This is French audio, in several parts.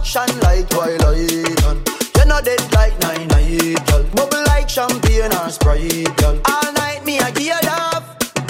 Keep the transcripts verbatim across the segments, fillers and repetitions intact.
shine like twilight. And you know dead like nine night, girl. Bubble like champagne or Sprite, girl. All night me I give you love.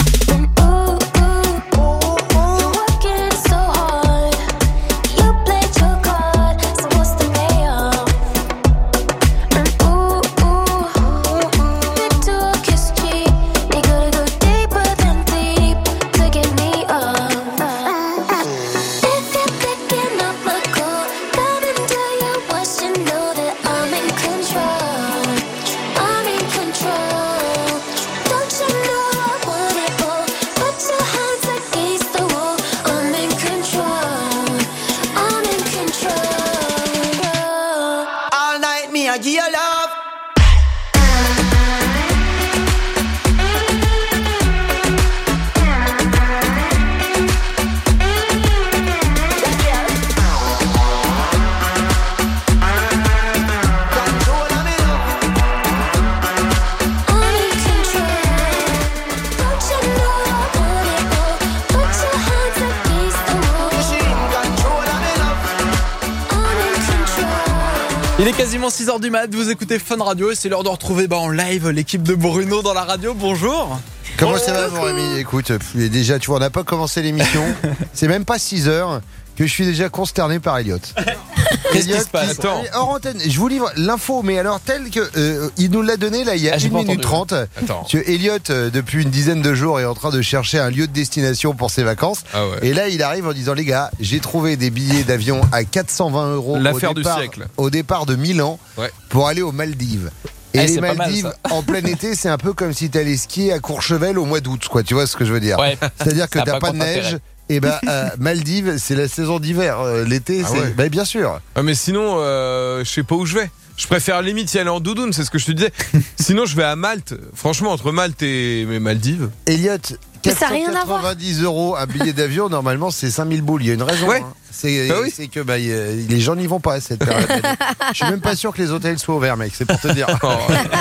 Il est quasiment six heures du mat, vous écoutez Fun Radio et c'est l'heure de retrouver bah, en live l'équipe de Bruno dans la radio. Bonjour. Comment ça va mon ami ? Écoute, déjà tu vois, on n'a pas commencé l'émission, c'est même pas six heures que je suis déjà consterné par Elliot. Qu'est-ce qui se passe ? Attends. Hors antenne, je vous livre l'info, mais alors telle que euh, il nous l'a donné là il y a ah, une minute trente. Monsieur Elliot, euh, depuis une dizaine de jours, est en train de chercher un lieu de destination pour ses vacances. Ah ouais. Et là, il arrive en disant les gars, j'ai trouvé des billets d'avion à quatre cent vingt euros L'affaire au départ, du siècle. au départ de Milan ouais. pour aller aux Maldives. Et eh, les Maldives, mal, en plein été, c'est un peu comme si t'allais skier à Courchevel au mois d'août, quoi. Tu vois ce que je veux dire ? Ouais. C'est-à-dire que t'as t'as pas, pas de neige. Intérêt. Et ben euh, Maldives, c'est la saison d'hiver. Euh, l'été, ah c'est. Ouais. Ben, bien sûr. Ah, mais sinon, euh, je sais pas où je vais. Je préfère limite y aller en doudoune, c'est ce que je te disais. Sinon, je vais à Malte. Franchement, entre Malte et mes Maldives. Elliot, quatre cent quatre-vingt-dix euros un billet d'avion, normalement, c'est cinq mille boules. Il y a une raison. Ouais. Hein. C'est, ah oui. c'est que bah, y a, les gens n'y vont pas à cette période. Je suis même pas sûr que les hôtels soient ouverts, mec. C'est pour te dire. Oh,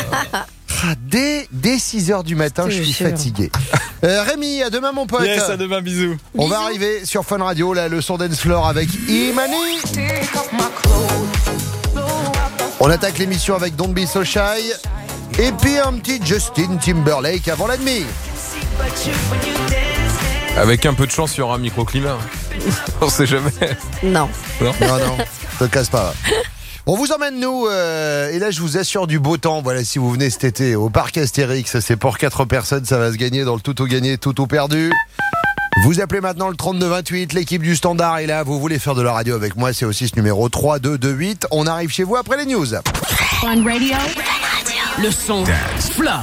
Dès, dès six heures du matin, c'est je suis sûr. fatigué. Euh, Rémi, à demain mon pote. Yes, à demain, bisous. On bisous. va arriver sur Fun Radio, la leçon dance floor avec Imani. On attaque l'émission avec Don't Be So Shy. Et puis un petit Justin Timberlake avant la demi. Avec un peu de chance, il y aura un microclimat. On sait jamais. Non. Non, non, non. Te casse pas. On vous emmène nous, euh, et là je vous assure du beau temps, voilà, si vous venez cet été au parc Astérix, c'est pour quatre personnes, ça va se gagner dans le tout ou gagné, tout ou perdu. Vous appelez maintenant le trente-deux vingt-huit, l'équipe du Standard est là, vous voulez faire de la radio avec moi, c'est aussi ce numéro trois deux deux huit, on arrive chez vous après les news. Fun Radio, le son Dance Floor.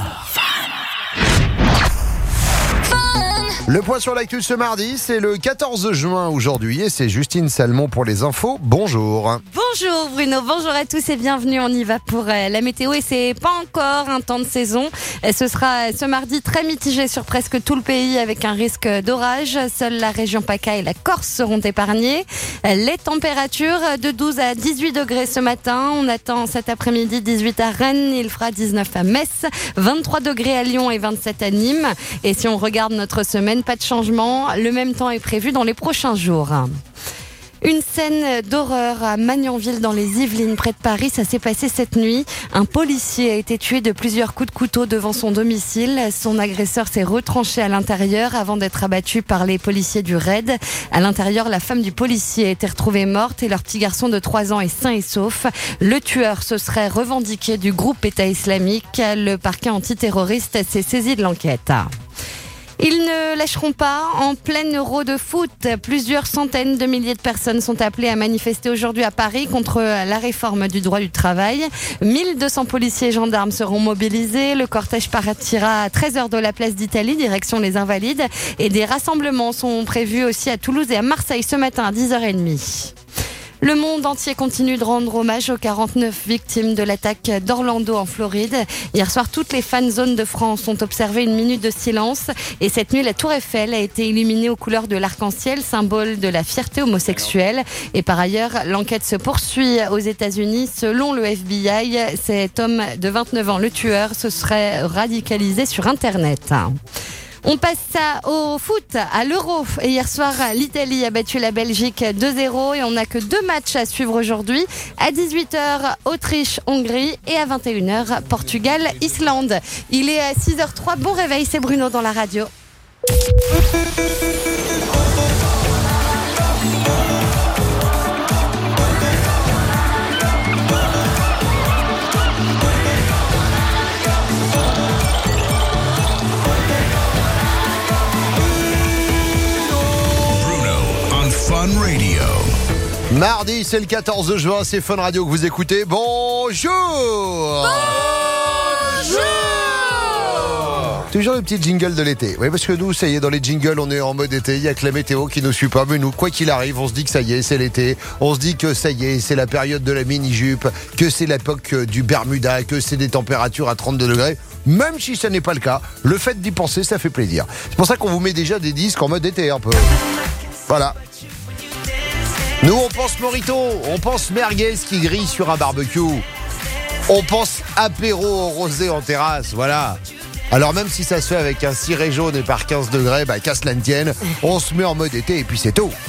Le point sur l'actu ce mardi, c'est le quatorze juin aujourd'hui et c'est Justine Salmon pour les infos. Bonjour. Bonjour Bruno, bonjour à tous et bienvenue. On y va pour euh, la météo et c'est pas encore un temps de saison. Et ce sera ce mardi très mitigé sur presque tout le pays avec un risque d'orage. Seule la région PACA et la Corse seront épargnées. Les températures de douze à dix-huit degrés ce matin. On attend cet après-midi dix-huit à Rennes, il fera dix-neuf à Metz, vingt-trois degrés à Lyon et vingt-sept à Nîmes. Et si on regarde notre semaine, pas de changement, le même temps est prévu dans les prochains jours. Une scène d'horreur à Magnanville dans les Yvelines près de Paris, ça s'est passé cette nuit. Un policier a été tué de plusieurs coups de couteau devant son domicile. Son agresseur s'est retranché à l'intérieur avant d'être abattu par les policiers du raid. À l'intérieur, la femme du policier a été retrouvée morte et leur petit garçon de trois ans est sain et sauf. Le tueur se serait revendiqué du groupe État islamique. Le parquet antiterroriste s'est saisi de l'enquête. Ils ne lâcheront pas. En plein Euro de foot, plusieurs centaines de milliers de personnes sont appelées à manifester aujourd'hui à Paris contre la réforme du droit du travail. mille deux cents policiers et gendarmes seront mobilisés. Le cortège partira à treize heures de la place d'Italie, direction les Invalides. Et des rassemblements sont prévus aussi à Toulouse et à Marseille ce matin à dix heures trente. Le monde entier continue de rendre hommage aux quarante-neuf victimes de l'attaque d'Orlando en Floride. Hier soir, toutes les fan zones de France ont observé une minute de silence. Et cette nuit, la Tour Eiffel a été illuminée aux couleurs de l'arc-en-ciel, symbole de la fierté homosexuelle. Et par ailleurs, l'enquête se poursuit aux États-Unis. Selon le F B I, cet homme de vingt-neuf ans, le tueur, se serait radicalisé sur Internet. On passe ça au foot, à l'Euro. Et hier soir, l'Italie a battu la Belgique deux zéro et on n'a que deux matchs à suivre aujourd'hui. À dix-huit heures, Autriche-Hongrie et à vingt et une heures, Portugal-Islande. Il est à six heures trois. Bon réveil, c'est Bruno dans la radio. Fun Radio. Mardi, c'est le quatorze juin, c'est Fun Radio que vous écoutez. Bonjour. Bonjour. Toujours le petit jingle de l'été. Oui, parce que nous, ça y est, dans les jingles, on est en mode été. Il n'y a que la météo qui ne suit pas. Mais nous, quoi qu'il arrive, on se dit que ça y est, c'est l'été. On se dit que ça y est, c'est la période de la mini-jupe, que c'est l'époque du Bermuda, que c'est des températures à trente-deux degrés. Même si ce n'est pas le cas, le fait d'y penser, ça fait plaisir. C'est pour ça qu'on vous met déjà des disques en mode été un peu. Voilà. Nous, on pense Morito, on pense merguez qui grille sur un barbecue. On pense apéro au rosé en terrasse, voilà. Alors même si ça se fait avec un ciré jaune et par quinze degrés, bah qu'à cela ne tienne, on se met en mode été et puis c'est tout.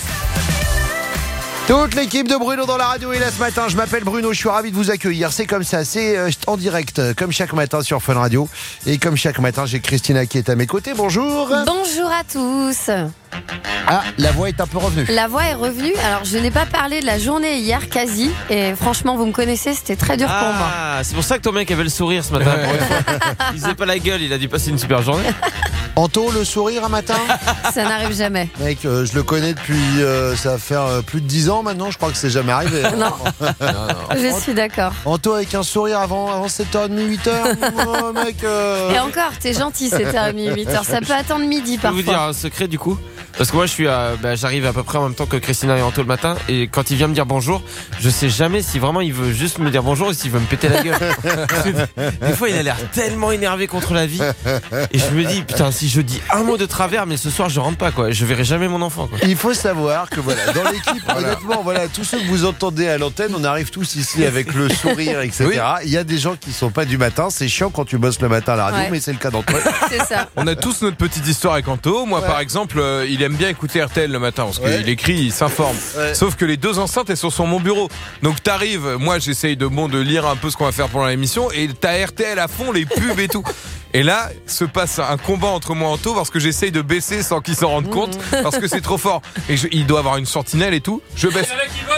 Toute l'équipe de Bruno dans la radio est là ce matin. Je m'appelle Bruno, je suis ravi de vous accueillir. C'est comme ça, c'est euh, en direct, euh, comme chaque matin sur Fun Radio. Et comme chaque matin, j'ai Christina qui est à mes côtés. Bonjour. Bonjour à tous. Ah, la voix est un peu revenue. La voix est revenue. Alors, je n'ai pas parlé de la journée hier, quasi. Et franchement, vous me connaissez, c'était très dur ah, pour moi. Ah, c'est pour ça que ton mec avait le sourire ce matin. Il faisait pas la gueule, il a dû passer une super journée. Anto, le sourire un matin. Ça n'arrive jamais. Mec, euh, je le connais depuis, euh, ça va faire euh, plus de dix ans maintenant, je crois que c'est jamais arrivé. Non, non, non. Je suis d'accord. Anto avec un sourire avant, avant sept heures trente, huit heures. Oh, mec, euh... Et encore, t'es gentil, sept heures trente, huit heures. Ça peut attendre midi je parfois. Je peux vous dire un secret du coup. Parce que moi je suis à, bah, j'arrive à peu près en même temps que Christina et Anto le matin. Et quand il vient me dire bonjour, je sais jamais si vraiment il veut juste me dire bonjour ou s'il veut me péter la gueule. Des fois il a l'air tellement énervé contre la vie. Et je me dis putain, si je dis un mot de travers, mais ce soir je rentre pas quoi. Je verrai jamais mon enfant quoi. Il faut savoir que voilà, dans l'équipe, voilà. Honnêtement, voilà, tous ceux que vous entendez à l'antenne, on arrive tous ici avec le sourire, et cetera. Oui. Il y a des gens qui sont pas du matin. C'est chiant quand tu bosses le matin à la radio, ouais. Mais c'est le cas d'entre eux. C'est ça. On a tous notre petite histoire avec Anto. Moi, ouais. Par exemple, euh, il aime bien écouter R T L le matin parce ouais. Qu'il écrit, il s'informe. Ouais. Sauf que les deux enceintes, elles sont sur mon bureau. Donc t'arrives, moi j'essaye de bon de lire un peu ce qu'on va faire pendant l'émission et t'as R T L à fond, les pubs et tout. Et là, se passe un combat entre moi et Anto parce que j'essaye de baisser sans qu'il s'en rende compte parce que c'est trop fort. Et je, il doit avoir une sentinelle et tout. Je baisse.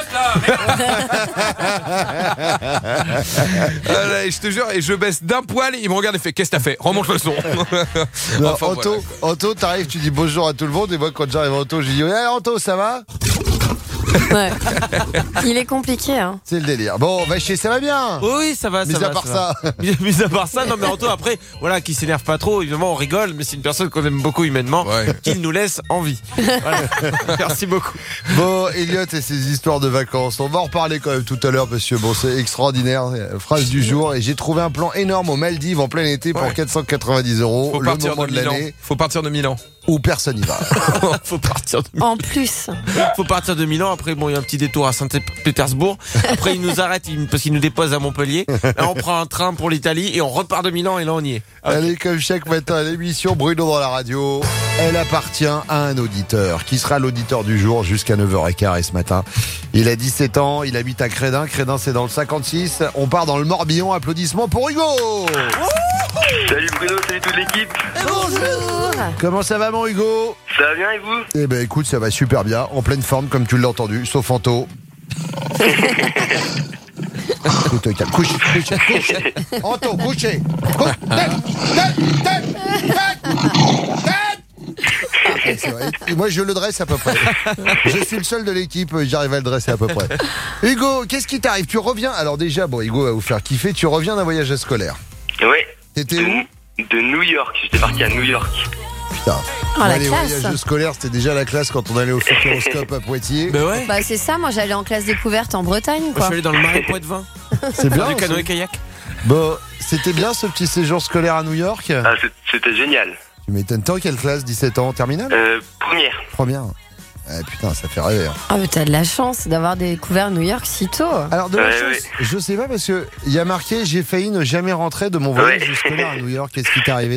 euh, et je te jure, et je baisse d'un poil. Il me regarde et fait qu'est-ce que t'as fait? Remonte le son. Non, enfin, Anto, voilà. Anto, t'arrives, tu dis bonjour à tout le monde. Et moi, quand j'arrive à Anto, je dis hey, Anto, ça va? Ouais. Il est compliqué hein. C'est le délire. Bon, va chier, ça va bien. Oui, ça va, ça mis va. À part ça. ça. Mis à part ça, non mais Anto après, voilà, qui s'énerve pas trop, évidemment on rigole, mais c'est une personne qu'on aime beaucoup humainement, ouais. Qu'il nous laisse en vie. Voilà. Merci beaucoup. Bon, Elliot et ses histoires de vacances, on va en reparler quand même tout à l'heure parce que bon, c'est extraordinaire. Phrase du jour, et j'ai trouvé un plan énorme aux Maldives en plein été pour ouais. quatre cent quatre-vingt-dix euros. Faut le partir moment de, de Milan. l'année. Faut partir de Milan. Où personne n'y va. Faut partir de Milan. En plus. Faut partir de Milan. Après, bon, il y a un petit détour à Saint-Pétersbourg. Après, il nous arrête parce qu'il nous dépose à Montpellier. Là, on prend un train pour l'Italie et on repart de Milan et là, on y est. Okay. Allez, comme chaque matin à l'émission Bruno dans la radio, elle appartient à un auditeur qui sera l'auditeur du jour jusqu'à neuf heures quinze. Et ce matin, il a dix-sept ans, il habite à Crédin. Crédin, c'est dans le cinquante-six. On part dans le Morbihan. Applaudissements pour Hugo. Salut Bruno, salut toute l'équipe. Bonjour. Comment ça va mon Hugo? Ça va bien et vous? Eh ben écoute, ça va super bien, en pleine forme comme tu l'as entendu, sauf Anto. Couche, couche, couche. Anto, couchez. Couche. C'est vrai. Et moi je le dresse à peu près. Je suis le seul de l'équipe, j'arrive à le dresser à peu près. Hugo, qu'est-ce qui t'arrive? Tu reviens, alors déjà, bon Hugo va vous faire kiffer, tu reviens d'un voyage scolaire. Ouais. T'étais où? De New York, j'étais parti à New York. Putain. Oh, la les classe. voyages scolaires, c'était déjà la classe quand on allait au Futuroscope à Poitiers. Bah ouais. Bah c'est ça, moi j'allais en classe découverte en Bretagne quoi. Moi, je suis allé dans le marais Poitevin. C'est bien. Du canoë kayak. Bon, c'était bien ce petit séjour scolaire à New York. Ah, c'était génial. Tu m'étonnes, tant quelle classe? dix-sept ans, terminale? Euh, première. Première. Eh, putain, ça fait rêver. Hein. Ah mais t'as de la chance d'avoir découvert New York si tôt. Alors de la ouais, chance, ouais. Je sais pas parce que il y a marqué j'ai failli ne jamais rentrer de mon voyage ouais. scolaire à New York. Qu'est-ce qui t'est arrivé?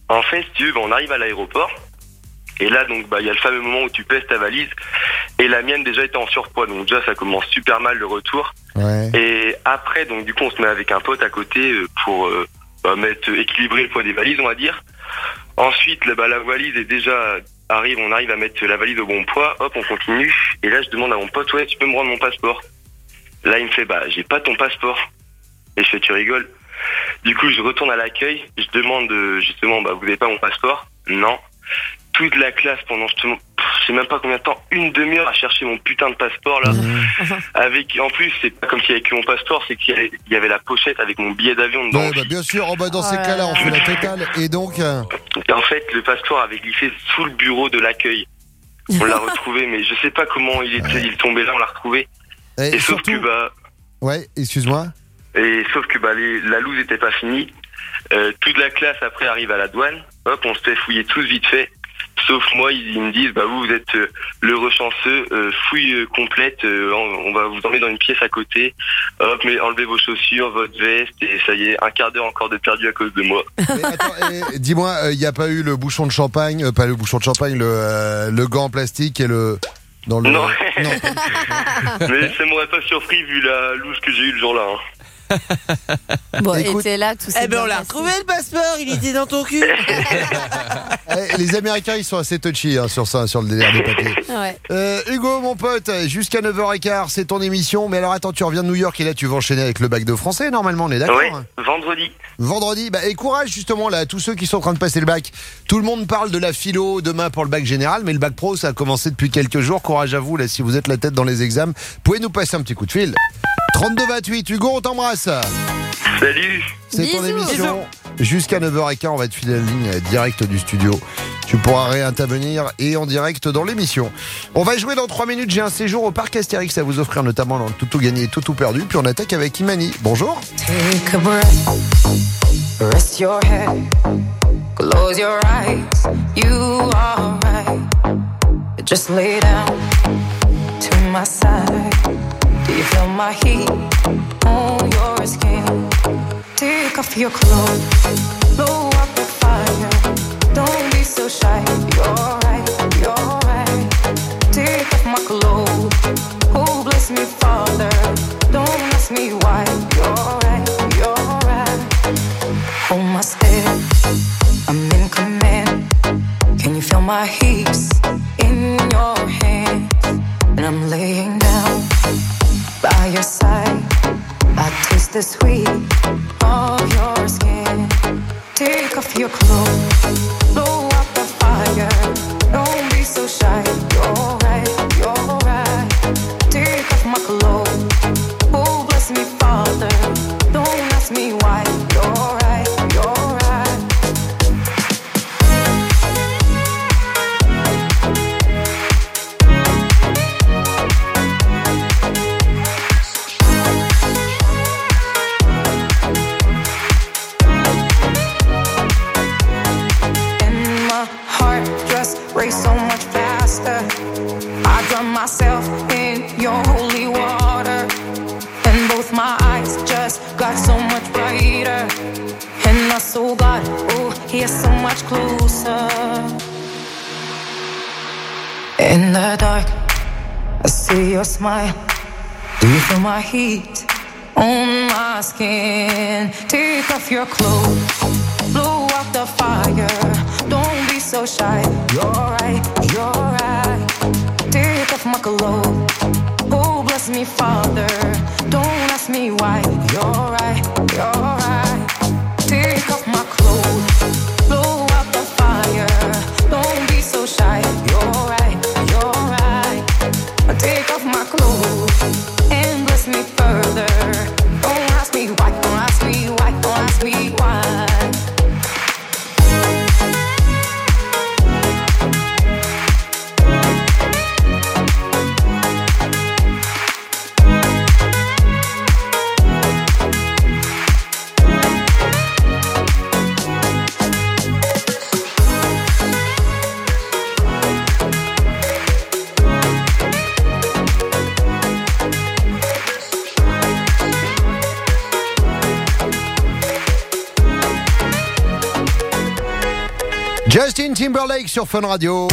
En fait, si tu veux, bah, on arrive à l'aéroport. Et là, donc, bah, il y a le fameux moment où tu pèses ta valise. Et la mienne, déjà, était en surpoids. Donc, déjà, ça commence super mal le retour. Ouais. Et après, donc, du coup, on se met avec un pote à côté euh, pour euh, bah, mettre, équilibrer le poids des valises, on va dire. Ensuite, là, bah, la valise est déjà arrive, on arrive à mettre la valise au bon poids. Hop, on continue. Et là, je demande à mon pote, ouais, tu peux me rendre mon passeport? Là, il me fait, bah, j'ai pas ton passeport. Et je fais, tu rigoles. Du coup, je retourne à l'accueil. Je demande, euh, justement, bah, vous n'avez pas mon passeport? Non. Toute la classe pendant justement, je sais même pas combien de temps, une demi-heure à chercher mon putain de passeport là. Mmh. Avec, en plus, c'est pas comme s'il y avait que mon passeport, c'est qu'il y avait, il y avait la pochette avec mon billet d'avion dedans. Ouais, bah, bien sûr, oh, bah, dans ces ouais. cas-là, on fait la totale. Et donc euh... Et en fait, le passeport avait glissé sous le bureau de l'accueil. On l'a retrouvé, mais je sais pas comment il était, il est tombé là, on l'a retrouvé. Et, et sauf surtout... que bah. Ouais, excuse-moi. Et sauf que bah les, la loose était pas finie. Euh, toute la classe après arrive à la douane. Hop, on se fait fouiller tous vite fait. Sauf moi, ils, ils me disent, bah vous, vous êtes euh, l'heureux chanceux, euh, fouille euh, complète, euh, on, on va vous emmener dans une pièce à côté, hop, mais enlevez vos chaussures, votre veste, et ça y est, un quart d'heure encore de perdu à cause de moi. Mais attends, et, dis-moi, il euh, n'y a pas eu le bouchon de champagne, euh, pas le bouchon de champagne, le, euh, le gant en plastique et le... Dans le... Non, non. Mais ça m'aurait pas surpris vu la loose que j'ai eue le jour-là. Hein. Bon, écoute, et t'es là, tout ça. Eh ben, on l'a retrouvé le passeport, il était dans ton cul. Les Américains, ils sont assez touchy hein, sur ça, sur le délire des papiers. Ouais. Euh, Hugo, mon pote, jusqu'à neuf heures quinze, c'est ton émission. Mais alors, attends, tu reviens de New York et là, tu vas enchaîner avec le bac de français, normalement, on est d'accord? Ouais, vendredi. Vendredi, bah, et courage, justement, là, à tous ceux qui sont en train de passer le bac. Tout le monde parle de la philo demain pour le bac général, mais le bac pro, ça a commencé depuis quelques jours. Courage à vous, là, si vous êtes la tête dans les examens. Pouvez nous passer un petit coup de fil? trente-deux vingt-huit, Hugo, on t'embrasse. Salut. C'est Bisous. ton émission. Jusqu'à neuf heures quinze, on va te filer la ligne directe du studio. Tu pourras réintervenir et en direct dans l'émission. On va jouer dans trois minutes. J'ai un séjour au parc Astérix à vous offrir, notamment dans le Toutou gagné, Toutou perdu. Puis on attaque avec Imani. Bonjour. Take a breath, rest your head, close your eyes, you are right. Just lay down to my side. Do you feel my heat on your skin? Take off your clothes, blow up the fire. Don't be so shy. You're right, you're right. Take off my clothes. Oh, bless me, Father. Don't ask me why. You're right, you're right. Hold my step. I'm in command. Can you feel my heat in your hands? And I'm laying down by your side. I taste the sweet of your skin. Take off your clothes, blow up the fire. Don't be so shy. You're right, you're right. Take off my clothes. Oh, bless me, Father. Don't ask me why. You're right, you're right. Race so much faster. I drown myself in your holy water, and both my eyes just got so much brighter. And my soul got, oh, here so much closer. In the dark, I see your smile. Do you feel my heat on my skin? Take off your clothes, blow up the fire. Don't be so shy. You're right, you're right. Take off my clothes. Oh, bless me, Father. Don't ask me why. You're right, you're right. Take off my clothes. Blow up the fire. Don't be so shy. You're right, you're right. Take off my clothes and bless me further. Don't ask me why, don't ask me why, don't ask me why. Justin Timberlake sur Fun Radio.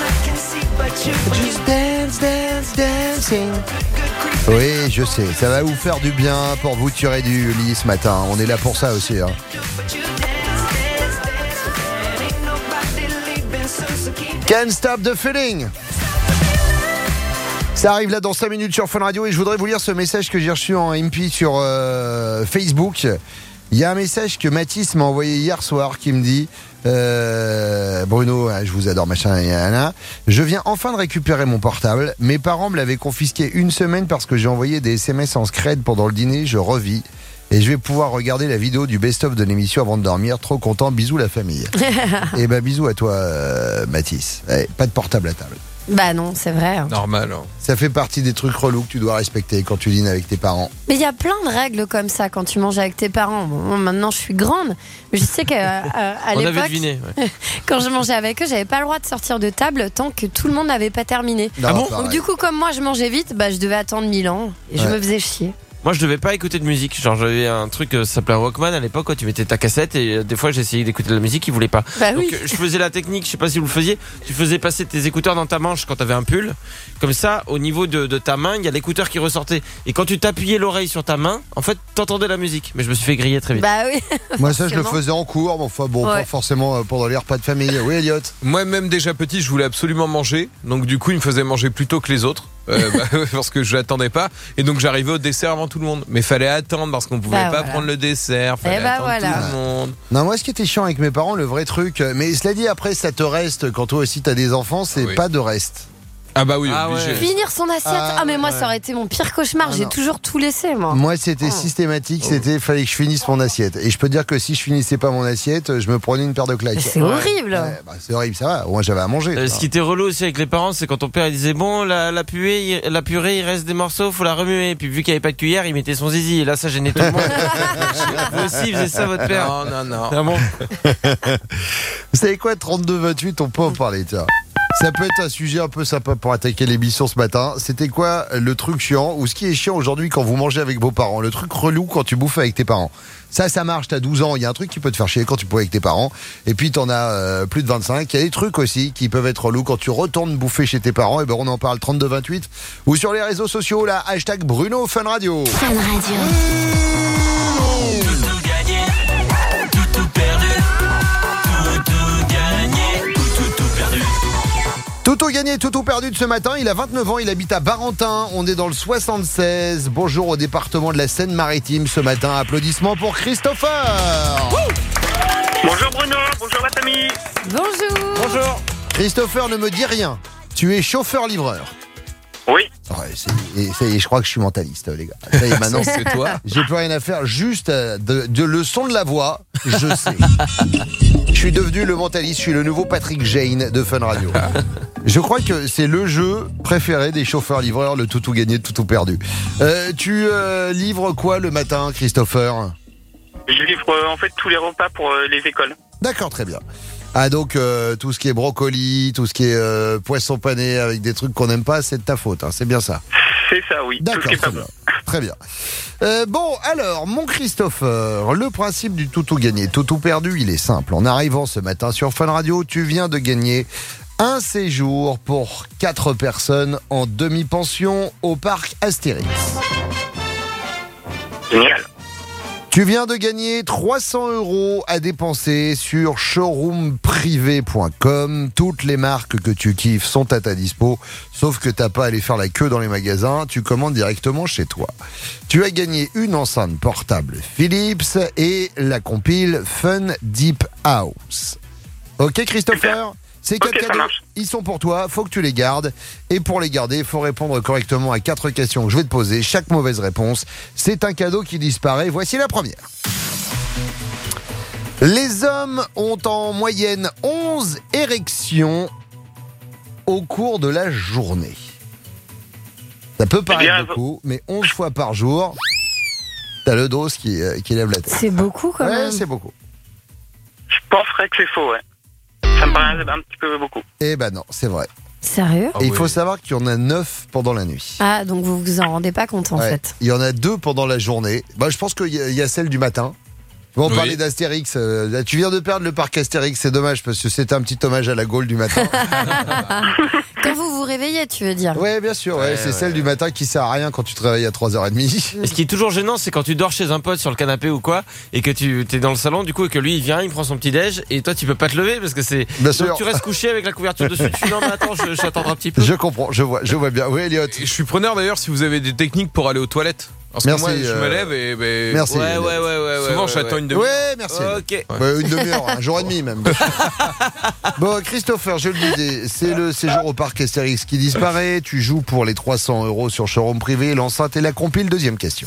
Just dance, dance, dancing. Oui, je sais, ça va vous faire du bien pour vous tirer du lit ce matin. On est là pour ça aussi. Hein. Can't stop the feeling. Ça arrive là dans cinq minutes sur Fun Radio et je voudrais vous lire ce message que j'ai reçu en M P sur euh, Facebook. Il y a un message que Mathis m'a envoyé hier soir qui me dit euh, Bruno, je vous adore, machin, yana. Je viens enfin de récupérer mon portable. Mes parents me l'avaient confisqué une semaine parce que j'ai envoyé des S M S en scred pendant le dîner. Je revis. Et je vais pouvoir regarder la vidéo du best-of de l'émission avant de dormir. Trop content, bisous la famille. Et bah bisous à toi euh, Mathis. Allez, pas de portable à table. Bah non, c'est vrai. Hein. Normal. Hein. Ça fait partie des trucs relous que tu dois respecter quand tu dînes avec tes parents. Mais il y a plein de règles comme ça quand tu manges avec tes parents. Bon, maintenant je suis grande, mais je sais qu'à à, à On l'époque, avait deviné, ouais. quand je mangeais avec eux, j'avais pas le droit de sortir de table tant que tout le monde n'avait pas terminé. Non, Ah bon pareil. Donc du coup, comme moi je mangeais vite, bah je devais attendre mille ans et je Ouais. me faisais chier. Moi, je devais pas écouter de musique. Genre, j'avais un truc, euh, ça s'appelait un Walkman à l'époque, où tu mettais ta cassette et euh, des fois, j'essayais d'écouter de la musique, ils voulaient pas. Bah Donc, oui. euh, je faisais la technique, je sais pas si vous le faisiez, tu faisais passer tes écouteurs dans ta manche quand t'avais un pull. Comme ça, au niveau de, de ta main, il y a l'écouteur qui ressortait. Et quand tu t'appuyais l'oreille sur ta main, en fait, t'entendais la musique. Mais je me suis fait griller très vite. Bah oui. Moi ça je le Forcément. faisais en cours, mais enfin bon, Ouais. pas forcément euh, pendant les repas de famille. Oui Elliot. Moi, même déjà petit, je voulais absolument manger. Donc, du coup, il me faisait manger plus tôt que les autres. Euh, bah, parce que je l'attendais pas. Et donc, j'arrivais au dessert avant tout le monde. Mais fallait attendre parce qu'on pouvait Bah, pas voilà. prendre le dessert. Fallait Eh bah, attendre voilà. tout le monde. Non, moi ce qui était chiant avec mes parents, le vrai truc, euh, mais cela dit après ça te reste quand toi aussi t'as des enfants, c'est Oui. pas de reste. Ah bah oui, Ah obligé. ouais. Finir son assiette. Ah, Ah, mais moi ouais. ça aurait été mon pire cauchemar. Ah, J'ai non. toujours tout laissé moi. Moi c'était Oh. systématique, c'était fallait que je finisse mon assiette. Et je peux te dire que si je finissais pas mon assiette, je me prenais une paire de claques. Mais c'est horrible. Ouais, bah, c'est horrible, ça va. Moi j'avais à manger. Euh, ça. ce qui était relou aussi avec les parents, c'est quand ton père il disait bon la, la, purée, il- la purée il reste des morceaux, faut la remuer. Puis vu qu'il n'y avait pas de cuillère, il mettait son zizi et là ça gênait tout le monde. Vous aussi il faisait ça votre père. Non, non, non. Ah bon Vous savez quoi, trente-deux vingt-huit, on peut en parler, tiens. Ça peut être un sujet un peu sympa pour attaquer l'émission ce matin. C'était quoi le truc chiant ou ce qui est chiant aujourd'hui quand vous mangez avec vos parents? Le truc relou quand tu bouffes avec tes parents. Ça, ça marche, t'as douze ans, il y a un truc qui peut te faire chier quand tu bouffes avec tes parents. Et puis t'en as euh, plus de vingt-cinq. Il y a des trucs aussi qui peuvent être relous quand tu retournes bouffer chez tes parents. Et ben on en parle trente-deux vingt-huit. Ou sur les réseaux sociaux, là, hashtag Bruno Fun Radio. Fun Radio. Tout gagné, tout tout perdu. Tout tout gagné, tout tout tout perdu. Tout au gagné, tout au perdu de ce matin. Il a vingt-neuf ans, il habite à Barentin. On est dans le soixante-seize. Bonjour au département de la Seine-Maritime ce matin. Applaudissements pour Christopher. Bonjour Bruno, bonjour la famille. Bonjour. Bonjour. Christopher ne me dit rien. Tu es chauffeur-livreur. Oui, Ouais, c'est- et ça y est, je crois que je suis mentaliste, les gars. Ça y est, maintenant, C'est toi. j'ai plus rien à faire. Juste euh, de, de le son de la voix, je sais. Je suis devenu le mentaliste. Je suis le nouveau Patrick Jane de Fun Radio. Je crois que c'est le jeu préféré des chauffeurs-livreurs, le tout ou gagné, tout ou perdu. Euh, tu euh, livres quoi le matin, Christopher? je livre euh, en fait tous les repas pour euh, les écoles. D'accord, très bien. Ah donc euh, tout ce qui est brocoli, tout ce qui est euh, poisson pané avec des trucs qu'on n'aime pas, c'est de ta faute, hein, c'est bien ça. C'est ça, oui. Tout ce D'accord, qui est pas très bon. bien. Très bien. Euh, bon, alors, mon Christopher, le principe du tout ou gagné, tout ou perdu, il est simple. En arrivant ce matin sur Fun Radio, tu viens de gagner un séjour pour quatre personnes en demi-pension au parc Astérix. Génial. Tu viens de gagner trois cents euros à dépenser sur showroom privé point com. Toutes les marques que tu kiffes sont à ta dispo, sauf que t'as pas à aller faire la queue dans les magasins, tu commandes directement chez toi. Tu as gagné une enceinte portable Philips et la compile Fun Deep House. Ok Christopher ? Ces quatre Ok, ça cadeaux, marche. ils sont pour toi, faut que tu les gardes. Et pour les garder, il faut répondre correctement à quatre questions que je vais te poser. Chaque mauvaise réponse, c'est un cadeau qui disparaît. Voici la première. Les hommes ont en moyenne onze érections au cours de la journée. Ça peut Eh bien, paraître beaucoup, mais onze fois par jour, t'as le dos qui, euh, qui lève la tête. C'est beaucoup quand Ouais, même. c'est beaucoup. Je penserais que c'est faux, ouais. Ça me paraît un petit peu beaucoup. Eh ben non, c'est vrai. Sérieux? Et il faut savoir qu'il y en a neuf pendant la nuit. Ah, donc vous vous en rendez pas compte en Ouais. fait. Il y en a deux pendant la journée. Bah, je pense qu'il y, a- il y a celle du matin. Bon, Oui. parler d'Astérix. euh, tu viens de perdre le parc Astérix, c'est dommage parce que c'était un petit hommage à la Gaule du matin. Quand vous vous réveillez, tu veux dire. Ouais, bien sûr, ouais, Ouais, c'est ouais. celle du matin qui sert à rien quand tu te réveilles à trois heures trente. Et ce qui est toujours gênant, c'est quand tu dors chez un pote sur le canapé ou quoi, et que tu es dans le salon, du coup, et que lui il vient, il prend son petit déj, et toi tu peux pas te lever parce que c'est. Bien Donc sûr. tu restes couché avec la couverture dessus. Tu fais, non mais attends, je, je vais attendre un petit peu. Je comprends, je vois, je vois bien. Oui, Elliot. Et je suis preneur d'ailleurs si vous avez des techniques pour aller aux toilettes. Parce Merci, que moi, je euh, me lève et. ben, Merci. Ouais, ouais, ouais, ouais. Souvent, ouais, j'attends ouais. une demi-heure. Ouais, merci. Ok. Ouais, une demi-heure, un jour et demi même. Bon, Christopher, je le disais, c'est le séjour au parc Astérix qui disparaît. Tu joues pour les trois cents euros sur showroom privé, l'enceinte et la compile. Deuxième question.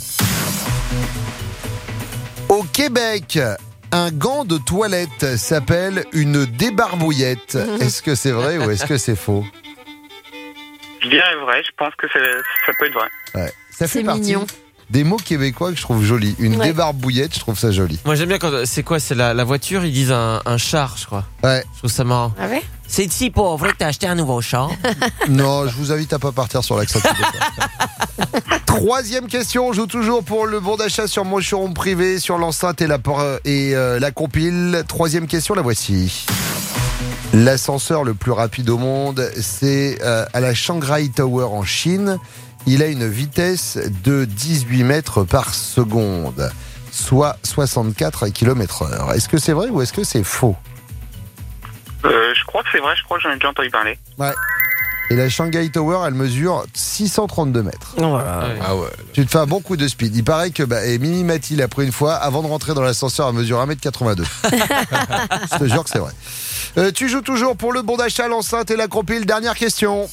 Au Québec, un gant de toilette s'appelle une débarbouillette. Est-ce que c'est vrai ou est-ce que c'est faux? Je dirais vrai, je pense que c'est- ça peut être vrai. Ouais. Ça fait C'est partie mignon. des mots québécois que je trouve jolis. Une Ouais. débarbouillette, je trouve ça joli. Moi j'aime bien quand. C'est quoi? C'est la, la voiture, ils disent un, un char, je crois. Ouais. Je trouve ça marrant. Ah ouais? C'est ici pour vrai que t'as acheté un nouveau char. Non, je vous invite à pas partir sur l'accent québécois. Troisième question, on joue toujours pour le bon d'achat sur mon showroom privé, sur l'enceinte et la, por- et euh, la compile. Troisième question, la voici. L'ascenseur le plus rapide au monde, c'est euh, à la Shanghai Tower en Chine. Il a une vitesse de dix-huit mètres par seconde, soit soixante-quatre kilomètres heure. Est-ce que c'est vrai ou est-ce que c'est faux? Euh, je crois que c'est vrai, je crois que j'en ai déjà entendu parler. Ouais. Et la Shanghai Tower, elle mesure six cent trente-deux mètres. Voilà. Ah ouais. Tu te fais un bon coup de speed. Il paraît que bah, et Mimi Mati l'a pris une fois, avant de rentrer dans l'ascenseur, elle mesure un mètre quatre-vingt-deux. Je te jure que c'est vrai. Euh, tu joues toujours pour le bon d'achat, l'enceinte et la compile. Dernière question.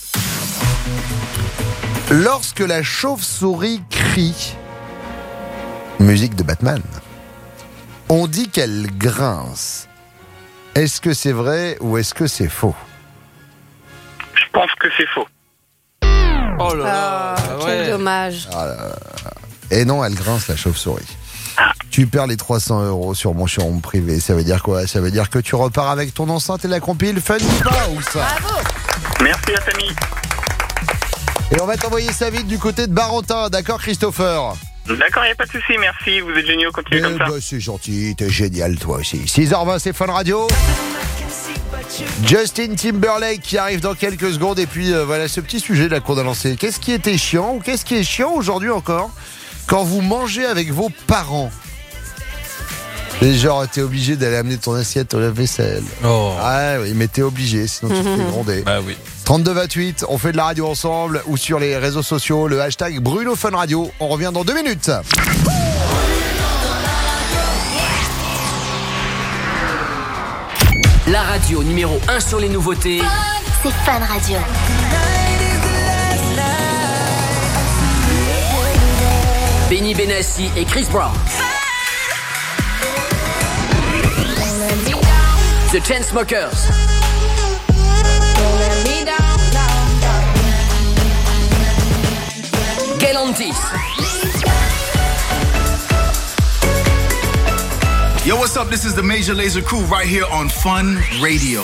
Lorsque la chauve-souris crie, musique de Batman, on dit qu'elle grince. Est-ce que c'est vrai ou est-ce que c'est faux? Je pense que c'est faux. Oh là Ah, là. quel ouais. dommage. Et non, elle grince la chauve-souris. Tu perds les trois cents euros sur mon showroom privé. Ça veut dire quoi? Ça veut dire que tu repars avec ton enceinte et la compile Fun ou pas ou ça? Merci la famille. Et on va t'envoyer ça vite du côté de Barentin, d'accord Christopher? D'accord, il n'y a pas de souci, merci, vous êtes géniaux, continuez Eh comme ça. ben, c'est gentil, t'es génial toi aussi. six heures vingt, c'est Fun Radio. Justin Timberlake qui arrive dans quelques secondes. Et puis euh, voilà ce petit sujet là qu'on a lancé. Qu'est-ce qui était chiant ou qu'est-ce qui est chiant aujourd'hui encore quand vous mangez avec vos parents? Et genre t'es obligé d'aller amener ton assiette au lave-vaisselle. Oh. Ah oui, mais t'es obligé, sinon tu te fais gronder. Bah oui. trente-deux vingt-huit, on fait de la radio ensemble ou sur les réseaux sociaux, le hashtag Bruno Fun Radio. On revient dans deux minutes. La radio numéro un sur les nouveautés. C'est Fun Radio. Benny Benassi et Chris Brown. The Chainsmokers. Galantis. Yo, what's up? This is the Major Lazer Crew right here on Fun Radio.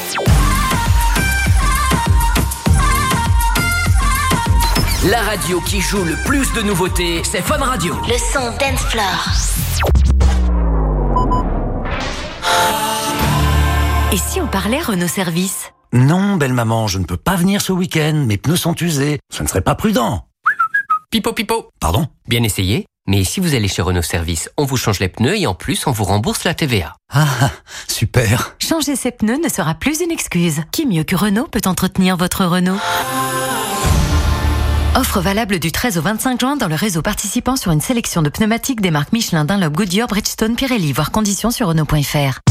La radio qui joue le plus de nouveautés, c'est Fun Radio. Le son Dance Floor. Et si on parlait Renault Service? Non, belle maman, je ne peux pas venir ce week-end. Mes pneus sont usés. Ce ne serait pas prudent. Pipo pipo. Pardon? Bien essayé. Mais si vous allez chez Renault Service, on vous change les pneus et en plus, on vous rembourse la T V A. Ah, super. Changer ses pneus ne sera plus une excuse. Qui mieux que Renault peut entretenir votre Renault? Offre valable du treize au vingt-cinq juin dans le réseau participant sur une sélection de pneumatiques des marques Michelin, Dunlop, Goodyear, Bridgestone, Pirelli. Voir conditions sur Renault point F R.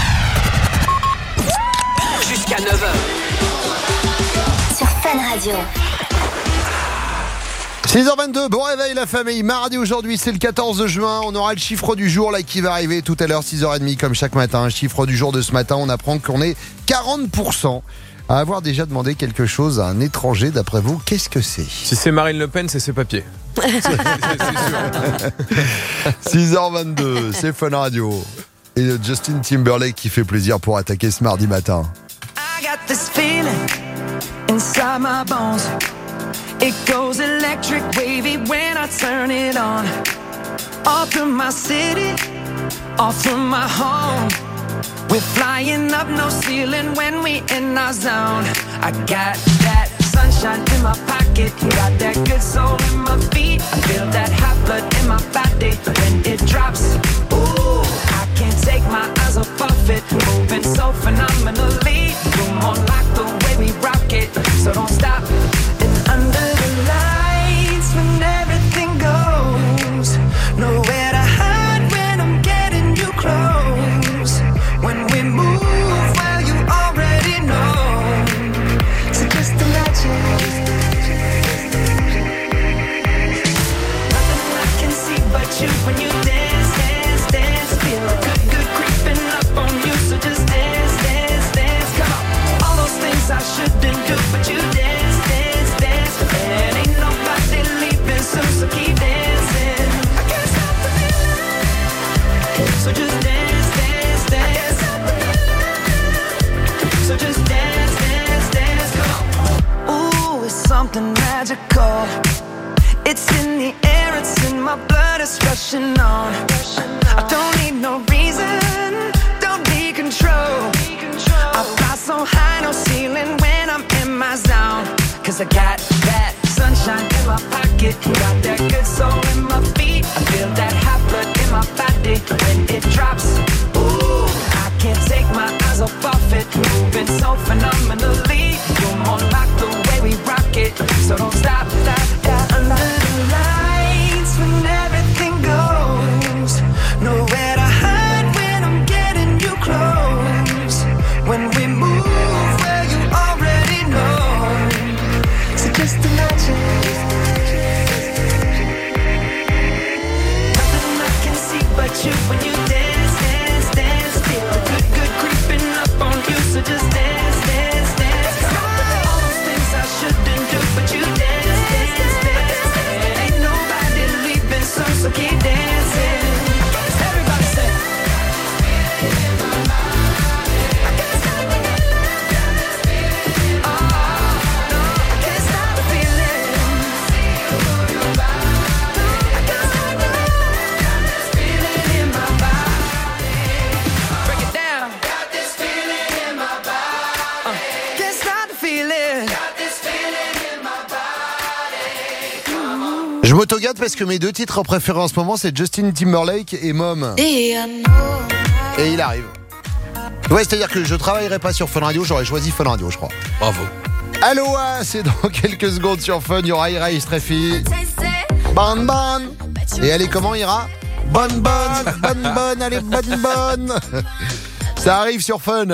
Jusqu'à neuf heures. Sur Fun Radio. six heures vingt-deux, bon réveil la famille. Mardi aujourd'hui, c'est le quatorze juin. On aura le chiffre du jour là qui va arriver tout à l'heure, six heures trente comme chaque matin. Chiffre du jour de ce matin, on apprend qu'on est quarante pour cent à avoir déjà demandé quelque chose à un étranger. D'après vous, qu'est-ce que c'est? Si c'est Marine Le Pen, c'est ses papiers. C'est sûr. six heures vingt-deux, c'est Fun Radio. Et le Justin Timberlake qui fait plaisir pour attaquer ce mardi matin. I got this feeling inside my bones. It goes electric wavy when I turn it on. Up in my city, all through my home. We're flying up, no ceiling when we in our zone. I got that sunshine in my pocket, got that good soul in my feet. I feel that hot blood in my body when it drops. Ooh, I can't take my eyes off of it, moving so phenomenally. You're more like the way we rock it, so don't stop. And under the lights, when everything goes, nowhere to hide when I'm getting you close. When we move, well, you already know. So just imagine. Nothing I can see but you when you dance, dance, dance. Feel good, good creeping up on you. So just dance, dance, dance. Come on. All those things I shouldn't do, but you dance, dance, dance. And ain't nobody leaving soon, so keep dancing. I can't stop the feeling. So just dance, dance, dance. So just dance, dance, dance, come on. Ooh, it's something magical. It's in the air, it's in my blood, it's rushing on. I don't need no reason, don't need control. I fly so high, no ceiling when I'm in my zone. Cause I got that sunshine in my pocket, got that good soul in my feet. I feel that hot blood in my body when it drops. Ooh, I can't take my eyes off of it, moving so phenomenally. You're more like the way we rock it, so don't stop, stop, stop. Under the lights, when everything goes, nowhere to hide when I'm getting you close. When we move, well, you already know. So just imagine. Nothing I can see but you when you dance, dance, dance. Feel good, good creeping up on you. So just dance, dance, dance. All those things I shouldn't do, but you dance, dance, dance. Ain't nobody leaving soon, so keep dancing. Everybody say. Je m'autogâte parce que mes deux titres préférés en ce moment, c'est Justin Timberlake et Mom. Et il arrive. Ouais, c'est-à-dire que je travaillerais pas sur Fun Radio, j'aurais choisi Fun Radio, je crois. Bravo. Aloha, c'est dans quelques secondes sur Fun, il y aura Ira Istrefi. Bonne bonne. Et allez, comment Ira? Bonne bonne, bonne bonne, allez, bonne bonne. Ça arrive sur Fun.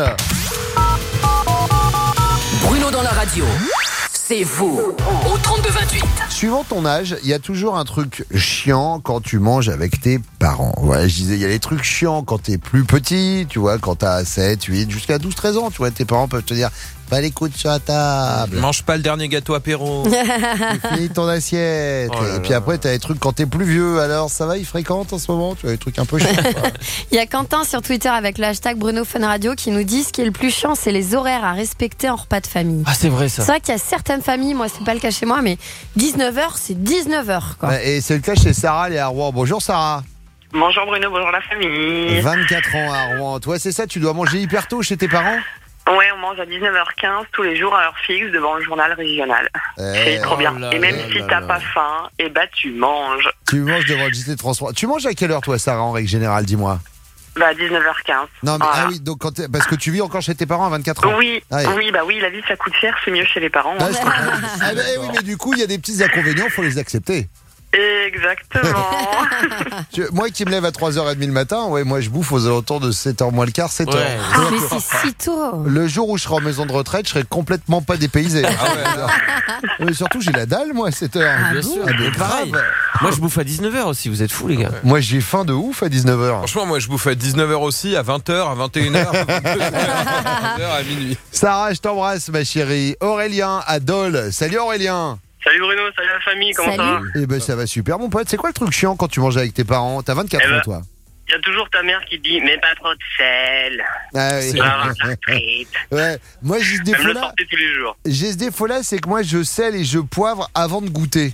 Bruno dans la radio. C'est vous, au trente-deux vingt-huit. Suivant ton âge, il y a toujours un truc chiant quand tu manges avec tes parents. Voilà, je disais, il y a les trucs chiants quand t'es plus petit, tu vois, quand t'as sept, huit, jusqu'à douze, treize ans, tu vois, tes parents peuvent te dire, pas les coudes sur la table. Mange pas le dernier gâteau apéro. Finis ton assiette. Oh là et puis après, t'as les trucs quand t'es plus vieux. Alors, ça va, ils fréquentent en ce moment? Tu vois, les trucs un peu chiants. Il y a Quentin sur Twitter avec le hashtag Bruno Fun Radio qui nous dit ce qui est le plus chiant, c'est les horaires à respecter en repas de famille. Ah, c'est vrai ça. C'est vrai qu'il y a certaines familles, moi c'est pas le cas chez moi, mais dix-neuf heures, c'est dix-neuf heures quoi. Ouais, et c'est le cas chez Sarah, elle est à Rouen. Bonjour Sarah. Bonjour Bruno, bonjour la famille. vingt-quatre ans à Rouen. Toi, c'est ça, tu dois manger hyper tôt chez tes parents? Ouais, on mange à dix-neuf heures quinze tous les jours à heure fixe devant le journal régional. Eh, c'est trop bien. oh là et même là si là t'as là. pas faim, et bah tu manges. Tu manges devant le J T de transport. Tu manges à quelle heure toi Sarah en règle générale, dis-moi? Bah à dix-neuf heures quinze. Non mais Voilà. ah oui, donc quand t'es- parce que tu vis encore chez tes parents à vingt-quatre ans. Oui, Ah, et- oui, bah oui, la vie ça coûte cher, c'est mieux chez les parents. Ah, hein. je comprends. Ah, bah, eh oui, mais du coup, il y a des petits inconvénients, faut les accepter. Exactement. Tu- moi qui me lève à trois heures trente le matin, ouais, moi je bouffe aux alentours de sept heures moins le quart, sept heures. Ouais. Ah, mais c'est si tôt. Le jour où je serai en maison de retraite, je serai complètement pas dépaysé. Ah Mais surtout, j'ai la dalle, moi, à sept heures. Bien sûr. Ah, mais Mais pareil. grave. Moi, je bouffe à dix-neuf heures aussi. Vous êtes fous, les gars. Moi, j'ai faim de ouf à dix-neuf heures. Franchement, moi, je bouffe à dix-neuf heures aussi, à vingt heures, à vingt et une heures, à vingt-deux heures, à vingt heures, à minuit. Sarah, je t'embrasse, ma chérie. Aurélien à Dole. Salut Aurélien. Salut Bruno, salut la famille, comment ça va? Eh ben, ça va super, mon pote. C'est quoi le truc chiant quand tu manges avec tes parents? T'as vingt-quatre Eh ben, ans, toi. Il y a toujours ta mère qui te dit, mais pas trop de sel. Ah oui. Tu vas avoir de l'arthrite. Ouais. Moi, j'ai ce Elle me le défaut-là. sortait tous les jours. J'ai ce défaut-là, c'est que moi, je sèle et je poivre avant de goûter.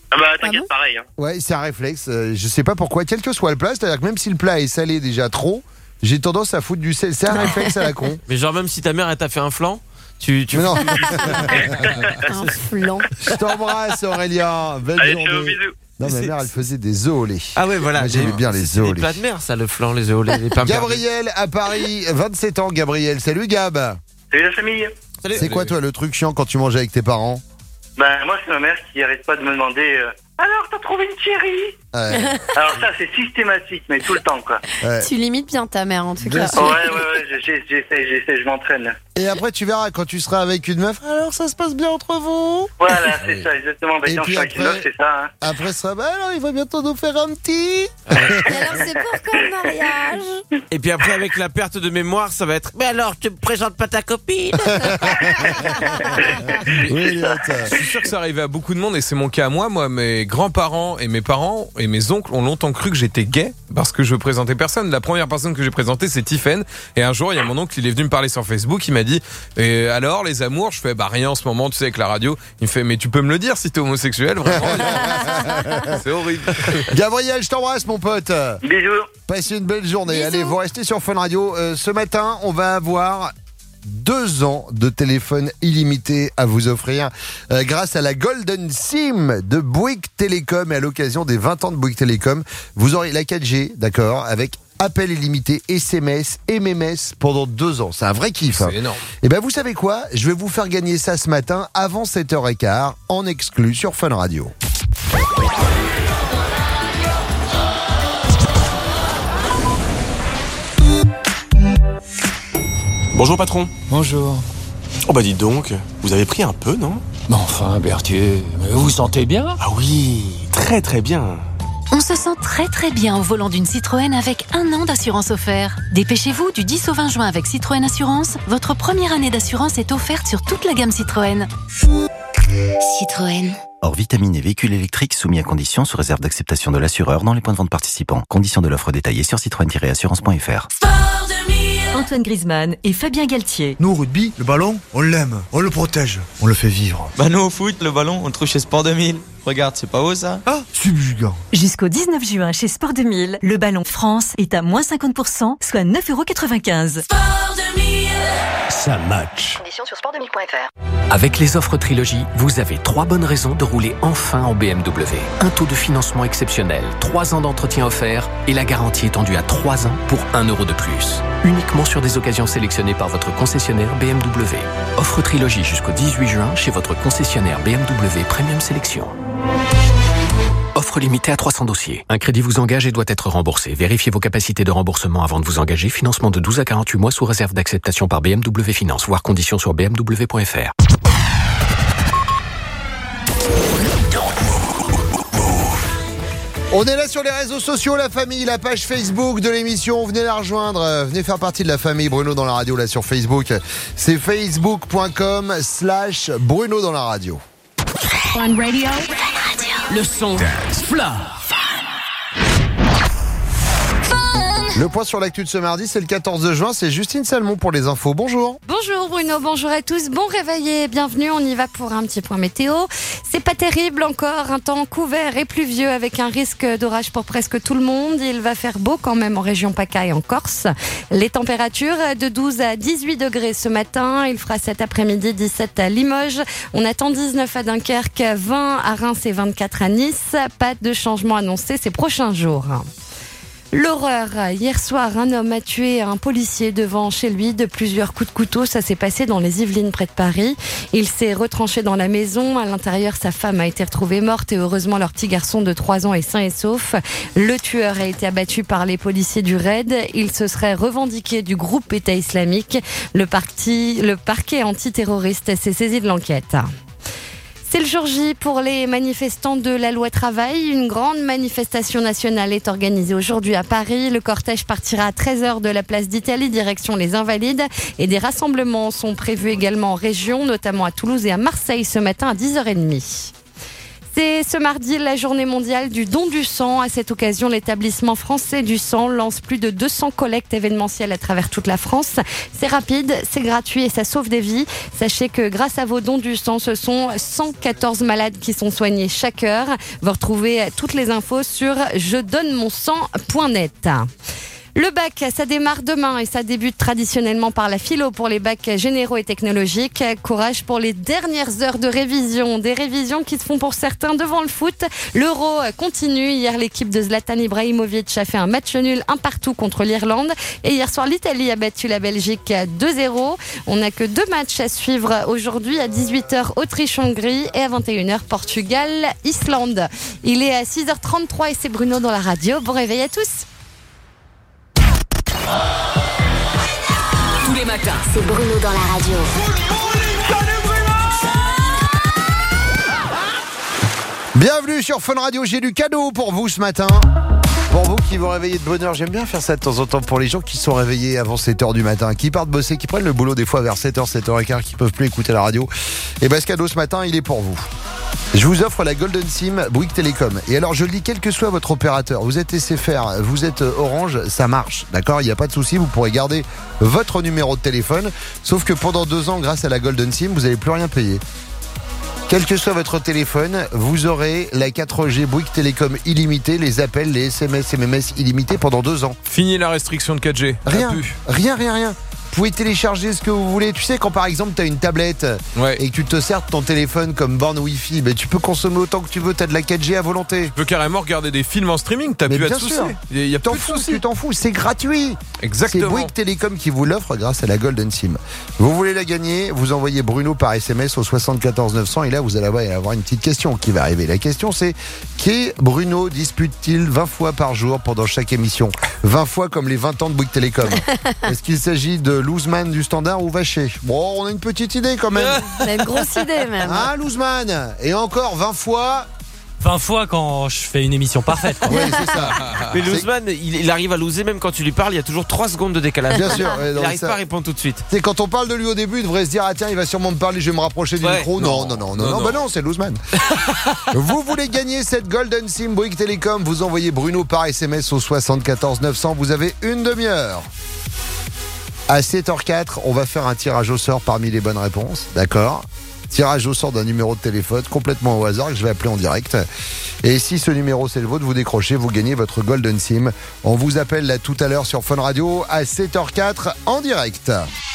Ah bah t'inquiète, ah bon pareil. Hein. Ouais, c'est un réflexe. Euh, je sais pas pourquoi, quel que soit le plat, c'est-à-dire que même si le plat est salé déjà trop, j'ai tendance à foutre du sel. C'est un réflexe à la con. Mais genre même si ta mère elle t'a fait un flan, tu... tu... non. Un flan. Je t'embrasse Aurélien. Belle Allez, journée. ciao, bisous. Non, ma mère, elle faisait des œufs au lait. Ah ouais, voilà. Moi, j'aimais bien les C'est œufs des au lait. plats de mer, ça, le flan, les œufs au lait, les pains Gabriel à Paris, vingt-sept ans, Gabriel. Salut Gab. Salut la famille. Salut. C'est quoi toi le truc chiant quand tu manges avec tes parents? Bah moi c'est ma mère qui arrête pas de me demander euh, alors t'as trouvé une chérie? Ouais. Alors ça c'est systématique mais tout le temps quoi. Ouais. Tu limites bien ta mère en tout Bien cas. sûr. Ouais ouais ouais j'ai- j'essaie j'essaie je m'entraîne. Et après tu verras quand tu seras avec une meuf, alors ça se passe bien entre vous. Voilà c'est ça exactement. Bah Et quand je puis suis avec une après- meuf c'est ça. Hein. Après ça, bah alors il va bientôt nous faire un petit. Et alors c'est pour quand le mariage? Et puis après avec la perte de mémoire, ça va être mais alors tu me présentes pas ta copine? Oui, Elliot. Je suis sûr que ça arrivait à beaucoup de monde et c'est mon cas à moi. Moi, mes grands-parents et mes parents et mes oncles ont longtemps cru que j'étais gay parce que je présentais personne. La première personne que j'ai présentée, c'est Tiffen. Et un jour, il y a mon oncle, il est venu me parler sur Facebook. Il m'a dit et alors les amours? Je fais bah rien en ce moment, tu sais, avec la radio. Il me fait mais tu peux me le dire si t'es homosexuel, vraiment? C'est horrible. Gabriel, je t'embrasse mon pote. Bisous. Passez une belle journée. Bisous. Allez, vous restez sur Fun Radio. Euh, ce matin, on va avoir deux ans de téléphone illimité à vous offrir euh, grâce à la Golden SIM de Bouygues Télécom et à l'occasion des vingt ans de Bouygues Télécom. Vous aurez la quatre G, d'accord, avec appel illimité, S M S, M M S pendant deux ans. C'est un vrai kiff. C'est énorme. Et ben vous savez quoi? Je vais vous faire gagner ça ce matin avant sept heures quinze en exclu sur Fun Radio. Bonjour patron. Bonjour. Oh bah dites donc, vous avez pris un peu, non? Mais enfin, Berthier, vous vous sentez bien? Ah oui, très très bien. On se sent très très bien au volant d'une Citroën avec un an d'assurance offert. Dépêchez-vous, du dix au vingt juin avec Citroën Assurance, votre première année d'assurance est offerte sur toute la gamme Citroën. Citroën. Hors vitamine et véhicule électrique soumis à conditions sous réserve d'acceptation de l'assureur dans les points de vente participants. Conditions de l'offre détaillée sur citroën tiret assurance point f r. Antoine Griezmann et Fabien Galtier. Nous, au rugby, le ballon, on l'aime, on le protège, on le fait vivre. Bah nous, au foot, le ballon, on le trouve chez Sport deux mille. Regarde, c'est pas beau ça? Ah, subjugant. Jusqu'au dix-neuf juin chez Sport deux mille, le ballon France est à moins cinquante pour cent, soit neuf euros quatre-vingt-quinze. Sport deux mille. Ça match. Conditions sur sport deux mille point f r. Avec les offres Trilogy, vous avez trois bonnes raisons de rouler enfin en B M W. Un taux de financement exceptionnel, trois ans d'entretien offert et la garantie étendue à trois ans pour un euro de plus. Uniquement sur des occasions sélectionnées par votre concessionnaire B M W. Offre Trilogy jusqu'au dix-huit juin chez votre concessionnaire B M W Premium Sélection. Offre limitée à trois cents dossiers. Un crédit vous engage et doit être remboursé. Vérifiez vos capacités de remboursement avant de vous engager. Financement de douze à quarante-huit mois sous réserve d'acceptation par B M W Finance. Voir conditions sur b m w point f r. On est là sur les réseaux sociaux, la famille, la page Facebook de l'émission. Venez la rejoindre, euh, venez faire partie de la famille Bruno dans la radio là sur Facebook. C'est facebook point com slash Bruno dans la radio. Fun Radio. Le son. Fla. Le point sur l'actu de ce mardi, c'est le quatorze juin, c'est Justine Salmon pour les infos. Bonjour. Bonjour Bruno, bonjour à tous, bon réveil et bienvenue, on y va pour un petit point météo. C'est pas terrible encore, un temps couvert et pluvieux avec un risque d'orage pour presque tout le monde. Il va faire beau quand même en région PACA et en Corse. Les températures de douze à dix-huit degrés ce matin, il fera cet après-midi dix-sept à Limoges. On attend dix-neuf à Dunkerque, vingt à Reims et vingt-quatre à Nice. Pas de changement annoncé ces prochains jours. L'horreur. Hier soir, un homme a tué un policier devant chez lui de plusieurs coups de couteau. Ça s'est passé dans les Yvelines près de Paris. Il s'est retranché dans la maison. À l'intérieur, sa femme a été retrouvée morte et heureusement, leur petit garçon de trois ans est sain et sauf. Le tueur a été abattu par les policiers du raid. Il se serait revendiqué du groupe État islamique. Le, parti, le parquet antiterroriste s'est saisi de l'enquête. C'est le jour J pour les manifestants de la loi travail. Une grande manifestation nationale est organisée aujourd'hui à Paris. Le cortège partira à treize heures de la place d'Italie, direction les Invalides. Et des rassemblements sont prévus également en région, notamment à Toulouse et à Marseille ce matin à dix heures trente. C'est ce mardi la journée mondiale du don du sang. À cette occasion, l'établissement français du sang lance plus de deux cents collectes événementielles à travers toute la France. C'est rapide, c'est gratuit et ça sauve des vies. Sachez que grâce à vos dons du sang, ce sont cent quatorze malades qui sont soignés chaque heure. Vous retrouvez toutes les infos sur je donne mon sang point net. Le bac, ça démarre demain et ça débute traditionnellement par la philo pour les bacs généraux et technologiques. Courage pour les dernières heures de révision. Des révisions qui se font pour certains devant le foot. L'Euro continue. Hier, l'équipe de Zlatan Ibrahimovic a fait un match nul un partout contre l'Irlande. Et hier soir, l'Italie a battu la Belgique deux zéro. On n'a que deux matchs à suivre aujourd'hui. À dix-huit heures, Autriche-Hongrie et à vingt et une heures, Portugal-Islande. Il est à six heures trente-trois et c'est Bruno dans la radio. Bon réveil à tous. Tous les matins, c'est Bruno dans la radio. Bienvenue sur Fun Radio, j'ai du cadeau pour vous ce matin. Pour vous qui vous réveillez de bonne heure, j'aime bien faire ça de temps en temps pour les gens qui sont réveillés avant sept heures du matin, qui partent bosser, qui prennent le boulot des fois vers sept heures, sept heures quinze, qui peuvent plus écouter la radio. Et ben ce cadeau ce matin, il est pour vous. Je vous offre la Golden SIM Bouygues Télécom. Et alors je le dis, quel que soit votre opérateur, vous êtes S F R, vous êtes Orange, ça marche, d'accord ? Il n'y a pas de souci, vous pourrez garder votre numéro de téléphone. Sauf que pendant deux ans, grâce à la Golden SIM, vous n'allez plus rien payer. Quel que soit votre téléphone, vous aurez la quatre G Bouygues Télécom illimitée, les appels, les S M S, M M S illimités pendant deux ans. Fini la restriction de quatre G. Rien, rien, rien, rien. Vous pouvez télécharger ce que vous voulez. Tu sais, quand par exemple tu as une tablette ouais. et que tu te sers de ton téléphone comme borne Wi-Fi, ben, tu peux consommer autant que tu veux. Tu as de la quatre G à volonté. Tu peux carrément regarder des films en streaming. T'as plus à te soucier. Il y a plus de soucis. Tu t'en fous, c'est gratuit. Exactement. C'est Bouygues Télécom qui vous l'offre grâce à la Golden SIM. Vous voulez la gagner, vous envoyez Bruno par S M S au soixante-quatorze neuf cents et là vous allez avoir une petite question qui va arriver. La question c'est: qui Bruno dispute-t-il vingt fois par jour pendant chaque émission? vingt fois comme les vingt ans de Bouygues Télécom. Est-ce qu'il s'agit de Louzman du Standard ou Vacher? Bon, on a une petite idée quand même. On a une grosse idée même. Hein, Louzman? Et encore vingt fois. vingt fois quand je fais une émission parfaite. Oui, c'est ça. Mais Louzman, il, il arrive à loser même quand tu lui parles, il y a toujours trois secondes de décalage. Bien sûr. Ouais, il n'arrive ça... pas à répondre tout de suite. C'est quand on parle de lui au début, il devrait se dire ah tiens, il va sûrement me parler, je vais me rapprocher du ouais, micro. Non, non, non, non, non, non, bah non, c'est Louzman. Vous voulez gagner cette Golden SIM Bouygues Télécom, vous envoyez Bruno par S M S au soixante-quatorze neuf cents, vous avez une demi-heure. À sept heures quatre, on va faire un tirage au sort parmi les bonnes réponses, d'accord ? Tirage au sort d'un numéro de téléphone complètement au hasard que je vais appeler en direct. Et si ce numéro c'est le vôtre, vous décrochez, vous gagnez votre Golden SIM. On vous appelle là tout à l'heure sur Fun Radio à sept heures quatre en direct.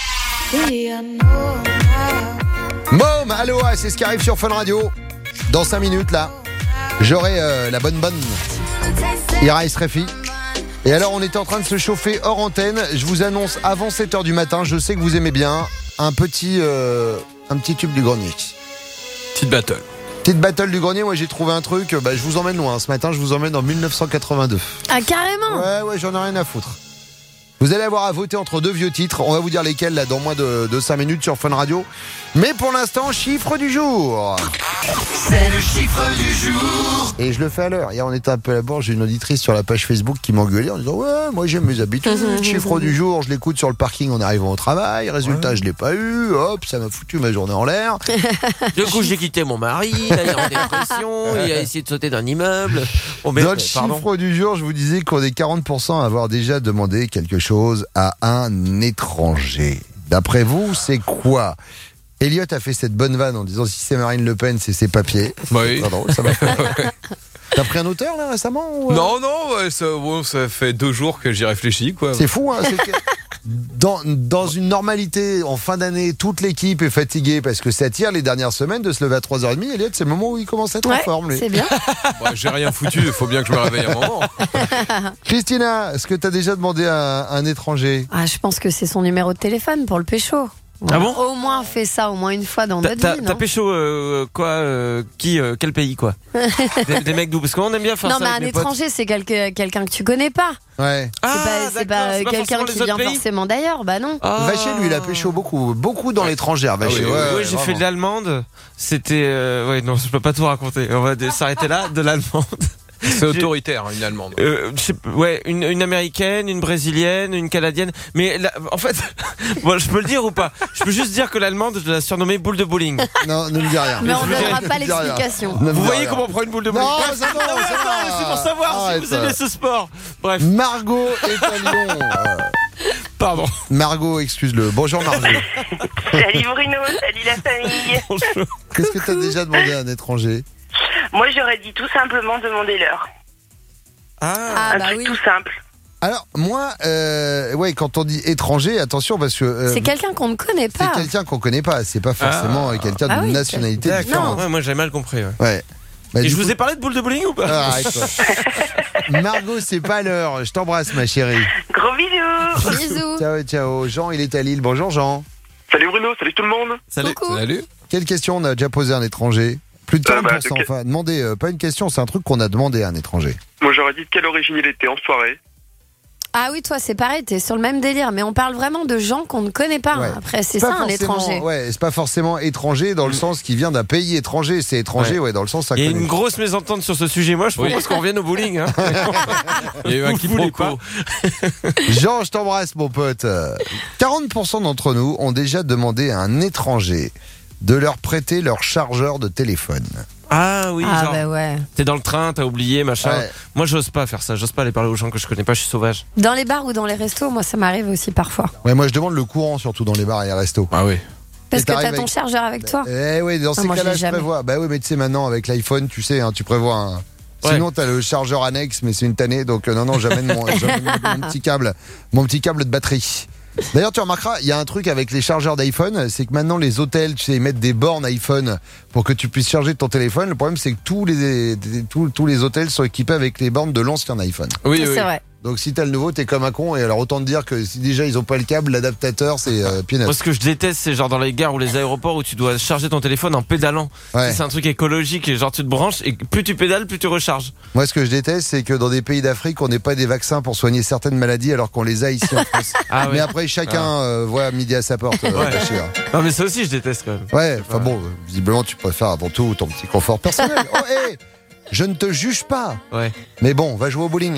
Mom, Aloha, c'est ce qui arrive sur Fun Radio. Dans cinq minutes là, j'aurai euh, la bonne bonne Ira Esrefi. Et alors on était en train de se chauffer hors antenne. Je vous annonce avant sept heures du matin, je sais que vous aimez bien, un petit, euh, un petit tube du grenier. Petite battle. Petite battle du grenier, moi j'ai trouvé un truc, bah, je vous emmène loin. Ce matin je vous emmène en dix-neuf cent quatre-vingt-deux. Ah carrément. Ouais ouais, j'en ai rien à foutre. Vous allez avoir à voter entre deux vieux titres. On va vous dire lesquels là dans moins de, de cinq minutes sur Fun Radio. Mais pour l'instant, chiffre du jour. C'est le chiffre du jour. Et je le fais à l'heure. Hier, on était un peu à la bourre. J'ai une auditrice sur la page Facebook qui m'engueulait en disant ouais, moi j'aime mes habitudes. Chiffre du jour, je l'écoute sur le parking en arrivant au travail. Résultat, ouais. je l'ai pas eu. Hop, ça m'a foutu ma journée en l'air. Du coup, j'ai quitté mon mari. Là, il est en dépression. Il a essayé de sauter d'un immeuble. Oh, mais, dans le pardon. Chiffre du jour, je vous disais qu'on est quarante pour cent à avoir déjà demandé quelque chose à un étranger. D'après vous, c'est quoi? Elliot a fait cette bonne vanne en disant si c'est Marine Le Pen, c'est ses papiers. Oui. C'est drôle, ça m'a fait. T'as pris un auteur là récemment ou... Non, non, ouais, ça, bon, ça fait deux jours que j'y réfléchis quoi. C'est fou, hein, c'est que dans, dans une normalité, en fin d'année, toute l'équipe est fatiguée parce que ça tire les dernières semaines de se lever à trois heures trente. Elliot, c'est le moment où il commence à être ouais, en forme. Lui. C'est bien. Ouais, j'ai rien foutu, il faut bien que je me réveille un moment. Christina, est-ce que t'as déjà demandé à un étranger? Ah, je pense que c'est son numéro de téléphone pour le pécho. Ah bon? Au moins fait ça au moins une fois dans notre vie. T'as pécho euh, quoi euh, Qui euh, Quel pays quoi? des, des mecs d'où? Parce qu'on aime bien faire non, ça. Non, avec mais un mes étranger, potes. c'est quelqu'un quelqu'un que tu connais pas. Ouais. C'est ah, pas, c'est pas, c'est pas quelqu'un qui vient pays. forcément d'ailleurs, bah non. Ah. Vacher, lui, il a pécho beaucoup, beaucoup dans l'étranger. Vacher. Ah oui, ouais, ouais, ouais, j'ai fait de l'allemande. C'était, euh, ouais, non, je peux pas tout raconter. On va s'arrêter là, de l'allemande. C'est autoritaire, une Allemande. Euh, je sais- ouais, une, une américaine, une brésilienne, une canadienne. Mais la- en fait, bon, je peux le dire ou pas? Je peux juste dire que l'allemande, je l'ai surnommée boule de bowling. Non, ne me dis rien. Mais on je ne veux donnera dire- pas ne dis rien. l'explication. Ne me Vous dis voyez rien. comment on prend une boule de bowling? Non, Bref. c'est bon, Non, mais ça attends, va. c'est pour savoir Arrête. si vous aimez ce sport. Bref, Margot est à Lyon. Euh, pardon. Margot, excuse-le. Bonjour Margot. Salut Bruno, salut la famille. Bonjour. Qu'est-ce que t'as déjà demandé à un étranger? Moi, j'aurais dit tout simplement demander l'heure. Ah, Ah Un bah truc oui. tout simple. Alors, moi, euh, ouais, quand on dit étranger, attention parce que. euh, C'est quelqu'un qu'on ne connaît c'est pas. quelqu'un qu'on connaît pas. C'est pas forcément Ah. quelqu'un Ah d'une oui, nationalité d'accord. différente. Ouais, moi j'ai mal compris. Ouais. Ouais. Bah, Et du je coup- vous ai parlé de boule de bowling ou pas? Ah, arrête-toi. Margot, c'est pas l'heure. Je t'embrasse, ma chérie. Gros bisous. Bisous. Ciao, ciao. Jean, il est à Lille. Bonjour, Jean. Salut Bruno, salut tout le monde. Salut. Coucou. Salut. Quelle question on a déjà posé à un étranger? Plus de Euh, bah, quarante pour cent. de- Enfin, demandé, euh, pas une question, c'est un truc qu'on a demandé à un étranger. Moi j'aurais dit de quelle origine il était en soirée. Ah oui, toi, c'est pareil, t'es sur le même délire. Mais on parle vraiment de gens qu'on ne connaît pas. Ouais. hein. Après, c'est Pas ça, un forcément- étranger. Ouais, c'est pas forcément étranger dans le sens qu'il vient d'un pays étranger. C'est étranger, ouais, Ouais. dans le sens ça Il y a connaît. une grosse mésentente sur ce sujet. Moi, je Oui. propose qu'on revienne au bowling. Hein. Il y a eu un Vous voulez quiproquo. Jean, je t'embrasse, mon pote. Euh, quarante pour cent d'entre nous ont déjà demandé à un étranger de leur prêter leur chargeur de téléphone. Ah oui, Ah genre, bah ouais. t'es dans le train, t'as oublié, machin. Ouais. Moi, j'ose pas faire ça. J'ose pas aller parler aux gens que je connais pas. Je suis sauvage. Dans les bars ou dans les restos, moi, ça m'arrive aussi parfois. Ouais, moi je demande le courant, surtout dans les bars et les restos. Ah oui. Parce Et que t'arrives t'as ton avec- chargeur avec toi. Eh oui, dans Ah, ces moi, je cas-là, l'ai je jamais. prévois. Bah oui, mais tu sais, maintenant, avec l'iPhone, tu sais, hein, tu prévois un. Ouais. Sinon, t'as le chargeur annexe, mais c'est une tannée, donc euh, non, non, j'amène mon, j'amène mon, mon petit câble, mon petit câble de batterie. D'ailleurs, tu remarqueras, il y a un truc avec les chargeurs d'iPhone, c'est que maintenant les hôtels, tu sais, ils mettent des bornes iPhone pour que tu puisses charger ton téléphone. Le problème, c'est que tous les, tous, tous les hôtels sont équipés avec les bornes de l'ancien iPhone. Oui, c'est oui. vrai. Donc si t'as le nouveau, t'es comme un con. Et alors autant te dire que si déjà ils ont pas le câble, l'adaptateur, c'est euh, peanuts. Moi, ce que je déteste, c'est genre dans les gares ou les aéroports où tu dois charger ton téléphone en pédalant. Ouais. C'est un truc écologique et genre tu te branches et plus tu pédales, plus tu recharges. Moi, ce que je déteste, c'est que dans des pays d'Afrique, on n'ait pas des vaccins pour soigner certaines maladies alors qu'on les a ici en France. Ah Mais ouais. après, chacun euh, voit midi à sa porte. euh, Ouais. pas cher. Non, mais ça aussi, je déteste quand même. Ouais, enfin bon, euh, visiblement, tu préfères avant tout ton petit confort personnel. Oh, hé, je ne te juge pas. Ouais. Mais bon, va jouer au bowling.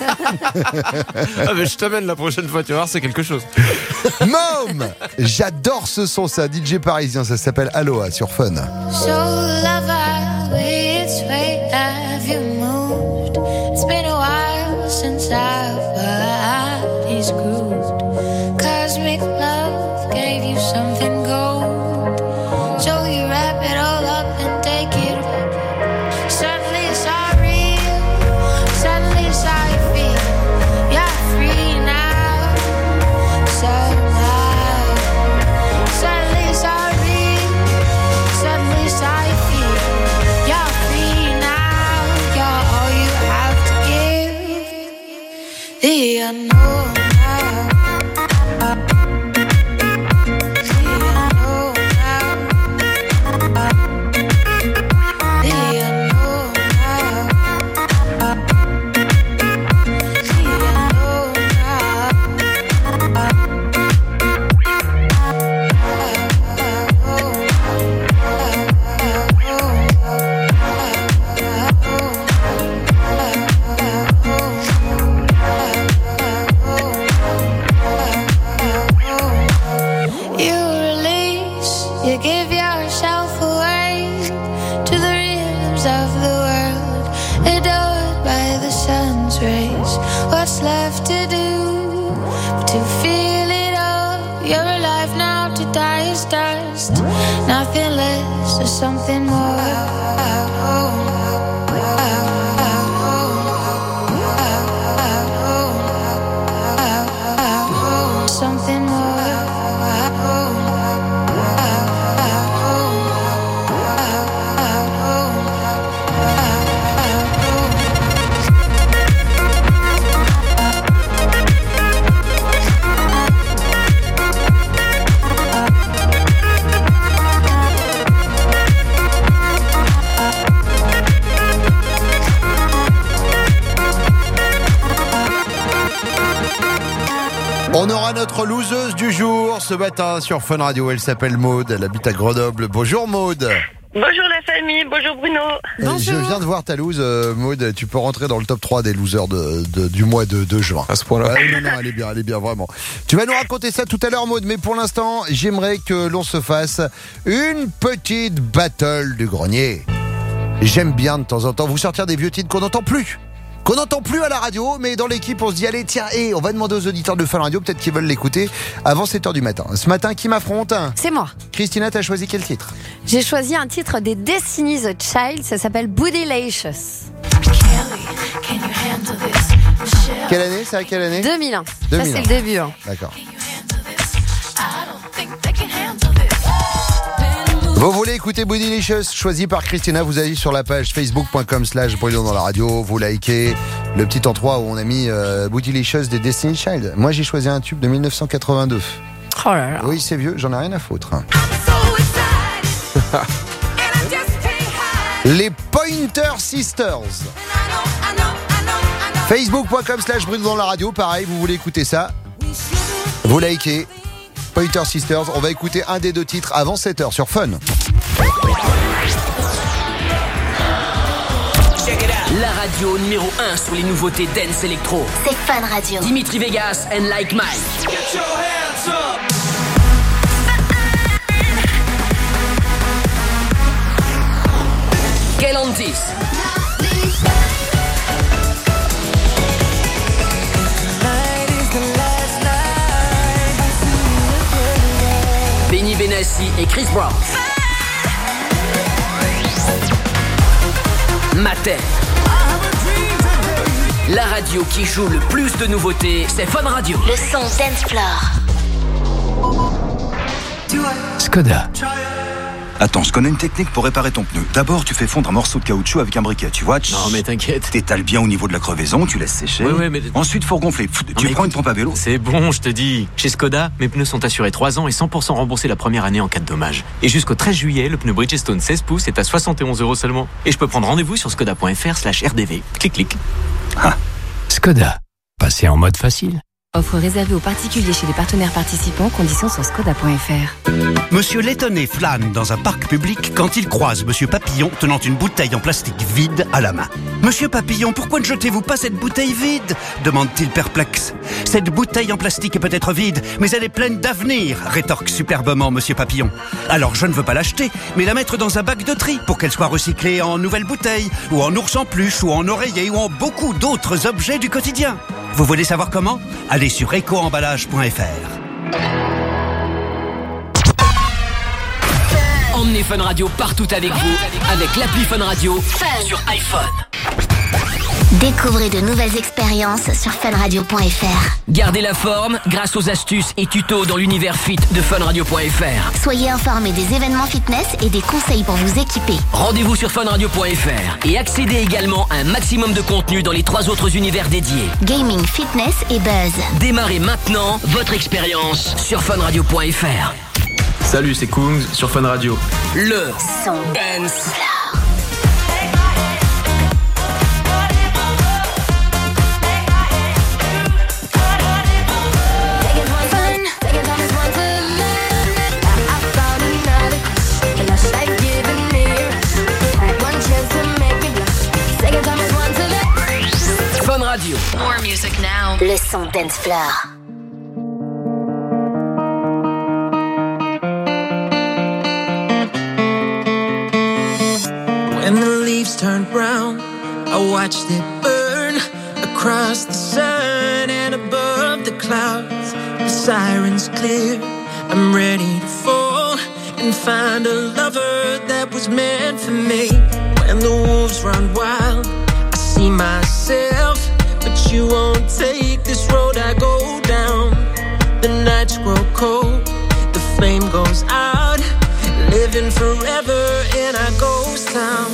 Ah, mais je t'amène la prochaine fois, tu vas voir, c'est quelque chose. Mom, j'adore ce son, ça, D J parisien, ça s'appelle Aloha sur Fun. So lover, which way have you moved? It's been a while since our bodies grooved. Cosmic love gave you something gold. So you wrap it all up and take it. Suddenly it's all real. Suddenly it's how you feel. You're free now. Somehow. Suddenly it's all real. Suddenly it's how you feel. You're free now. You're all you have to give. The unknown now. You release, you give yourself away to the rhythms of the world, adored by the sun's rays. What's left to do but to feel it all? You're alive now, to die is dust. Nothing less, there's something more. Something On aura notre loseuse du jour ce matin sur Fun Radio. Elle s'appelle Maude. Elle habite à Grenoble. Bonjour Maude. Bonjour la famille, bonjour Bruno. Euh, Je viens de voir ta loose, euh, Maud. Tu peux rentrer dans le top trois des losers de, de- du mois de, de juin. À ce point-là. Ouais, non, non, elle est bien, elle est bien, vraiment. Tu vas nous raconter ça tout à l'heure, Maud, mais pour l'instant, j'aimerais que l'on se fasse une petite battle du grenier. J'aime bien de temps en temps vous sortir des vieux titres qu'on n'entend plus. Qu'on n'entend plus à la radio, mais dans l'équipe, on se dit, allez, tiens, et on va demander aux auditeurs de Fun Radio, peut-être qu'ils veulent l'écouter avant sept heures du matin. Ce matin, qui m'affronte ? C'est moi. Christina, t'as choisi quel titre ? J'ai choisi un titre des Destiny's Child, ça s'appelle Bootylicious. Quelle année, ça, quelle année ? deux mille un. deux Ça, mille un. c'est le début. Hein. D'accord. Vous voulez écouter Bootylicious, choisi par Christina, vous allez sur la page facebook.com slash Bruno dans la radio, vous likez le petit en trois où on a mis euh, Bootylicious des Destiny's Child. Moi j'ai choisi un tube de dix-neuf cent quatre-vingt-deux. Oh là là. Oui, c'est vieux, j'en ai rien à foutre. Les Pointer Sisters. Facebook.com slash Bruno dans la radio, pareil, vous voulez écouter ça, vous likez Pointer Sisters. On va écouter un des deux titres avant sept heures sur Fun. La radio numéro un sur les nouveautés dance électro. C'est Fun Radio. Dimitri Vegas and Like Mike. Get your hands up. Galantis. Benny Benassi et Chris Brown. Matin. La radio qui joue le plus de nouveautés, c'est Fun Radio. Le son Dance Floor. Skoda. Attends, je connais une technique pour réparer ton pneu. D'abord, tu fais fondre un morceau de caoutchouc avec un briquet, tu vois. Tch, Non mais t'inquiète. t'étales bien au niveau de la crevaison, tu laisses sécher. Ouais, ouais, mais- Ensuite, faut regonfler. Pff, tu mais prends une écoute, pompe à vélo. C'est bon, je te dis. Chez Skoda, mes pneus sont assurés trois ans et cent pour cent remboursés la première année en cas de dommage. Et jusqu'au treize juillet, le pneu Bridgestone seize pouces est à soixante et onze euros seulement. Et je peux prendre rendez-vous sur skoda.fr slash rdv. Clic, clic. Ah. Skoda. Passez en mode facile. Offre réservée aux particuliers chez les partenaires participants, conditions sur skoda point f r. Monsieur l'étonné flâne dans un parc public quand il croise Monsieur Papillon tenant une bouteille en plastique vide à la main. Monsieur Papillon, pourquoi ne jetez-vous pas cette bouteille vide ? Demande-t-il perplexe. Cette bouteille en plastique est peut-être vide, mais elle est pleine d'avenir, rétorque superbement Monsieur Papillon. Alors je ne veux pas l'acheter, mais la mettre dans un bac de tri pour qu'elle soit recyclée en nouvelles bouteilles, ou en ours en peluche, ou en oreiller, ou en beaucoup d'autres objets du quotidien. Vous voulez savoir comment ? Allez sur éco emballage point f r. Emmenez Fun Radio partout avec vous avec l'appli Fun Radio sur iPhone. Découvrez de nouvelles expériences sur fun radio point f r. Gardez la forme grâce aux astuces et tutos dans l'univers fit de fun radio point f r. Soyez informés des événements fitness et des conseils pour vous équiper. Rendez-vous sur fun radio point f r et accédez également à un maximum de contenu dans les trois autres univers dédiés. Gaming, fitness et buzz. Démarrez maintenant votre expérience sur fun radio point f r. Salut, c'est Kungs sur Fun Radio. Le son dance. Fun Radio. More music now. Le son Dance Floor. When the leaves turned brown, I watched it burn across the sun and above the clouds. The sirens clear, I'm ready to fall and find a lover that was meant for me. When the wolves run wild, I see myself, but you won't take this road I go down. The nights grow cold, the flame goes out, living forever in our ghost town.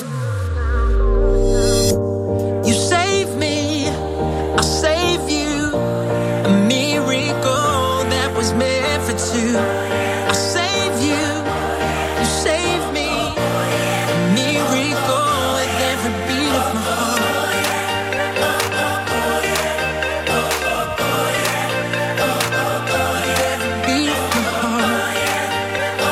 You save me, I'll save you. A miracle that was meant for two. I'll save you, you save me. A miracle with every beat of my heart. Every beat of my heart.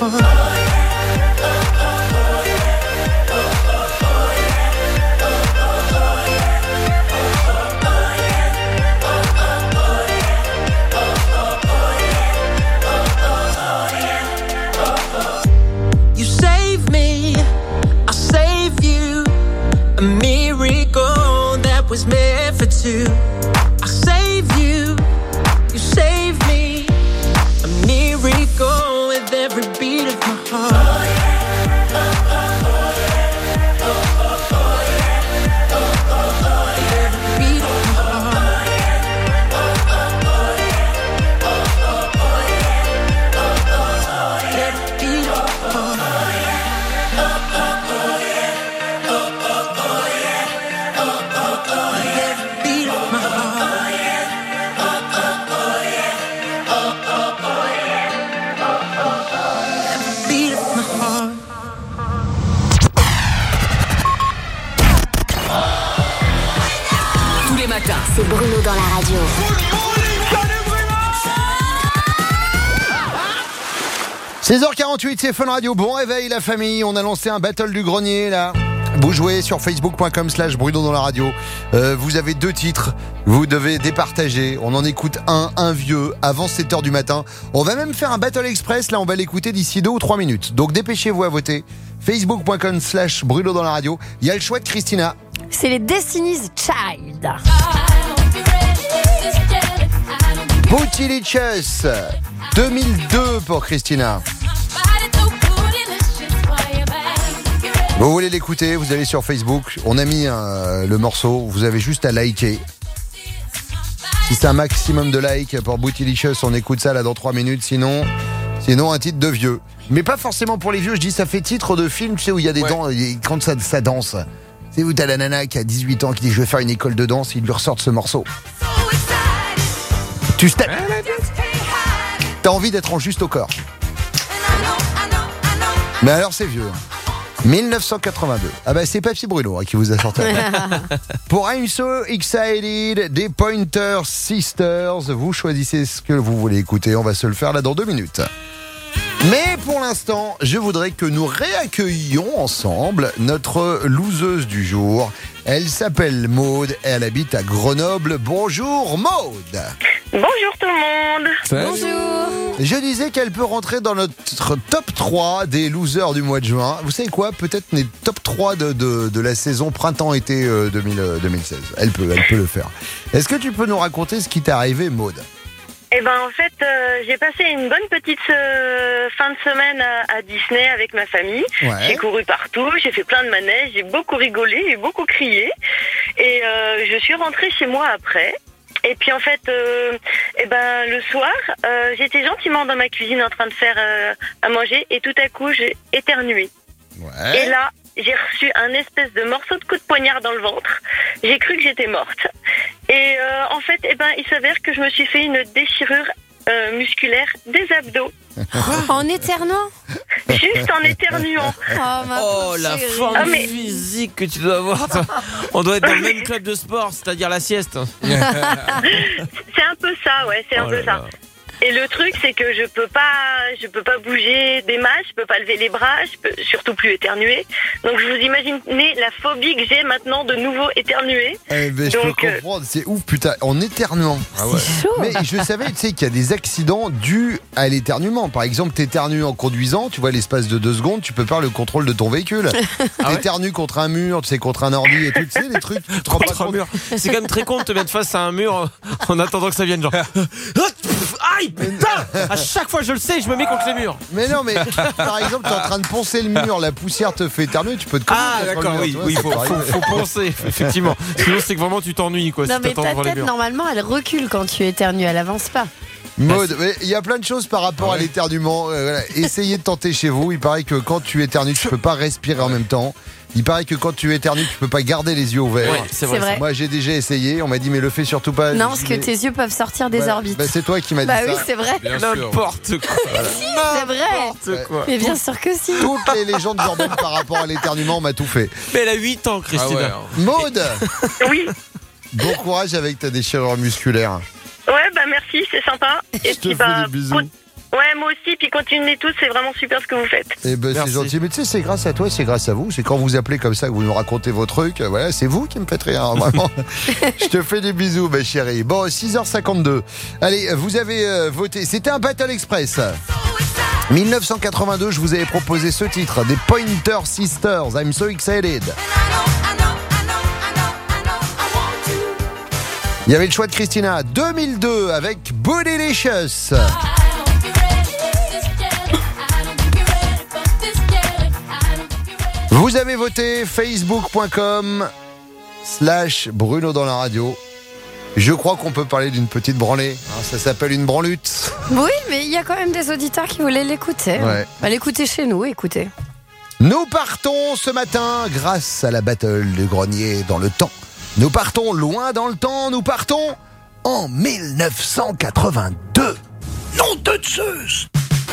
You save me, I'll save you. A miracle that was meant for two. I'll save you, you save me. A miracle with every beat of my heart. C'est Bruno dans la radio. seize heures quarante-huit, c'est Fun Radio. Bon réveil la famille, on a lancé un battle du grenier là. Vous jouez sur facebook.com slash Bruno dans la radio. Euh, vous avez deux titres, vous devez départager. On en écoute un, un vieux, avant sept heures du matin. On va même faire un battle express, là on va l'écouter d'ici deux ou trois minutes. Donc dépêchez-vous à voter. facebook.com slash Bruno dans la radio. Il y a le choix de Christina. C'est les Destiny's Child. Bootylicious, deux mille deux pour Christina. Vous voulez l'écouter, vous allez sur Facebook. On a mis euh, le morceau, vous avez juste à liker. Si c'est un maximum de likes pour Bootylicious, on écoute ça là dans trois minutes. Sinon, sinon un titre de vieux. Mais pas forcément pour les vieux, je dis ça fait titre de film, tu sais, où il y a des ouais. dents, quand ça, ça danse. C'est où t'as la nana qui a dix-huit ans qui dit je vais faire une école de danse, il lui ressort ce morceau. Tu steps. T'as envie d'être en juste au corps. Mais alors c'est vieux. dix-neuf cent quatre-vingt-deux. Ah bah c'est Papy Bruno hein, qui vous a sorti. Pour I'm So Excited des Pointer Sisters, vous choisissez ce que vous voulez écouter. On va se le faire là dans deux minutes. Mais pour l'instant, je voudrais que nous réaccueillions ensemble notre loseuse du jour. Elle s'appelle Maude et elle habite à Grenoble. Bonjour Maude. Bonjour tout le monde. Bonjour. Je disais qu'elle peut rentrer dans notre top trois des losers du mois de juin. Vous savez quoi ? Peut-être les top trois de, de, de la saison printemps-été euh, deux mille, deux mille seize. Elle peut, elle peut le faire. Est-ce que tu peux nous raconter ce qui t'est arrivé, Maude ? Eh ben en fait, euh, j'ai passé une bonne petite euh, fin de semaine à, à Disney avec ma famille. Ouais. J'ai couru partout, j'ai fait plein de manèges, j'ai beaucoup rigolé, j'ai beaucoup crié. Et euh, je suis rentrée chez moi après. Et puis en fait, euh, eh ben le soir, euh, j'étais gentiment dans ma cuisine en train de faire euh, à manger et tout à coup j'ai éternué. Ouais. Et là, j'ai reçu un espèce de morceau de coup de poignard dans le ventre. J'ai cru que j'étais morte. Et euh, en fait, eh ben, il s'avère que je me suis fait une déchirure euh, musculaire des abdos. En éternuant ? Juste en éternuant. Oh, ma Oh, la chérie. forme Ah, mais- physique que tu dois avoir. toi. On doit être dans le même club de sport, c'est-à-dire la sieste. C'est un peu ça, ouais, c'est un Oh peu là ça. là. Et le truc, c'est que je peux pas, je peux pas bouger des masses, je peux pas lever les bras, je peux surtout plus éternuer. Donc, je vous imaginez la phobie que j'ai maintenant de nouveau éternuer. Eh ben, je Donc, peux euh, comprendre, c'est ouf, putain, en éternuant. Ah ouais. C'est chaud. Mais je savais, tu sais, qu'il y a des accidents dus à l'éternuement. Par exemple, t'éternues en conduisant, tu vois, l'espace de deux secondes, tu peux perdre le contrôle de ton véhicule. T'éternues contre un mur, tu sais, contre un ordi et tout, tu sais, des trucs, tu te rends pas Contre un compte. mur. C'est quand même très con de te mettre face à un mur en attendant que ça vienne. Genre, aïe, putain! À chaque fois, je le sais, je me mets contre les murs. Mais non, mais par exemple, t'es en train de poncer le mur, la poussière te fait éternuer, tu peux te cogner Ah, contre le d'accord, mur, oui, tu vois, oui, ça faut, peut faut, arriver. faut penser, effectivement. Sinon, c'est que vraiment tu t'ennuies, quoi. Non, si mais t'attends ta devant les tête, murs. normalement, elle recule quand tu éternues. Elle avance pas. Maude, mais il y a plein de choses par rapport Ah à l'éternuement. Euh, voilà. Essayez de tenter chez vous. Il paraît que quand tu éternues, tu peux pas respirer en même temps. Il paraît que quand tu éternues, tu peux pas garder les yeux ouverts. Ouais, c'est vrai. C'est vrai. Moi, j'ai déjà essayé. On m'a dit, mais le fais surtout pas. Non, Je parce dis, que mais- tes yeux peuvent sortir des Ouais, orbites. bah, c'est toi qui m'as dit Bah ça. oui, c'est vrai. Bien sûr. N'importe quoi. C'est vrai. N'importe quoi. Mais bien sûr que si. Toutes les légendes urbaines par rapport à l'éternuement, on m'a tout fait. Mais elle a huit ans, Ah Christina. ouais, hein. Maude, Oui. bon courage avec ta déchirure musculaire. Ouais, bah merci, c'est sympa. Et Je te puis, fais bah, des bisous. con- Ouais, moi aussi, puis continuez tous, c'est vraiment super ce que vous faites. Eh ben, c'est gentil. Mais tu sais, c'est grâce à toi, c'est grâce à vous. C'est quand vous appelez comme ça que vous nous racontez vos trucs. Voilà, c'est vous qui me faites rire, hein, vraiment. Je te fais des bisous, ma chérie. Bon, six heures cinquante-deux. Allez, vous avez euh, voté. C'était un Battle Express. dix-neuf cent quatre-vingt-deux, je vous avais proposé ce titre, des Pointer Sisters. I'm so excited. Il y avait le choix de Christina. deux mille deux avec Bootylicious. Vous avez voté facebook.com slash Bruno dans la radio. Je crois qu'on peut parler d'une petite branlée. Hein, ça s'appelle une branlute. Oui, mais il y a quand même des auditeurs qui voulaient l'écouter. Ouais. Bah, l'écouter chez nous, écoutez. Nous partons ce matin grâce à la battle du grenier dans le temps. Nous partons loin dans le temps. Nous partons en dix-neuf cent quatre-vingt-deux. Nom de Zeus!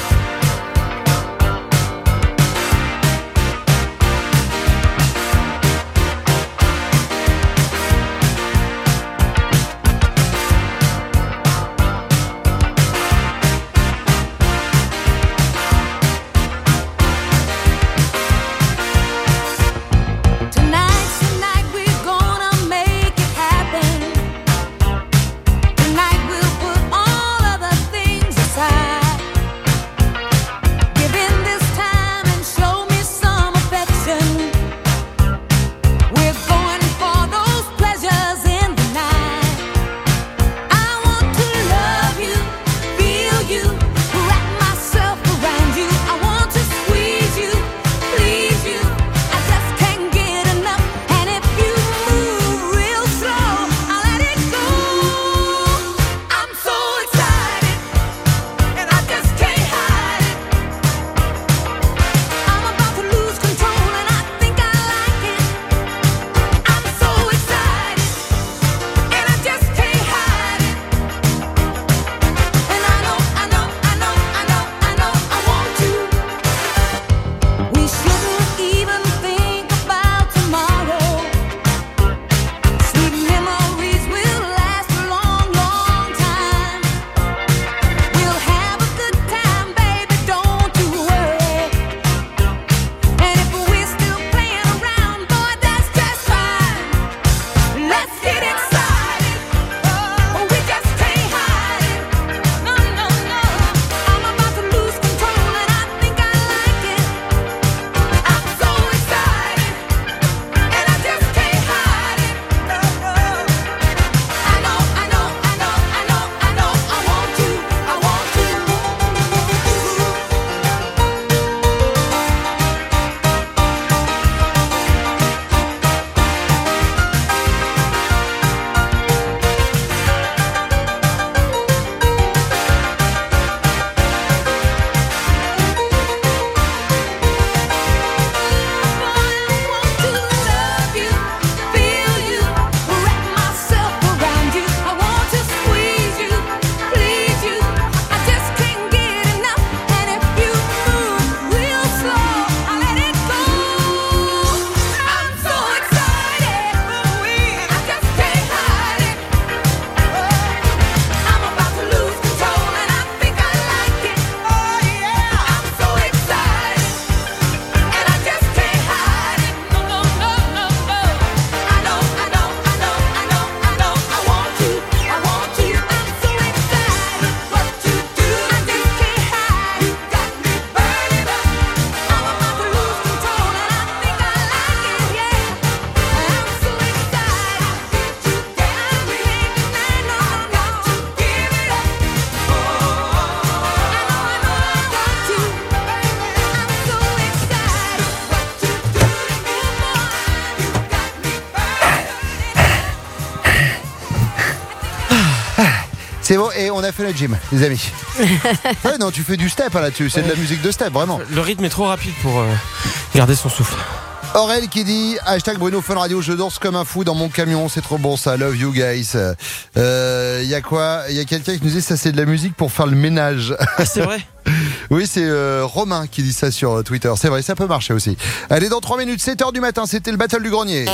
C'est bon, et on a fait le gym, les amis. Ouais, non, tu fais du step hein, là-dessus, c'est de la musique de step, vraiment. Le rythme est trop rapide pour euh, garder son souffle. Aurel qui dit hashtag Bruno Fun Radio, je danse comme un fou dans mon camion, c'est trop bon ça, love you guys. Il euh, y a quoi Il y a quelqu'un qui nous dit ça c'est de la musique pour faire le ménage. Ah, c'est vrai. Oui, c'est euh, Romain qui dit ça sur Twitter. C'est vrai, ça peut marcher aussi. Allez, dans trois minutes, sept heures du matin, c'était le Battle du Grenier.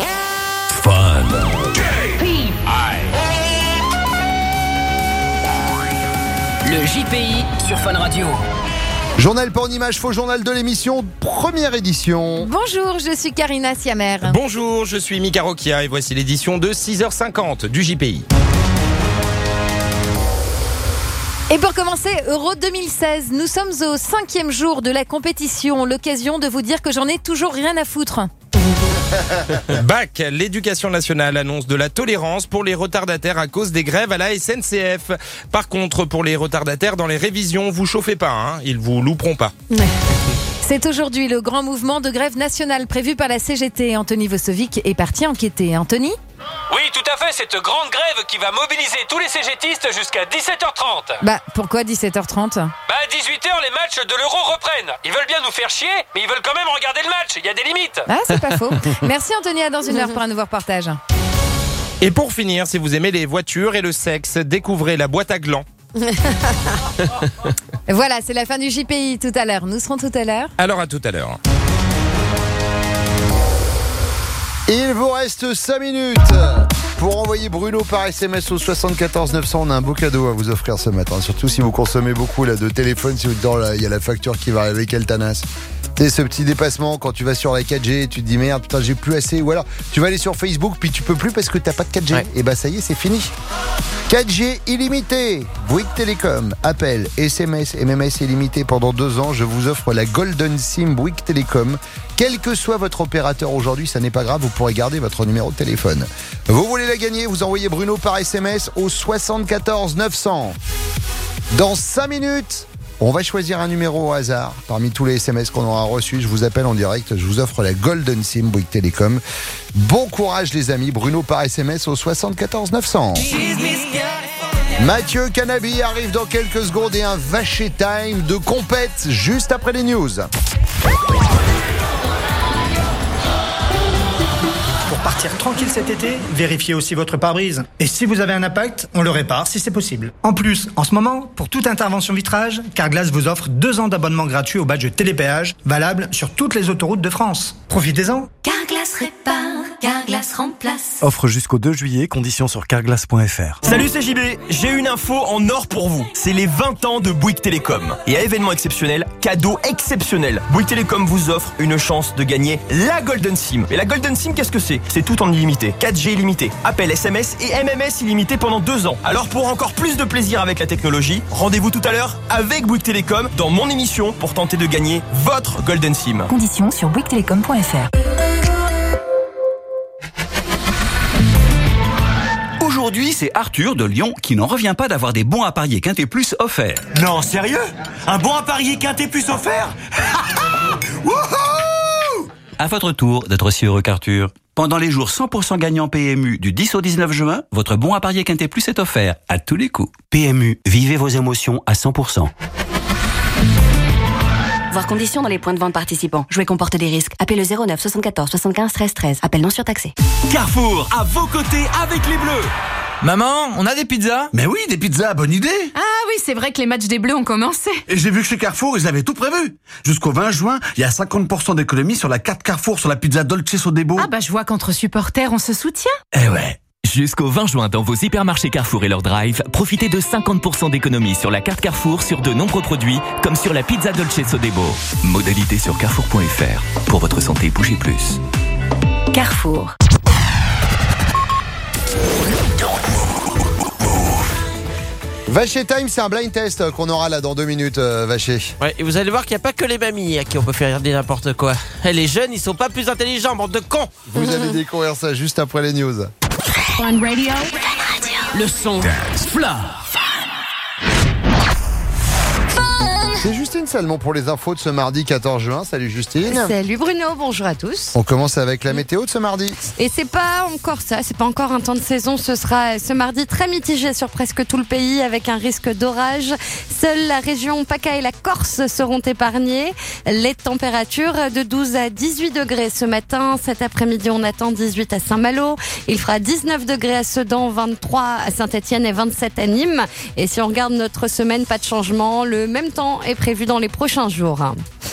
Fun. Le J P I sur Fun Radio. Journal pas en image, faux journal de l'émission, première édition. Bonjour, je suis Karina Siamer. Bonjour, je suis Mika Rokia et voici l'édition de six heures cinquante du J P I. Et pour commencer, Euro deux mille seize, nous sommes au cinquième jour de la compétition. L'occasion de vous dire que j'en ai toujours rien à foutre. Bac, l'éducation nationale annonce de la tolérance pour les retardataires à cause des grèves à la S N C F. Par contre, pour les retardataires dans les révisions, vous chauffez pas, hein, ils vous louperont pas. C'est aujourd'hui le grand mouvement de grève nationale prévu par la C G T. Anthony Vosovic est parti enquêter. Anthony ? Oui, tout à fait, cette grande grève qui va mobiliser tous les CGTistes jusqu'à dix-sept heures trente. Bah, pourquoi dix-sept heures trente ? Bah, à dix-huit heures, les matchs de l'Euro reprennent. Ils veulent bien nous faire chier, mais ils veulent quand même regarder le match. Il y a des limites. Ah, c'est pas faux. Merci Anthony, à dans une heure pour un nouveau reportage. Et pour finir, si vous aimez les voitures et le sexe, découvrez la boîte à glands. Voilà, c'est la fin du J P I tout à l'heure. Nous serons tout à l'heure. Alors à tout à l'heure. Il vous reste cinq minutes pour envoyer Bruno par S M S au soixante-quatorze neuf cents. On a un beau cadeau à vous offrir ce matin. Surtout si vous consommez beaucoup là, de téléphone, si vous êtes dans la, il y a la facture qui va arriver, quel tanas. C'est ce petit dépassement quand tu vas sur la quatre G et tu te dis merde, putain, j'ai plus assez. Ou alors tu vas aller sur Facebook puis tu peux plus parce que t'as pas de quatre G. Ouais. Et bah ça y est, c'est fini. quatre G illimité. Bouygues Télécom. Appel, S M S, M M S illimité pendant deux ans. Je vous offre la Golden SIM Bouygues Télécom. Quel que soit votre opérateur aujourd'hui, ça n'est pas grave, vous pourrez garder votre numéro de téléphone. Vous voulez la gagner, vous envoyez Bruno par S M S au soixante-quatorze neuf cents. Dans cinq minutes, on va choisir un numéro au hasard. Parmi tous les S M S qu'on aura reçus, je vous appelle en direct, je vous offre la Golden SIM Bouygues Télécom. Bon courage les amis, Bruno par S M S au soixante-quatorze neuf cents. Mathieu Canabi arrive dans quelques secondes et un Vacher Time de compète juste après les news. Pour partir tranquille cet été, vérifiez aussi votre pare-brise. Et si vous avez un impact, on le répare si c'est possible. En plus, en ce moment, pour toute intervention vitrage, Carglass vous offre deux ans d'abonnement gratuit au badge télépéage, valable sur toutes les autoroutes de France. Profitez-en. Carglass répare, Carglass remplace. Offre jusqu'au deux juillet, conditions sur carglass point f r. Salut, c'est J B. J'ai une info en or pour vous. C'est les vingt ans de Bouygues Télécom. Et à événement exceptionnel, cadeau exceptionnel. Bouygues Télécom vous offre une chance de gagner la Golden SIM. Et la Golden SIM, qu'est-ce que c'est ? C'est tout en illimité. quatre G illimité. Appel, S M S et M M S illimité pendant deux ans. Alors pour encore plus de plaisir avec la technologie, rendez-vous tout à l'heure avec Bouygues Télécom dans mon émission pour tenter de gagner votre Golden SIM. Conditions sur bouygues télécom point f r. Aujourd'hui, c'est Arthur de Lyon qui n'en revient pas d'avoir des bons à parier Quintet Plus offerts. Non, sérieux ? Un bon à parier Quintet Plus offert ? Wouhou ! À votre tour d'être aussi heureux qu'Arthur. Pendant les jours cent pour cent gagnants P M U du dix au dix-neuf juin, votre bon à parier Quintet Plus est offert à tous les coups. P M U, vivez vos émotions à cent pour cent. Voir conditions dans les points de vente participants. Jouer comporte des risques. Appelez le zéro neuf soixante-quatorze soixante-quinze treize treize. Appel non surtaxé. Carrefour, à vos côtés avec les Bleus. Maman, on a des pizzas ? Mais oui, des pizzas, bonne idée. Ah oui, c'est vrai que les matchs des Bleus ont commencé. Et j'ai vu que chez Carrefour, ils avaient tout prévu. Jusqu'au vingt juin, il y a cinquante pour cent d'économie sur la carte Carrefour sur la pizza Dolce Sodebo. Ah bah je vois qu'entre supporters, on se soutient. Eh ouais. Jusqu'au vingt juin dans vos hypermarchés Carrefour et leur drive, profitez de cinquante pour cent d'économie sur la carte Carrefour sur de nombreux produits, comme sur la pizza Dolce Sodebo. Modalité sur carrefour point f r. Pour votre santé, bougez plus. Carrefour. Vacher Time, c'est un blind test qu'on aura là dans deux minutes, euh, Vacher. Ouais, et vous allez voir qu'il n'y a pas que les mamies à qui on peut faire dire n'importe quoi. Les jeunes, ils sont pas plus intelligents, bande de cons. Vous allez découvrir ça juste après les news. Fun Radio. Le son. Fla. C'est Justine Salmon pour les infos de ce mardi quatorze juin. Salut Justine. Salut Bruno, bonjour à tous. On commence avec la météo de ce mardi. Et c'est pas encore ça, c'est pas encore un temps de saison. Ce sera ce mardi très mitigé sur presque tout le pays avec un risque d'orage. Seule la région PACA et la Corse seront épargnées. Les températures de douze à dix-huit degrés ce matin. Cet après-midi, on attend dix-huit à Saint-Malo. Il fera dix-neuf degrés à Sedan, vingt-trois à Saint-Etienne et vingt-sept à Nîmes. Et si on regarde notre semaine, pas de changement. Le même temps est prévu dans les prochains jours.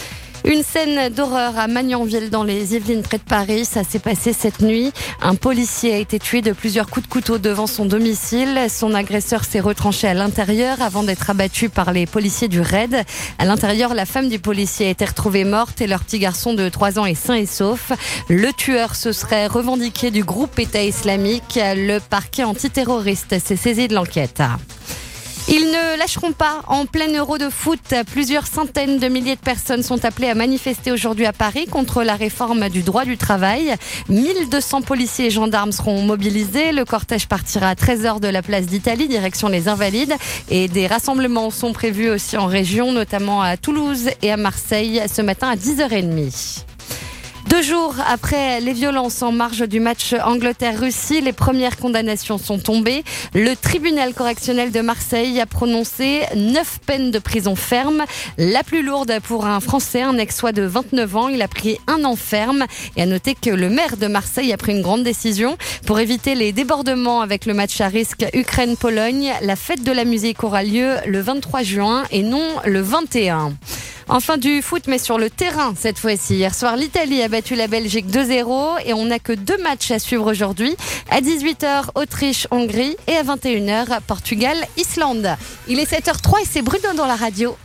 Une scène d'horreur à Magnanville dans les Yvelines près de Paris. Ça s'est passé cette nuit. Un policier a été tué de plusieurs coups de couteau devant son domicile. Son agresseur s'est retranché à l'intérieur avant d'être abattu par les policiers du raid. À l'intérieur, la femme du policier a été retrouvée morte et leur petit garçon de trois ans est sain et sauf. Le tueur se serait revendiqué du groupe État islamique. Le parquet antiterroriste s'est saisi de l'enquête. Ils ne lâcheront pas. En plein Euro de foot, plusieurs centaines de milliers de personnes sont appelées à manifester aujourd'hui à Paris contre la réforme du droit du travail. mille deux cents policiers et gendarmes seront mobilisés. Le cortège partira à treize heures de la place d'Italie, direction les Invalides. Et des rassemblements sont prévus aussi en région, notamment à Toulouse et à Marseille, ce matin à dix heures trente. Deux jours après les violences en marge du match Angleterre-Russie, les premières condamnations sont tombées. Le tribunal correctionnel de Marseille a prononcé neuf peines de prison ferme. La plus lourde pour un Français, un ex-oie de vingt-neuf ans. Il a pris un an ferme. Et à noter que le maire de Marseille a pris une grande décision. Pour éviter les débordements avec le match à risque Ukraine-Pologne, la fête de la musique aura lieu le vingt-trois juin et non le vingt et un. Enfin du foot, mais sur le terrain cette fois-ci. Hier soir, l'Italie a battu la Belgique deux zéro et on n'a que deux matchs à suivre aujourd'hui. À dix-huit heures, Autriche-Hongrie et à vingt et une heures, Portugal-Islande. Il est sept heures zéro trois et c'est Bruno dans la radio.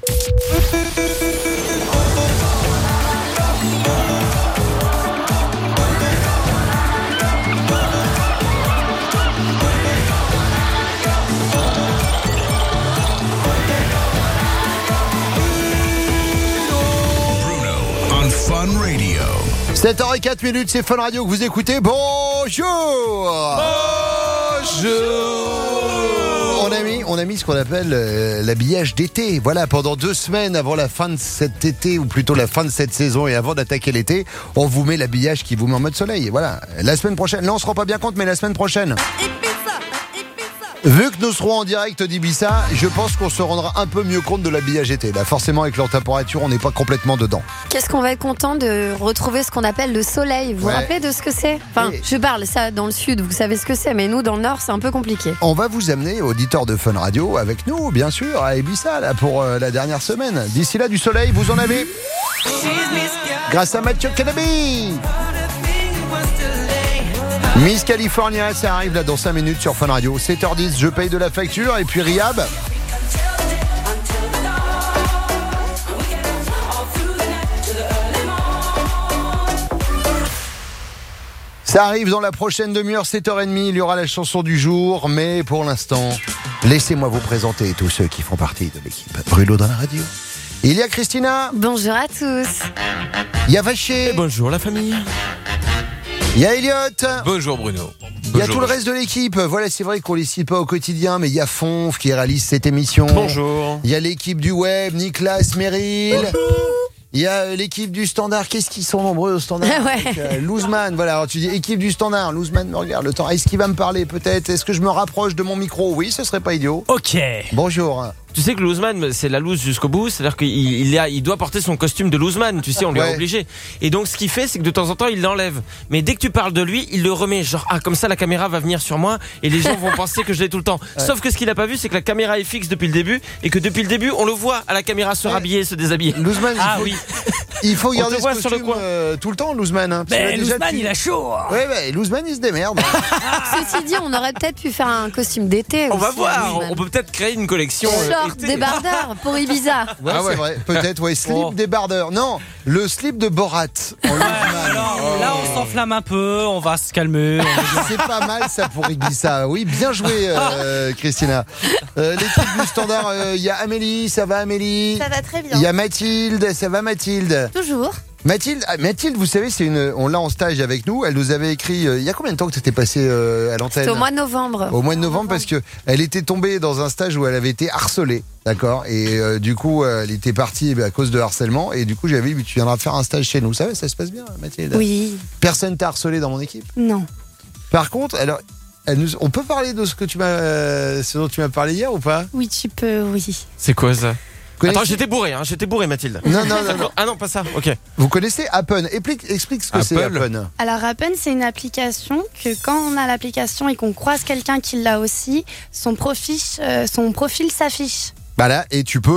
Fun Radio. sept heures zéro quatre minutes, c'est Fun Radio que vous écoutez. Bonjour. Bonjour. On a mis, on a mis ce qu'on appelle euh, l'habillage d'été. Voilà, pendant deux semaines avant la fin de cet été, ou plutôt la fin de cette saison et avant d'attaquer l'été, on vous met l'habillage qui vous met en mode soleil. Voilà, la semaine prochaine, là on se rend pas bien compte, mais la semaine prochaine. Vu que nous serons en direct d'Ibiza, je pense qu'on se rendra un peu mieux compte de l'habillage été. Là, forcément, avec leur température, on n'est pas complètement dedans. Qu'est-ce qu'on va être content de retrouver ce qu'on appelle le soleil. Vous vous Ouais. rappelez de ce que c'est? Enfin, Et- je parle ça dans le sud, vous savez ce que c'est, mais nous, dans le nord, c'est un peu compliqué. On va vous amener, auditeurs de Fun Radio, avec nous, bien sûr, à Ibiza, là, pour euh, la dernière semaine. D'ici là, du soleil, vous en avez. Grâce à Mathieu Canabi. Miss California, ça arrive là dans cinq minutes sur Fun Radio. sept heures dix, je paye de la facture. Et puis Rihab. Ça arrive dans la prochaine demi-heure, sept heures trente. Il y aura la chanson du jour. Mais pour l'instant, laissez-moi vous présenter tous ceux qui font partie de l'équipe Bruno dans la radio. Il y a Christina. Bonjour à tous. Il y a Vaché. Bonjour la famille. Il y a Elliot. Bonjour Bruno. Il y a tout le reste de l'équipe. Voilà, c'est vrai qu'on les cite pas au quotidien, mais il y a Fonf qui réalise cette émission. Bonjour. Il y a l'équipe du web, Nicolas, Meryl. Il y a l'équipe du Standard. Qu'est-ce qu'ils sont nombreux au Standard? Ouais. Donc, euh, Louzman, voilà. Alors tu dis équipe du Standard. Louzman me regarde le temps. Est-ce qu'il va me parler peut-être? Est-ce que je me rapproche de mon micro? Oui, ce serait pas idiot. Ok. Bonjour. Tu sais que Louzman, c'est la loose jusqu'au bout, c'est-à-dire qu'il il a- il doit porter son costume de Louzman, tu sais, on lui a Ouais. obligé. Et donc ce qu'il fait, c'est que de temps en temps, il l'enlève. Mais dès que tu parles de lui, il le remet. Genre, ah, comme ça, la caméra va venir sur moi et les gens vont penser que je l'ai tout le temps. Ouais. Sauf que ce qu'il a pas vu, c'est que la caméra est fixe depuis le début et que depuis le début, on le voit à la caméra se rhabiller, se déshabiller. Louzman, ah il faut, oui. il faut On garder te ce voit sur le costume euh, tout le temps, Louzman. Hein, parce que Ben, là, déjà, Louzman, tu- il a chaud. Ouais, ouais, Louzman, il se démerde. Ceci dit, on aurait peut-être pu faire un costume d'été. On va aussi, voir, Louzman. on peut peut-être créer une collection. euh, Short été. débardeur pour Ibiza. Ouais, Ah ouais. c'est vrai. Peut-être, ouais. Slip Oh. débardeur. Non, le slip de Borat. En Louzman. Alors, là, on s'enflamme un peu, on va se calmer. C'est pas mal ça pour Ibiza. Oui, bien joué, euh, Christina. Euh, L'équipe du Standard, euh, il y a Amélie, ça va Amélie? Ça va très bien. Il y a Mathilde, ça va Mathilde? Toujours. Mathilde, ah, Mathilde, vous savez, c'est une, on l'a en stage avec nous. Elle nous avait écrit. euh, il y a combien de temps que tu étais passée euh, à l'antenne? C'est au mois de novembre. Au mois de novembre, parce que elle était tombée dans un stage où elle avait été harcelée, d'accord. Et euh, du coup, euh, elle était partie eh, à cause de harcèlement. Et du coup, j'avais dit, tu viendras faire un stage chez nous. Ça, ça se passe bien, Mathilde? Oui. Personne t'a harcelé dans mon équipe? Non. Par contre, alors, elle nous, on peut parler de ce que tu m'as, euh, ce dont tu m'as parlé hier ou pas? Oui, tu peux, oui. C'est quoi ça? Connaissez- Attends, j'étais bourré, hein, j'étais bourré, Mathilde. Non, non, non, non. Ah non, pas ça, ok. Vous connaissez Appen? Explique, explique ce que c'est Apple. Appen. Alors Appen, c'est une application que quand on a l'application et qu'on croise quelqu'un qui l'a aussi, son profil, euh, son profil s'affiche. Voilà, et tu peux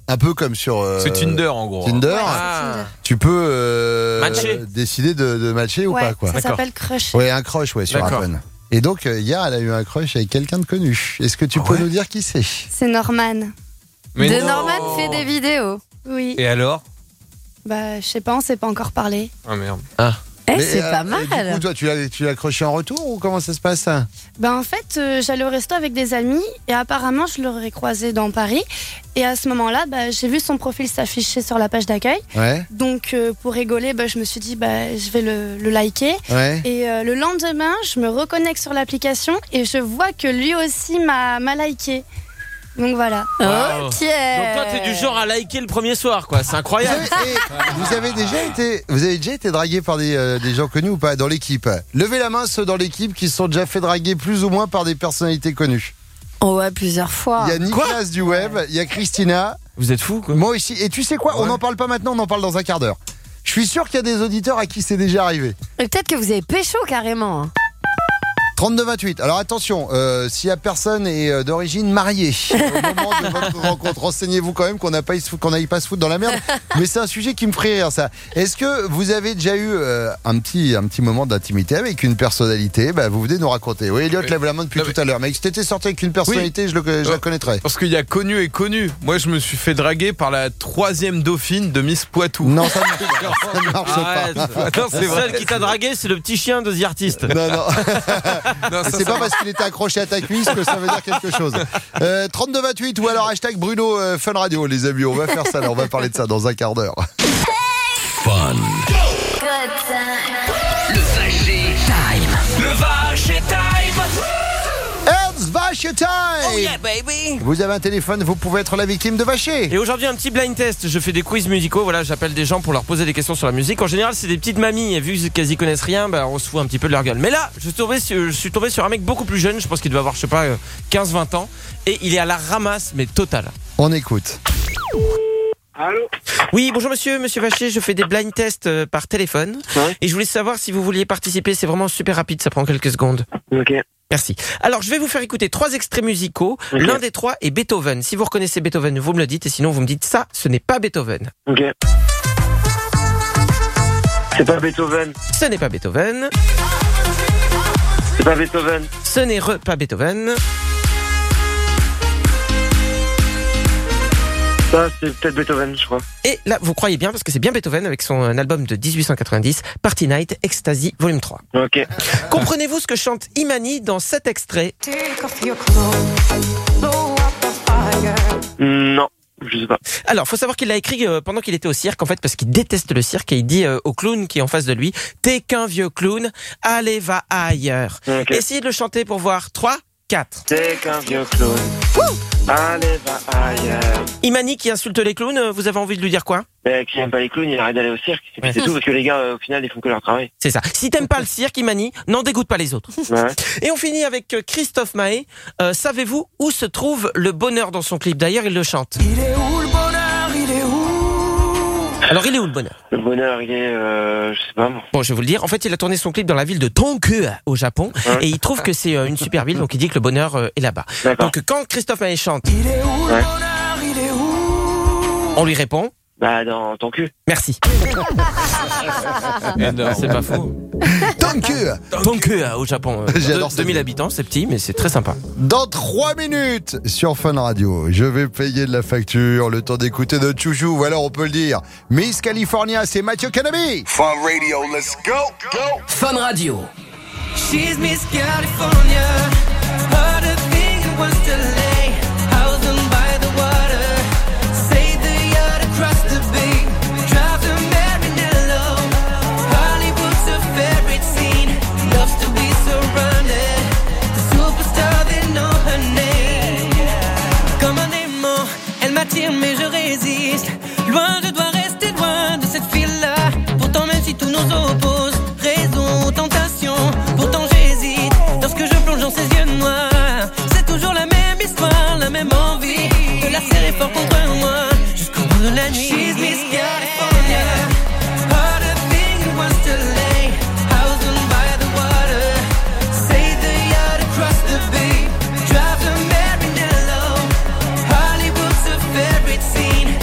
un peu comme sur euh, c'est Tinder en gros. Tinder. Ouais, Ah. Tinder. Tu peux euh, Matcher. décider de, de matcher ou Ouais, pas quoi. ça D'accord. s'appelle crush. Ouais, un crush ouais sur D'accord. Appen. Et donc euh, hier, elle a eu un crush avec quelqu'un de connu. Est-ce que tu peux ouais. nous dire qui c'est? C'est Norman. Mais De non. Norman fait des vidéos. Oui. Et alors? Bah, je sais pas, on s'est pas encore parlé. Ah merde. Eh, Mais, c'est euh, pas et mal. Du coup, toi, tu l'as, tu l'as accroché en retour ou comment ça se passe? Bah, en fait, euh, j'allais au resto avec des amis et apparemment, je l'aurais croisé dans Paris. Et à ce moment-là, bah, j'ai vu son profil s'afficher sur la page d'accueil. Ouais. Donc, euh, pour rigoler, bah, je me suis dit, bah, je vais le, le liker. Ouais. Et euh, le lendemain, je me reconnecte sur l'application et je vois que lui aussi m'a, m'a liké. Donc voilà. Wow. Ok. Donc toi, t'es du genre à liker le premier soir, quoi. C'est Vous incroyable. avez, et vous avez déjà été, vous avez déjà été dragué par des, euh, des gens connus ou pas dans l'équipe? Levez la main ceux dans l'équipe qui se sont déjà fait draguer plus ou moins par des personnalités connues. Oh ouais, plusieurs fois. Il y a Nicolas du web, il y a Christina. Vous êtes fous, quoi. Moi aussi. Et tu sais quoi? Ouais. On n'en parle pas maintenant, on en parle dans un quart d'heure. Je suis sûr qu'il y a des auditeurs à qui c'est déjà arrivé. Et peut-être que vous avez pécho carrément. hein. trente-deux vingt-huit. Alors attention, euh, s'il y a personne est euh, d'origine mariée au moment de votre rencontre, renseignez-vous quand même qu'on n'a pas qu'on n'aille pas se foutre dans la merde. Mais c'est un sujet qui me ferait rire ça. Est-ce que vous avez déjà eu euh, un petit un petit moment d'intimité avec une personnalité? Bah, vous venez nous raconter. Oui, Elliot Oui. lève la main depuis Non, tout mais- à l'heure. Mais si t'étais sorti avec une personnalité, je, le, je la connaîtrais. Parce qu'il y a connu et connu. Moi, je me suis fait draguer par la troisième dauphine de Miss Poitou. Non, ça ne marche pas. Ça ne marche Arrête. pas. Non, c'est C'est vrai. celle qui t'a dragué, c'est le petit chien de The Artist. Non, non. Non, ça, C'est ça- pas parce qu'il était accroché à ta cuisse que ça veut dire quelque chose. Euh, trente-deux vingt-huit ou alors hashtag Bruno euh, Fun Radio, les amis. On va faire ça là, on va parler de ça dans un quart d'heure. Le Vacher Time. Le Vacher Time. Ernst Vacher Time. Oh yeah, baby. Vous avez un téléphone, vous pouvez être la victime de Vacher. Et aujourd'hui, un petit blind test. Je fais des quiz musicaux. Voilà, j'appelle des gens pour leur poser des questions sur la musique. En général, c'est des petites mamies. Et vu qu'elles y connaissent rien, bah, on se fout un petit peu de leur gueule. Mais là, je suis tombé sur, je suis tombé sur un mec beaucoup plus jeune. Je pense qu'il doit avoir, je sais pas, quinze vingt ans. Et il est à la ramasse, mais totale. On écoute. Allô? Oui, bonjour monsieur, monsieur Vacher. Je fais des blind tests euh, par téléphone. Ouais. Et je voulais savoir si vous vouliez participer. C'est vraiment super rapide. Ça prend quelques secondes. Ok. Merci. Alors, je vais vous faire écouter trois extraits musicaux. Ok. L'un des trois est Beethoven. Si vous reconnaissez Beethoven, vous me le dites. Et sinon, vous me dites ça, ce n'est pas Beethoven. Ok. C'est pas Beethoven. Ce n'est pas Beethoven. C'est pas Beethoven. Ce n'est re pas Beethoven. Ça, c'est peut-être Beethoven, je crois. Et là, vous croyez bien, parce que c'est bien Beethoven avec son euh, album de dix-huit cent quatre-vingt-dix, Party Night, Ecstasy, volume trois. Ok. Comprenez-vous ce que chante Imani dans cet extrait? Non, je sais pas. Alors, faut savoir qu'il l'a écrit euh, pendant qu'il était au cirque, en fait, parce qu'il déteste le cirque, et il dit euh, au clown qui est en face de lui, t'es qu'un vieux clown, allez, va ailleurs. Ok. Essayez de le chanter pour voir. trois, quatre. T'es qu'un vieux clown. Allez, va ailleurs. Imani qui insulte les clowns, euh, vous avez envie de lui dire quoi? Mais qui aime pas les clowns, il arrête d'aller au cirque. Et puis Ouais. c'est tout, parce que les gars, euh, au final, ils font que leur travail. C'est ça. Si t'aimes pas le cirque, Imani, n'en dégoûte pas les autres. Ouais. Et on finit avec euh, Christophe Maé. Euh, savez-vous où se trouve le bonheur dans son clip? D'ailleurs, il le chante. Il est où le bonheur? Il est où? Alors, il est où le bonheur? Le bonheur, il est, euh, je sais pas moi. Bon, je vais vous le dire. En fait, il a tourné son clip dans la ville de Tonkyo, au Japon. Ouais. Et il trouve que c'est euh, une super ville, donc il dit que le bonheur euh, est là-bas. D'accord. Donc, quand Christophe Maé chante, Il est où le Ouais. bonheur? Il est où? on lui répond. Bah, dans ton cul. Merci. Énorme. C'est pas faux. Tonkyo. Tonkyo, au Japon. Euh, J'adore deux- cette deux mille ville. habitants, c'est petit, mais c'est très sympa. Dans trois minutes sur Fun Radio, je vais payer de la facture, le temps d'écouter notre chouchou, voilà on peut le dire. Miss California, c'est Mathieu Canabi. Fun Radio, let's go, go. Fun Radio. She's Miss California. Heard a thing who wants to lay. House down by the water. Save the yacht across the bay. Drive to Marinello. Hollywood's her favorite scene. Loves to be surrounded. The superstar, they know her name. Comme un aimant, elle m'attire mais je résiste. Loin, je dois rester loin de cette fille-là. Pourtant, même si tous nos opposent, raison, tentation. Pourtant, j'hésite lorsque je plonge dans ses yeux noirs. C'est toujours la même histoire, la même envie de la serrer fort contre moi jusqu'au bout de la nuit. She's Miss California. Heard a thing who wants to lay. House down by the water. Save the yacht across the bay. Drive to Marinello. Hollywood's her favorite scene.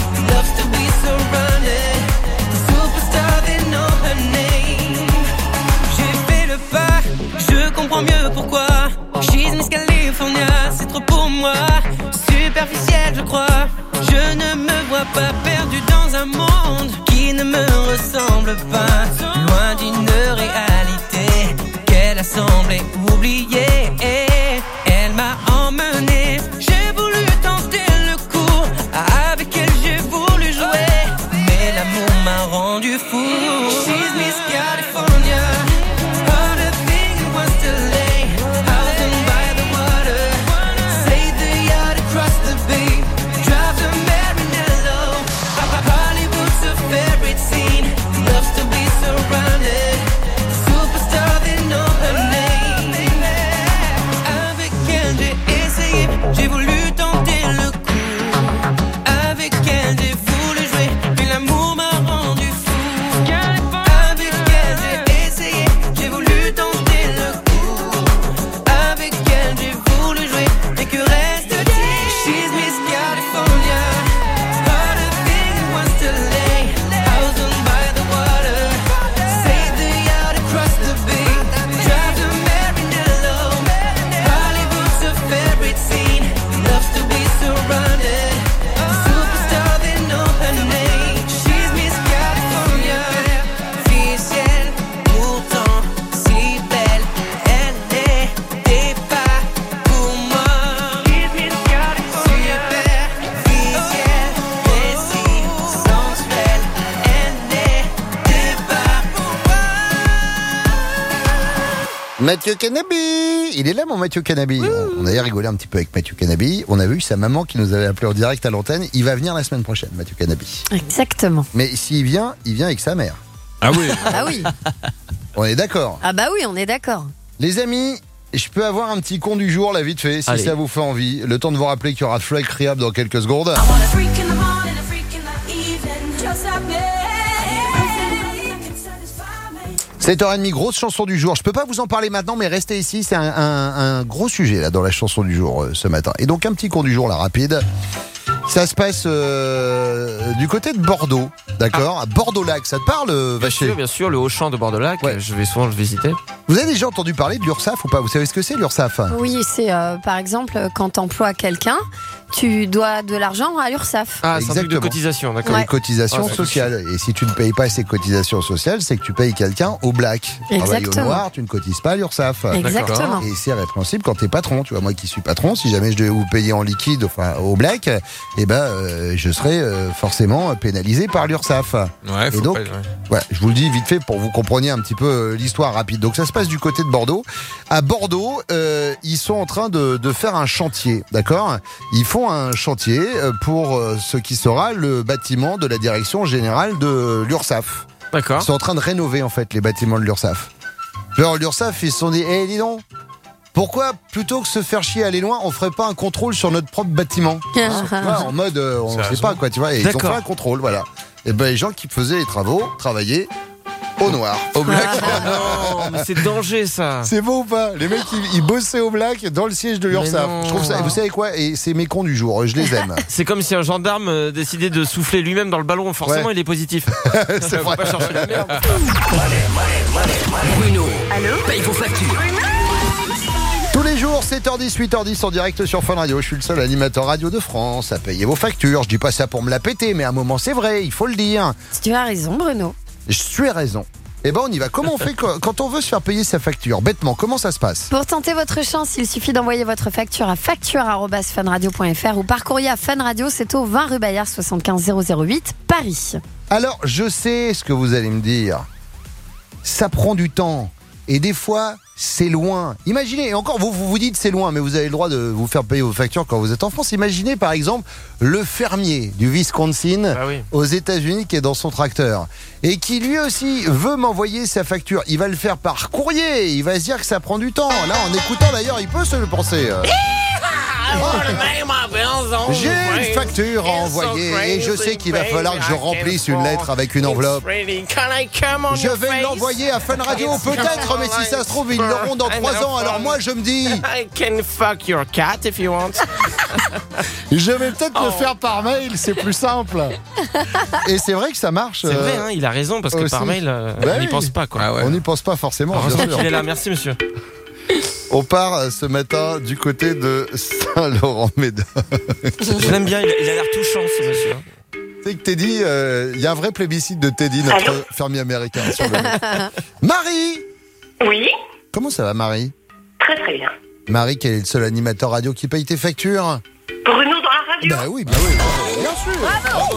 moi. Superficiel, je crois. Je ne me vois pas perdu dans un monde qui ne me ressemble pas. Loin d'une réalité qu'elle a semblé oublier. Elle m'a emmené. J'ai voulu tenter le coup. Avec elle j'ai voulu jouer. Mais l'amour m'a rendu fou. She's Miss California. Heard a thing it was delay. Housing by the water. Say the yacht across the bay. Drive to Marinello. Hollywood's a favorite scene. Loves to be surrounded. Superstar, they know her name. Avec elle j'ai essayé. J'ai voulu tenter le coup. Avec elle j'ai voulu jouer. Mais l'amour m'a rendu fou. Avec elle j'ai essayé. J'ai voulu tenter le coup. Avec elle j'ai voulu jouer. Mais que reste-t-il? She's Miss California. Heard a thing it was delay. Housing by the water. Say the yacht across the bay. Drive to Marinello. Hollywood's a favorite scene. Loves to be surrounded. Superstar, they know her name. She's Miss California. Officielle, pourtant si belle. Elle n'était pas pour moi. She's Miss California. Superficielle, précis, sensuelle. Elle n'était pas pour moi. Mathieu Canabi, il est là mon Mathieu Canabi. On a rigolé un petit peu avec Mathieu Canabi. On a vu sa maman qui nous avait appelé en direct à l'antenne. Il va venir la semaine prochaine, Mathieu Canabi. Exactement. Mais s'il vient, il vient avec sa mère. Ah oui. Ah oui. On est d'accord. Ah bah oui, on est d'accord. Les amis, je peux avoir un petit con du jour, là, vite fait, si Allez. ça vous fait envie. Le temps de vous rappeler qu'il y aura Flag Rehab dans quelques secondes. sept heures trente, grosse chanson du jour. Je peux pas vous en parler maintenant, mais restez ici. C'est un, un- un gros sujet là dans la chanson du jour euh, ce matin. Et donc un petit con du jour là rapide. Ça se passe euh, du côté de Bordeaux, d'accord, à Bordeaux-Lac. Ça te parle, euh, Bien Vacher? sûr, bien sûr, le Haut-Champ de Bordeaux-Lac, je vais souvent le visiter. Vous avez déjà entendu parler de l'URSSAF ou pas? Vous savez ce que c'est l'URSSAF? Oui, c'est euh, par exemple quand tu emploies quelqu'un, tu dois de l'argent à l'URSSAF. Ah, c'est un truc de Exactement. cotisation, d'accord. Une cotisation Ouais, c'est sociale. Et si tu ne payes pas ces cotisations sociales, c'est que tu payes quelqu'un au black. Tu travailles au Exactement. noir, tu ne cotises pas à l'URSSAF. Exactement. Et c'est répréhensible quand t'es patron. Tu vois, moi qui suis patron, si jamais je devais vous payer en liquide, enfin au black, eh ben, euh, je serais euh, forcément pénalisé par l'URSSAF. Ouais, Et faut donc, pas- ouais. voilà, je vous le dis vite fait pour que vous compreniez un petit peu euh, l'histoire rapide. Donc ça se passe du côté de Bordeaux. À Bordeaux, euh, ils sont en train de, de faire un chantier, d'accord? Ils font un chantier euh, pour euh, ce qui sera le bâtiment de la direction générale de l'URSSAF. D'accord. Ils sont en train de rénover en fait les bâtiments de l'URSSAF. Alors l'URSSAF, ils se sont dit, eh dis donc, pourquoi plutôt que se faire chier à aller loin, on ferait pas un contrôle sur notre propre bâtiment? Hein, tu vois, en mode, euh, on C'est sait raison. pas quoi, tu vois. Et ils ont D'accord. fait un contrôle, voilà. Et ben les gens qui faisaient les travaux travaillaient au noir, au black. Non, mais c'est danger ça. C'est beau ou pas? Les mecs, ils, ils bossaient au black dans le siège de l'URSSAF. non. Je trouve ça. Vous savez quoi? Et c'est mes cons du jour. Je les aime. C'est comme si un gendarme euh, décidait de souffler lui-même dans le ballon. Forcément, Ouais. il est positif. C'est Faut vrai. pas chercher la merde. Bruno. Allô? Paye vos factures. Tous les jours, sept heures dix, huit heures dix en direct sur Fun Radio. Je suis le seul animateur radio de France à payer vos factures. Je dis pas ça pour me la péter, mais à un moment, c'est vrai. Il faut le dire. Tu as raison, Bruno. Je suis raison. Eh ben, on y va. Comment on fait quand quand on veut se faire payer sa facture? Bêtement, comment ça se passe? Pour tenter votre chance, il suffit d'envoyer votre facture à facture arobase funradio point f r ou par courrier à Fun Radio. C'est au vingt rue Bayard soixante-quinze zéro zéro huit, Paris. Alors, je sais ce que vous allez me dire. Ça prend du temps. Et des fois, c'est loin. Imaginez, et encore, vous vous, vous dites c'est loin, mais vous avez le droit de vous faire payer vos factures quand vous êtes en France. Imaginez, par exemple, le fermier du Wisconsin Ah oui. aux États-Unis qui est dans son tracteur et qui lui aussi veut m'envoyer sa facture. Il va le faire par courrier. Il va se dire que ça prend du temps. Là, en écoutant d'ailleurs, il peut se le penser. euh. J'ai une facture à envoyer et je sais qu'il va falloir que je remplisse une lettre avec une enveloppe. Je vais l'envoyer à Fun Radio, peut-être, mais si ça se trouve, ils l'auront dans trois ans. Alors moi, je me dis, I can fuck your cat if you want. je vais peut-être le faire par mail, c'est plus simple. Et c'est vrai que ça marche. C'est vrai, euh, hein, il a raison parce que aussi. par mail, euh, Bah on n'y oui. pense pas quoi. Ah ouais. On n'y pense pas forcément. bien Heureusement sûr. qu'il est là. Merci monsieur. On part euh, ce matin du côté de Saint-Laurent-Médoc. Je l'aime bien, il a, il a l'air touchant ce monsieur. Tu sais que Teddy, il euh, y a un vrai plébiscite de Teddy, notre Allô fermier américain. Sur le... Marie! Oui, Comment ça va, Marie? très très bien. Marie, quel est le seul animateur radio qui paye tes factures? Bruno dans la radio. Bah oui, bah oui, bien sûr. Bravo.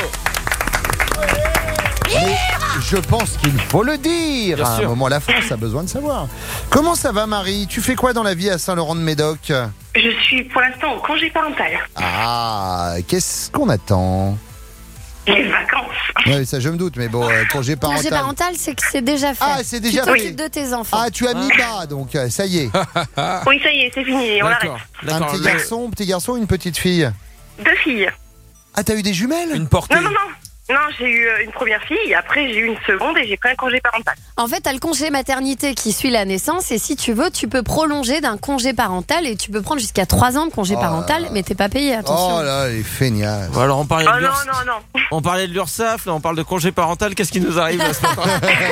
Mais je pense qu'il faut le dire. Bien À un sûr. moment, la France a besoin de savoir. Comment ça va, Marie? Tu fais quoi dans la vie à Saint-Laurent-de-Médoc? Je suis pour l'instant en congé parental. Ah, qu'est-ce qu'on attend? Les vacances. Oui, ça je me doute, mais bon, euh, congé parental. Congé parental, c'est que c'est déjà fait. Ah, c'est déjà tu fait. t'occupes de tes enfants. Ah, tu as mis bas, donc euh, ça y est. Oui, ça y est, c'est fini, on arrête. Un petit garçon, petit garçon, une petite fille. Deux filles. Ah, t'as eu des jumelles? Une portée. Non, non, non. Non, j'ai eu euh, une première fille, après j'ai eu une seconde et j'ai pris un congé parental. En fait, t'as le congé maternité qui suit la naissance et si tu veux, tu peux prolonger d'un congé parental et tu peux prendre jusqu'à trois ans de congé Oh parental, là. mais t'es pas payé, attention. Oh là, les feignasses. Bon, alors on parlait Oh de non, l'Urs- non, non. on parlait de l'URSSAF, là on parle de congé parental, qu'est-ce qui nous arrive là, ce matin?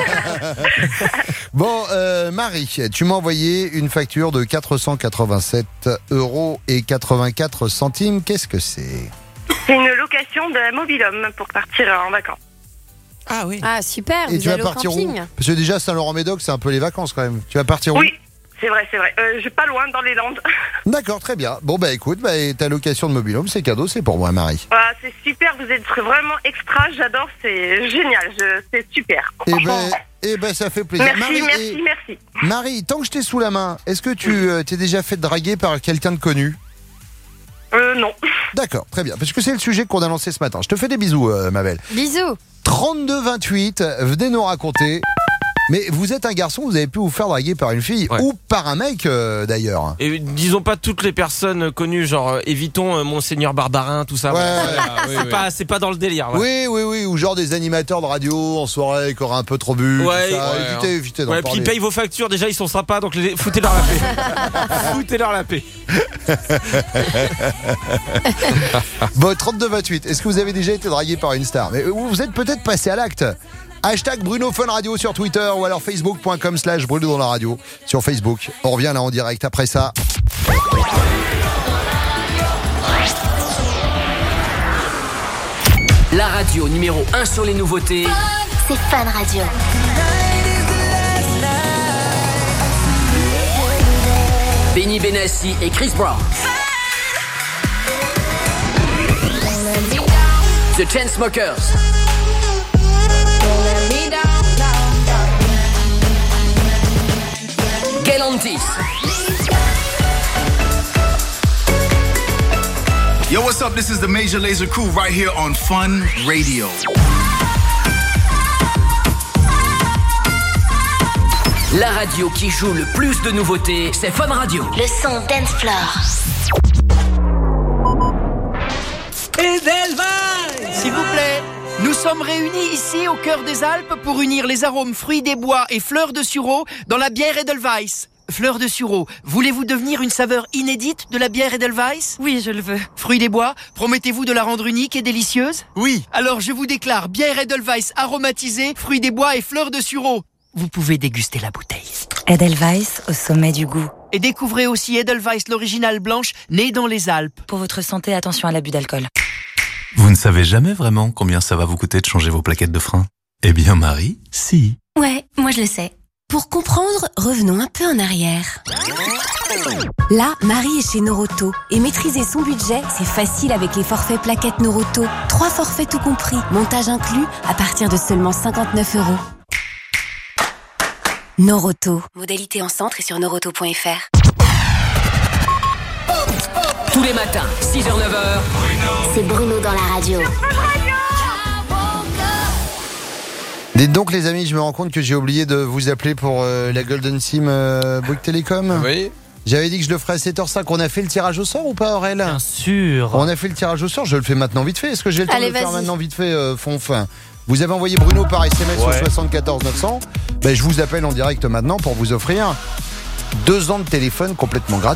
Bon, euh, Marie, tu m'as envoyé une facture de quatre cent quatre-vingt-sept euros et quatre-vingt-quatre centimes. Qu'est-ce que c'est? C'est une location d'un mobil-home pour partir en vacances. Ah oui. Ah super, Et vous tu vas allez au partir où? camping. Parce que déjà, Saint-Laurent-Médoc, c'est un peu les vacances quand même. Tu vas partir où? Oui, c'est vrai, c'est vrai. Euh, je suis pas loin dans les Landes. D'accord, très bien. Bon, bah écoute, bah, ta location de mobil-home, c'est cadeau, c'est pour moi, Marie. Ah, c'est super, vous êtes vraiment extra, j'adore, c'est génial, je... c'est super. Eh Franchement. ben, eh ben, ça fait plaisir. Merci, Marie, merci, et- merci. Marie, tant que je t'ai sous la main, est-ce que tu euh, t'es déjà fait draguer par quelqu'un de connu? Euh, non. D'accord, très bien. Parce que c'est le sujet qu'on a lancé ce matin. Je te fais des bisous, euh, ma belle. Bisous. trente-deux vingt-huit, venez nous raconter. Mais vous êtes un garçon, vous avez pu vous faire draguer par une fille ou par un mec euh, d'ailleurs. Et disons pas toutes les personnes connues, genre euh, évitons euh, Monseigneur Barbarin, tout ça. Ouais. Voilà. Oui, c'est oui. pas, c'est pas dans le délire. ouais. Oui, oui, oui, ou genre des animateurs de radio en soirée qui auraient un peu trop bu. Ouais, tout ça. ouais, évitez, hein. évitez d'en Ouais, puis parler. ils payent vos factures, déjà ils sont sympas, donc les... foutez-leur la paix. Foutez-leur la paix. Bon, trente-deux vingt-huit, est-ce que vous avez déjà été dragué par une star? Mais vous êtes peut-être passé à l'acte. Hashtag Bruno Fun Radio sur Twitter ou alors facebook.com slash Bruno dans la radio sur Facebook. On revient là en direct après ça. La radio numéro un sur les nouveautés. C'est Fun Radio. Benny Benassi et Chris Brown. The Chainsmokers. Galantis. Yo, what's up? This is the Major Lazer Crew right here on Fun Radio. La radio qui joue le plus de nouveautés, c'est Fun Radio. Le son Dance Floor. Edelweiss, s'il vous plaît. Nous sommes réunis ici au cœur des Alpes pour unir les arômes fruits des bois et fleurs de sureau dans la bière Edelweiss. Fleurs de sureau, voulez-vous devenir une saveur inédite de la bière Edelweiss? Oui, je le veux. Fruits des bois, promettez-vous de la rendre unique et délicieuse? Oui. Alors je vous déclare bière Edelweiss aromatisée, fruits des bois et fleurs de sureau. Vous pouvez déguster la bouteille. Edelweiss au sommet du goût. Et découvrez aussi Edelweiss l'original blanche, née dans les Alpes. Pour votre santé, attention à l'abus d'alcool. Vous ne savez jamais vraiment combien ça va vous coûter de changer vos plaquettes de frein? Eh bien, Marie, si. Ouais, moi je le sais. Pour comprendre, revenons un peu en arrière. Là, Marie est chez Noroto. Et maîtriser son budget, c'est facile avec les forfaits plaquettes Noroto. Trois forfaits tout compris, montage inclus, à partir de seulement cinquante-neuf euros. Noroto. Modalité en centre et sur noroto point f r. Tous les matins, six heures neuf heures. C'est Bruno dans la radio. Dites donc les amis, je me rends compte que j'ai oublié de vous appeler pour euh, la Golden Sim euh, Bouygues Télécom. Oui. J'avais dit que je le ferais à sept heures cinq. On a fait le tirage au sort ou pas, Aurel? Bien sûr. On a fait le tirage au sort, je le fais maintenant vite fait. Est-ce que j'ai le temps Allez, de le faire vas-y. maintenant vite fait, euh, Fonfin? Vous avez envoyé Bruno par S M S Ouais. au soixante-quatorze neuf cents. Ben, je vous appelle en direct maintenant pour vous offrir deux ans de téléphone complètement gratuit.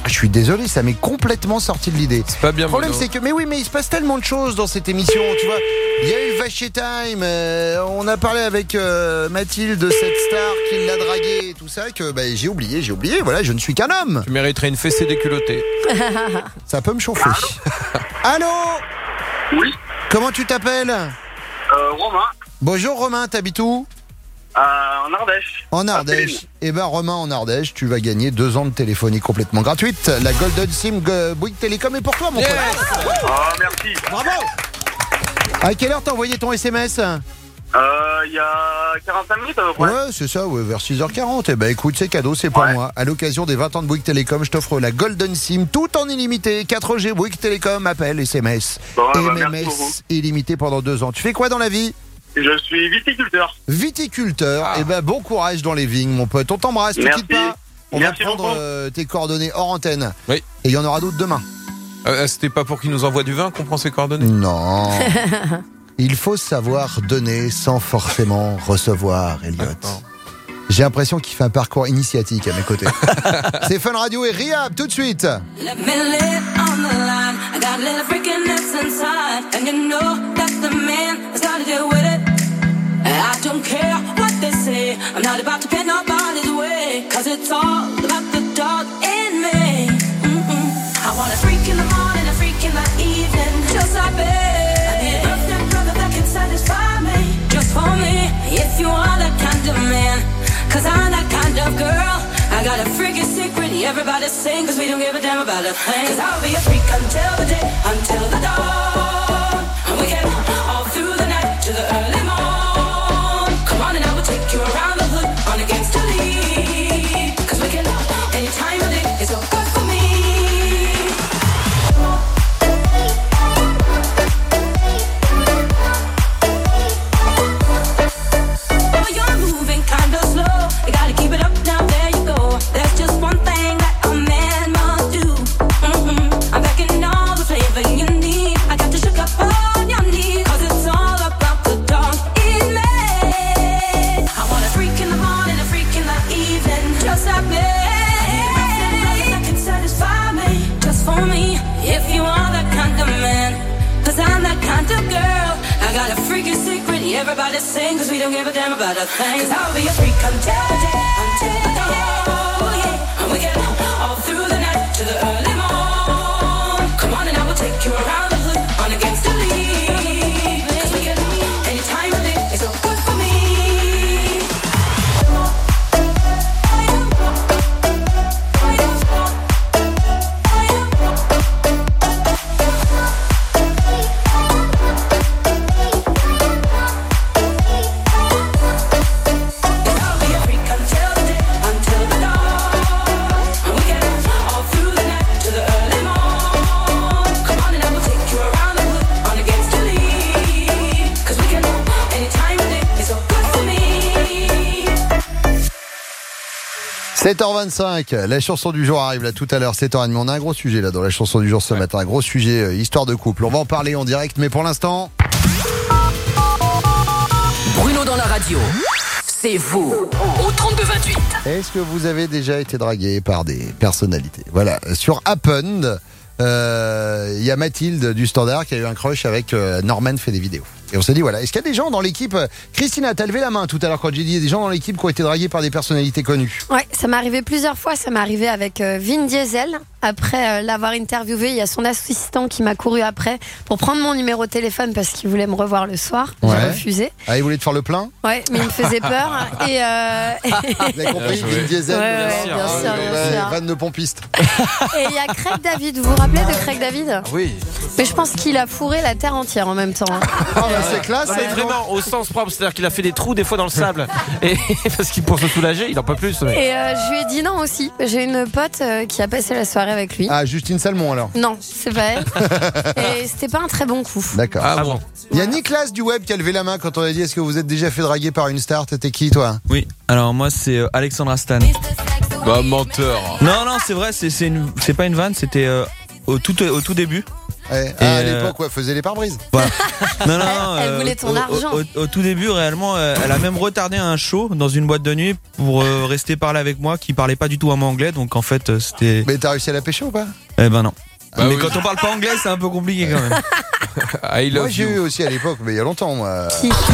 Je suis désolé, ça m'est complètement sorti de l'idée. C'est pas bien. Le problème, Bruno. c'est que, mais oui, mais il se passe tellement de choses dans cette émission, tu vois. Il y a eu le Vacher Time, euh, on a parlé avec euh, Mathilde de cette star qui l'a dragué et tout ça, que bah, j'ai oublié, j'ai oublié, voilà, je ne suis qu'un homme. Tu mériterais une fessée déculottée. Ça peut me chauffer. Allô? Oui. Comment tu t'appelles? Euh, Romain. Bonjour Romain, t'habites où? Euh, en Ardèche. En Ardèche. Eh ben Romain, en Ardèche, tu vas gagner deux ans de téléphonie complètement gratuite. La Golden Sim Go- Bouygues Télécom est pour toi, mon Yes. pote. Oh, merci. Bravo. À quelle heure t'as envoyé ton S M S? Euh, il y a quarante-cinq minutes à peu près. Ouais, c'est ça, ouais, vers six heures quarante. Eh ben écoute, c'est cadeau, c'est pour Ouais. moi. À l'occasion des vingt ans de Bouygues Télécom, je t'offre la Golden Sim tout en illimité. quatre G Bouygues Télécom, appel, S M S. Bon, bah, M merci M beaucoup. S illimité pendant deux ans. Tu fais quoi dans la vie? Je suis viticulteur. Viticulteur. Eh ben bon courage dans les vignes, mon pote. On t'embrasse, tu Merci. quittes pas. On Merci va prendre beaucoup. euh, tes coordonnées hors antenne. Oui. Et il y en aura d'autres demain. Euh, C'était pas pour qu'il nous envoie du vin qu'on prend ses coordonnées? Non. Il faut savoir donner sans forcément recevoir, Elliot. J'ai l'impression qu'il fait un parcours initiatique à mes côtés. C'est Fun Radio et Rehab tout de suite. Let me live on the line. I got a little freakiness inside, and you know that the man has got to deal with it. And I don't care what they say. I'm not about to pay nobody's way, 'cause it's all about the dog in me. Mm-mm. I want a freak in the morning, a freak in the evening, just like me. I need a girlfriend, brother that can satisfy me, just for me. If you are that kind of man, 'cause I'm that kind of girl. I got a freaky secret, everybody sing, 'cause we don't give a damn about a thing. 'Cause I'll be a freak until the day, until the dawn. And we can all through the night to the early morn. Come on and I will take you around the hood on a gangster league. 'Cause we can, any time of day, it's all good for me. Oh, you're moving kinda slow. You gotta keep it up now, there you go. There's just one thing that a man must do. Mm-hmm. I'm packing all the flavor you need. I got to shook up on your knees, 'cause it's all about the dog in me. I want a freak in the morning, a freak in the evening, just like me. I can satisfy me, just for me. If you are that kind of man, 'cause I'm that kind of girl. I got a freaky secret, everybody sing, 'cause we don't give a damn about a thing. 'Cause I'll be a freak until the day, until the dawn, yeah. And we get all through the night to the early morn. Come on and I will take you around the hood on a gangster league. 'Cause we get any time of day, it's all good for me. I'll be a freak until the day, until the dawn. And we get all through the night to the early morn. Come on and I will take you around the hood on a gangster league. 'Cause we can any time of day, it's all good for me. sept heures vingt-cinq, la chanson du jour arrive là tout à l'heure, sept heures trente. On a un gros sujet là dans la chanson du jour ce matin, un gros sujet, euh, histoire de couple. On va en parler en direct, mais pour l'instant... Bruno dans la radio. C'est vous. Au trente-deux vingt-huit. Est-ce que vous avez déjà été dragué par des personnalités? Voilà, sur Happen, euh, il y a Mathilde du Standard qui a eu un crush avec euh, Norman fait des vidéos. Et on s'est dit, voilà, est-ce qu'il y a des gens dans l'équipe... Christina, t'as levé la main tout à l'heure quand j'ai dit, il y a des gens dans l'équipe qui ont été dragués par des personnalités connues. Ouais, ça m'est arrivé plusieurs fois. Ça m'est arrivé avec euh, Vin Diesel. Après euh, l'avoir interviewé, il y a son assistant qui m'a couru après pour prendre mon numéro de téléphone parce qu'il voulait me revoir le soir. J'ai Ouais. refusé. Ah, il voulait te faire le plein? Ouais, mais il me faisait peur. Et euh... Vous avez compris, Vin Diesel, Ouais, euh, ouais, bien euh, sûr, bien ouais, sûr. vanne de pompiste. Et il y a Craig David. Vous vous rappelez de Craig David? Oui. Mais je pense qu'il a fourré la terre entière en même temps. hein. Ah, bah, c'est classe. Non, mais ça. vraiment au sens propre, c'est-à-dire qu'il a fait des trous des fois dans le sable. Et parce qu'il pour se soulager, il en peut plus. ce mec. Et euh, je lui ai dit non aussi. J'ai une pote euh, qui a passé la soirée avec lui. Ah, Justine Salmon alors. Non, c'est pas elle. Et c'était pas un très bon coup. D'accord. Ah bon. Il y a Nicolas du web qui a levé la main quand on a dit est-ce que vous êtes déjà fait draguer par une star? T'étais qui toi? Oui, alors moi c'est euh, Alexandra Stan. Bah menteur. Non, non, c'est vrai, c'est c'est une- c'est pas une vanne, c'était euh, au, tout, au tout début. Ouais. Et, Ah, à euh, l'époque, ouais, faisait les pare-brises. Voilà. Non, non, non. Elle euh, voulait ton au, argent. Au, au, au tout début, réellement, euh, elle a même retardé un show dans une boîte de nuit pour euh, rester parler avec moi, qui parlait pas du tout à moi anglais. Donc en fait, euh, c'était. Mais t'as réussi à la pêcher ou pas? Eh ben non. Bah mais oui. quand on parle pas anglais, c'est un peu compliqué quand même. I love Moi, j'ai you. eu aussi à l'époque, mais il y a longtemps, moi.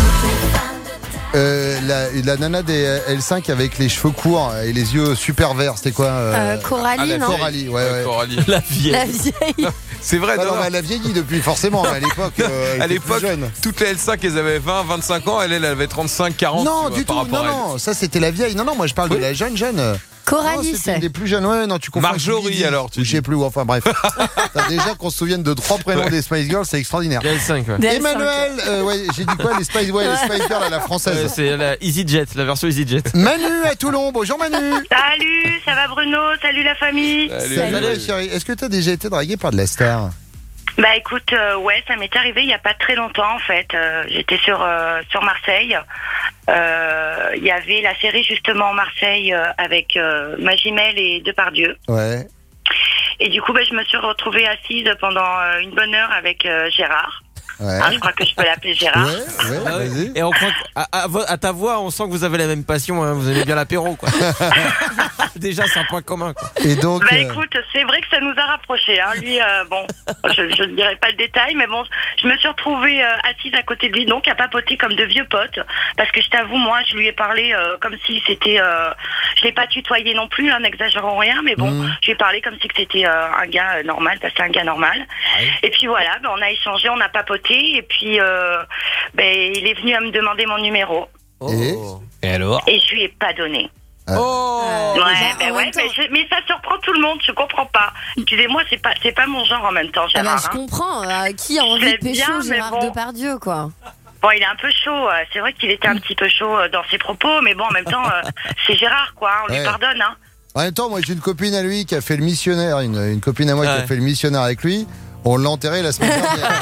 Euh, la, la nana des L cinq avec les cheveux courts et les yeux super verts, c'était quoi Euh, Coralie, ah, la non Coralie, ouais, ouais. Coralie. La vieille. La vieille. C'est vrai, Ah non, non, non. mais elle a vieilli depuis, forcément, mais à l'époque. Euh, elle À était l'époque, plus jeune. toutes les L cinq, elles avaient vingt, vingt-cinq ans, elle, elle avait trente-cinq, quarante. Non, tu vois, du par tout, rapport non, à elle. non, ça c'était la vieille. Non, non, moi je parle Oui. de la jeune, jeune. Coralie, Non, c'était c'est. une des plus jeunes, ouais, non, tu confonds. avec Marjorie, Didi. alors, tu Je sais plus, enfin bref. T'as déjà qu'on se souvienne de trois prénoms Ouais. des Spice Girls, c'est extraordinaire. L cinq, ouais. Des L cinq. Emmanuel, euh, ouais, j'ai dit quoi, les Spice, ouais, les Spice Girls à la Euh, française. c'est la EasyJet, la version EasyJet. Manu à Toulon, bonjour Manu. Salut, ça va Bruno? Salut la famille. Salut. Salut chérie, est-ce que t'as déjà été dragué par de la star? Bah écoute, euh, ouais, ça m'est arrivé il y a pas très longtemps en fait. Euh, J'étais sur euh, sur Marseille. Euh, Il y avait la série justement Marseille euh, avec euh, Magimel et Depardieu. Ouais. Et du coup, bah, je me suis retrouvée assise pendant euh, une bonne heure avec euh, Gérard. Ouais. Hein, je crois que je peux l'appeler Gérard. Ouais, ouais, Ah oui. vas-y. Et on croit qu'à- à, à vo- à ta voix, on sent que vous avez la même passion, hein, vous aimez bien l'apéro, quoi. Déjà, c'est un point commun, quoi. Et donc. Bah euh, écoute, c'est vrai que ça nous a rapprochés. Hein. Lui, euh, bon, je, je ne dirai pas le détail, mais bon, je me suis retrouvée euh, assise à côté de lui, donc à papoter comme de vieux potes, parce que je t'avoue, moi, je lui ai parlé euh, comme si c'était, euh, je l'ai pas tutoyé non plus, hein, n'exagérons rien, mais bon, Mm. je lui ai parlé comme si que c'était euh, un gars euh, normal, parce que c'est un gars normal. Et puis voilà, ben, on a échangé, on a papoté, et puis euh, ben, il est venu à me demander mon numéro, Et Et alors? et je lui ai pas donné. Oh Ouais, bah, ben en ouais, même temps- mais, je- mais ça surprend tout le monde, je comprends pas. Excusez-moi, c'est pas, c'est pas mon genre en même temps, Ah bah, Gérard. je hein. comprends. euh, qui a envie de l'aime pécho bien, mais Gérard bon. Depardieu, quoi? Bon, il est un peu chaud, euh, c'est vrai qu'il était un petit peu chaud euh, dans ses propos, mais bon, en même temps, euh, c'est Gérard, quoi, on Ouais. lui pardonne, hein. en même temps, moi j'ai une copine à lui qui a fait le missionnaire, une, une copine à moi qui Ouais. a fait le missionnaire avec lui. On l'a enterré la semaine dernière.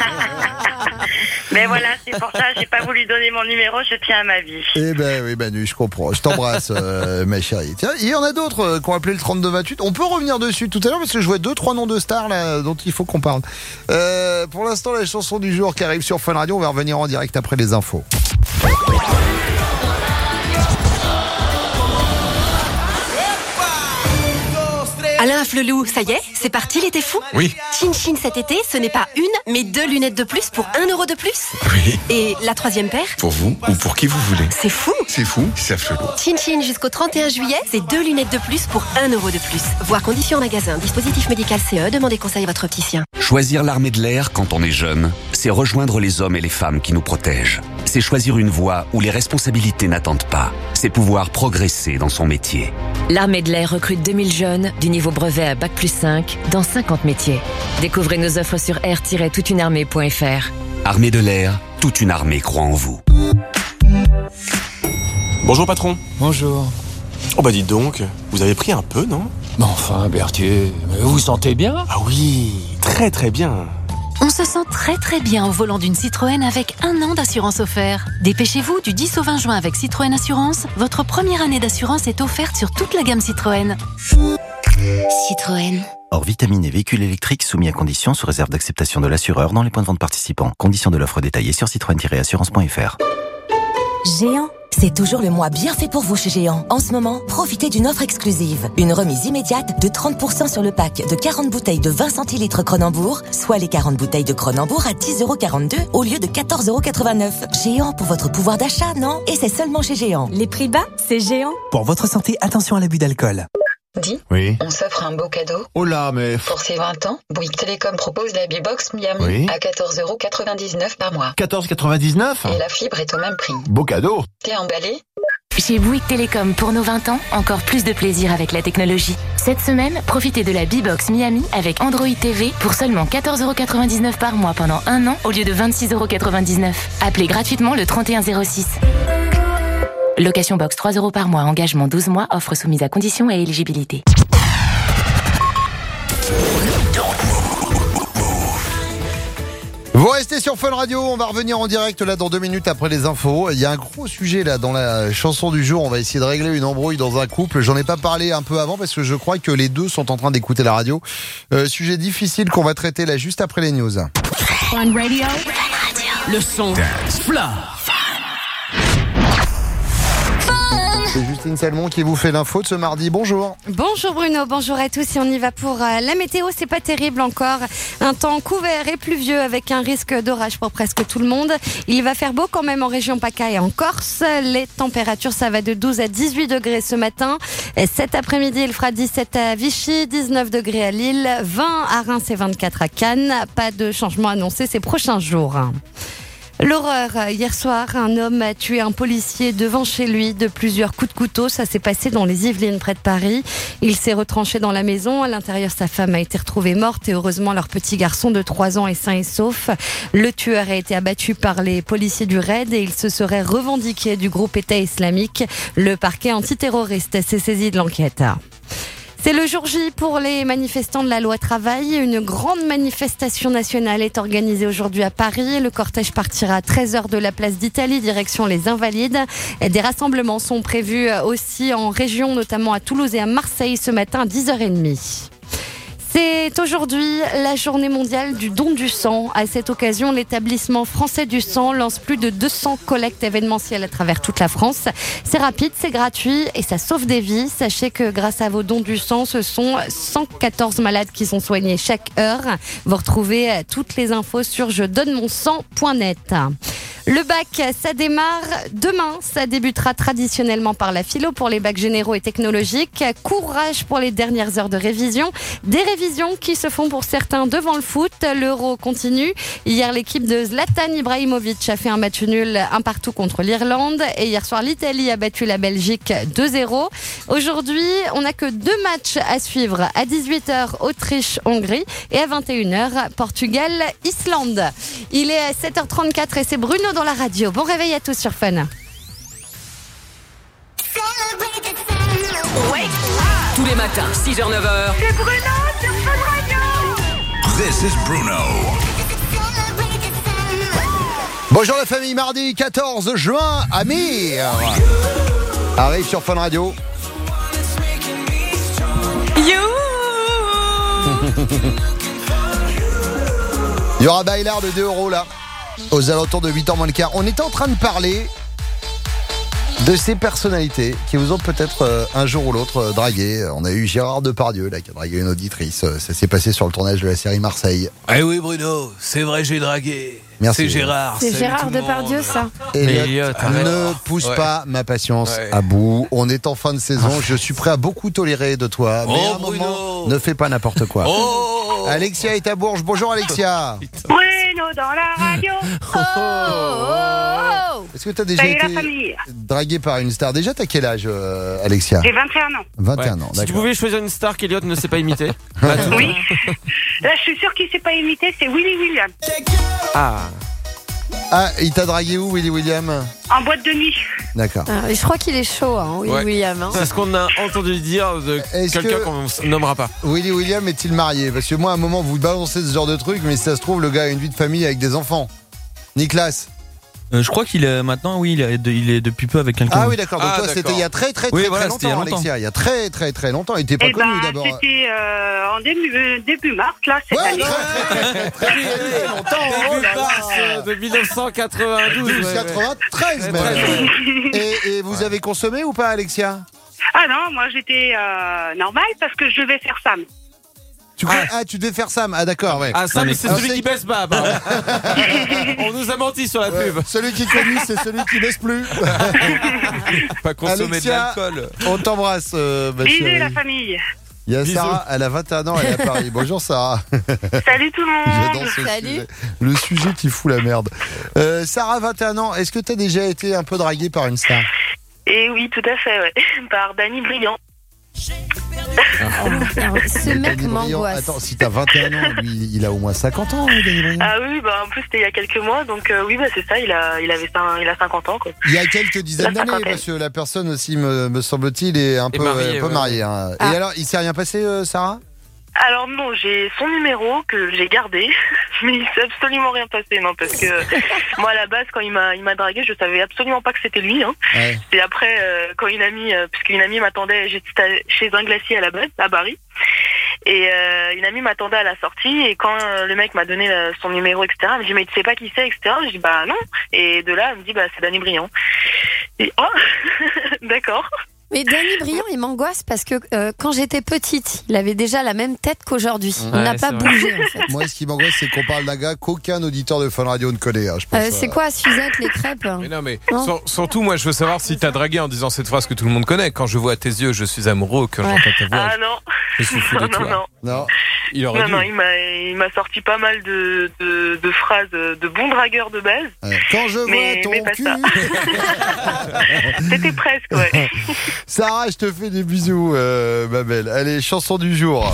Mais voilà, c'est pour ça, j'ai pas voulu donner mon numéro, je tiens à ma vie. Eh ben oui, Manu, je comprends. Je t'embrasse, euh, ma chérie. Tiens, il y en a d'autres euh, qui ont appelé le trente-deux vingt-huit. On peut revenir dessus tout à l'heure parce que je vois deux, trois noms de stars là dont il faut qu'on parle. Euh, pour l'instant, la chanson du jour qui arrive sur Fun Radio, on va revenir en direct après les infos. Alain Flelou, ça y est, c'est parti l'été fou? Oui. Chin Chin cet été, ce n'est pas une, mais deux lunettes de plus pour un euro de plus. Oui. Et la troisième paire? Pour vous ou pour qui vous voulez. C'est fou. C'est fou, ça fait l'eau. Chin Chin jusqu'au trente et un juillet, c'est deux lunettes de plus pour un euro de plus. Voir conditions en magasin. Dispositif médical C E, demandez conseil à votre opticien. Choisir l'armée de l'air quand on est jeune, c'est rejoindre les hommes et les femmes qui nous protègent. C'est choisir une voie où les responsabilités n'attendent pas. C'est pouvoir progresser dans son métier. L'armée de l'air recrute deux mille jeunes du niveau brevet à bac plus cinq dans cinquante métiers. Découvrez nos offres sur air tiret toute une armée point f r. Armée de l'air, toute une armée croit en vous. Bonjour patron. Bonjour. Oh bah dites donc, vous avez pris un peu, non? Mais enfin, Berthier, vous vous sentez bien? Ah oui, très très bien. On se sent très très bien au volant d'une Citroën avec un an d'assurance offert. Dépêchez-vous, du dix au vingt juin avec Citroën Assurance, votre première année d'assurance est offerte sur toute la gamme Citroën. Citroën. Or, vitamine et véhicule électrique soumis à conditions sous réserve d'acceptation de l'assureur dans les points de vente participants. Conditions de l'offre détaillée sur citroën tiret assurance point f r. Géant, c'est toujours le mois bien fait pour vous chez Géant. En ce moment, profitez d'une offre exclusive. Une remise immédiate de trente pour cent sur le pack de quarante bouteilles de vingt centilitres Cronenbourg, soit les quarante bouteilles de Cronenbourg à dix euros quarante-deux au lieu de quatorze euros quatre-vingt-neuf. Géant pour votre pouvoir d'achat, non? Et c'est seulement chez Géant. Les prix bas, c'est Géant. Pour votre santé, attention à l'abus d'alcool. Dis, Oui. on s'offre un beau cadeau. Oh là, mais... Pour ses vingt ans, Bouygues Télécom propose la B-Box Miami Oui. à quatorze euros quatre-vingt-dix-neuf par mois. quatorze quatre-vingt-dix-neuf. Et la fibre est au même prix. Beau cadeau. T'es emballé? Chez Bouygues Télécom, pour nos vingt ans, encore plus de plaisir avec la technologie. Cette semaine, profitez de la B-Box Miami avec Android T V pour seulement quatorze euros quatre-vingt-dix-neuf par mois pendant un an au lieu de vingt-six euros quatre-vingt-dix-neuf. Appelez gratuitement le trente et un zéro six. Location box trois euros par mois, engagement douze mois, offre soumise à conditions et éligibilité. Vous restez sur Fun Radio, on va revenir en direct là dans deux minutes après les infos. Il y a un gros sujet là dans la chanson du jour, on va essayer de régler une embrouille dans un couple. J'en ai pas parlé un peu avant parce que je crois que les deux sont en train d'écouter la radio. Euh, sujet difficile qu'on va traiter là juste après les news. Fun Radio. Le son Fla. C'est Justine Salmon qui vous fait l'info de ce mardi. Bonjour. Bonjour Bruno, bonjour à tous et on y va pour euh, la météo. C'est pas terrible encore. Un temps couvert et pluvieux avec un risque d'orage pour presque tout le monde. Il va faire beau quand même en région PACA et en Corse. Les températures, ça va de douze à dix-huit degrés ce matin. Et cet après-midi, il fera dix-sept à Vichy, dix-neuf degrés à Lille, vingt à Reims et vingt-quatre à Cannes. Pas de changement annoncé ces prochains jours. L'horreur, hier soir, un homme a tué un policier devant chez lui de plusieurs coups de couteau. Ça s'est passé dans les Yvelines, près de Paris. Il s'est retranché dans la maison. À l'intérieur, sa femme a été retrouvée morte et heureusement, leur petit garçon de trois ans est sain et sauf. Le tueur a été abattu par les policiers du raid et il se serait revendiqué du groupe État islamique. Le parquet antiterroriste s'est saisi de l'enquête. C'est le jour J pour les manifestants de la loi travail. Une grande manifestation nationale est organisée aujourd'hui à Paris. Le cortège partira à treize heures de la place d'Italie, direction les Invalides. Des rassemblements sont prévus aussi en région, notamment à Toulouse et à Marseille ce matin à dix heures trente. C'est aujourd'hui la journée mondiale du don du sang. À cette occasion, l'établissement français du sang lance plus de deux cents collectes événementielles à travers toute la France. C'est rapide, c'est gratuit et ça sauve des vies. Sachez que grâce à vos dons du sang, ce sont cent quatorze malades qui sont soignés chaque heure. Vous retrouvez toutes les infos sur je donne mon sang point net. Le bac, ça démarre demain. Ça débutera traditionnellement par la philo pour les bacs généraux et technologiques. Courage pour les dernières heures de révision. Des révisions qui se font pour certains devant le foot. L'Euro continue. Hier, l'équipe de Zlatan Ibrahimovic a fait un match nul un partout contre l'Irlande. Et hier soir, l'Italie a battu la Belgique deux zéro. Aujourd'hui, on n'a que deux matchs à suivre. À dix-huit heures, Autriche-Hongrie. Et à vingt et une heures, Portugal-Islande. Il est à sept heures trente-quatre et c'est Bruno dans la radio. Bon réveil à tous sur Fun. Tous les matins, six heures neuf heures. C'est Bruno sur Fun Radio. This is Bruno. Bonjour la famille, mardi quatorze juin, Amir arrive sur Fun Radio. Il y aura Bailard de deux euros là, aux alentours de huit heures moins le quart. On était en train de parler de ces personnalités qui vous ont peut-être euh, un jour ou l'autre euh, dragué. On a eu Gérard Depardieu là, qui a dragué une auditrice. Ça s'est passé sur le tournage de la série Marseille. Eh oui Bruno, c'est vrai, j'ai dragué. Merci. C'est Gérard. C'est Gérard Depardieu, ça. Elliot, ne pousse Ouais. pas ma patience Ouais. à bout. On est en fin de saison. Je suis prêt à beaucoup tolérer de toi. Mais Oh, à un Bruno. moment, ne fais pas n'importe quoi. Oh Alexia est à Bourges. Bonjour Alexia. Bruno dans la radio. Oh, oh, oh. Est-ce que tu as déjà Salut la été famille. dragué par une star? Déjà, t'as quel âge, euh, Alexia? J'ai vingt et un ans. vingt et un Ouais. ans, Si tu d'accord. pouvais choisir une star qu'Eliott ne sait pas imiter. Oui. Là, je suis sûre qu'il ne s'est pas imité, c'est Willy William. Ah. Ah, il t'a dragué où, Willy William? En boîte de nuit. D'accord. Ah, je crois qu'il est chaud, hein, Willy Ouais. William. hein. C'est ce qu'on a entendu dire de Est-ce quelqu'un que- qu'on ne nommera pas. Willy William est-il marié? Parce que moi, à un moment, vous balancez ce genre de truc, mais si ça se trouve, le gars a une vie de famille avec des enfants. Nicolas? Euh, je crois qu'il est maintenant, oui, il est, de- il est depuis peu avec quelqu'un. Ah oui, d'accord. Donc Ah, toi, d'accord. c'était il y a très très très, Oui, très voilà, longtemps, c'était il y a longtemps. Alexia. Il y a très très très longtemps. Il était pas Eh connu ben, d'abord. c'était euh, en début, euh, début mars, là, cette Ouais, année. très très très très, très longtemps. Oh Début là mars là. euh, de mille neuf cent quatre-vingt-douze. ouais, ouais. quatre-vingt-treize même. Et, et vous avez consommé ou pas, Alexia? Ah non, moi j'étais euh, normale parce que je devais faire Sam. Tu ah. ah, tu devais faire Sam. Ah d'accord, ouais. Ah, ça, Non, mais mais- c'est Alors, celui c'est- qui baisse pas. apparemment. On nous a menti sur la Ouais, pub. celui qui conduit, c'est celui qui baisse plus. Pas consommer Alexia, de l'alcool. On t'embrasse, euh, ma Bisous chérie. la famille. Il y a Bisous. Sarah, elle a vingt et un ans, elle est à Paris. Bonjour Sarah. Salut tout le monde. J'adore ce Salut. sujet. Le sujet qui fout la merde. Euh, Sarah, vingt et un ans, est-ce que tu as déjà été un peu draguée par une star? Et oui, tout à fait, ouais. Par Danny Briand. Ce mec Danny Briand, m'angoisse. attends, si t'as vingt et un ans, lui, il a au moins cinquante ans, hein, Danny Briand. Ah oui, bah en plus c'était il y a quelques mois, donc euh, oui, bah c'est ça, il a, il avait cin- il a cinquante ans, quoi. Il y a quelques dizaines La d'années, cinquantaine. parce que la personne aussi, me, me semble-t-il, est un Est peu mariée, un peu ouais. mariée. hein. Ah. Et alors, il s'est rien passé, euh, Sarah? Alors non, j'ai son numéro que j'ai gardé, mais il s'est absolument rien passé, non, parce que moi à la base quand il m'a il m'a dragué, je savais absolument pas que c'était lui. Hein. Ouais. Et après euh, quand une amie, euh, parce qu'une amie m'attendait, j'étais chez un glacier à la base, à Paris, et euh, une amie m'attendait à la sortie, et quand euh, le mec m'a donné euh, son numéro, et cetera, elle me dit mais tu sais pas qui c'est, et cetera. Je dis bah non, et de là elle me dit bah c'est Danny Briand. Et oh d'accord. Mais Danny Briand, il m'angoisse parce que euh, quand j'étais petite, il avait déjà la même tête qu'aujourd'hui. Il Ouais, n'a pas bougé, en fait. Moi, ce qui m'angoisse, c'est qu'on parle d'un gars qu'aucun auditeur de Fun Radio ne connaît. Hein, je pense, Euh, c'est quoi, Suzette, les crêpes? Mais non, mais Non. sur- surtout, moi, je veux savoir si t'as dragué en disant cette phrase que tout le monde connaît. Quand je vois à tes yeux, je suis amoureux. Quand Ouais. j'entends ta voix, Ah non. je suis fou de non, toi. non, non. Non. Il aurait Non, dû. non, il m'a, il m'a sorti pas mal de, de, de phrases de bon dragueur de base. Ouais. Quand je vois mais, ton mais pas cul. ça. C'était presque, ouais. Sarah, je te fais des bisous, euh, ma belle. Allez, chanson du jour.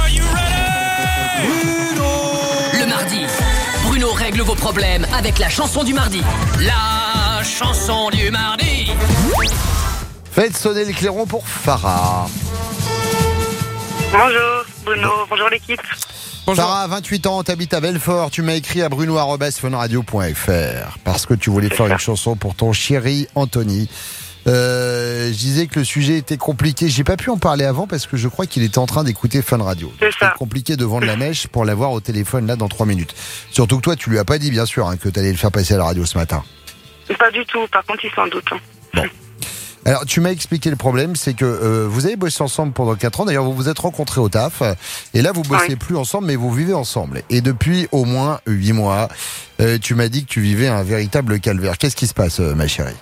Le mardi, Bruno règle vos problèmes avec la chanson du mardi. La chanson du mardi. Faites sonner le clairon pour Farah. Bonjour, Bruno. Bonjour l'équipe. Farah, vingt-huit ans, t'habites à Belfort. Tu m'as écrit à bruno arobase fun radio point f r parce que tu voulais faire une chanson pour ton chéri Anthony. Euh, je disais que le sujet était compliqué. J'ai pas pu en parler avant parce que je crois qu'il était en train d'écouter Fun Radio. C'est ça. Compliqué de vendre la mèche pour l'avoir au téléphone là dans trois minutes. Surtout que toi, tu lui as pas dit bien sûr hein, que t'allais le faire passer à la radio ce matin. Pas du tout. Par contre, il s'en doute. Bon. Alors, tu m'as expliqué le problème, c'est que euh, vous avez bossé ensemble pendant quatre ans. D'ailleurs, vous vous êtes rencontrés au taf. Et là, vous bossez Oui. plus ensemble, mais vous vivez ensemble. Et depuis au moins huit mois, euh, tu m'as dit que tu vivais un véritable calvaire. Qu'est-ce qui se passe, euh, ma chérie?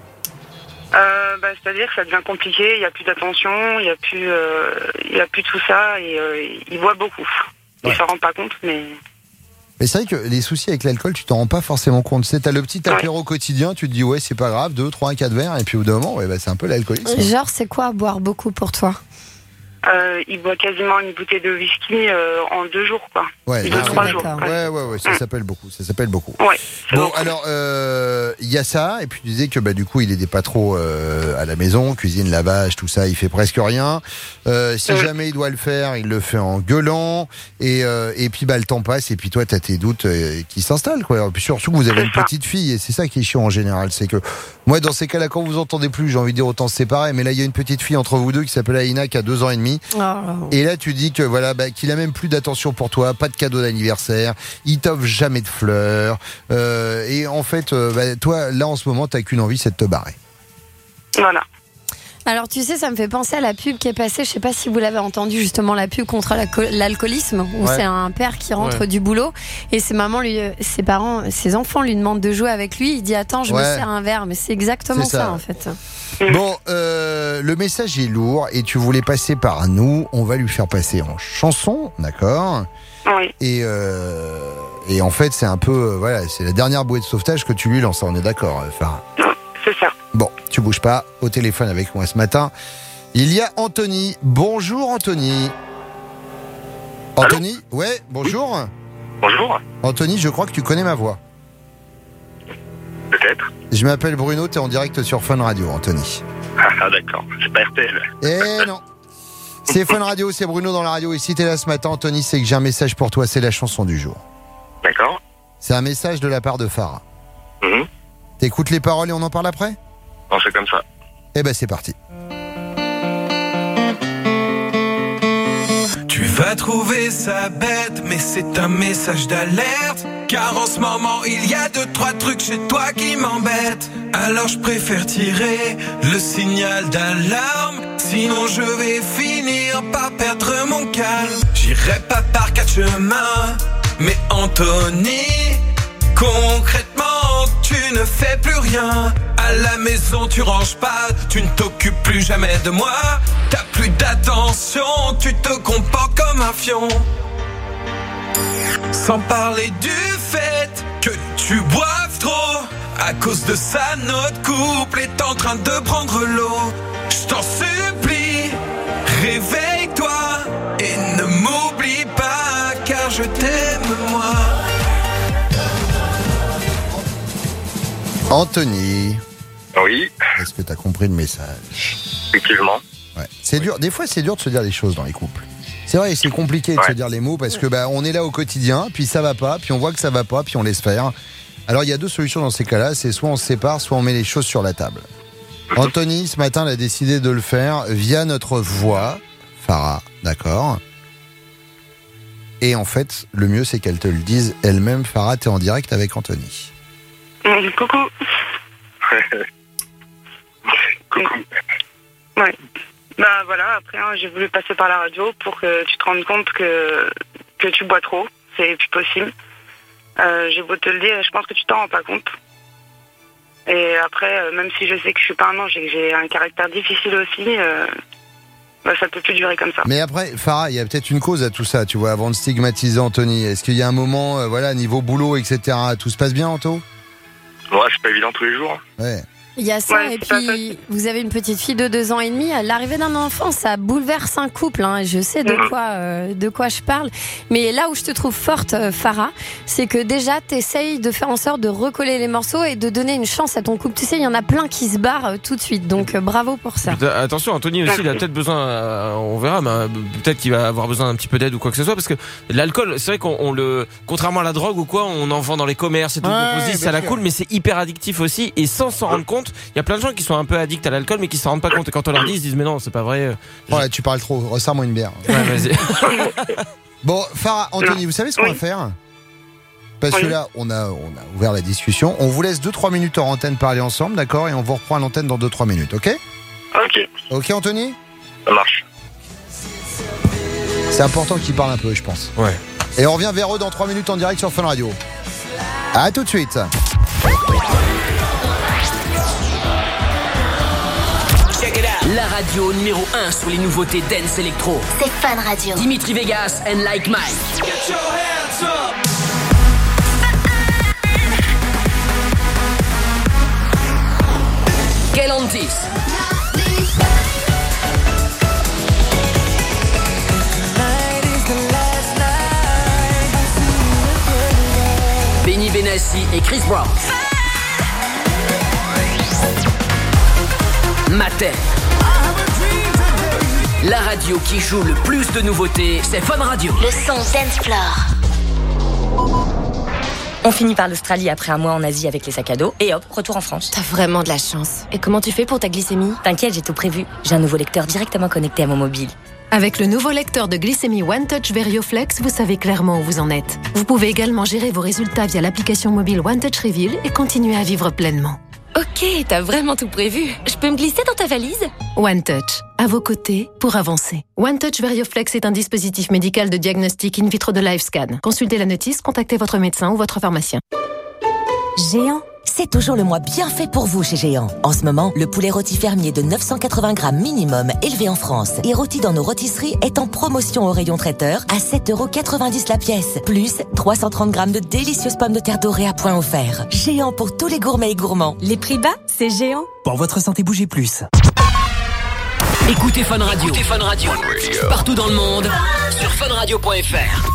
Euh, bah, c'est-à-dire que ça devient compliqué. Il y a plus d'attention. Il y a plus, euh, il y a plus tout ça. Et euh, il boit beaucoup. Il Ouais. s'en rend pas compte, mais. Mais c'est vrai que les soucis avec l'alcool, tu t'en rends pas forcément compte. C'est t'as le petit apéro quotidien, tu te dis ouais, c'est pas grave, deux, trois, quatre verres, et puis au bout d'un moment, ouais, bah, c'est un peu l'alcoolisme. Genre, c'est quoi boire beaucoup pour toi? Euh, il boit quasiment une bouteille de whisky euh, en deux jours, quoi. Ouais, deux, ah, trois ouais, jours. d'accord. Ouais, ouais, ouais, ça s'appelle beaucoup, ça s'appelle beaucoup. Ouais. Bon, alors, euh, il y a ça, et puis tu disais que bah, du coup, il aidait pas trop euh, à la maison, cuisine, lavage, tout ça, il fait presque rien. Euh, si jamais il doit le faire, il le fait en gueulant, et, euh, et puis bah, le temps passe, et puis toi, t'as tes doutes euh, qui s'installent, quoi. Et puis surtout que vous avez une petite fille, et c'est ça qui est chiant en général, c'est que moi, dans ces cas-là, quand vous entendez plus, j'ai envie de dire autant se séparer, mais là, il y a une petite fille entre vous deux qui s'appelle Aïna, qui a deux ans et demi. Oh. Et là, tu dis que voilà, bah, qu'il a même plus d'attention pour toi, pas de cadeau d'anniversaire, il t'offre jamais de fleurs, euh, et en fait, euh, bah, toi, là, en ce moment, t'as qu'une envie, c'est de te barrer. Voilà. Alors tu sais, ça me fait penser à la pub qui est passée, je sais pas si vous l'avez entendu, justement la pub contre l'alco- l'alcoolisme, où Ouais. c'est un père qui rentre Ouais. du boulot et ses mamans, lui, ses parents, ses enfants lui demandent de jouer avec lui, il dit attends, je me Ouais. sers un verre, mais c'est exactement C'est ça. ça. en fait. Bon, euh, le message est lourd et tu voulais passer par nous, on va lui faire passer en chanson, d'accord ? Oui. Et, euh, et en fait, c'est un peu, euh, voilà, c'est la dernière bouée de sauvetage que tu lui lances, on est d'accord, euh, Farah ? C'est ça. Bon, tu bouges pas, au téléphone avec moi ce matin. Il y a Anthony. Bonjour Anthony. Anthony, ouais, bonjour. Bonjour. Anthony, je crois que tu connais ma voix. Peut-être. Je m'appelle Bruno, t'es en direct sur Fun Radio, Anthony. Ah, ah, d'accord, c'est pas R T L. Eh non. C'est Fun Radio, c'est Bruno dans la radio. Et si t'es là ce matin, Anthony, c'est que j'ai un message pour toi, c'est la chanson du jour. D'accord. C'est un message de la part de Farah. Mhm. T'écoutes les paroles et on en parle après ? On fait comme ça. Eh ben c'est parti. Tu vas trouver ça bête, mais c'est un message d'alerte. Car en ce moment, il y a deux, trois trucs chez toi qui m'embêtent. Alors je préfère tirer le signal d'alarme. Sinon je vais finir par perdre mon calme. J'irai pas par quatre chemins, mais Anthony, concrètement, tu ne fais plus rien. À la maison, tu ranges pas, tu ne t'occupes plus jamais de moi. T'as plus d'attention, tu te comportes comme un fion. Sans parler du fait que tu boives trop. À cause de ça, notre couple est en train de prendre l'eau. Je t'en supplie, réveille-toi et ne m'oublie pas, car je t'aime moi. Anthony. Oui. Est-ce que t'as compris le message ? Effectivement. Ouais. C'est dur. Des fois, c'est dur de se dire les choses dans les couples. C'est vrai, c'est compliqué de Ouais. se dire les mots parce que bah, on est là au quotidien, puis ça va pas, puis on voit que ça va pas, puis on laisse faire. Alors il y a deux solutions dans ces cas-là, c'est soit on se sépare, soit on met les choses sur la table. Anthony, ce matin, elle a décidé de le faire via notre voix, Farah, d'accord. Et en fait, le mieux c'est qu'elle te le dise elle-même. Farah, t'es en direct avec Anthony. Mm, coucou. Coucou. Ouais. Bah voilà, après hein, j'ai voulu passer par la radio pour que tu te rendes compte que, que tu bois trop, c'est plus possible. Euh, j'ai beau te le dire, je pense que tu t'en rends pas compte. Et après, euh, même si je sais que je suis pas un ange et que j'ai un caractère difficile aussi, euh, bah, ça peut plus durer comme ça. Mais après, Farah, il y a peut-être une cause à tout ça, tu vois, avant de stigmatiser Anthony. Est-ce qu'il y a un moment, euh, voilà, niveau boulot, et cetera, tout se passe bien, Anto? Ouais, c'est pas évident tous les jours. Ouais. Il y a ça, Ouais, et c'est pas puis vous avez une petite fille de deux ans et demi. L'arrivée d'un enfant, ça bouleverse un couple. Hein, je sais de Mhm. quoi, euh, de quoi je parle. Mais là où je te trouve forte, euh, Farah, c'est que déjà, tu essayes de faire en sorte de recoller les morceaux et de donner une chance à ton couple. Tu sais, il y en a plein qui se barrent euh, tout de suite. Donc euh, bravo pour ça. Attention, Anthony aussi, il a peut-être besoin, euh, on verra, mais euh, peut-être qu'il va avoir besoin d'un petit peu d'aide ou quoi que ce soit, parce que l'alcool, c'est vrai qu'on on le, contrairement à la drogue ou quoi, on en vend dans les commerces et tout, Ouais, donc on se dit bien ça la sûr. coule, mais c'est hyper addictif aussi, et sans s'en rendre compte, il y a plein de gens qui sont un peu addicts à l'alcool, mais qui s'en rendent pas compte, et quand on leur dit, ils se disent mais non, c'est pas vrai. Ouais, tu parles trop, resserre-moi une bière. Ouais, vas-y. Bon, Farah, Anthony, vous savez ce qu'on Oui. va faire? Parce que Oui. là, on a, on a ouvert la discussion. On vous laisse deux trois minutes en antenne parler ensemble, d'accord? Et on vous reprend à l'antenne dans deux trois minutes, ok? Ok. Ok, Anthony? Ça marche. C'est important qu'il parle un peu, je pense. Ouais. Et on revient vers eux dans trois minutes en direct sur Fun Radio. À tout de suite. La radio numéro un sur les nouveautés dance électro. C'est Fun Radio. Dimitri Vegas and Like Mike. Galantis. Benny Benassi et Chris Brown. Matin. La radio qui joue le plus de nouveautés, c'est Fun Radio. Le son Dance Floor. On finit par l'Australie après un mois en Asie avec les sacs à dos et hop, retour en France. T'as vraiment de la chance. Et comment tu fais pour ta glycémie? T'inquiète, j'ai tout prévu. J'ai un nouveau lecteur directement connecté à mon mobile. Avec le nouveau lecteur de glycémie OneTouch VerioFlex, vous savez clairement où vous en êtes. Vous pouvez également gérer vos résultats via l'application mobile OneTouch Reveal et continuer à vivre pleinement. Ok, t'as vraiment tout prévu. Je peux me glisser dans ta valise? OneTouch, à vos côtés pour avancer. OneTouch VerioFlex est un dispositif médical de diagnostic in vitro de LiveScan. Consultez la notice, contactez votre médecin ou votre pharmacien. Géant, c'est toujours le mois bien fait pour vous chez Géant. En ce moment, le poulet rôti fermier de neuf cent quatre-vingts grammes minimum élevé en France et rôti dans nos rôtisseries est en promotion au rayon traiteur à sept euros quatre-vingt-dix la pièce. Plus trois cent trente grammes de délicieuses pommes de terre dorées à point offert. Géant pour tous les gourmets et gourmands. Les prix bas, c'est Géant. Pour votre santé, bougez plus. Écoutez Fun Radio. Écoutez Fun Radio. Partout dans le monde, sur fun radio point f r.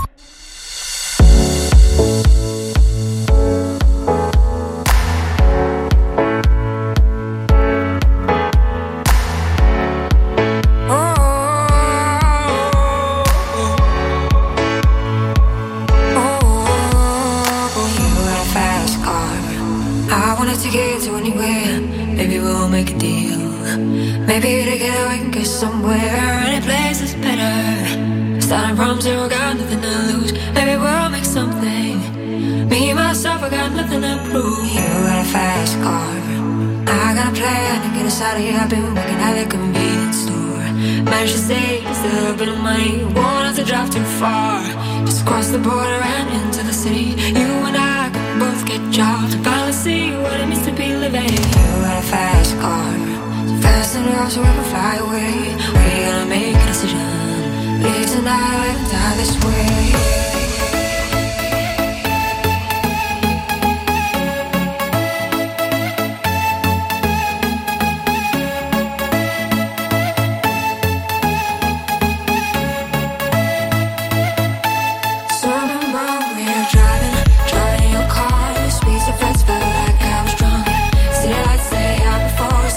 To get to anywhere, maybe we'll make a deal. Maybe together we can get somewhere. Any place is better. Starting from zero, got nothing to lose. Maybe we'll make something. Me myself, I got nothing to prove. You got a fast car, I got a plan to get us out of here. I've been working at the convenience store. Managed to save just a little bit of money. Won't have to drive too far. Just cross the border and into the city. You and I can both get jobs and finally see what it means to be living. You got a fast car, so fast enough so we can fly away. We're gonna make a decision. Leave tonight and die this way.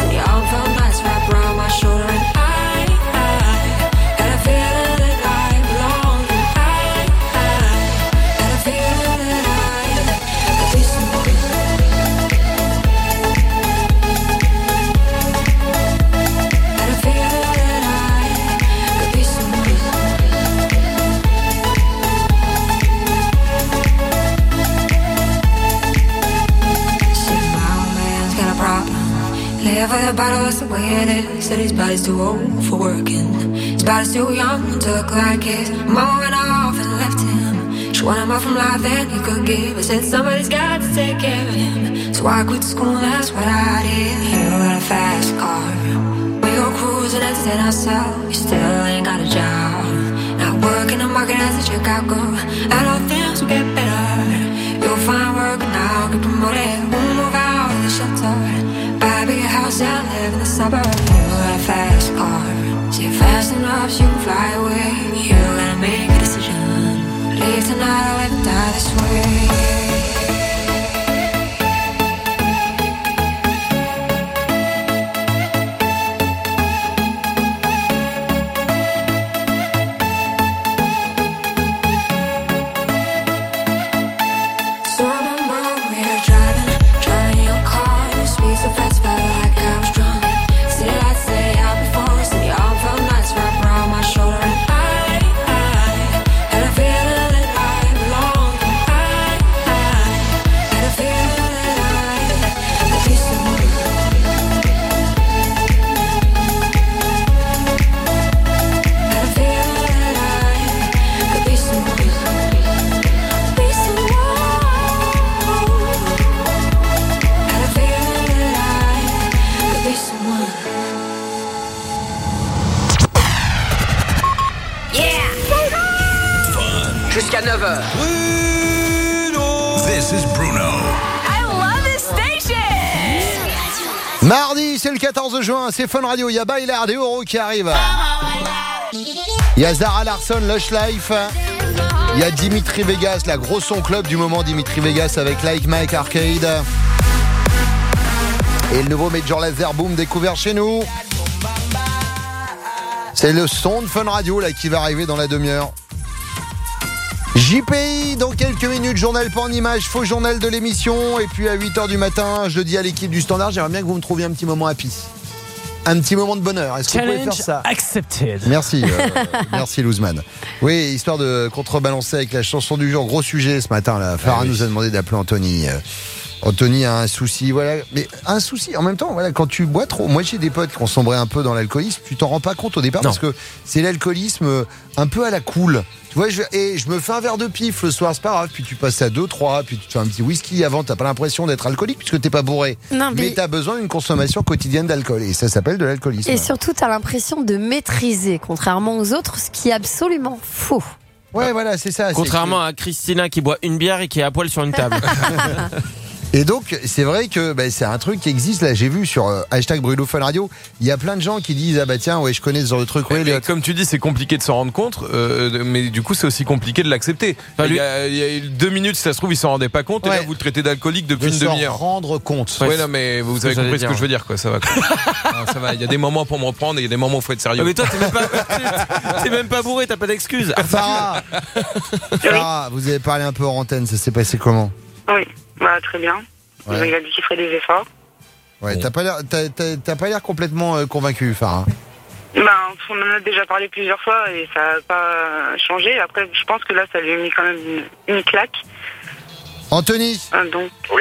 Shoulder and I, I got a feeling that I Live with a bottle, that's the way it is. Said his body's too old for working. His body's too young to look like his. Mama went off and left him. She wanted more from life than he could give. I said somebody's got to take care of him. So I quit school, that's what I did. You got a fast car. We go cruising, entertain ourselves. You still ain't got a job. Not working the market as a checkout girl. And all things will get better. You'll find work now, get promoted. We'll move out of the shelter. Buy a bigger house and live in the suburbs. You got a fast car. See fast enough so you can fly away. You gotta make a decision. Leave tonight or live and die this way. Jusqu'à neuf heures. Bruno. This is Bruno. I love this station. Mardi, c'est le quatorze juin, c'est Fun Radio. Il y a Bailard des Euros qui arrive. Il y a Zara Larsson, Lush Life. Il y a Dimitri Vegas, la grosse son club du moment, Dimitri Vegas avec Like Mike Arcade. Et le nouveau Major Lazer Boom découvert chez nous. C'est le son de Fun Radio là qui va arriver dans la demi-heure. J P I dans quelques minutes, journal pas en image, faux journal de l'émission. Et puis à huit heures du matin, je dis à l'équipe du Standard, j'aimerais bien que vous me trouviez un petit moment happy. Un petit moment de bonheur. Est-ce que vous pouvez faire ça? Accepted. Merci, euh, merci Louzman. Oui, histoire de contrebalancer avec la chanson du jour. Gros sujet ce matin là. Farah ah, oui. nous a demandé d'appeler Anthony. Anthony a un souci, voilà. Mais un souci, en même temps, voilà, quand tu bois trop. Moi, j'ai des potes qui ont sombré un peu dans l'alcoolisme. Tu t'en rends pas compte au départ non. parce que c'est l'alcoolisme un peu à la cool. Tu vois, je, et je me fais un verre de pif le soir, c'est pas grave. Puis tu passes à deux, trois, puis tu te fais un petit whisky avant. T'as pas l'impression d'être alcoolique puisque t'es pas bourré. Non, mais mais t'as besoin d'une consommation quotidienne d'alcool. Et ça s'appelle de l'alcoolisme. Et surtout, t'as l'impression de maîtriser, contrairement aux autres, ce qui est absolument faux. Ouais, voilà, c'est ça. Contrairement c'est à Christina qui boit une bière et qui est à poil sur une table. Et donc, c'est vrai que bah, c'est un truc qui existe. Là, j'ai vu sur euh, hashtag Bruno Fun Radio, il y a plein de gens qui disent ah bah tiens, ouais, je connais ce genre de truc. Ouais, mais comme tu dis, c'est compliqué de s'en rendre compte, euh, mais du coup, c'est aussi compliqué de l'accepter. Enfin, il, y a, il y a deux minutes, si ça se trouve, il s'en rendait pas compte. Ouais. Et là, vous le traitez d'alcoolique depuis de une demi-heure. S'en rendre compte. Ouais, non, mais vous avez compris ce que je veux dire, quoi. Ça va. Quoi. Non, ça va. Il y a des moments pour me reprendre et il y a des moments où il faut être sérieux. Mais toi, t'es même pas, t'es même pas bourré, t'as pas d'excuses. Farah, Farah, vous avez parlé un peu en antenne. Ça s'est passé comment? Oui, bah très bien. Ouais. Il a dû chiffrer des efforts. Ouais, t'as pas l'air, t'as, t'as, t'as pas l'air complètement euh, convaincu, Farah. Ben, on en a déjà parlé plusieurs fois et ça n'a pas changé. Après, je pense que là, ça lui a mis quand même une, une claque. Anthony. Ah, donc. Oui.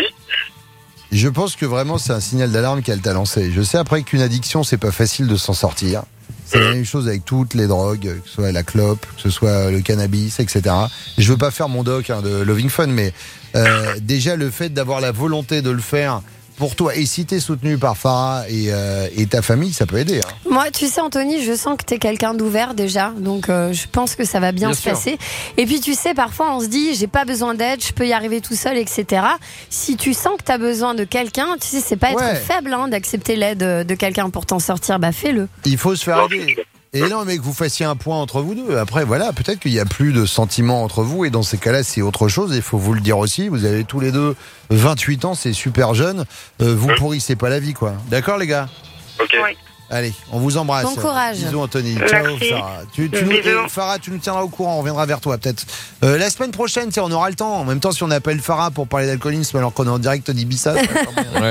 Je pense que vraiment c'est un signal d'alarme qu'elle t'a lancé. Je sais après qu'une addiction, c'est pas facile de s'en sortir. C'est la même chose avec toutes les drogues, que ce soit la clope, que ce soit le cannabis, et cetera. Je veux pas faire mon doc hein, de Loving Fun, mais euh, déjà le fait d'avoir la volonté de le faire pour toi, et si t'es soutenu par Farah et, euh, et ta famille, ça peut aider. Hein. Moi, tu sais, Anthony, je sens que t'es quelqu'un d'ouvert déjà, donc euh, je pense que ça va bien, bien se sûr. passer. Et puis, tu sais, parfois, on se dit, j'ai pas besoin d'aide, je peux y arriver tout seul, et cetera. Si tu sens que t'as besoin de quelqu'un, tu sais, c'est pas être ouais. faible hein, d'accepter l'aide de quelqu'un pour t'en sortir, bah fais-le. Il faut se faire aider. Et non, mais que vous fassiez un point entre vous deux. Après, voilà, peut-être qu'il n'y a plus de sentiments entre vous. Et dans ces cas-là, c'est autre chose. Il faut vous le dire aussi. Vous avez tous les deux vingt-huit ans, c'est super jeune. Euh, vous pourrissez pas la vie, quoi. D'accord, les gars? Ok. Oui. Allez, on vous embrasse. Bon courage. Bisous, Anthony. Ciao, Farah. Tu, tu nous, et Farah, tu nous tiendras au courant. On reviendra vers toi, peut-être. Euh, la semaine prochaine, on aura le temps. En même temps, si on appelle Farah pour parler d'alcoolisme alors qu'on est en direct d'Ibiza, ouais. Je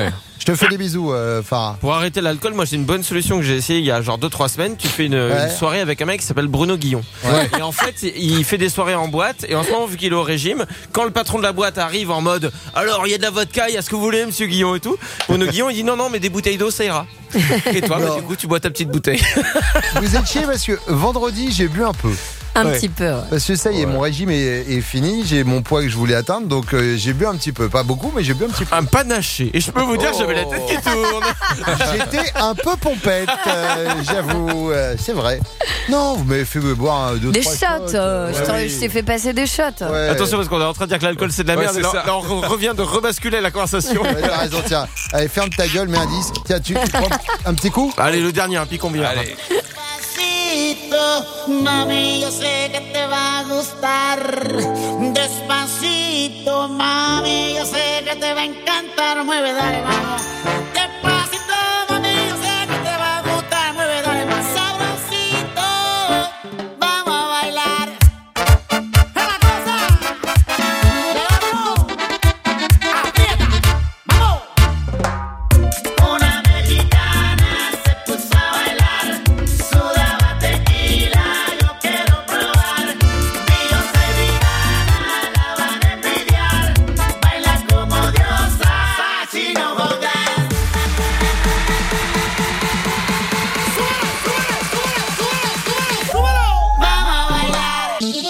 Je te fais des bisous, euh, Farah. Pour arrêter l'alcool, moi j'ai une bonne solution que j'ai essayé il y a genre deux trois semaines. Tu fais une, Ouais. une soirée avec un mec qui s'appelle Bruno Guillon. Ouais. Et en fait, il fait des soirées en boîte. Et en ce moment, vu qu'il est au régime, quand le patron de la boîte arrive en mode alors il y a de la vodka, il y a ce que vous voulez, monsieur Guillon et tout. Bruno Guillon, il dit non, non, mais des bouteilles d'eau ça ira. Et toi, bah, du coup, tu bois ta petite bouteille. Vous êtes chier parce que vendredi, j'ai bu un peu. Un Ouais. petit peu. Ouais. Parce que ça y est, Ouais. mon régime est, est fini, j'ai mon poids que je voulais atteindre, donc euh, j'ai bu un petit peu. Pas beaucoup, mais j'ai bu un petit peu. Un panaché. Et je peux vous dire, Oh. j'avais la tête qui tourne. J'étais un peu pompette, euh, j'avoue, euh, c'est vrai. Non, vous m'avez fait boire un, deux, Des trois shots. euh, je Ouais, t'en- oui. je t'ai fait passer des shots. Ouais. Attention, parce qu'on est en train de dire que l'alcool c'est de la Ouais, merde. c'est et là, ça. là, on revient de rebasculer la conversation. Ouais, t'as raison, tiens. Allez, ferme ta gueule, mets un disque. Tiens, tu, tu prends un petit coup. Allez, le dernier, un pic combien? Allez. Despacito, mami, yo sé que te va a gustar. Despacito, mami, yo sé que te va a encantar. Mueve, dale, vamos. Despacito, mami, yo sé que te va a gustar. Mueve, dale, más sabrosito. Vamos a bailar. ¡Es la cosa! ¡Vámonos! ¡Aprieta! ¡Vamos! Una mexicana se puso a bailar. Sudaba tequila, yo quiero probar. Y yo soy vegana, la van a envidiar. Baila como diosa, Sachi no jodas. Súbelo, súbelo, súbelo, súbelo, súbelo, súbelo. Vamos a bailar.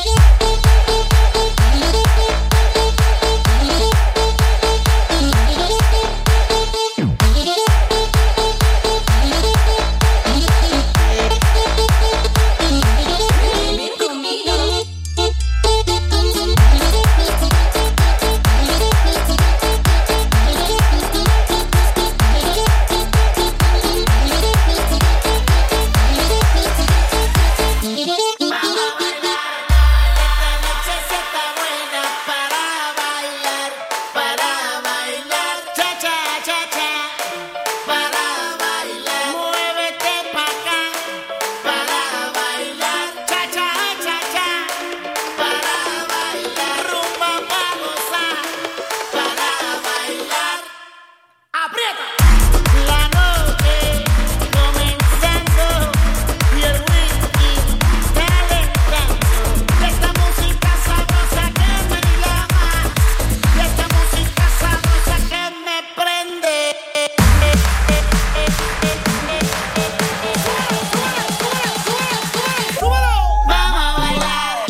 La noche comenzando y el whisky calentando. Esta música sabrosa que me llama, esta música sabrosa que me prende. Vamos a bailar.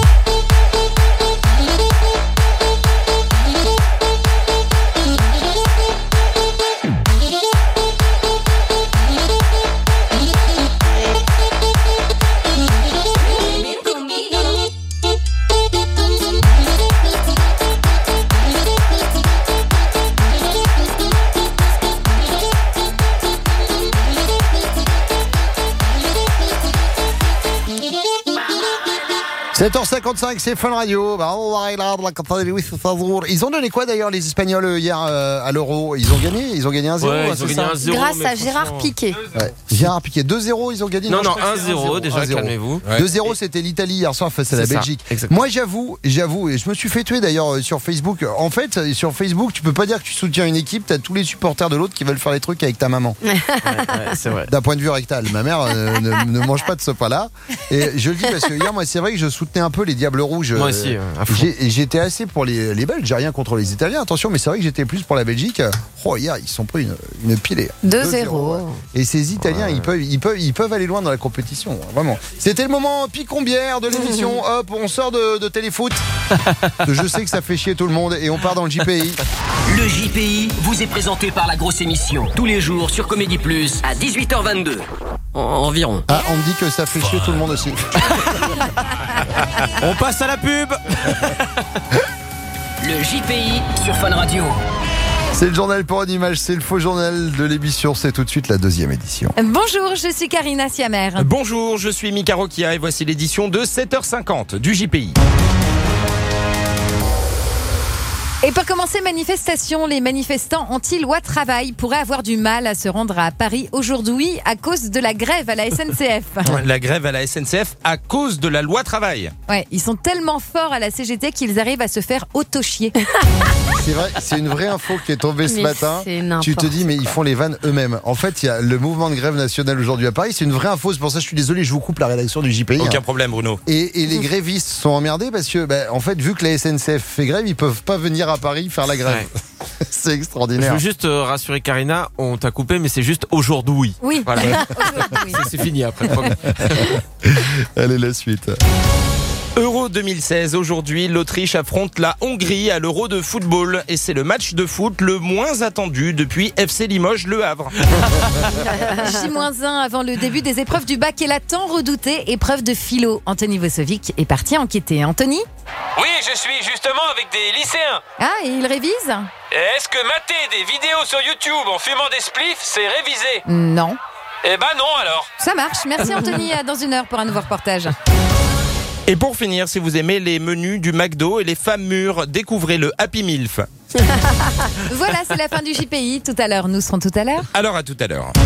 sept heures cinquante-cinq, c'est Fun Radio. Ils ont donné quoi d'ailleurs les Espagnols euh, hier euh, à l'Euro? Ils ont gagné Ils ont gagné un zéro, Ouais, hein, ils ont c'est gagné ça un zéro. Grâce mais à Gérard franchement- Piqué. Ouais. Gérard Piqué, deux zéro, ils ont gagné. Non, non, je crois que un c'est zéro, déjà, un zéro. calmez-vous. Ouais. deux zéro, c'était l'Italie hier soir face à la C'est ça, Belgique. exactement. Moi, j'avoue, j'avoue, et je me suis fait tuer d'ailleurs euh, sur Facebook. En fait, euh, sur Facebook, tu peux pas dire que tu soutiens une équipe, t'as tous les supporters de l'autre qui veulent faire les trucs avec ta maman. Ouais, c'est vrai. D'un point de vue rectal. Ma mère euh, ne, ne mange pas de ce pas-là. Et je le dis parce que hier, moi, c'est vrai que je soutenais un peu les Diables Rouges. Moi Euh, aussi, euh, à fond. j'ai- J'étais assez pour les, les Belges, j'ai rien contre les Italiens, attention, mais c'est vrai que j'étais plus pour la Belgique. Oh, hier, ils se sont pris une, une pilée. deux deux zéro. ouais. Et ces Italiens, ils, peuvent, ils, peuvent, ils peuvent aller loin dans la compétition, vraiment. C'était le moment picombière de l'émission. Hop, on sort de, de téléfoot. Je sais que ça fait chier tout le monde et on part dans le J P I. Le J P I vous est présenté par la grosse émission. Tous les jours sur Comédie Plus à dix-huit heures vingt-deux. En- environ. Ah, on me dit que ça fait chier tout le monde aussi. On passe à la pub. Le J P I sur Fun Radio. C'est le journal pour une image, c'est le faux journal de l'émission. C'est tout de suite la deuxième édition. Bonjour, je suis Karina Siamer. Bonjour, je suis Mika Rokia et voici l'édition de sept heures cinquante du J P I. Et pour commencer, manifestation, les manifestants anti-loi travail pourraient avoir du mal à se rendre à Paris aujourd'hui à cause de la grève à la S N C F. La grève à la S N C F à cause de la loi travail. Ouais, ils sont tellement forts à la C G T qu'ils arrivent à se faire auto-chier. C'est vrai, c'est une vraie info qui est tombée ce Mais matin. Tu te dis, mais ils font les vannes eux-mêmes. En fait, il y a le mouvement de grève nationale aujourd'hui à Paris. C'est une vraie info. C'est pour ça que je suis désolé, je vous coupe la rédaction du J P I. Aucun hein. problème, Bruno. Et, et les grévistes sont emmerdés parce que, bah, en fait, vu que la S N C F fait grève, ils peuvent pas venir à Paris faire la grève. Ouais. C'est Je extraordinaire. veux juste euh, rassurer Karina, on t'a coupé, mais c'est juste aujourd'hui. Oui. Voilà. c'est, c'est fini après. Allez, la suite. Euro deux mille seize, aujourd'hui, l'Autriche affronte la Hongrie à l'Euro de football. Et c'est le match de foot le moins attendu depuis F C Limoges Le Havre. J moins un avant le début des épreuves du bac et la tant redoutée épreuve de philo. Anthony Vosovic est parti enquêter. Anthony ? Oui, je suis justement avec des lycéens. Ah, et il révise ? Est-ce que mater des vidéos sur YouTube en fumant des spliffs, c'est réviser ? Non. Eh ben non alors. Ça marche. Merci Anthony. À dans une heure pour un nouveau reportage. Et pour finir, si vous aimez les menus du McDo et les femmes mûres, découvrez le Happy Milf. Voilà, c'est la fin du J P I. Tout à l'heure, nous serons tout à l'heure. Alors à tout à l'heure.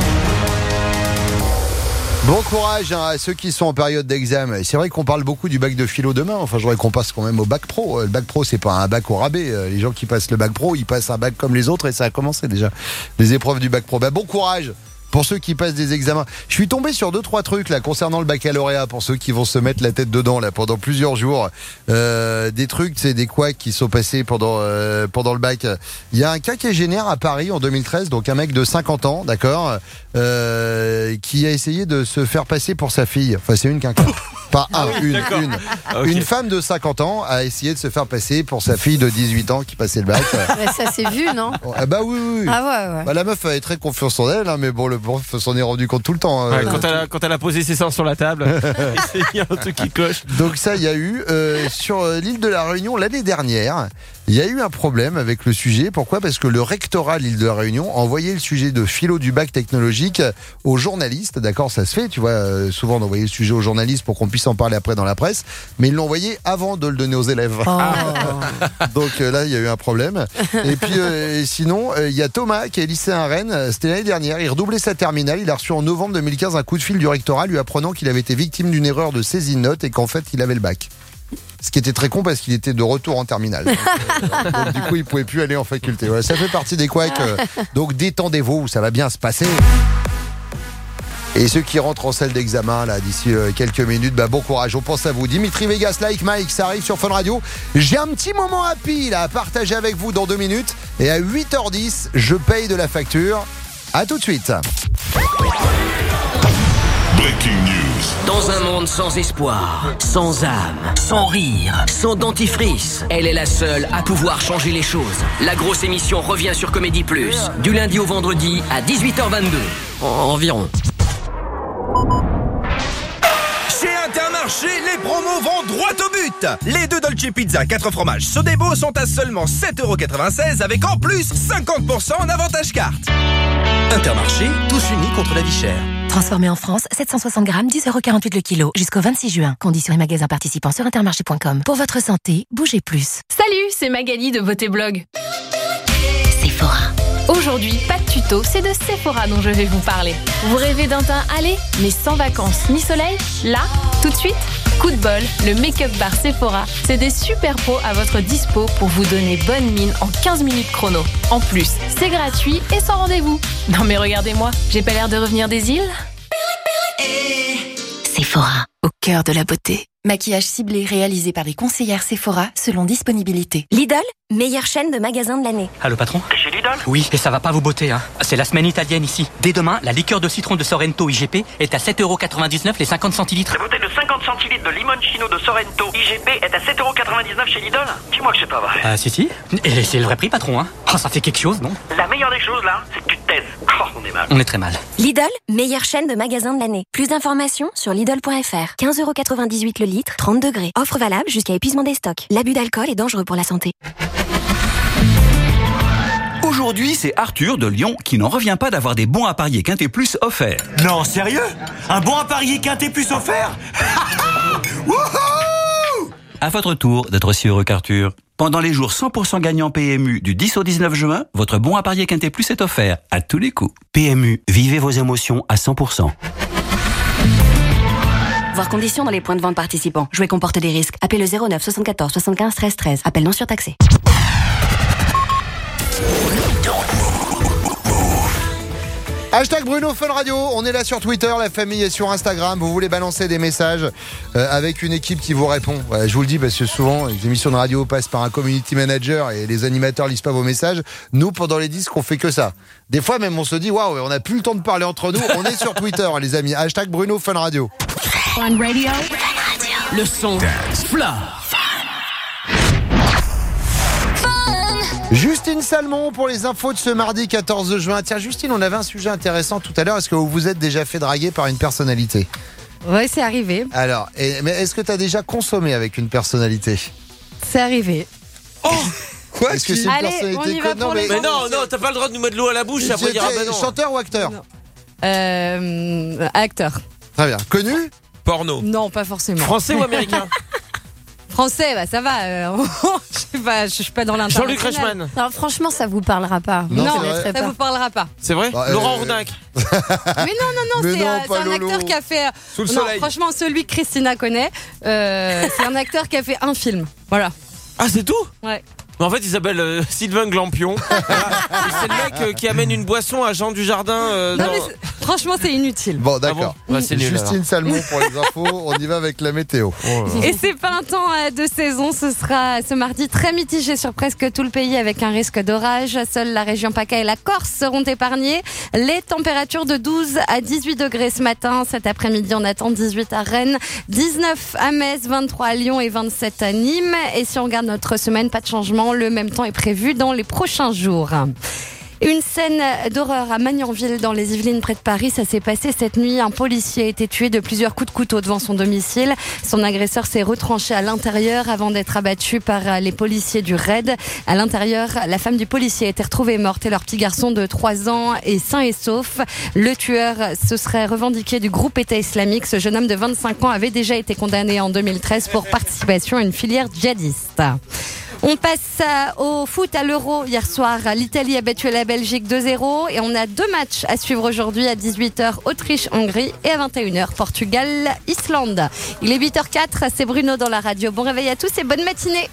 Bon courage hein, à ceux qui sont en période d'examen. C'est vrai qu'on parle beaucoup du bac de philo demain. Enfin, je voudrais qu'on passe quand même au bac pro. Le bac pro, c'est pas un bac au rabais. Les gens qui passent le bac pro, ils passent un bac comme les autres et ça a commencé déjà. Les épreuves du bac pro. Bah, bon courage pour ceux qui passent des examens. Je suis tombé sur deux trois trucs là concernant le baccalauréat pour ceux qui vont se mettre la tête dedans là pendant plusieurs jours. Euh, des trucs, c'est des couacs qui sont passés pendant euh, pendant le bac. Il y a un quinquagénaire à Paris en deux mille treize, donc un mec de cinquante ans, d'accord, euh, qui a essayé de se faire passer pour sa fille. Enfin, c'est une quinquas. Pas un, une, D'accord. une. Okay. Une femme de cinquante ans a essayé de se faire passer pour sa fille de dix-huit ans qui passait le bac. Mais ça s'est vu, non ? Ah bah oui, oui, oui. Ah ouais, ouais. Bah, la meuf avait très confiance en elle, hein, mais bon, le prof s'en est rendu compte tout le temps. hein. Ouais, quand, elle a, quand elle a posé ses seins sur la table, il y a un truc qui coche. Donc ça, il y a eu euh, sur euh, l'île de la Réunion l'année dernière, il y a eu un problème avec le sujet. Pourquoi ? Parce que le rectorat de l'île de la Réunion a envoyé le sujet de philo du bac technologique aux journalistes. D'accord, ça se fait, tu vois, euh, souvent d'envoyer le sujet aux journalistes pour qu'on puisse en parler après dans la presse, mais ils l'ont envoyé avant de le donner aux élèves. Oh. Donc euh, là, il y a eu un problème. Et puis euh, et sinon, euh, il y a Thomas qui est lycéen à Rennes. C'était l'année dernière. Il redoublait sa terminale. Il a reçu en novembre deux mille quinze un coup de fil du rectorat lui apprenant qu'il avait été victime d'une erreur de saisie de notes et qu'en fait, il avait le bac. Ce qui était très con parce qu'il était de retour en terminale. Donc, euh, donc, du coup, il pouvait plus aller en faculté. Voilà, ça fait partie des couacs. Euh, donc détendez-vous, ça va bien se passer. Et ceux qui rentrent en salle d'examen là d'ici euh, quelques minutes, bah bon courage, on pense à vous. Dimitri Vegas, Like Mike, ça arrive sur Fun Radio. J'ai un petit moment happy là à partager avec vous dans deux minutes. Et à huit heures dix, je paye de la facture. À tout de suite. Breaking news. Dans un monde sans espoir, sans âme, sans rire, sans dentifrice, elle est la seule à pouvoir changer les choses. La grosse émission revient sur Comédie Plus, du lundi au vendredi à dix-huit heures vingt-deux. En- environ. Chez Intermarché, les promos vont droit au but. Les deux Dolce Pizza quatre fromages Sodebo sont à seulement sept euros quatre-vingt-seize avec en plus cinquante pour cent en avantage carte. Intermarché, tous unis contre la vie chère. Transformé en France, sept cent soixante grammes, dix euros quarante-huit le kilo, jusqu'au vingt-six juin. Conditions et magasins participants sur intermarché point com. Pour votre santé, bougez plus. Salut, c'est Magali de Beauté Blog. Sephora. Aujourd'hui, pas de tuto, c'est de Sephora dont je vais vous parler. Vous rêvez d'un teint allé, mais sans vacances ni soleil ? Là, tout de suite, coup de bol, le make-up bar Sephora, c'est des super pros à votre dispo pour vous donner bonne mine en quinze minutes chrono. En plus, c'est gratuit et sans rendez-vous. Non mais regardez-moi, j'ai pas l'air de revenir des îles ? Sephora, au cœur de la beauté. Maquillage ciblé réalisé par des conseillères Sephora selon disponibilité. Lidl, meilleure chaîne de magasins de l'année. Allô patron ? T'es chez Lidl ? Oui, et ça va pas vous botter, hein. C'est la semaine italienne ici. Dès demain, la liqueur de citron de Sorrento I G P est à sept euros quatre-vingt-dix-neuf les cinquante centilitres. La bouteille de cinquante centilitres de limoncello de Sorrento I G P est à sept euros quatre-vingt-dix-neuf chez Lidl ? Dis-moi que c'est pas vrai. Ah si si. Et c'est le vrai prix patron, hein. Oh, ça fait quelque chose, non ? La meilleure des choses là, c'est que tu te taises. Oh, on est mal. On est très mal. Lidl, meilleure chaîne de magasins de l'année. Plus d'informations sur Lidl point F R. quinze euros quatre-vingt-dix-huit le litre, trente degrés. Offre valable jusqu'à épuisement des stocks. L'abus d'alcool est dangereux pour la santé. Aujourd'hui, c'est Arthur de Lyon qui n'en revient pas d'avoir des bons à parier Quintet Plus offerts. Non, sérieux ? Un bon à parier Quintet Plus offert ? Wouhou ! à votre tour d'être aussi heureux qu'Arthur. Pendant les jours cent pour cent gagnants P M U du dix au dix-neuf juin, votre bon à parier Quintet Plus est offert à tous les coups. P M U, vivez vos émotions à cent pour cent. Voir conditions dans les points de vente participants. Jouer comporte des risques. Appelez le zéro neuf soixante-quatorze soixante-quinze treize treize. Appel non surtaxé. Hashtag Bruno Fun Radio, on est là sur Twitter, la famille est sur Instagram. Vous voulez balancer des messages euh, avec une équipe qui vous répond. Ouais, je vous le dis parce que souvent les émissions de radio passent par un community manager et les animateurs lisent pas vos messages. Nous, pendant les disques, on fait que ça. Des fois même on se dit waouh, on n'a plus le temps de parler entre nous. On est sur Twitter, les amis. Hashtag Bruno Fun Radio. Fun Radio. Le son. Fla. Justine Salmon pour les infos de ce mardi quatorze juin. Tiens Justine, on avait un sujet intéressant tout à l'heure. Est-ce que vous vous êtes déjà fait draguer par une personnalité ? Ouais, c'est arrivé. Alors, et, mais est-ce que tu as déjà consommé avec une personnalité ? C'est arrivé. Oh Quoi Est-ce que c'est une Allez, personnalité on y va que- pour non, les mais... Mais non, non, t'as pas le droit de nous mettre l'eau à la bouche après dire ah ben non. Chanteur ou acteur ? Euh, acteur. Très bien. Connu ? Porno. Non, pas forcément. Français ou américain? Français, bah ça va. euh, je sais pas, je suis pas dans l'international. Jean-Luc Reichmann. Non, franchement, ça vous parlera pas. Non, Non, c'est vrai. ça pas. vous parlera pas. C'est vrai? Bah, Laurent euh, Rourdac. Mais non, non, non, Mais c'est non, euh, pas c'est un Lolo. acteur qui a fait. Sous le non, soleil. franchement, celui que Christina connaît, euh, c'est un acteur qui a fait un film. Voilà. Ah, c'est tout? Ouais. Mais en fait, il s'appelle euh, Sylvain Glampion. Voilà. Et c'est le mec euh, qui amène une boisson à Jean Dujardin. Euh, Non, dans... mais c'est- franchement, c'est inutile. Bon, d'accord. Ah bon Bah, c'est nul, Justine Salmon pour les infos. On y va avec la météo. Et c'est pas un temps euh, de saison, ce sera ce mardi très mitigé sur presque tout le pays avec un risque d'orage. Seule la région PACA et la Corse seront épargnées. Les températures de douze à dix-huit degrés ce matin. Cet après-midi, on attend dix-huit à Rennes, dix-neuf à Metz, vingt-trois à Lyon et vingt-sept à Nîmes. Et si on regarde notre semaine, pas de changement. Le même temps est prévu dans les prochains jours. Une scène d'horreur à Magnanville dans les Yvelines près de Paris. Ça s'est passé cette nuit. Un policier a été tué de plusieurs coups de couteau devant son domicile. Son agresseur s'est retranché à l'intérieur avant d'être abattu par les policiers du raid. À l'intérieur, la femme du policier a été retrouvée morte et leur petit garçon de trois ans est sain et sauf. Le tueur se serait revendiqué du groupe État islamique. Ce jeune homme de vingt-cinq ans avait déjà été condamné en deux mille treize pour participation à une filière djihadiste. On passe au foot à l'Euro hier soir. L'Italie a battu la Belgique deux zéro et on a deux matchs à suivre aujourd'hui à dix-huit heures Autriche-Hongrie et à vingt et une heures Portugal-Islande. Il est huit heures quatre, c'est Bruno dans la radio. Bon réveil à tous et bonne matinée.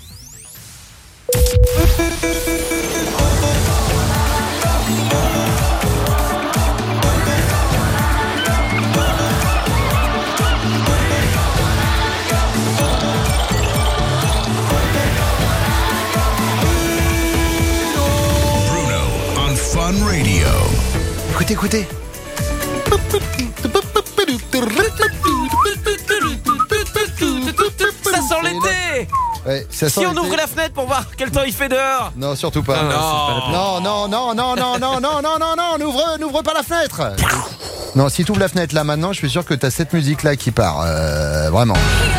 Fun Radio. Écoutez, écoutez. Ça sent l'été. Ouais, ça sent Si on l'été. ouvre la fenêtre pour voir quel temps il fait dehors. Non, surtout pas. Ah, non, non, non, non, non, non, non, non, non, non, n'ouvre, n'ouvre pas la fenêtre. Non, si tu ouvres la fenêtre là maintenant, je suis sûr que t'as cette musique là qui part. Euh, vraiment.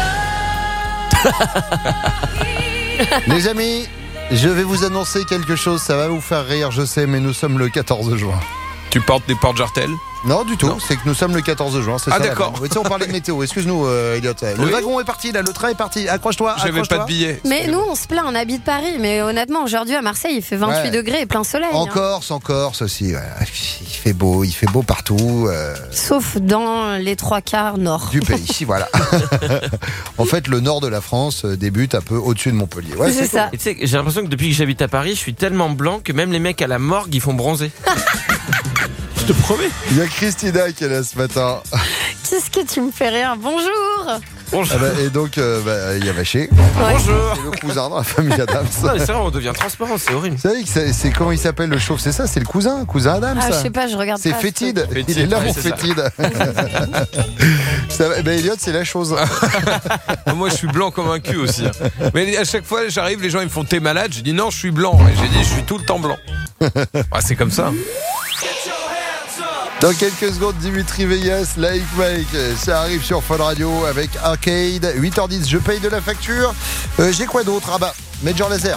Les amis, je vais vous annoncer quelque chose, ça va vous faire rire, je sais, mais nous sommes le quatorze juin. Tu portes des portes jartelles? Non, du tout, c'est que nous sommes le quatorze juin, c'est Ah, ça. la d'accord. vanne. Oui, tu sais, on parlait de météo, excuse-nous, euh, Elliot. Le Oui. wagon est parti, là, le train est parti, accroche-toi. J'avais accroche-toi. pas de billet. Mais nous, on se plaint, on habite Paris. Mais honnêtement, aujourd'hui à Marseille, il fait vingt-huit Ouais. degrés et plein soleil. En hein. Corse, en Corse aussi, ouais. Il fait beau, il fait beau partout. euh, Sauf dans les trois quarts nord. Du pays, voilà. En fait, le nord de la France euh, débute un peu au-dessus de Montpellier. Ouais, C'est ça. Et tu sais, j'ai l'impression que depuis que j'habite à Paris, je suis tellement blanc que même les mecs à la morgue, ils font bronzer. Je te promets. Il y a Christina qui est là ce matin. Qu'est-ce que tu me fais rire? Bonjour. Bonjour. Ah bah, et donc, euh, bah, il y a Vacher. Bonjour. C'est le cousin dans la famille Adams. Non, mais c'est vrai, on devient transparent, c'est horrible. Vous savez que c'est, c'est comment il s'appelle le chauve? C'est ça, c'est le cousin, cousin Adams. Ah, je sais pas, je regarde C'est pas. ce fétide. truc. Il est là, ouais, mon c'est ça. fétide. Ça va- ben, Elliot, c'est la chose. Moi, je suis blanc comme un cul aussi. hein. Mais à chaque fois, j'arrive, les gens ils me font t'es malade. Je dis non, je suis blanc. Et j'ai dit je suis tout le temps blanc. Ah, c'est comme ça. Dans quelques secondes, Dimitri Vegas, Like Mike, ça arrive sur Fun Radio avec Arcade. huit heures dix, je paye de la facture. Euh, j'ai quoi d'autre? Ah bah, Major Laser.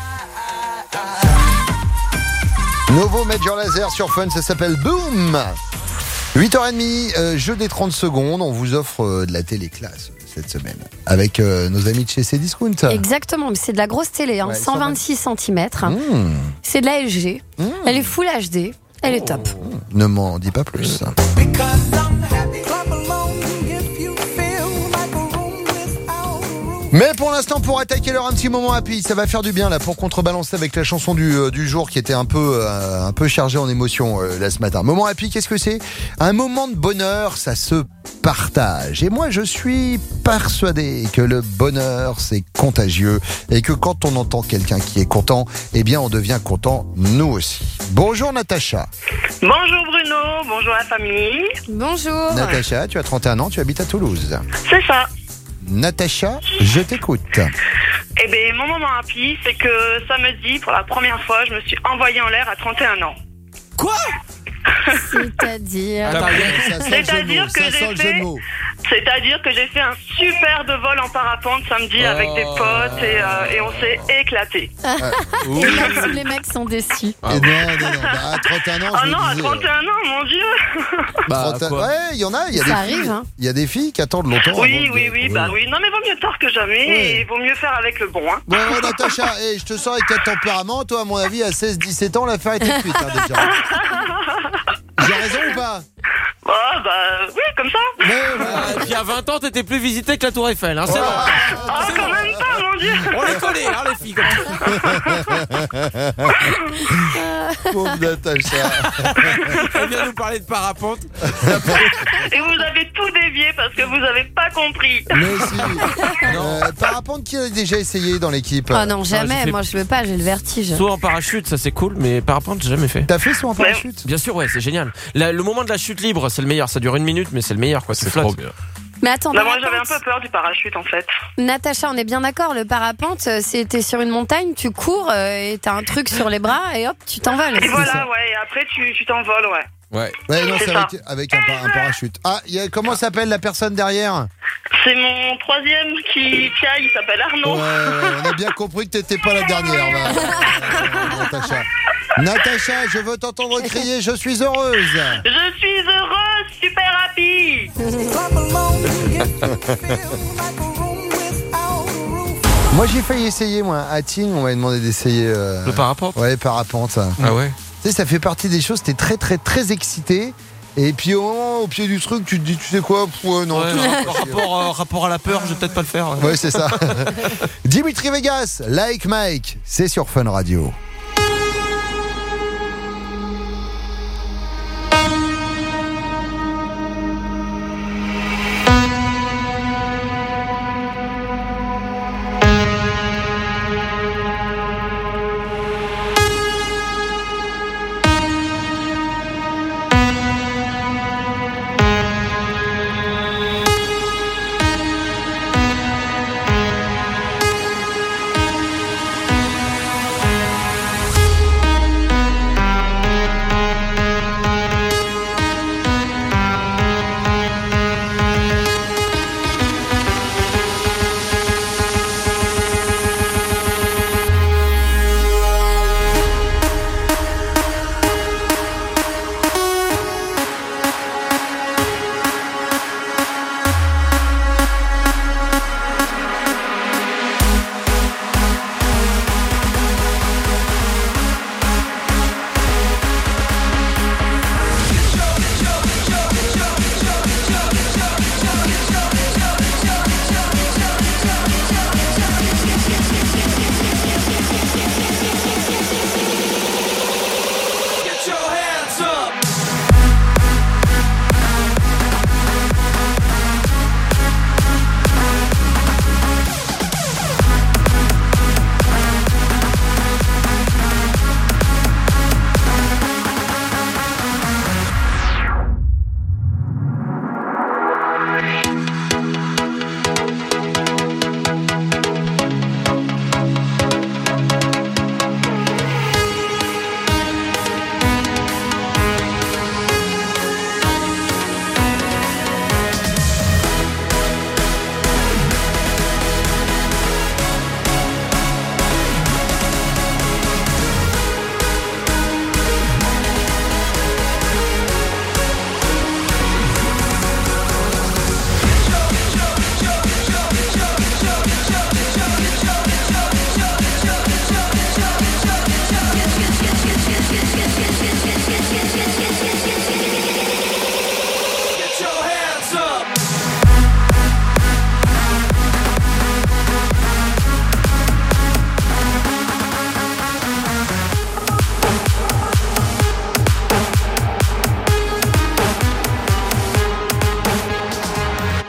Nouveau Major Laser sur Fun, ça s'appelle Boom. huit heures trente, euh, jeu des trente secondes. On vous offre euh, de la télé classe cette semaine avec euh, nos amis de chez Cdiscount. Exactement, mais c'est de la grosse télé, hein, Ouais, cent vingt-six centimètres. Mmh. C'est de la L G. Mmh. Elle est Full H D. Elle est top. Ne m'en dis pas plus. Mais pour l'instant, pour attaquer leur un petit moment happy, ça va faire du bien là pour contrebalancer avec la chanson du, euh, du jour qui était un peu euh, un peu chargée en émotions euh, là ce matin. Moment happy, qu'est-ce que c'est ? Un moment de bonheur, ça se partage. Et moi, je suis persuadé que le bonheur c'est contagieux et que quand on entend quelqu'un qui est content, eh bien, on devient content nous aussi. Bonjour Natacha. Bonjour Bruno, bonjour la famille. Bonjour. Natacha, tu as trente et un ans, tu habites à Toulouse. C'est ça. Natacha, je t'écoute. Eh bien, mon moment happy, c'est que samedi, pour la première fois, je me suis envoyée en l'air à trente et un ans. Quoi ? C'est-à-dire... Ça sent le jeu de C'est-à-dire mots, que ça j'ai sent le jeu fait... de mots. C'est-à-dire que j'ai fait un super de vol en parapente samedi Oh. avec des potes et, euh, et on s'est éclaté. Et là, tous les mecs sont déçus. Et non, non, non, bah, à trente et un ans, Oh je non, me à disais, trente et un ans, mon Dieu. Bah, trente quoi. ouais, il y en a, il y a Ça des arrive, filles, hein. il y a des filles qui attendent longtemps. Oui, avant oui, de- oui, bah oui. Non, mais vaut mieux tard que jamais Ouais. et vaut mieux faire avec le bon. Hein. Bon, ouais, Natacha, hey, je te sens avec ta tempérament, toi, à mon avis, à seize dix-sept ans, l'affaire était cuite, hein, déjà. J'ai raison ou pas? Oh, bah oui, comme ça. Mais, ouais. Et puis à vingt ans, t'étais plus visité que la Tour Eiffel, hein, c'est bon. Oh, quand même pas, mon Dieu. On les connaît, hein, les filles. Comme ça. Pauvre Natacha. Elle vient nous parler de parapente. Et vous avez tout dévié parce que vous avez pas compris. Mais si. Euh, parapente, qui a déjà essayé dans l'équipe? Oh non, j'ai jamais. fait- Moi, je veux pas, j'ai le vertige. Saut en parachute, ça c'est cool, mais parapente, j'ai jamais fait. T'as fait saut en parachute? Bien sûr, ouais, c'est génial. La- le moment de la chute libre, c'est le meilleur. Ça dure une minute, mais c'est le meilleur, quoi. C'est trop flotte. bien. Mais attends, Bah, moi, parapente, j'avais un peu peur du parachute, en fait. Natacha, on est bien d'accord. Le parapente, euh, c'est t'es sur une montagne, tu cours euh, et t'as un truc sur les bras et hop, tu t'envoles. Et C'est voilà, ça. ouais. Et après, tu tu t'envoles, ouais. Ouais. Ouais, non, C'est c'est ça. avec, avec un, par- un parachute. Ah, il y a- comment s'appelle la personne derrière? C'est mon troisième qui tient, il s'appelle Arnaud. Ouais, ouais, on a bien compris que t'étais pas la dernière, va. Euh, Natacha. Natacha, je veux t'entendre crier, je suis heureuse. Je suis heureuse, super happy. Moi, j'ai failli essayer, moi. À Tignes, on m'avait demandé d'essayer. euh, Le parapente. Ouais, parapente. Ah ouais. Tu sais, ça fait partie des choses, t'es très, très, très excité. Et puis au moment, au pied du truc, tu te dis, tu sais quoi, pff, ouais, non. Ouais, tout ça, rapport, rapport, euh, rapport à la peur, je vais peut-être pas le faire. ouais. Ouais, c'est ça. Dimitri Vegas, Like Mike, c'est sur Fun Radio.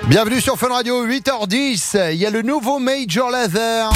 Bienvenue sur Fun Radio, huit heures dix. Il y a le nouveau Major Lazer.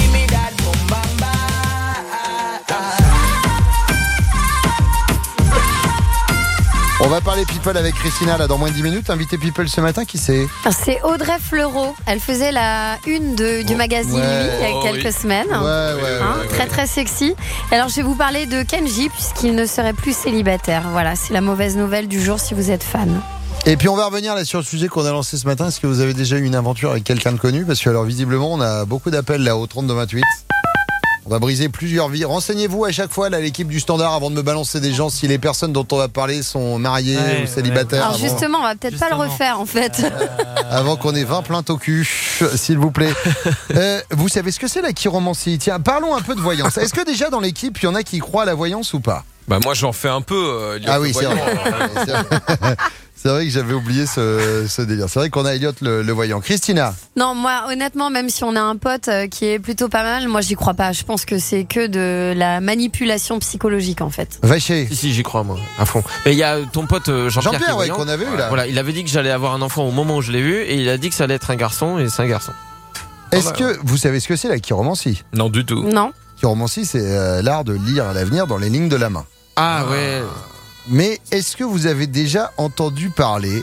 On va parler people avec Christina là dans moins de dix minutes. Invité people ce matin, qui c'est? C'est Audrey Fleurot. Elle faisait la une de, du magazine ouais. Lui il y a Oh, quelques oui. semaines. Ouais, ouais, Hein, ouais, très ouais. très sexy. Alors je vais vous parler de Kenji puisqu'il ne serait plus célibataire. Voilà, c'est la mauvaise nouvelle du jour si vous êtes fan. Et puis on va revenir là sur le sujet qu'on a lancé ce matin. Est-ce que vous avez déjà eu une aventure avec quelqu'un de connu? Parce que alors visiblement on a beaucoup d'appels là au trente-deux vingt-huit. On va briser plusieurs vies. Renseignez-vous à chaque fois là l'équipe du Standard avant de me balancer des gens si les personnes dont on va parler sont mariées Ouais, ou célibataires. Alors avant, justement, on va peut-être pas le refaire en fait. avant qu'on ait vingt plaintes au cul, s'il vous plaît. Euh, vous savez ce que c'est la chiromancie? Tiens, parlons un peu de voyance. Est-ce que déjà dans l'équipe il y en a qui croient à la voyance ou pas? Bah moi j'en fais un peu. Euh, Elliot, Ah oui, le c'est voyant. vrai. C'est vrai. C'est vrai que j'avais oublié ce, ce délire. C'est vrai qu'on a Elliot le, le voyant. Christina? Non, moi honnêtement, même si on a un pote euh, qui est plutôt pas mal, moi j'y crois pas. Je pense que c'est que de la manipulation psychologique en fait. Vacher. Si, si, j'y crois, moi, à fond. Mais il y a ton pote euh, Jean-Pierre, Jean-Pierre, qui est ouais, voyant. qu'on avait eu, là. Voilà, il avait dit que j'allais avoir un enfant au moment où je l'ai vu, et il a dit que ça allait être un garçon, et c'est un garçon. Est-ce que vous savez ce que c'est la chiromancie? Non, du tout. Non. Chiromancie, c'est euh, l'art de lire l'avenir dans les lignes de la main. Ah ouais. Mais est-ce que vous avez déjà entendu parler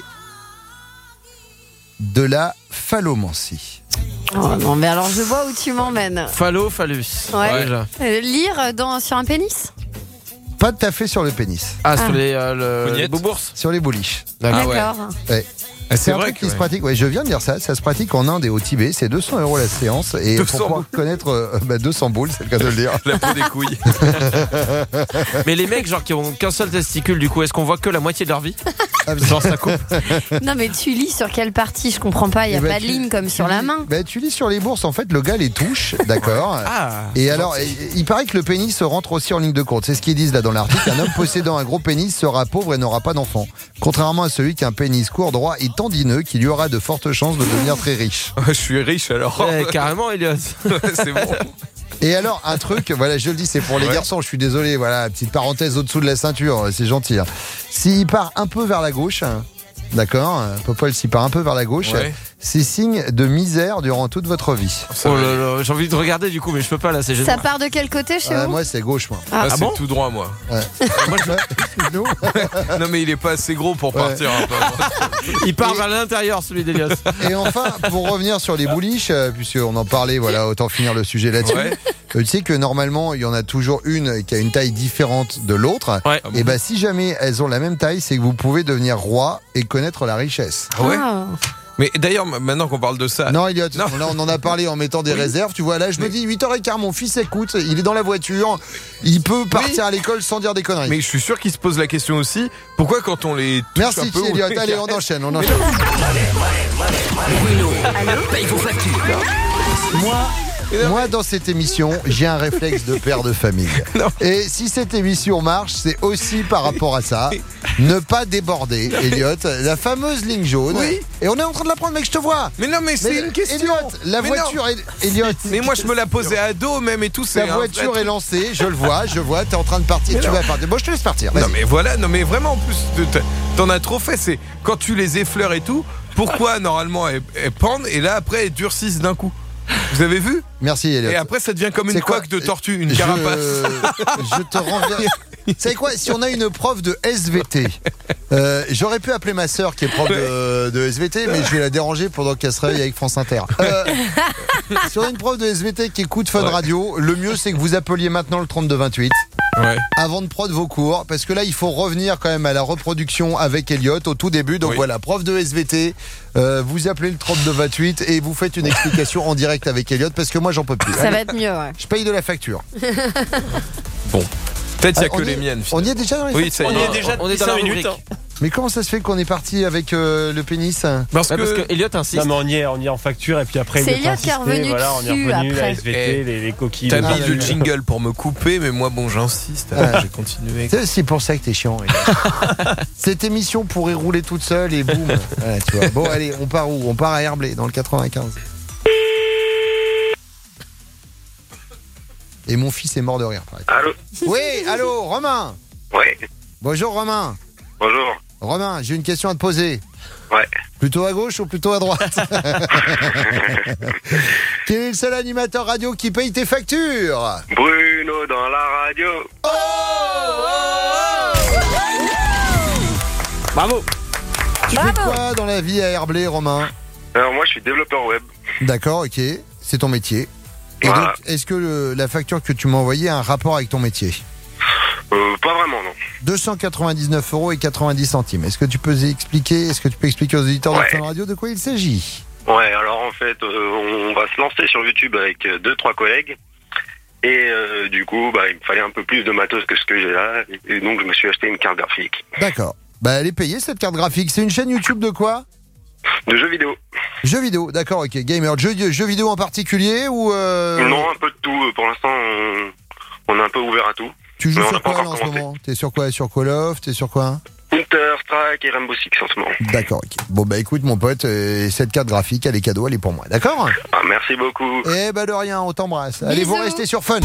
de la phallomancie? Oh non, mais alors je vois où tu m'emmènes. Phallo, phallus. Ouais. Déjà. Euh, lire dans, sur un pénis? Pas tout à fait sur le pénis. Ah, Ah. sur les, euh, le, Cognettes. les boubourses. Sur les bouliches. D'accord. D'accord. Ouais. Ah, C'est c'est un vrai truc que qui se ouais. pratique. Ouais, je viens de dire ça. Ça se pratique en Inde et au Tibet. C'est deux cents euros la séance. Et deux pour cents pouvoir connaître euh, bah, deux cents boules, c'est le cas de le dire. La peau des couilles. Mais les mecs, genre, qui ont qu'un seul testicule, du coup, est-ce qu'on voit que la moitié de leur vie? Ah, Genre, ça coupe. Non, mais tu lis sur quelle partie? Je comprends pas. Il y a Eh ben, pas de tu- ligne comme tu sur la lis- main. bah, tu lis sur les bourses. En fait, le gars les touche. D'accord. Ah. Et alors, il- il paraît que le pénis rentre aussi en ligne de compte. C'est ce qu'ils disent là dans l'article. Un homme possédant un gros pénis sera pauvre et n'aura pas d'enfant. Contrairement à celui qui a un pénis court, droit et tendineux, qui lui aura de fortes chances de devenir très riche. Je suis riche alors. Ouais, carrément, Elliot. C'est bon. Et alors, un truc, voilà, je le dis, c'est pour les Ouais. garçons. Je suis désolé, voilà, petite parenthèse au-dessous de la ceinture, c'est gentil. hein. S'il part un peu vers la gauche, hein, d'accord, Popol, s'il part un peu vers la gauche, Ouais. c'est signe de misère durant toute votre vie. Oh là là, j'ai envie de regarder, du coup, mais je peux pas, là, c'est Ça gênant. part de quel côté chez Ouais, vous? moi, c'est gauche, moi. Ah, Ah, Ah c'est bon tout droit moi. Ouais. Moi, je- Nous, Non mais il est pas assez gros pour Ouais. partir un peu. Il part vers l'intérieur, celui d'Elios. Et enfin, pour revenir sur les bouliches, euh, puisqu'on en parlait, voilà, autant finir le sujet là-dessus. Ouais. Euh, Tu sais que normalement, il y en a toujours une qui a une taille différente de l'autre. Ouais. Et bah, si jamais elles ont la même taille, c'est que vous pouvez devenir roi et connaître la richesse. Ah ouais. Ah. Mais d'ailleurs maintenant qu'on parle de ça. Non, Elliot, Non. là, on en a parlé en mettant des Oui. réserves. Tu vois, là, je me dis huit heures quinze, mon fils écoute, il est dans la voiture, il peut partir à l'école sans dire des conneries. Mais je suis sûr qu'il se pose la question aussi. Pourquoi quand on les touche Merci, un peu, on Elliot. les Allez, on caresse enchaîne, on enchaîne. Bruno, paye vos factures. Moi, moi, dans cette émission, j'ai un réflexe de père de famille. Et si cette émission marche, c'est aussi par rapport à ça. Ne pas déborder, Elliot. La fameuse ligne jaune. Oui. Et on est en train de la prendre, mec, je te vois. Mais non, mais c'est Mais, une question. Elliot, la Mais voiture non. est. Elliot. Mais moi, je me la posais à dos même et tout. C'est Ta un voiture vrai est lancée, je le vois, je vois, t'es en train de partir, Mais tu non. vas partir. Bon, je te laisse partir. Non vas-y. mais voilà, non mais vraiment en plus de- t'en as trop fait, c'est quand tu les effleures et tout, pourquoi normalement elles, elles pendent et là après elles durcissent d'un coup? Vous avez vu? Merci, Elliot. Et après ça devient comme une C'est quoi coque de tortue, une Je- carapace. Je te renverrai. Vous savez quoi? Si on a une prof de S V T, euh, j'aurais pu appeler ma sœur qui est prof de, de S V T, mais je vais la déranger pendant qu'elle se réveille avec France Inter. Euh, si on a une prof de S V T qui écoute Fun Ouais. Radio, le mieux c'est que vous appeliez maintenant le trente-deux vingt-huit. Ouais. Avant de prendre vos cours, parce que là il faut revenir quand même à la reproduction avec Elliot au tout début. Donc Oui. voilà, prof de S V T, euh, vous appelez le trente-deux vingt-huit et vous faites une explication en direct avec Elliot, parce que moi j'en peux plus. Ça Allez, va être mieux, ouais. je paye de la facture. Bon, peut-être il y a Ah, on que y les est- miennes. On y est déjà dans les Oui, ça y On est. est déjà on est dans cinq la minutes. rubrique. Mais comment ça se fait qu'on est parti avec euh, le pénis? Parce Ouais, que, parce que Elliot insiste. Non, mais on y est, on y est en facture et puis après C'est il est Elliot qui est revenu voilà, on est dessus revenu, la après. S V T, Eh, les, les coquilles. t'as le- mis Ah, le d'accord. jingle pour me couper, mais moi bon j'insiste, alors Ah. j'ai continué. C'est aussi pour ça que t'es chiant. Elliot. Cette émission pourrait rouler toute seule et boum. Ouais, tu vois. Bon, allez, on part où? On part à Herblay, dans le quatre-vingt-quinze. Et mon fils est mort de rire, pareil. Allô? Oui, allô, Romain. Ouais. Bonjour, Romain. Bonjour. Romain, j'ai une question à te poser. Ouais. Plutôt à gauche ou plutôt à droite? Quel est le seul animateur radio qui paye tes factures? Bruno dans la radio. Oh, oh, oh. Bravo. Tu fais quoi dans la vie à Herblay, Romain? Alors moi je suis développeur web. D'accord, ok. C'est ton métier. Et Voilà. donc, est-ce que le- la facture que tu m'as envoyée a un rapport avec ton métier? Euh, pas vraiment, non. deux cent quatre-vingt-dix-neuf euros et quatre-vingt-dix centimes. Est-ce que tu peux expliquer, est-ce que tu peux expliquer aux auditeurs Ouais. de Fun Radio de quoi il s'agit? Ouais, alors en fait, euh, on va se lancer sur YouTube avec euh, deux, trois collègues. Et euh, du coup, bah, il me fallait un peu plus de matos que ce que j'ai là. Et donc, je me suis acheté une carte graphique. D'accord. Bah, elle est payée cette carte graphique. C'est une chaîne YouTube de quoi? De jeux vidéo. Jeux vidéo, d'accord, ok. Gamer, jeux, jeux vidéo en particulier ou euh... Non, un peu de tout. Pour l'instant, on, on est un peu ouvert à tout. Tu joues Mais on sur n'a pas quoi là, encore en ce commencé. moment? T'es sur quoi? Sur Call of? T'es sur quoi? Counter-Strike et Rainbow Six en ce moment. D'accord, ok. Bon bah écoute mon pote, euh, cette carte graphique, elle est cadeau, elle est pour moi, d'accord? Ah, merci beaucoup. Eh bah de rien, on t'embrasse. Allez, vous restez sur Fun.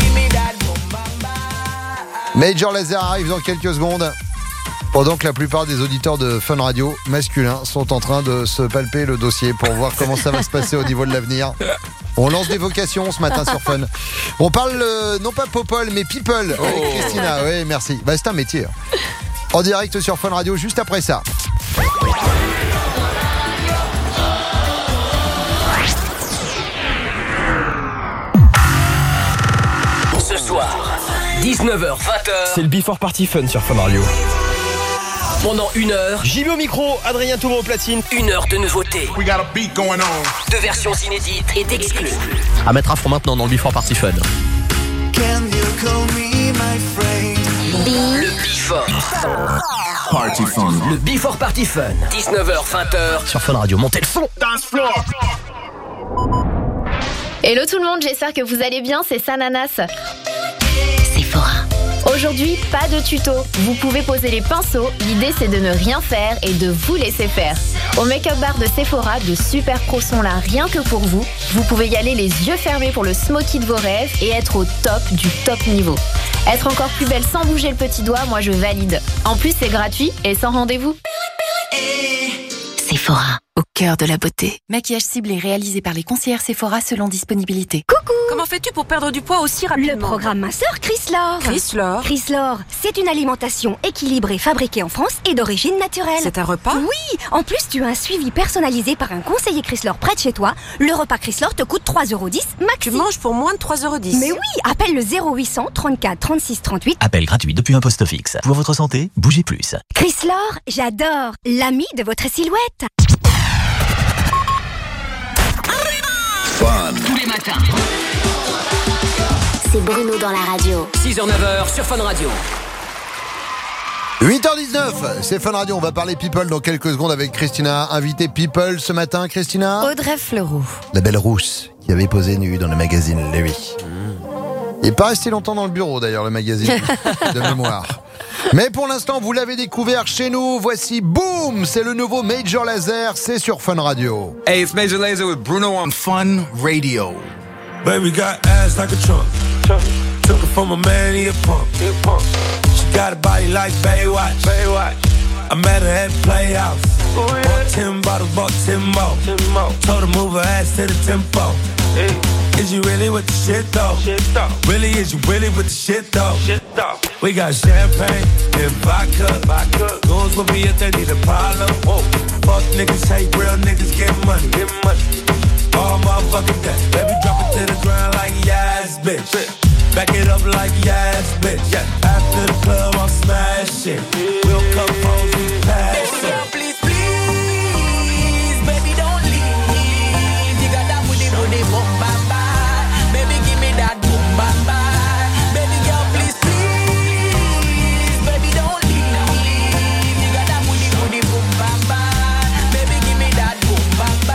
Major Lazer arrive dans quelques secondes. Pendant que la plupart des auditeurs de Fun Radio masculins sont en train de se palper le dossier pour voir comment ça va se passer au niveau de l'avenir. On lance des vocations ce matin sur Fun. On parle euh, non pas Popol mais People avec Christina. Oui, merci. Bah, c'est un métier. hein. En direct sur Fun Radio juste après ça. Ce soir, dix-neuf heures vingt heures. C'est le Before Party Fun sur Fun Radio. Pendant une heure, J B au micro, Adrien Tourneau au platine. une heure de nouveautés. We got a beat going on. De versions inédites et d'exclus. À mettre à fond maintenant dans le Before Party Fun. Le Before. Party Fun. Le Before Party Fun. dix-neuf heures vingt heures. Sur Fun Radio, montez le son. Dance floor. Hello tout le monde, j'espère que vous allez bien, c'est Sananas. Sephora. Aujourd'hui, pas de tuto. Vous pouvez poser les pinceaux, l'idée c'est de ne rien faire et de vous laisser faire. Au make-up bar de Sephora, de super pros sont là rien que pour vous. Vous pouvez y aller les yeux fermés pour le smoky de vos rêves et être au top du top niveau. Être encore plus belle sans bouger le petit doigt, moi je valide. En plus c'est gratuit et sans rendez-vous. Sephora, au cœur de la beauté. Maquillage ciblé réalisé par les conseillères Sephora selon disponibilité. Coucou! Comment fais-tu pour perdre du poids aussi rapidement? Le programme Minceur Chryslor. Chryslor Chryslor, c'est une alimentation équilibrée fabriquée en France et d'origine naturelle. C'est un repas? Oui! En plus, tu as un suivi personnalisé par un conseiller Chryslor près de chez toi. Le repas Chryslor te coûte trois euros dix maxi. Tu manges pour moins de trois euros dix. Mais oui! Appelle le zéro huit cent trente-quatre trente-six trente-huit. Appel gratuit depuis un poste fixe. Pour votre santé, bougez plus. Chryslor, j'adore! L'ami de votre silhouette. Fun. Tous les matins. C'est Bruno dans la radio. six heures neuf heures sur Fun Radio. huit heures dix-neuf, c'est Fun Radio, on va parler People dans quelques secondes avec Christina. Invité People ce matin, Christina. Audrey Fleurot. La belle rousse qui avait posé nue dans le magazine Louis. Il n'est pas resté longtemps dans le bureau d'ailleurs, le magazine, de mémoire. Mais pour l'instant, vous l'avez découvert chez nous. Voici Boom, c'est le nouveau Major Lazer, c'est sur Fun Radio. Hey, it's Major Lazer with Bruno on Fun Radio. Baby got ass like a trunk. Took her from a man, he a punk. She got a body like Baywatch. Baywatch. I met her at Playhouse. Oh, yeah. Bought ten bottles, bought ten more. ten more. Told her move her ass to the tempo. Hey. Is you really with the shit though? Shit though. Really, is you really with the shit though? Shit though. We got champagne and vodka. Vodka. Goons with me if they need a problem. Whoa. Fuck niggas, hate real niggas, get money. Get money. All motherfucking day. Baby, drop it to the ground like yes, bitch. Back it up like yes, bitch. Yeah. After the club, I'll smash it. We'll come home, we pass it. Baby girl, please, please, baby, don't leave. You got that booty, booty, boom, bam, bam. Baby, give me that boom, bam, bam. Baby girl, please, please, baby, don't leave. You got that booty, booty, boom, bam, bam. Baby, give me that boom, bam, bam.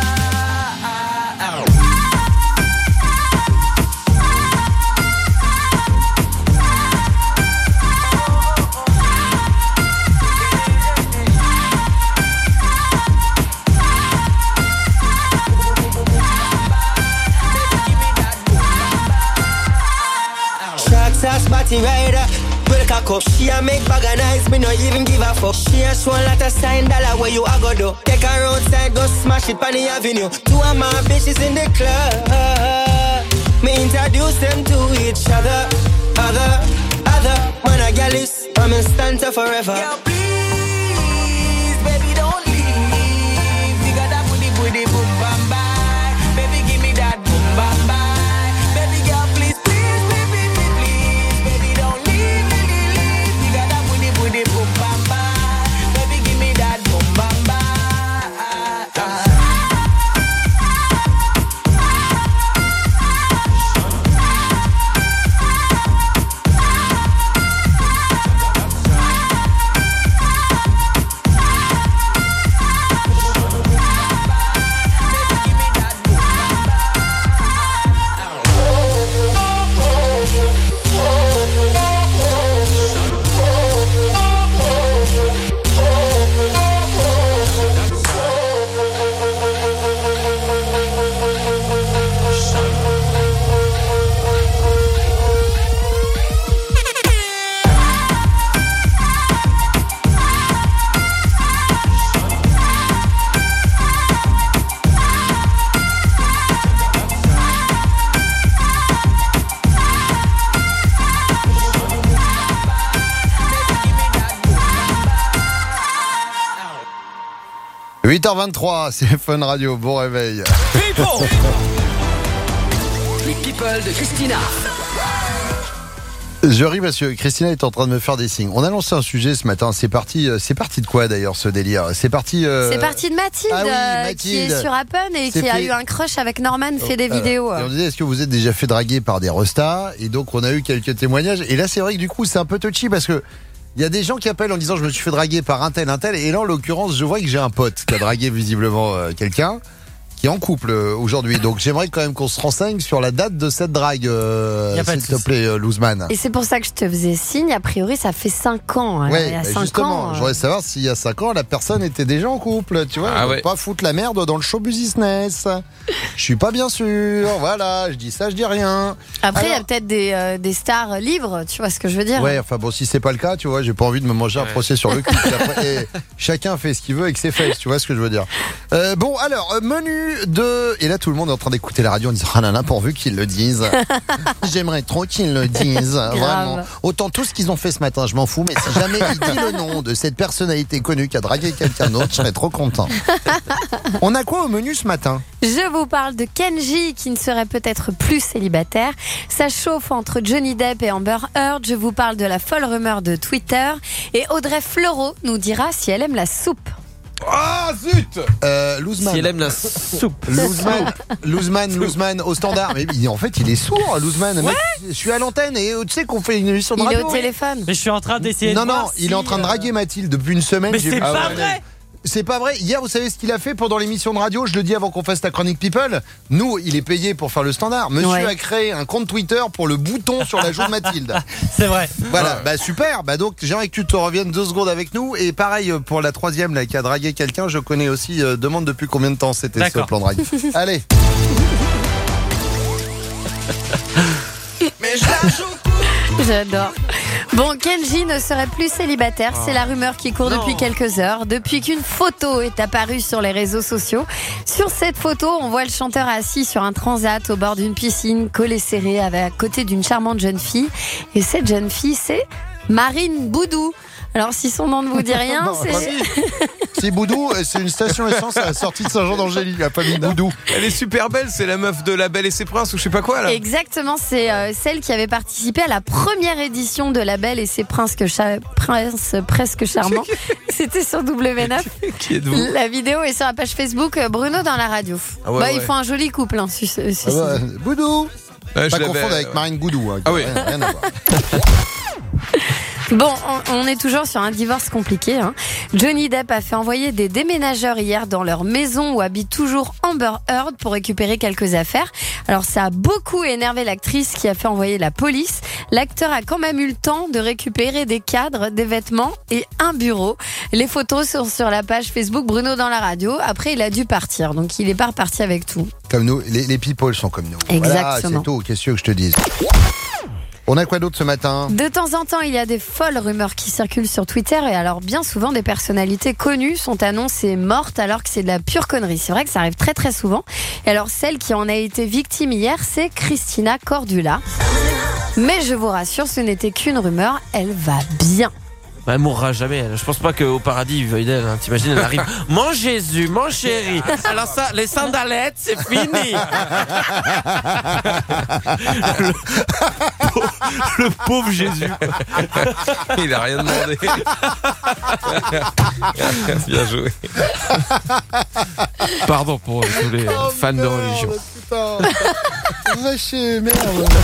Track sauce, body rider. With a cock back up. She a make bag of nice, me no even give a fuck. She a show a lot of sign dollar where you a go do. Take her outside, go smash it on the avenue. Two of my bitches in the club. Me introduce them to each other. Other, other, man a gal is, I'm in stanza forever. Girl, please, baby, don't leave. You got that booty, booty, boom, bam, bye. Baby, give me that boom, bam, bye. Baby, girl, please, please, baby, please, please. Baby, don't leave, leave, leave. You got that booty, booty, boom, bam, bye. Baby, give me that boom, bam, bye. huit heures vingt-trois, c'est Fun Radio, bon réveil. People Les people de Christina. Je ris parce que Christina est en train de me faire des signes. On a lancé un sujet ce matin, c'est parti, c'est parti de quoi d'ailleurs ce délire? C'est parti euh... C'est parti de Mathilde, ah oui, euh, Mathilde, qui est sur Appen et c'est qui a fait... eu un crush avec Norman, fait des Alors, vidéos. Et on disait, est-ce que vous êtes déjà fait draguer par des restas? Et donc on a eu quelques témoignages. Et là c'est vrai que du coup c'est un peu touchy parce que il y a des gens qui appellent en disant je me suis fait draguer par un tel, un tel. Et là en l'occurrence je vois que j'ai un pote qui a dragué visiblement euh, quelqu'un qui est en couple euh, aujourd'hui. Donc j'aimerais quand même qu'on se renseigne sur la date de cette drague, euh, s'il te plaît, euh, Louzman. Et c'est pour ça que je te faisais signe. A priori, ça fait cinq ans. Hein. Ouais, il y a bah cinq justement, ans, euh... je voudrais savoir s'il y a cinq ans, la personne était déjà en couple. Tu vois, ah on ouais. peut pas foutre la merde dans le show business. Je suis pas bien sûr. Voilà, je dis ça, je dis rien. Après, il Alors... y a peut-être des, euh, des stars libres. Tu vois ce que je veux dire? Ouais, enfin bon, si c'est pas le cas, tu vois, j'ai pas envie de me manger un ouais. procès sur le cul. Après, et chacun fait ce qu'il veut avec ses fesses. Tu vois ce que je veux dire? Euh, bon, alors menu de. Et là, tout le monde est en train d'écouter la radio en disant ah là là, pourvu qu'ils le disent. J'aimerais trop qu'ils le disent. Vraiment. Autant tout ce qu'ils ont fait ce matin, je m'en fous. Mais si jamais il dit le nom de cette personnalité connue qui a dragué quelqu'un d'autre, je serais trop content. On a quoi au menu ce matin? Je vous parle de Kenji qui ne serait peut-être plus célibataire. Ça chauffe entre Johnny Depp et Amber Heard. Je vous parle de la folle rumeur de Twitter. Et Audrey Fleurot nous dira si elle aime la soupe. Ah zut euh, Louzman. Si elle aime la soupe. Louzman, Louzman, Louzman au standard. Mais il- en fait, il est sourd, Louzman. Mec, je suis à l'antenne et euh, tu sais qu'on fait une émission de Il est radio. au téléphone. Mais je suis en train d'essayer Non, de non, voir il si, est en train de euh, draguer Mathilde depuis une semaine. Mais j'ai c'est vu- pas Ah ouais. vrai. C'est pas vrai. Hier, vous savez ce qu'il a fait pendant l'émission de radio? Je le dis avant qu'on fasse la chronique People. Nous, il est payé pour faire le standard. Monsieur Ouais. a créé un compte Twitter pour le bouton sur la joue de Mathilde. C'est vrai. Voilà, bah super. Bah donc, j'aimerais que tu te reviennes deux secondes avec nous. Et pareil pour la troisième là qui a dragué quelqu'un. Je connais aussi. Euh, demande depuis combien de temps c'était ce D'accord. plan de drague. Allez. Mais je la joue. J'adore. Bon, Kenji ne serait plus célibataire. C'est la rumeur qui court Non. depuis quelques heures. Depuis qu'une photo est apparue sur les réseaux sociaux. Sur cette photo, on voit le chanteur assis sur un transat au bord d'une piscine, collé serré avec, à côté d'une charmante jeune fille. Et cette jeune fille, c'est Marine Boudou. Alors, si son nom ne vous dit rien, Non, c'est... pas si. C'est Boudou, c'est une station essence à la sortie de Saint-Jean-d'Angély. Il a pas mis Boudou. Elle est super belle, c'est la meuf de La Belle et ses Princes ou je sais pas quoi là. Exactement, c'est euh, celle qui avait participé à la première édition de La Belle et ses Princes, que cha- Princes presque charmants. C'était sur W neuf. Qui êtes-vous? La vidéo est sur la page Facebook euh, Bruno dans la radio. Ah ouais, bah, ouais. Ils font un joli couple. Hein, su- su- Ah ouais, Boudou. Ouais, je Pas l'avais, confondre avec ouais. Marine Goudou. Hein, Ah oui. rien, rien à voir. Bon, on, on est toujours sur un divorce compliqué. Hein. Johnny Depp a fait envoyer des déménageurs hier dans leur maison où habite toujours Amber Heard pour récupérer quelques affaires. Alors ça a beaucoup énervé l'actrice qui a fait envoyer la police. L'acteur a quand même eu le temps de récupérer des cadres, des vêtements et un bureau. Les photos sont sur la page Facebook Bruno dans la radio. Après, il a dû partir, donc il est pas reparti avec tout. Comme nous, les, les people sont comme nous. Exactement. Voilà, c'est tout. Qu'est-ce que je te dise? On a quoi d'autre ce matin ? De temps en temps, il y a des folles rumeurs qui circulent sur Twitter et alors bien souvent des personnalités connues sont annoncées mortes alors que c'est de la pure connerie. C'est vrai que ça arrive très très souvent. Et alors celle qui en a été victime hier, c'est Christina Cordula. Mais je vous rassure, ce n'était qu'une rumeur, elle va bien. Elle mourra jamais. Elle. Je pense pas qu'au paradis, il veuille d'elle. Hein. T'imagines, elle arrive. Mon Jésus, mon chéri. Alors ça, les sandalettes, c'est fini. le, pauvre, le pauvre Jésus. Il a rien demandé. Bien joué. Pardon pour tous les oh, fans non, de religion. Putain. Va chier, merde.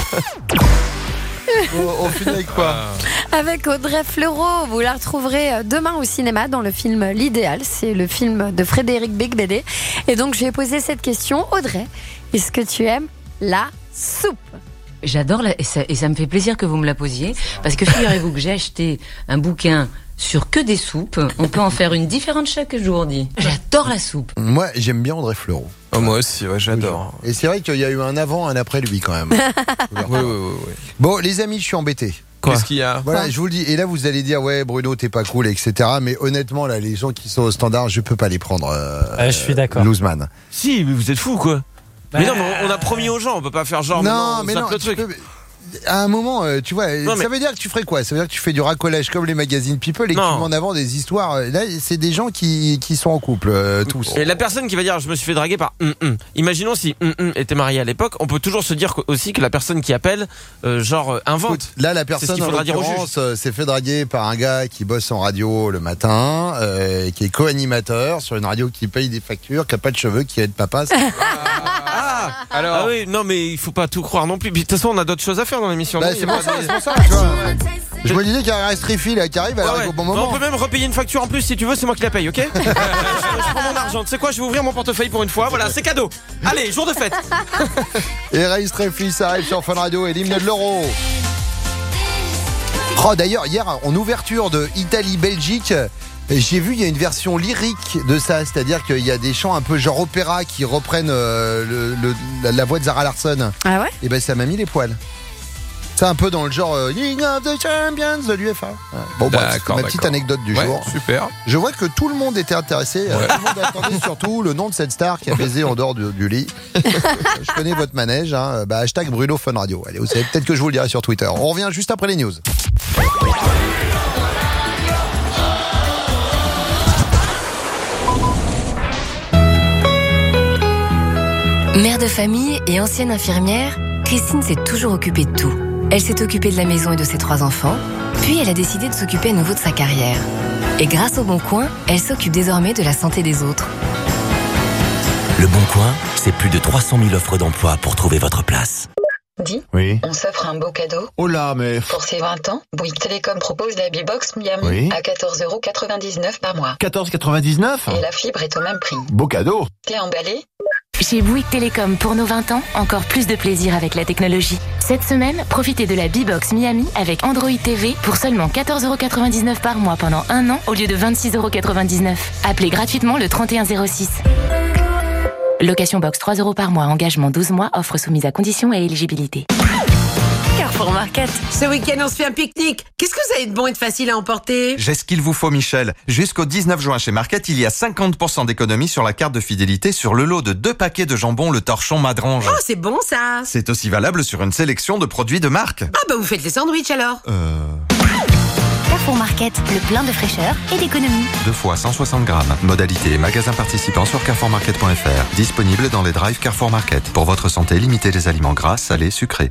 On finit avec quoi ? Avec Audrey Fleurot, vous la retrouverez demain au cinéma dans le film L'Idéal. C'est le film de Frédéric Beigbeder. Et donc, je lui ai posé cette question. Audrey, est-ce que tu aimes la soupe ? J'adore, la... et, ça, et ça me fait plaisir que vous me la posiez, parce que figurez-vous que j'ai acheté un bouquin sur que des soupes. On peut en faire une différente chaque jour, dit. J'adore la soupe. Moi, j'aime bien Audrey Fleurot. Oh, moi aussi, ouais, j'adore. Et c'est vrai qu'il y a eu un avant, un après lui quand même. oui, oui, oui, oui. Bon, les amis, je suis embêté. Quoi ? Qu'est-ce qu'il y a ? Voilà, je vous le dis. Et là, vous allez dire, ouais, Bruno, t'es pas cool, et cetera. Mais honnêtement, là, les gens qui sont au standard, je peux pas les prendre. Euh, ouais, je suis d'accord. Loseman. Si, mais vous êtes fous, quoi. Bah... Mais non, mais on a promis aux gens, on peut pas faire genre. Non, mais non, le truc. Peux... À un moment, euh, tu vois, non, ça mais... veut dire que tu ferais quoi ? Ça veut dire que tu fais du racolage comme les magazines People et que tu mets en avant des histoires. Là, c'est des gens qui, qui sont en couple, euh, tous. Et la personne qui va dire je me suis fait draguer par hum, hum. Imaginons si hum, hum était marié à l'époque, on peut toujours se dire aussi que la personne qui appelle, euh, genre, invente. Écoute, là, la personne, en l'occurrence, euh, s'est fait draguer par un gars qui bosse en radio le matin, euh, qui est co-animateur sur une radio qui paye des factures, qui a pas de cheveux, qui aide papa. Ah, alors... ah oui, non mais il faut pas tout croire non plus. De toute façon, on a d'autres choses à faire dans l'émission. Bah, c'est pour ça, c'est pour ça, tu vois. Je me disais qu'il y a un Strifi là qui arrive, alors ouais, ouais. Au bon moment. On peut même repayer une facture en plus si tu veux, c'est moi qui la paye, ok? je, je prends mon argent. Tu sais quoi, je vais ouvrir mon portefeuille pour une fois. Voilà, c'est cadeau. Allez, jour de fête. Et Ray Strifi, ça arrive sur Fun Radio et l'hymne de l'Euro. Oh, d'ailleurs, hier, en ouverture de Italie-Belgique, j'ai vu, il y a une version lyrique de ça, c'est-à-dire qu'il y a des chants un peu genre opéra qui reprennent euh, le, le, la, la voix de Zara Larsson. Ah ouais ? Et ben ça m'a mis les poils. C'est un peu dans le genre euh, League of the Champions de l'U F A. Bon, bah, c'est ma petite anecdote du ouais, jour. Super. Je vois que tout le monde était intéressé. Ouais. Tout le monde attendait surtout le nom de cette star qui a baisé en dehors du, du lit. Je connais votre manège. Hein. Bah, hashtag Bruno Fun Radio. Allez, vous savez, peut-être que je vous le dirai sur Twitter. On revient juste après les news. Mère de famille et ancienne infirmière, Christine s'est toujours occupée de tout. Elle s'est occupée de la maison et de ses trois enfants, puis elle a décidé de s'occuper à nouveau de sa carrière. Et grâce au Bon Coin, elle s'occupe désormais de la santé des autres. Le Bon Coin, c'est plus de trois cent mille offres d'emploi pour trouver votre place. Dis, oui. On s'offre un beau cadeau. Oh là, mais... Pour ses vingt ans, Bouygues Télécom propose la B-Box Miami oui. à quatorze euros quatre-vingt-dix-neuf par mois. quatorze euros quatre-vingt-dix-neuf ? Et la fibre est au même prix. Beau cadeau. T'es emballé ? Chez Bouygues Télécom, pour nos vingt ans, encore plus de plaisir avec la technologie. Cette semaine, profitez de la B-Box Miami avec Android T V pour seulement quatorze euros quatre-vingt-dix-neuf par mois pendant un an au lieu de vingt-six euros quatre-vingt-dix-neuf. Appelez gratuitement le trente et un zéro six. Location box trois euros par mois, engagement douze mois, offre soumise à conditions et éligibilité. Carrefour Market. Ce week-end, on se fait un pique-nique. Qu'est-ce que vous avez de bon et de facile à emporter ? J'ai ce qu'il vous faut, Michel. Jusqu'au dix-neuf juin chez Market, il y a cinquante pour cent d'économie sur la carte de fidélité sur le lot de deux paquets de jambon Le Torchon Madrange. Oh, c'est bon ça. C'est aussi valable sur une sélection de produits de marque. Ah bah vous faites les sandwichs alors. Euh... Carrefour Market, le plein de fraîcheur et d'économie. Deux fois cent soixante grammes. Modalité magasin participant sur carrefour market point f r. Disponible dans les drives Carrefour Market. Pour votre santé, limitez les aliments gras, salés, sucrés.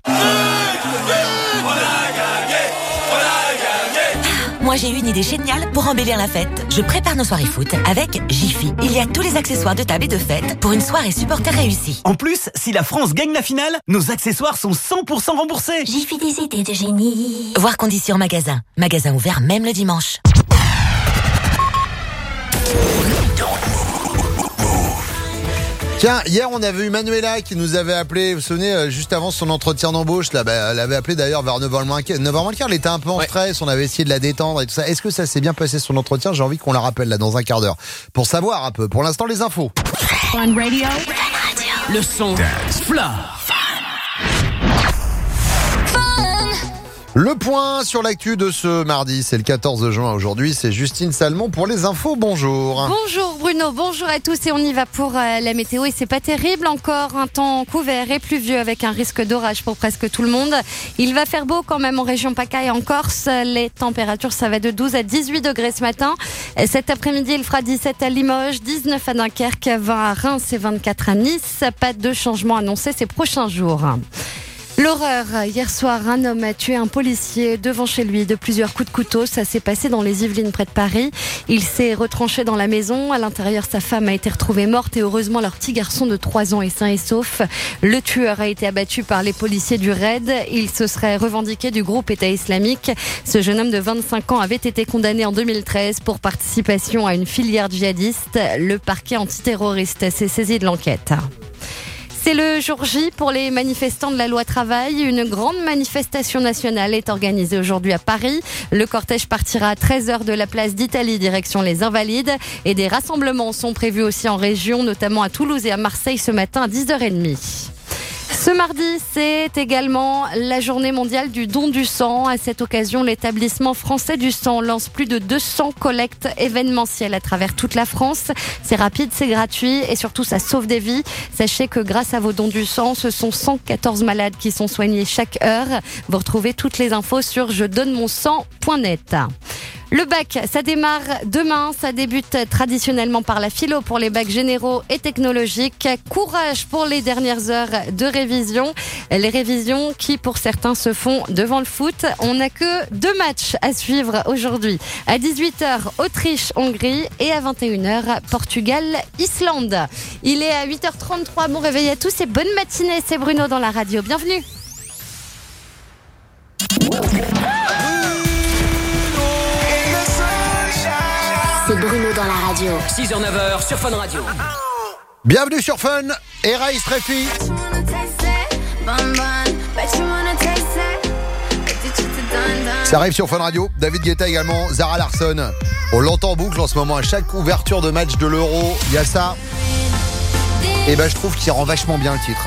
Moi j'ai une idée géniale pour embellir la fête. Je prépare nos soirées foot avec Jiffy. Il y a tous les accessoires de table et de fête pour une soirée supporter réussie. En plus, si la France gagne la finale, nos accessoires sont cent pour cent remboursés. Jiffy, des idées de génie. Voir conditions magasin. Magasin ouvert même le dimanche. Tiens, hier on avait eu Manuela qui nous avait appelé, vous vous souvenez, euh, juste avant son entretien d'embauche, là, bah, elle avait appelé d'ailleurs vers neuf heures moins le quart, elle était un peu en ouais. stress, on avait essayé de la détendre et tout ça. Est-ce que ça s'est bien passé son entretien ? J'ai envie qu'on la rappelle là dans un quart d'heure, pour savoir un peu. Pour l'instant, les infos. Fun Radio. Le son. Floor. Le point sur l'actu de ce mardi, c'est le quatorze juin aujourd'hui, c'est Justine Salmon pour les infos, bonjour. Bonjour Bruno, bonjour à tous et on y va pour euh, la météo et c'est pas terrible, encore un temps couvert et pluvieux avec un risque d'orage pour presque tout le monde. Il va faire beau quand même en région PACA et en Corse, les températures ça va de douze à dix-huit degrés ce matin. Cet après-midi il fera dix-sept à Limoges, dix-neuf à Dunkerque, vingt à Reims et vingt-quatre à Nice. Pas de changement annoncé ces prochains jours. L'horreur. Hier soir, un homme a tué un policier devant chez lui de plusieurs coups de couteau. Ça s'est passé dans les Yvelines près de Paris. Il s'est retranché dans la maison. À l'intérieur, sa femme a été retrouvée morte et heureusement, leur petit garçon de trois ans est sain et sauf. Le tueur a été abattu par les policiers du raid. Il se serait revendiqué du groupe État islamique. Ce jeune homme de vingt-cinq ans avait été condamné en deux mille treize pour participation à une filière djihadiste. Le parquet antiterroriste s'est saisi de l'enquête. C'est le jour J pour les manifestants de la loi travail. Une grande manifestation nationale est organisée aujourd'hui à Paris. Le cortège partira à treize heures de la place d'Italie, direction les Invalides. Et des rassemblements sont prévus aussi en région, notamment à Toulouse et à Marseille ce matin à dix heures trente. Ce mardi, c'est également la journée mondiale du don du sang. À cette occasion, l'établissement français du sang lance plus de deux cents collectes événementielles à travers toute la France. C'est rapide, c'est gratuit et surtout ça sauve des vies. Sachez que grâce à vos dons du sang, ce sont cent quatorze malades qui sont soignés chaque heure. Vous retrouvez toutes les infos sur je donne mon sang point net. Le bac, ça démarre demain. Ça débute traditionnellement par la philo pour les bacs généraux et technologiques. Courage pour les dernières heures de révision. Les révisions qui, pour certains, se font devant le foot. On n'a que deux matchs à suivre aujourd'hui. À dix-huit heures, Autriche-Hongrie et à vingt et une heures, Portugal-Islande. Il est à huit heures trente-trois. Bon réveil à tous et bonne matinée. C'est Bruno dans la radio. Bienvenue. C'est Bruno dans la radio. six heures neuf heures sur Fun Radio. Bienvenue sur Fun, Era Istrefi. Ça arrive sur Fun Radio. David Guetta également, Zara Larsson. On l'entend en boucle en ce moment. À chaque ouverture de match de l'Euro, il y a ça. Et ben je trouve qu'il rend vachement bien le titre.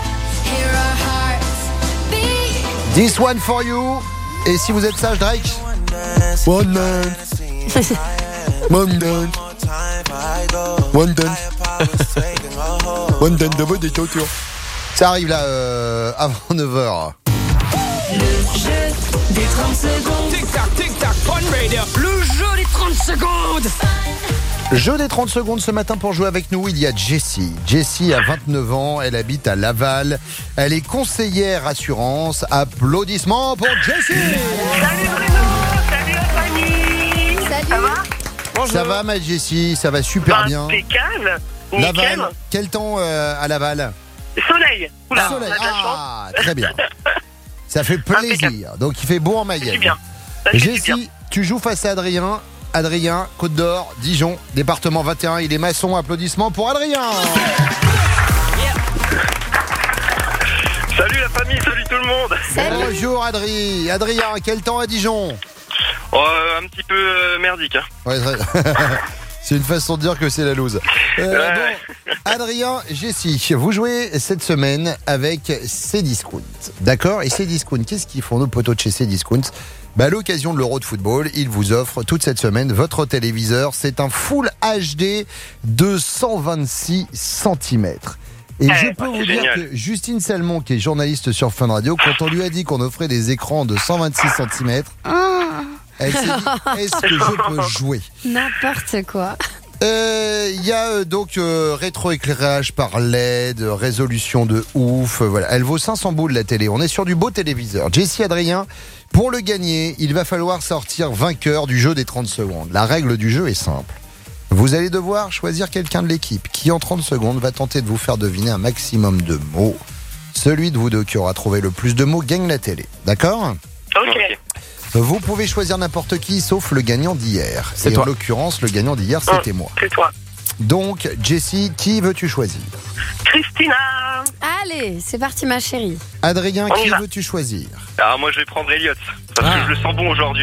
This one for you. Et si vous êtes sage, Drake. One man. One done. One done. One done de des chaussures. Ça arrive là euh, avant neuf heures. Le jeu des trente secondes. Tic-tac, tic-tac, Fun Radio. Le jeu des trente secondes. Jeu des trente secondes ce matin pour jouer avec nous, il y a Jessie. Jessie a vingt-neuf ans, elle habite à Laval. Elle est conseillère assurance. Applaudissements pour Jessie. Salut Bruno, salut la famille. Salut. Ça va? Bonjour. Ça va ma Jessie, ça va super bien. Impeccable. Laval, quel temps euh, à Laval? Soleil. Oula, Soleil. on a de la Ah, chance. très bien. Ça fait plaisir. Impeccable. Donc il fait beau en Mayenne. bien. Ça fait du bien. Jessie, tu joues face à Adrien. Adrien, Côte d'Or, Dijon, département vingt et un. Il est maçon. Applaudissements pour Adrien. Salut la famille, salut tout le monde. Bonjour Adrien. Adrien, quel temps à Dijon? Oh, un petit peu euh, merdique. Hein. Ouais, très... C'est une façon de dire que c'est la loose. Euh, Ouais. bon, Adrien, Jessie, vous jouez cette semaine avec Cdiscount. D'accord? Et Cdiscount, qu'est-ce qu'ils font nos potos de chez Cdiscount? Bah, à l'occasion de l'Euro de football, ils vous offrent toute cette semaine votre téléviseur. C'est un Full H D de cent vingt-six centimètres. Et Eh, je bah, peux vous c'est dire génial. que Justine Salmon, qui est journaliste sur Fun Radio, quand on lui a dit qu'on offrait des écrans de cent vingt-six centimètres, elle s'est dit, est-ce que je peux jouer? N'importe quoi. Il euh, y a euh, donc euh, rétroéclairage par L E D, résolution de ouf. Euh, voilà, elle vaut cinq cents boules la télé. On est sur du beau téléviseur. Jessie, Adrien, pour le gagner, il va falloir sortir vainqueur du jeu des trente secondes. La règle du jeu est simple. Vous allez devoir choisir quelqu'un de l'équipe qui, en trente secondes, va tenter de vous faire deviner un maximum de mots. Celui de vous deux qui aura trouvé le plus de mots gagne la télé. D'accord? Ok. Vous pouvez choisir n'importe qui sauf le gagnant d'hier. C'est Et toi. en l'occurrence, le gagnant d'hier, c'était moi. C'est toi. Donc, Jessie, qui veux-tu choisir? Christina. Allez, c'est parti ma chérie. Adrien, On y qui va. veux-tu choisir? Alors moi je vais prendre Elliot. Parce Ah. que je le sens bon aujourd'hui Elliot.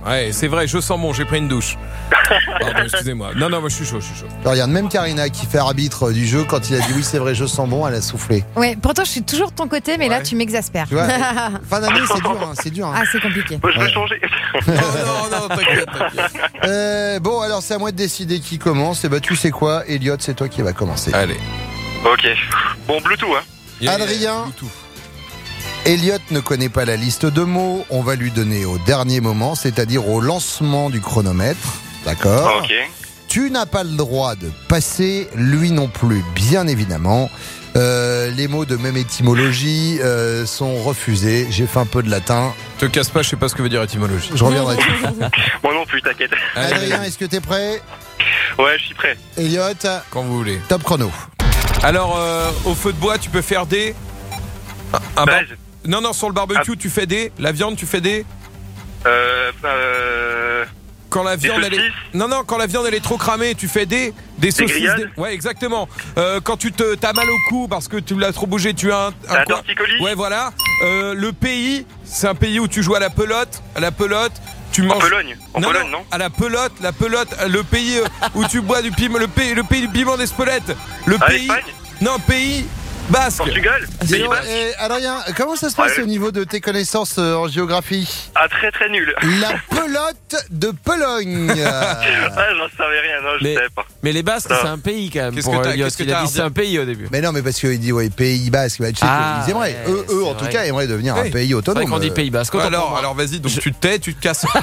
Ouais, c'est vrai, je sens bon, j'ai pris une douche. Pardon, excusez-moi. Non, non, moi je suis chaud, je suis chaud. Alors, regarde, même Karina qui fait arbitre du jeu, quand il a dit oui, c'est vrai, je sens bon, elle a soufflé. Ouais, pourtant je suis toujours de ton côté, mais là tu m'exaspères. Tu vois, fin d'année, c'est dur, hein, c'est dur. Hein. Ah, c'est compliqué. Moi, je vais Ouais. changer. Non, non, non, t'inquiète, t'inquiète. Euh, bon, alors c'est à moi de décider qui commence. Et bah, tu sais quoi, Elliot, c'est toi qui va commencer. Allez. Ok. Bon, Bluetooth, hein. Yeah, Adrien. Bluetooth. Elliot ne connaît pas la liste de mots. On va lui donner au dernier moment, c'est-à-dire au lancement du chronomètre. D'accord. Ok. Tu n'as pas le droit de passer, lui non plus, bien évidemment. Euh, les mots de même étymologie euh, sont refusés. J'ai fait un peu de latin. Te casse pas, je sais pas ce que veut dire étymologie. Je reviendrai dessus. Moi non plus, t'inquiète. Adrien, est-ce que t'es prêt? Ouais, je suis prêt. Elliot, Quand vous voulez. top chrono. Alors, euh, au feu de bois, tu peux faire des. Un, un bar- Bah, Non, non, sur le barbecue, tu fais des. La viande, tu fais des. Euh. euh... Quand la Des viande elle est... saucisses. Non, non, quand la viande elle est trop cramée, tu fais des des saucisses. grillades. des- Ouais, exactement. Euh, quand tu te t'as mal au cou parce que tu l'as trop bougé, tu as un, un La quoi torticolis. Ouais, voilà. Euh, le pays, c'est un pays où tu joues à la pelote, à la pelote. Tu En manges. Pologne. En non, Pologne, non, non à la pelote, la pelote, le pays euh, où tu bois du piment, le pays, le pays du piment d'Espelette. Le Ah, pays. l'Espagne. Non, pays basque. Portugal. Dis Pays donc, basque. eh, Adrien, comment ça se passe Ouais. au niveau de tes connaissances euh, en géographie? Ah, très très nul. La pelote de Pologne. Ah, j'en savais rien, non, je Mais- savais pas. Mais les Basques, Non. c'est un pays quand même. Qu'est-ce pour que t'as- Elliot. qu'est-ce que Il a t'as à dit c'est redire un pays au début. Mais non, mais parce qu'il dit ouais, Pays Basque. Bah, tu sais Ah, qu'ils aimeraient. ouais, eux, eux, en c'est tout vrai. cas, aimeraient devenir Oui. un pays C'est autonome. vrai qu'on dit Pays Basque. autant pour Alors, moi. alors vas-y, donc tu te tais, tu te casses.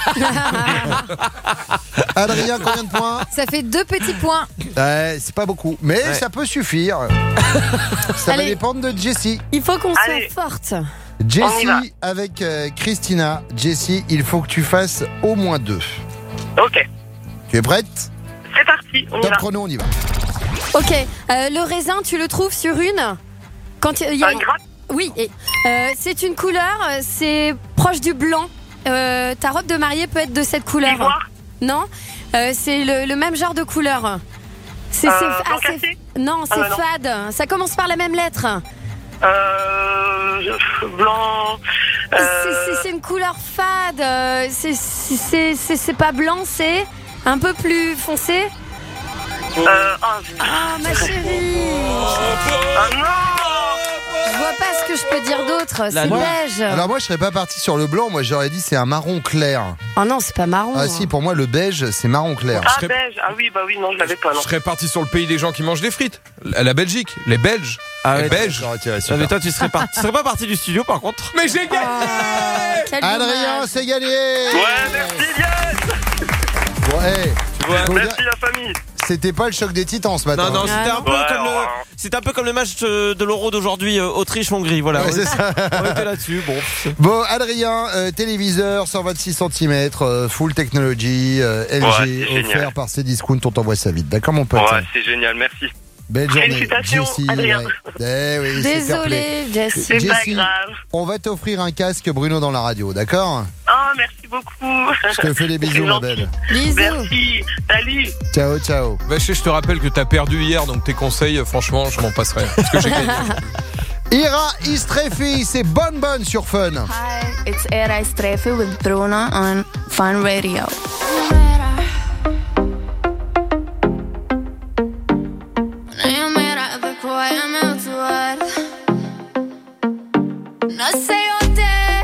Adrien, combien de points? Ça fait deux petits points. Ouais, c'est pas beaucoup, mais Ouais. ça peut suffire. Ça va Allez. dépendre de Jessie. Il faut qu'on soit Allez. forte. On y Jessie va. avec euh, Christina. Jessie, il faut que tu fasses au moins deux. Ok. Tu es prête? C'est parti, on y Top va. chrono, on y va. Ok, euh, le raisin, tu le trouves sur une Quand il y a Une grappe. Oui, et, euh, c'est une couleur, euh, c'est proche du blanc. Euh, ta robe de mariée peut être de cette couleur. Ivoire. Non, euh, c'est le, le même genre de couleur. C'est Euh, c'est- blanc ah, c'est- cassé. non, c'est Ah, non. fade. Ça commence par la même lettre. Euh. Blanc. C'est- Euh. C'est c'est une couleur fade. euh, c'est- C'est c'est- c'est pas blanc, c'est un peu plus foncé. Euh. Ah, Ah, ma chérie. ah non. Je vois pas ce que je peux dire d'autre. La C'est noix. beige. Alors moi, je serais pas parti sur le blanc. Moi, j'aurais dit c'est un marron clair. Oh non, c'est pas marron. Ah si, pour moi, le beige, c'est marron clair. Ah, serais- beige. Ah oui, bah oui, non, je l'avais pas, Je non. serais parti sur le pays des gens qui mangent des frites. La la Belgique, les Belges. Ah les ouais, Belges. J'aurais tiré, Ah, super. mais toi, tu serais, par- tu serais pas parti du studio par contre. Mais j'ai gagné. Ah, quel Adrien, dommage. c'est gagné. Ouais, merci, yes. Bon, hey, faut dire- Merci, la famille. c'était pas le choc des titans ce matin. Non, non, Ah, c'était un non. peu Ouais, comme le, ouais. c'était un peu comme le match euh, de l'Euro d'aujourd'hui, euh, Autriche-Hongrie. Voilà, Ouais, on, c'est ça. on était là-dessus. Bon, c'est- Bon, Adrien, euh, téléviseur cent vingt-six centimètres, euh, full technology, euh, L G, Ouais, c'est génial. offert par Cdiscount, on t'envoie ça vite. D'accord, mon pote? Ouais, c'est génial, merci. Belle journée. Félicitations, Jessie, Adrien. ouais. Eh oui, c'est fair play. Désolée, Jessie. C'est pas Jessie, grave. on va t'offrir un casque Bruno dans la radio, d'accord? Oh, merci beaucoup. Je te fais des bisous, ma belle. Bisous. Merci. Salut. Ciao, ciao. Bah, je je te rappelle que t'as perdu hier, donc tes conseils, euh, franchement, je m'en passerai. Parce que j'ai gagné. Ira Istrefi, c'est Bonne Bonne sur Fun. Hi, it's Era Estrefe with Bruno on Fun Radio. No sei o te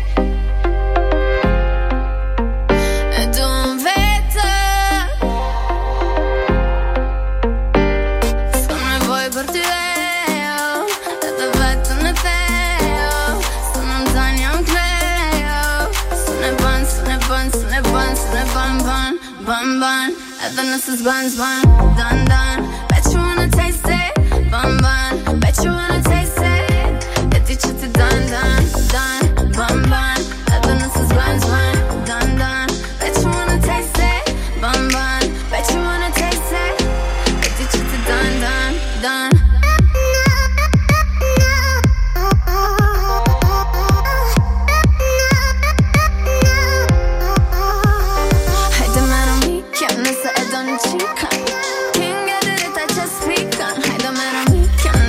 ed un veto. Sono voi per te, e te vetto ne teo. Sono un tani un cleo. Sono ban, sono ban, sono ban, sono ban, ban, ban, ban. E then this is buns, bun, dun, dun. Bet you wanna taste it, bun, bun. Bet you wanna taste it. E dici ti dun, dun, dun, bun, bun. E then this is buns, bun, dun, dun. Bet you wanna taste it, bun, bun. Bet you wanna taste it. E dici ti dun, dun, dun. Hai de meno mi, chiam nessa e don chica. King get it, I just speak on. Hai de meno mi, chiam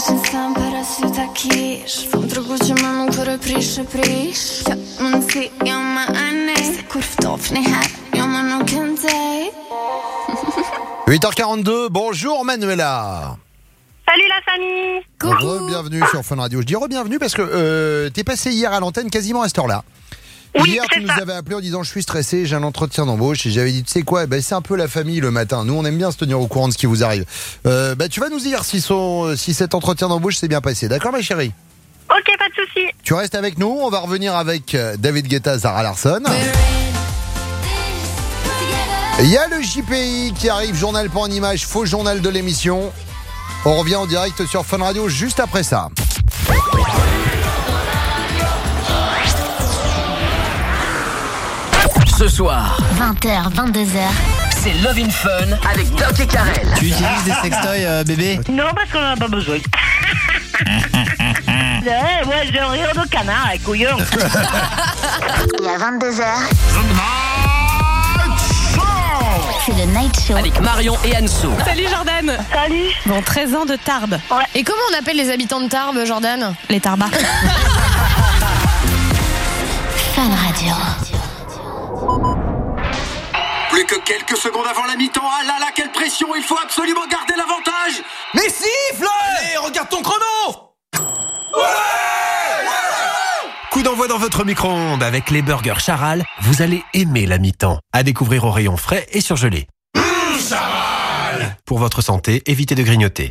ten sam teraz ju takiš Vom drăguț mamă care prișe priș Ja munsi ja ma ane Se curv tofni her ja ma no kente huit heures quarante-deux, bonjour Manuela. Salut la famille. Re-bienvenue sur Fun Radio. Je dis re-bienvenue parce que euh, t'es passé hier à l'antenne quasiment à cette heure-là. Oui, hier, tu nous ça. avais appelé en disant je suis stressé, j'ai un entretien d'embauche et j'avais dit tu sais quoi, ben, c'est un peu la famille le matin. Nous, on aime bien se tenir au courant de ce qui vous arrive. Euh, ben, tu vas nous dire si, son, si cet entretien d'embauche s'est bien passé. D'accord, ma chérie? Ok, pas de souci. Tu restes avec nous. On va revenir avec David Guetta, Zara Larsson. Il y a le J P I qui arrive, journal pas en image, faux journal de l'émission. On revient en direct sur Fun Radio juste après ça. Ce soir, vingt heures, vingt-deux heures. c'est Love in Fun avec Doc et Karel. Tu utilises des sextoys, euh, bébé? Non, parce qu'on en a pas besoin. Ouais, moi, j'ai un rire de canard, les couillons. Il y a vingt-deux heures. C'est le Night Show. Avec Marion et Anso. Salut Jordan. Salut. Bon, treize ans de Tarbes. Ouais. Et comment on appelle les habitants de Tarbes, Jordan? Les Tarbas. Fun Radio. Plus que quelques secondes avant la mi-temps. Ah là là, quelle pression! Il faut absolument garder l'avantage. Mais siffle! Allez, regarde ton chrono! Coup d'envoi dans votre micro-ondes avec les burgers Charal. Vous allez aimer la mi-temps. À découvrir au rayon frais et surgelé. Mmh, Charal! Pour votre santé, évitez de grignoter.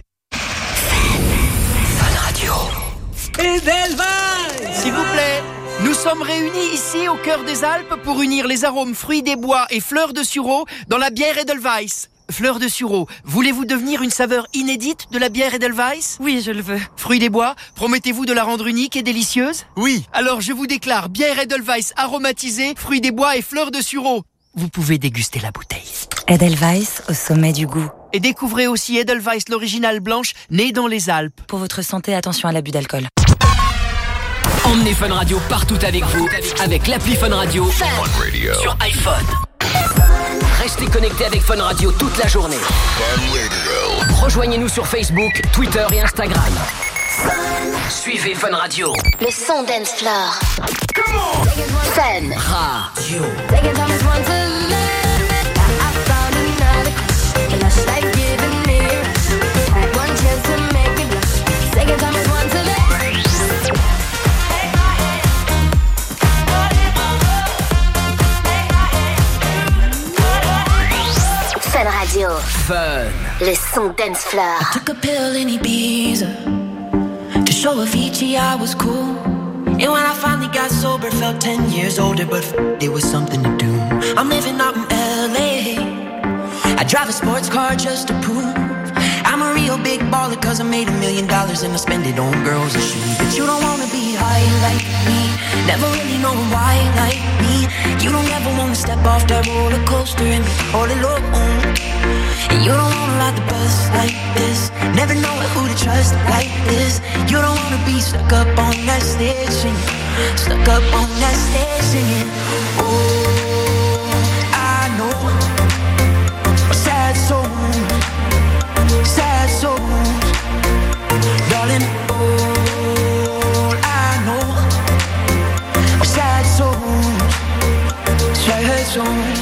Fun Radio. Edelweiss, s'il vous plaît. Nous sommes réunis ici au cœur des Alpes pour unir les arômes fruits des bois et fleurs de sureau dans la bière Edelweiss. Fleurs de sureau, voulez-vous devenir une saveur inédite de la bière Edelweiss? Oui, je le veux. Fruits des bois, promettez-vous de la rendre unique et délicieuse? Oui. Alors je vous déclare bière Edelweiss aromatisée, fruits des bois et fleurs de sureau. Vous pouvez déguster la bouteille. Edelweiss au sommet du goût. Et découvrez aussi Edelweiss l'original blanche, née dans les Alpes. Pour votre santé, attention à l'abus d'alcool. Emmenez Fun Radio partout avec vous avec l'appli Fun Radio, Fun Radio sur iPhone. Restez connectés avec Fun Radio toute la journée. Rejoignez-nous sur Facebook, Twitter et Instagram. Suivez Fun Radio. Le son dance floor. Fun Radio. Fun Radio. Fun. Le son dance floor. I took a pill in Ibiza to show Avicii I was cool. And when I finally got sober, felt ten years older, but f- it was something to do. I'm living out in L A. I drive a sports car just to prove I'm a real big baller, cause I made a million dollars and I spend it on girls and shoes. But you don't wanna be high like me, never really know why like me. You don't ever wanna step off that roller coaster and be all alone. And you don't wanna ride the bus like this, never know who to trust like this. You don't wanna be stuck up on that stage singing, stuck up on that stage singing. Oh, I know a sad soul, sad souls, darling. All I know are sad souls, sad souls.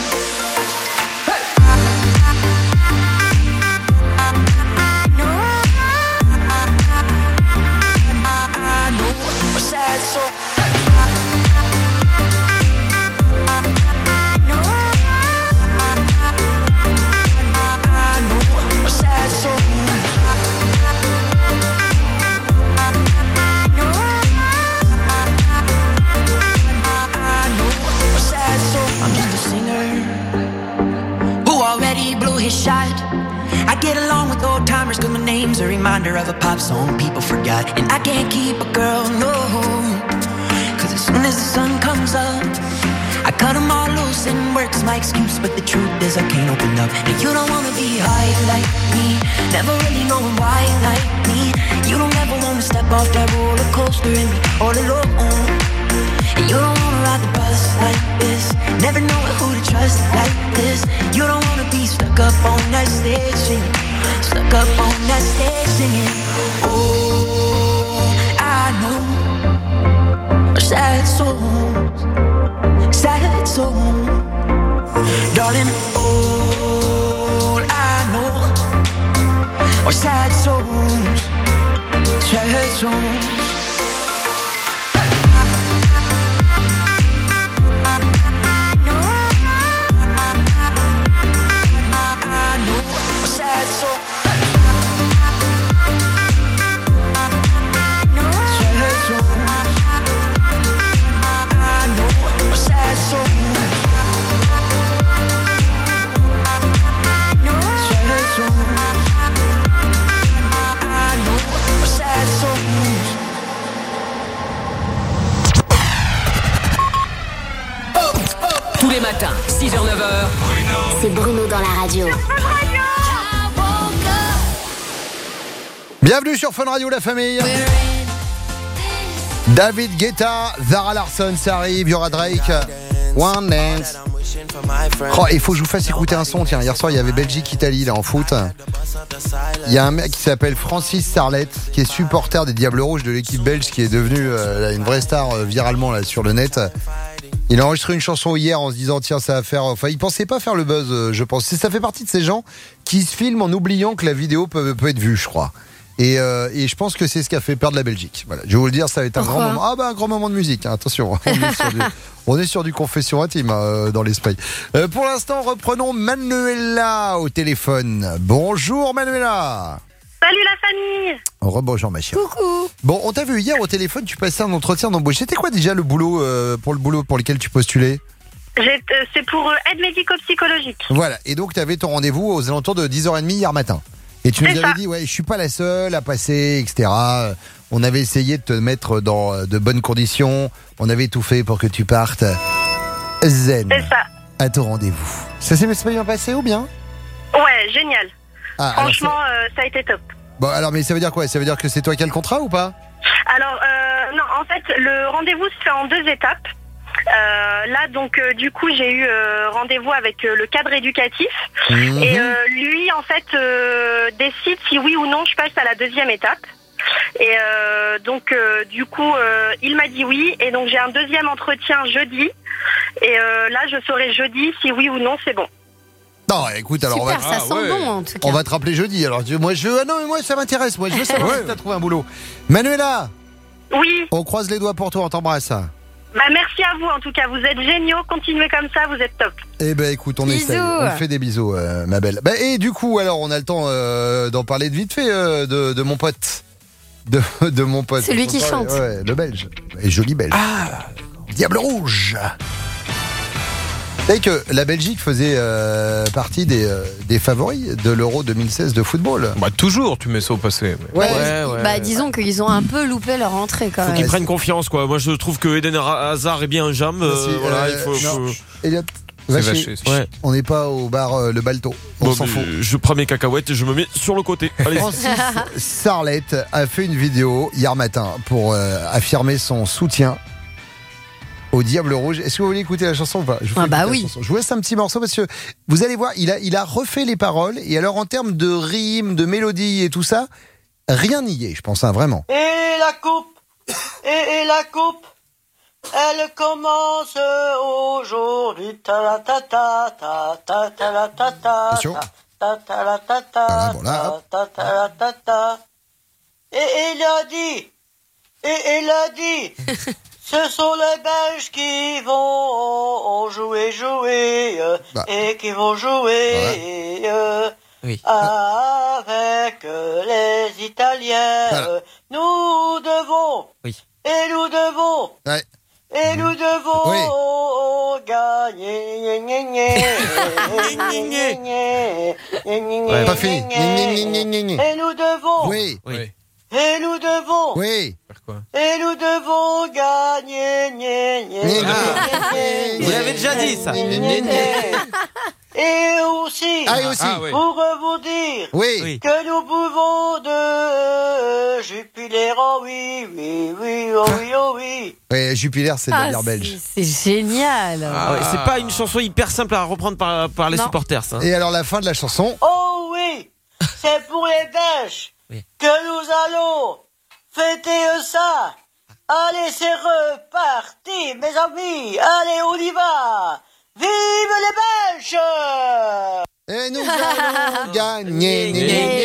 Cause my name's a reminder of a pop song people forgot. And I can't keep a girl, no, cause as soon as the sun comes up I cut them all loose and work's my excuse. But the truth is I can't open up. And you don't wanna be high like me, never really knowing why like me. You don't ever wanna step off that roller coaster and be all alone. And you don't wanna ride the bus like this, never know who to trust like this. You don't wanna be stuck up on that stage singing, stuck up on that stage singing. Oh, I know sad songs, sad songs, darling. All I know are sad songs, sad songs. Tous les matins, six heures neuf heures. C'est Bruno dans la radio. Bienvenue sur Fun Radio, la famille. David Guetta, Zara Larsson, ça arrive, il y aura Drake. One Dance. Oh, il faut que je vous fasse écouter un son. Tiens, hier soir il y avait Belgique-Italie là en foot. Il y a un mec qui s'appelle Francis Sarlet, qui est supporter des Diables Rouges, de l'équipe belge, qui est devenu euh, une vraie star euh, viralement là sur le net. Il a enregistré une chanson hier en se disant tiens ça va faire. Enfin il pensait pas faire le buzz, euh, je pense. Ça fait partie de ces gens qui se filment en oubliant que la vidéo peut, peut être vue, je crois. Et, euh, et je pense que c'est ce qui a fait perdre la Belgique. Voilà, je vais vous le dire, ça va être un Pourquoi grand moment. Ah bah un grand moment de musique. Hein, attention, on est sur du, on est sur du confession intime euh, dans l'esprit. Euh, pour l'instant, reprenons Manuela au téléphone. Bonjour Manuela. Salut la famille. Rebonjour ma chère. Coucou. Bon, on t'a vu hier au téléphone, tu passais un entretien d'embauche. C'était quoi déjà le boulot euh, pour le boulot pour lequel tu postulais? J'ai, euh, c'est pour euh, aide médico-psychologique. Voilà, et donc tu avais ton rendez-vous aux alentours de dix heures trente hier matin. Et tu nous C'est avais ça. dit, ouais, je suis pas la seule à passer, et cetera. On avait essayé de te mettre dans de bonnes conditions. On avait tout fait pour que tu partes zen C'est ça. à ton rendez-vous. Ça s'est bien passé ou bien? Ouais, génial. Ah, alors Franchement, euh, ça a été top. Bon, alors, mais ça veut dire quoi? Ça veut dire que c'est toi qui as le contrat ou pas? Alors, euh, non, en fait, le rendez-vous se fait en deux étapes. Euh, là, donc, euh, du coup, j'ai eu euh, rendez-vous avec euh, le cadre éducatif. Mmh. Et euh, lui, en fait, euh, décide si oui ou non je passe à la deuxième étape. Et euh, donc, euh, du coup, euh, il m'a dit oui. Et donc, j'ai un deuxième entretien jeudi. Et euh, là, je saurai jeudi si oui ou non c'est bon. Non, écoute, alors Super, on va, ça sent bon en tout cas. on va te rappeler jeudi. Alors, tu- moi, je, ah non, mais moi, ça m'intéresse. Moi, je veux savoir si t'as trouvé un boulot. Manuela, Oui. on croise les doigts pour toi. On t'embrasse. Bah, merci à vous en tout cas. Vous êtes géniaux. Continuez comme ça. Vous êtes top. Eh ben écoute, on Bisous. essaye, on te fait des bisous, euh, ma belle. Bah, et du coup, alors, on a le temps euh, d'en parler de vite fait euh, de, de mon pote, de, de mon pote. Celui qui Ouais, chante. ouais, le Belge, et joli Belge. Ah, Diable Rouge. Vous savez que la Belgique faisait euh, partie des, euh, des favoris de l'Euro deux mille seize de football. Bah toujours, tu mets ça au passé. mais- Ouais. Ouais, ouais. Bah disons qu'ils ont un peu loupé leur entrée quand Faut même. qu'ils prennent confiance, quoi. Moi, je trouve que Eden Hazard est bien un jam. euh, Merci, voilà, euh, il faut. non. faut- Elliot, C'est Vacher, vaché, c'est Ouais. on n'est pas au bar euh, Le Balto. On Bon, s'en mais fout. Je prends mes cacahuètes et je me mets sur le côté. Allez. Francis Sarlet a fait une vidéo hier matin pour euh, affirmer son soutien au Diable Rouge. Est-ce que vous voulez écouter la chanson ou pas? Je vous fais Ah bah écouter la oui. chanson. Je vous laisse un petit morceau parce que vous allez voir, il a, il a refait les paroles et alors en termes de rimes, de mélodie et tout ça, rien n'y est, je pense, hein, vraiment. Et la coupe, et, et la coupe, elle commence aujourd'hui. Ta la ta ta ta ta ta la ta ta Attention. ta ta la ta ta Voilà, bon, là, hop. ta ta la ta ta. Et il a dit, et il a dit, ce sont les Belges qui vont jouer, jouer, euh, Bah. et qui vont jouer euh, Oui. avec euh, les Italiens. Voilà. Euh, Nous devons, Oui. et nous devons, Ouais. et nous devons Oui. gagner. Gna, gna, gna, gna, gna, Ouais, pas gna, fini. gna, Gna, gna, gna, gna, gna. Et nous devons, Oui, Oui. et nous devons, oui. et nous devons gagner. Gna, gna, Gna, gna, gna, Vous l'avez déjà dit, ça. gna, gna, gna. Et aussi, Ah, et aussi. Ah, oui. pour vous dire Oui. Oui. que nous pouvons de Jupiler, oh oui, oui, oui, oh oui, oh oui. Ouais, Jupiler, c'est de la Ah, bière belge. c'est c'est génial. Ah ouais, c'est pas une chanson hyper simple à reprendre par, par les Non. supporters, ça. Et alors la fin de la chanson. Oh oui, c'est pour les Belges que nous allons fêter ça. Allez, c'est reparti, mes amis. Allez, on y va. Vive les Belges! Et nous allons gagner.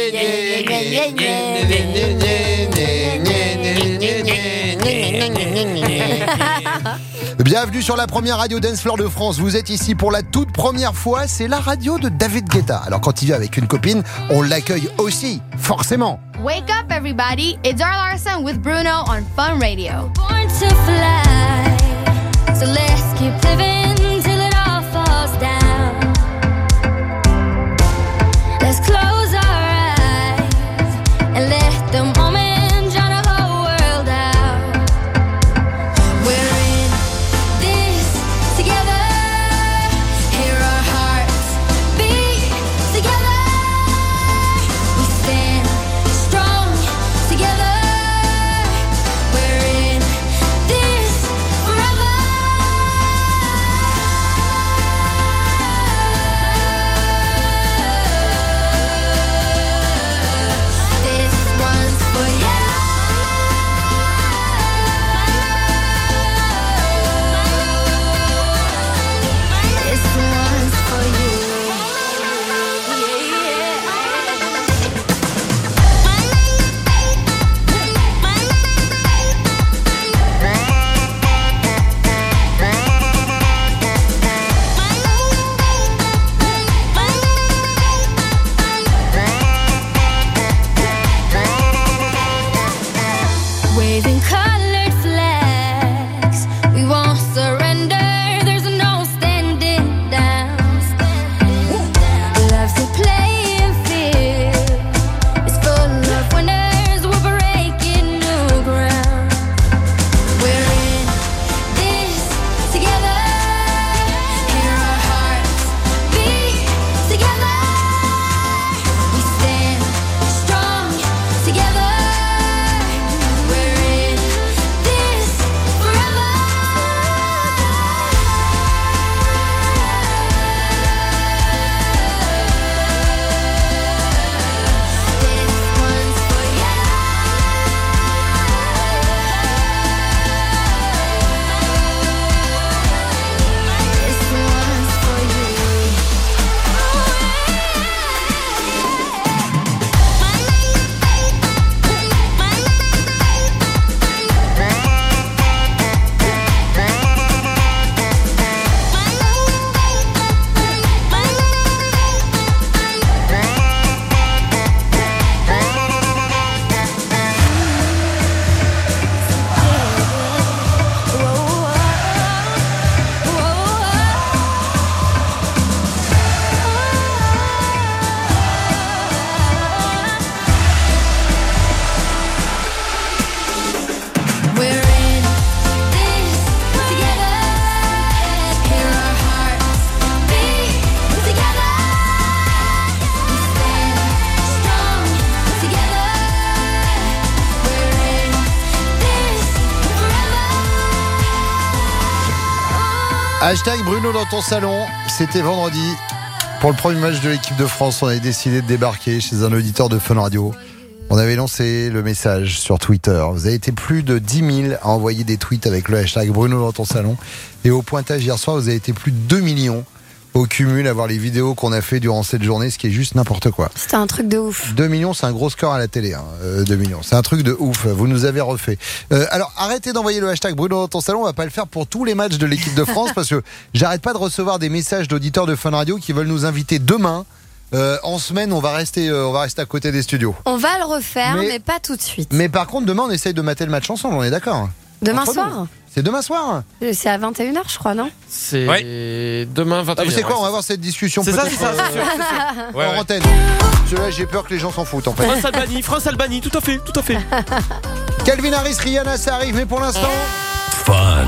Bienvenue sur la première radio dance floor de France. Vous êtes ici pour la toute première fois. C'est la radio de David Guetta. Alors quand il vient avec une copine, on l'accueille aussi, forcément. Wake up, everybody! It's Zara Larsson with Bruno on Fun Radio. Born to fly, so let's keep living till it all falls down. Let's close our eyes and let the moment drown the whole world out. We're in this together. Hear our hearts beat together. We stand strong together. We're in this forever. This one's for you. This one's for you. Waving colored flags, we won't surrender. There's no standing down. Love's a playing field. It's full of winners. We're breaking new ground. We're in this together. Hear our hearts beat together. We stand strong together. We're in this forever. This one's for you. This one's for you. We're in this together. Hear our hearts beat together. We stand strong together. We're in this forever. Hashtag Bruno dans ton salon. C'était vendredi. Pour le premier match de l'équipe de France, on avait décidé de débarquer chez un auditeur de Fun Radio. On avait lancé le message sur Twitter. Vous avez été plus de dix mille à envoyer des tweets avec le hashtag Bruno dans ton salon. Et au pointage hier soir, vous avez été plus de deux millions au cumul à voir les vidéos qu'on a fait durant cette journée, ce qui est juste n'importe quoi. C'était un truc de ouf. deux millions, c'est un gros score à la télé. Hein. Euh, deux millions, c'est un truc de ouf. Vous nous avez refait. Euh, alors, arrêtez d'envoyer le hashtag Bruno dans ton salon. On va pas le faire pour tous les matchs de l'équipe de France parce que j'arrête pas de recevoir des messages d'auditeurs de Fun Radio qui veulent nous inviter demain. Euh, en semaine, on va rester, euh, on va rester à côté des studios. On va le refaire, mais, Mais- pas tout de suite. Mais par contre, demain, on essaye de mater le match ensemble. On est d'accord. Demain Entre soir nous. C'est demain soir. Euh, C'est à vingt et une heures, je crois, non? C'est demain vingt et une heures. Ah, vous savez quoi, on va avoir cette discussion C'est ça, peut-être c'est ça, c'est sûr, euh, c'est sûr. en Ouais, ouais. antenne. Parce que là, j'ai peur que les gens s'en foutent en fait. France-Albanie, France-Albanie, tout à fait, tout à fait. Calvin Harris, Rihanna, ça arrive, mais pour l'instant. Fun.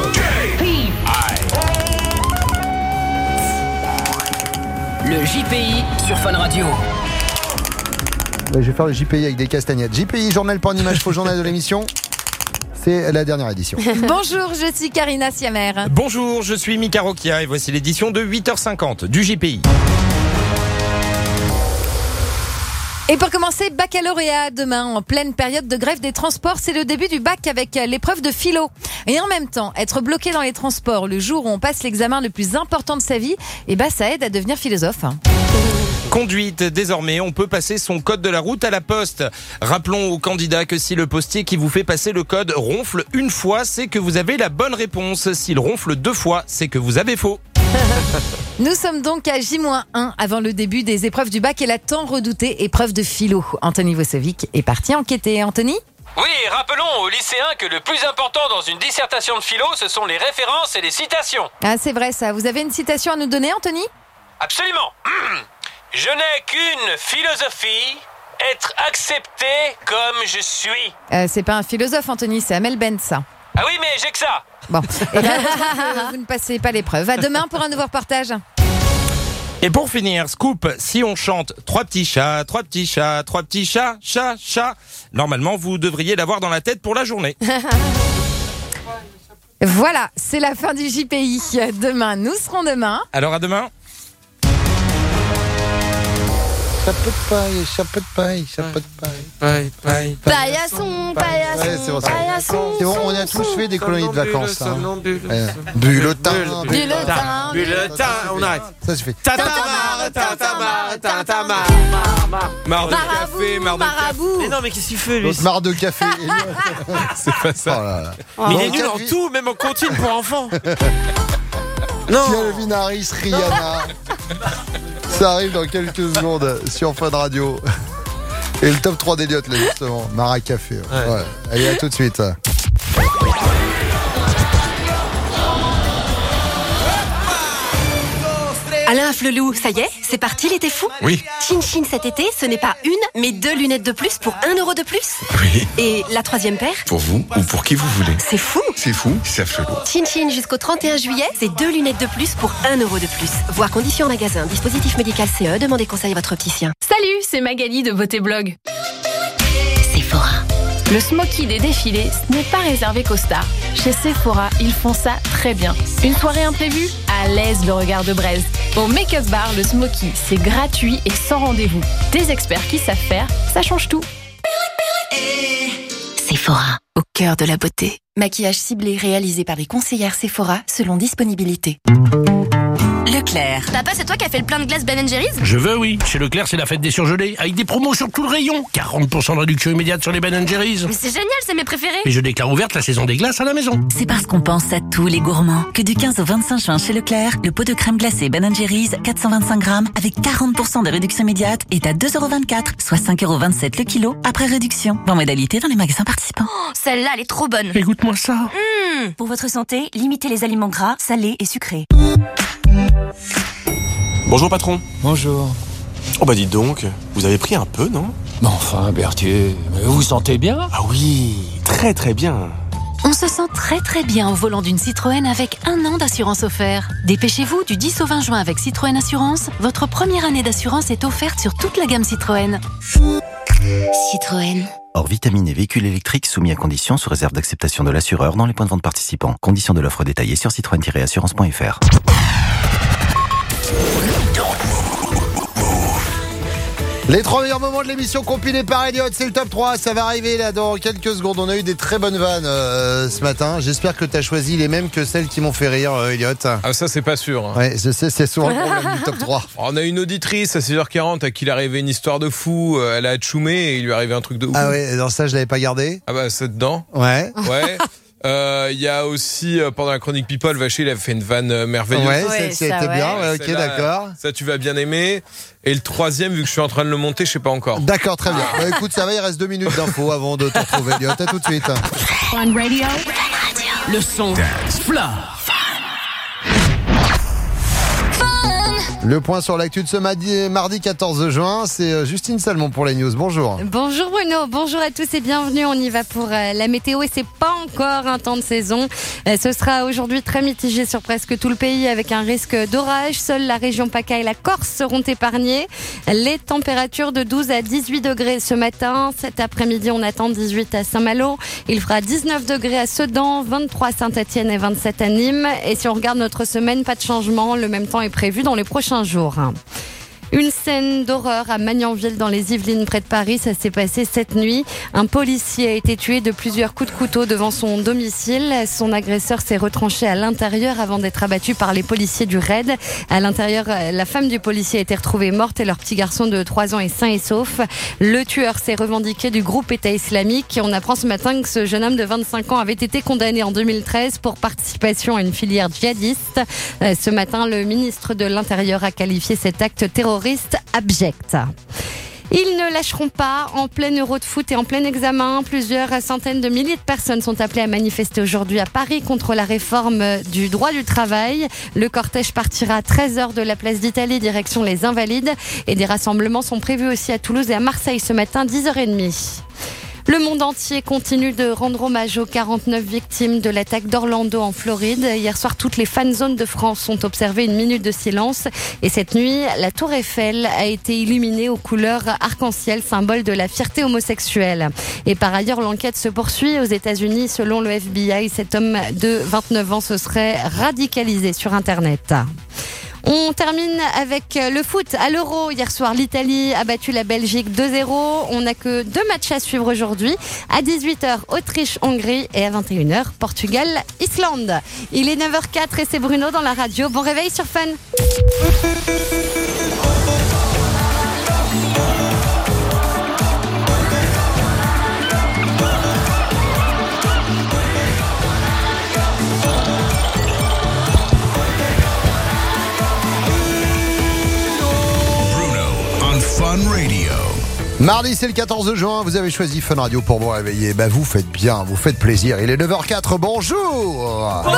Le J P I sur Fun Radio. Ouais, je vais faire le J P I avec des castagnettes. J P I, journal pour une image, faux journal de l'émission. C'est la dernière édition. Bonjour, je suis Karina Siamer. Bonjour, je suis Mika Rokia et voici l'édition de huit heures cinquante du J P I. Et pour commencer, baccalauréat demain, en pleine période de grève des transports, c'est le début du bac avec l'épreuve de philo. Et en même temps, être bloqué dans les transports le jour où on passe l'examen le plus important de sa vie, eh ben, ça aide à devenir philosophe. Conduite, désormais, on peut passer son code de la route à la poste. Rappelons aux candidats que si le postier qui vous fait passer le code ronfle une fois, c'est que vous avez la bonne réponse. S'il ronfle deux fois, c'est que vous avez faux. Nous sommes donc à J moins un avant le début des épreuves du bac et la tant redoutée épreuve de philo. Anthony Vosovic est parti enquêter. Anthony ? Oui, rappelons aux lycéens que le plus important dans une dissertation de philo, ce sont les références et les citations. Ah, c'est vrai ça. Vous avez une citation à nous donner, Anthony ? Absolument. Je n'ai qu'une philosophie, être accepté comme je suis. Euh, c'est pas un philosophe, Anthony, c'est Amel Bent, ça. Ah oui, mais j'ai que ça. Bon, et ben, vous ne passez pas l'épreuve. À demain pour un nouveau reportage. Et pour finir, scoop, si on chante trois petits chats, trois petits chats, trois petits chats, chat, chat, normalement vous devriez l'avoir dans la tête pour la journée. Voilà, c'est la fin du J P I. Demain, nous serons demain. Alors à demain. Chapeau de paille, chapeau de paille, chapeau de paille. Paille, paille. Paillasson, paillasson, Ouais, c'est bon, ça. paillasson. C'est bon, on a tous fait des colonies de vacances. Hein. Bulletin, Bulletin, Bulletin, bulletin, on arrête. Ça, je fais. Tatamar, tatamar, tatamar. Marre de café, marre de café. Marabout. Mais non, mais qu'est-ce qu'il fait, lui? L'autre marre de café. C'est pas ça. Oh là là. Mais il Bon, est nul en Calvin- tout, même en comptine pour enfants. Non. Calvin Harris, Rihanna. Ça arrive dans quelques secondes sur Fun Radio. Et le top trois d'Eliott, là, justement. Mara Café. Ouais. Ouais. Ouais. Allez, à tout de suite. Alain Flelou, ça y est, c'est parti l'été fou? Oui. Chin Chin cet été, ce n'est pas une, mais deux lunettes de plus pour un euro de plus. Oui. Et la troisième paire? Pour vous ou pour qui vous voulez. C'est fou. C'est fou, c'est flou. Chin Chin jusqu'au trente et un juillet, c'est deux lunettes de plus pour un euro de plus. Voir conditions en magasin, dispositif médical C E, demandez conseil à votre opticien. Salut, c'est Magali de Beauté Blog. Sephora. Le smoky des défilés, ce n'est pas réservé qu'aux stars. Chez Sephora, ils font ça très bien. Une soirée imprévue? À l'aise le regard de braise. Au Make-up Bar, le smoky, c'est gratuit et sans rendez-vous. Des experts qui savent faire, ça change tout. Sephora, au cœur de la beauté. Maquillage ciblé réalisé par les conseillères Sephora selon disponibilité. Leclerc. Papa, c'est toi qui as fait le plein de glace Ben and Jerry's? Je veux, oui. Chez Leclerc, c'est la fête des surgelés, avec des promos sur tout le rayon. quarante pour cent de réduction immédiate sur les Ben and Jerry's. Mais c'est génial, c'est mes préférés. Et je déclare ouverte la saison des glaces à la maison. C'est parce qu'on pense à tous les gourmands que du quinze au vingt-cinq juin chez Leclerc, le pot de crème glacée Ben and Jerry's, quatre cent vingt-cinq grammes, avec quarante pour cent de réduction immédiate, est à deux euros vingt-quatre, soit cinq euros vingt-sept le kilo, après réduction. Dans modalité dans les magasins participants. Oh, celle-là, elle est trop bonne. Écoute-moi ça. Mmh. Pour votre santé, limitez les aliments gras, salés et sucrés. Bonjour patron. Bonjour. Oh bah dites donc, vous avez pris un peu, non? Mais enfin, Berthier, vous vous sentez bien? Ah oui, très très bien. On se sent très très bien au volant d'une Citroën avec un an d'assurance offert. Dépêchez-vous, du dix au vingt juin avec Citroën Assurance, votre première année d'assurance est offerte sur toute la gamme Citroën. Citroën. Hors vitamine et véhicule électrique soumis à conditions sous réserve d'acceptation de l'assureur dans les points de vente participants. Conditions de l'offre détaillée sur citroën tiret assurance point f r. Les trois meilleurs moments de l'émission compilés par Eliott, c'est le top trois, ça va arriver là dans quelques secondes. On a eu des très bonnes vannes euh, ce matin. J'espère que tu as choisi les mêmes que celles qui m'ont fait rire, euh, Eliott. Ah, ça, c'est pas sûr. Hein. Ouais, je sais, c'est souvent le problème du top trois. On a une auditrice à six heures quarante à qui il est arrivé une histoire de fou. Elle a tchoumé et il lui est arrivé un truc de ouf. Ah ouais, dans ça, je l'avais pas gardé. Ah bah, c'est dedans. Ouais. Ouais. Il euh, y a aussi, euh, pendant la chronique People, Vaché, il a fait une vanne euh, merveilleuse. Ouais, ouais ça, ça a été ouais. bien, ouais, ok, d'accord. Ça, tu vas bien aimer. Et le troisième, vu que je suis en train de le monter, je sais pas encore. D'accord, très bien. Bah, écoute, ça va, il reste deux minutes d'infos avant de te retrouver, Eliott. À tout de suite. Fun Radio. Le son Dance Floor. Le point sur l'actu de ce mardi, mardi quatorze juin, c'est Justine Salmon pour les news. Bonjour. Bonjour Bruno, bonjour à tous et bienvenue. On y va pour euh, la météo et c'est pas encore un temps de saison. Euh, ce sera aujourd'hui très mitigé sur presque tout le pays avec un risque d'orage. Seule la région PACA et la Corse seront épargnées. Les températures de douze à dix-huit degrés ce matin. Cet après-midi, on attend dix-huit à Saint-Malo. Il fera dix-neuf degrés à Sedan, vingt-trois à Saint-Etienne et vingt-sept à Nîmes. Et si on regarde notre semaine, pas de changement. Le même temps est prévu dans les prochains jours. Une scène d'horreur à Magnanville dans les Yvelines près de Paris. Ça s'est passé cette nuit. Un policier a été tué de plusieurs coups de couteau devant son domicile. Son agresseur s'est retranché à l'intérieur avant d'être abattu par les policiers du raid. À l'intérieur, la femme du policier a été retrouvée morte et leur petit garçon de trois ans est sain et sauf. Le tueur s'est revendiqué du groupe État islamique. On apprend ce matin que ce jeune homme de vingt-cinq ans avait été condamné en deux mille treize pour participation à une filière djihadiste. Ce matin, le ministre de l'Intérieur a qualifié cet acte terroriste abject. Ils ne lâcheront pas. En plein Euro de foot et en plein examen, plusieurs centaines de milliers de personnes sont appelées à manifester aujourd'hui à Paris contre la réforme du droit du travail. Le cortège partira à treize heures de la place d'Italie, direction les Invalides. Et des rassemblements sont prévus aussi à Toulouse et à Marseille ce matin, dix heures trente. Le monde entier continue de rendre hommage aux quarante-neuf victimes de l'attaque d'Orlando en Floride. Hier soir, toutes les fan zones de France ont observé une minute de silence. Et cette nuit, la tour Eiffel a été illuminée aux couleurs arc-en-ciel, symbole de la fierté homosexuelle. Et par ailleurs, l'enquête se poursuit aux États-Unis. Selon le F B I, cet homme de vingt-neuf ans se serait radicalisé sur Internet. On termine avec le foot à l'Euro. Hier soir, l'Italie a battu la Belgique deux zéro. On n'a que deux matchs à suivre aujourd'hui. À dix-huit heures, Autriche-Hongrie et à vingt et une heures, Portugal-Islande. Il est neuf heures quatre et c'est Bruno dans la radio. Bon réveil sur Fun. Fun Radio. Mardi, c'est le quatorze juin. Vous avez choisi Fun Radio pour vous réveiller. Bah, vous faites bien, vous faites plaisir. Il est neuf heures quatre. Bonjour. Bonjour.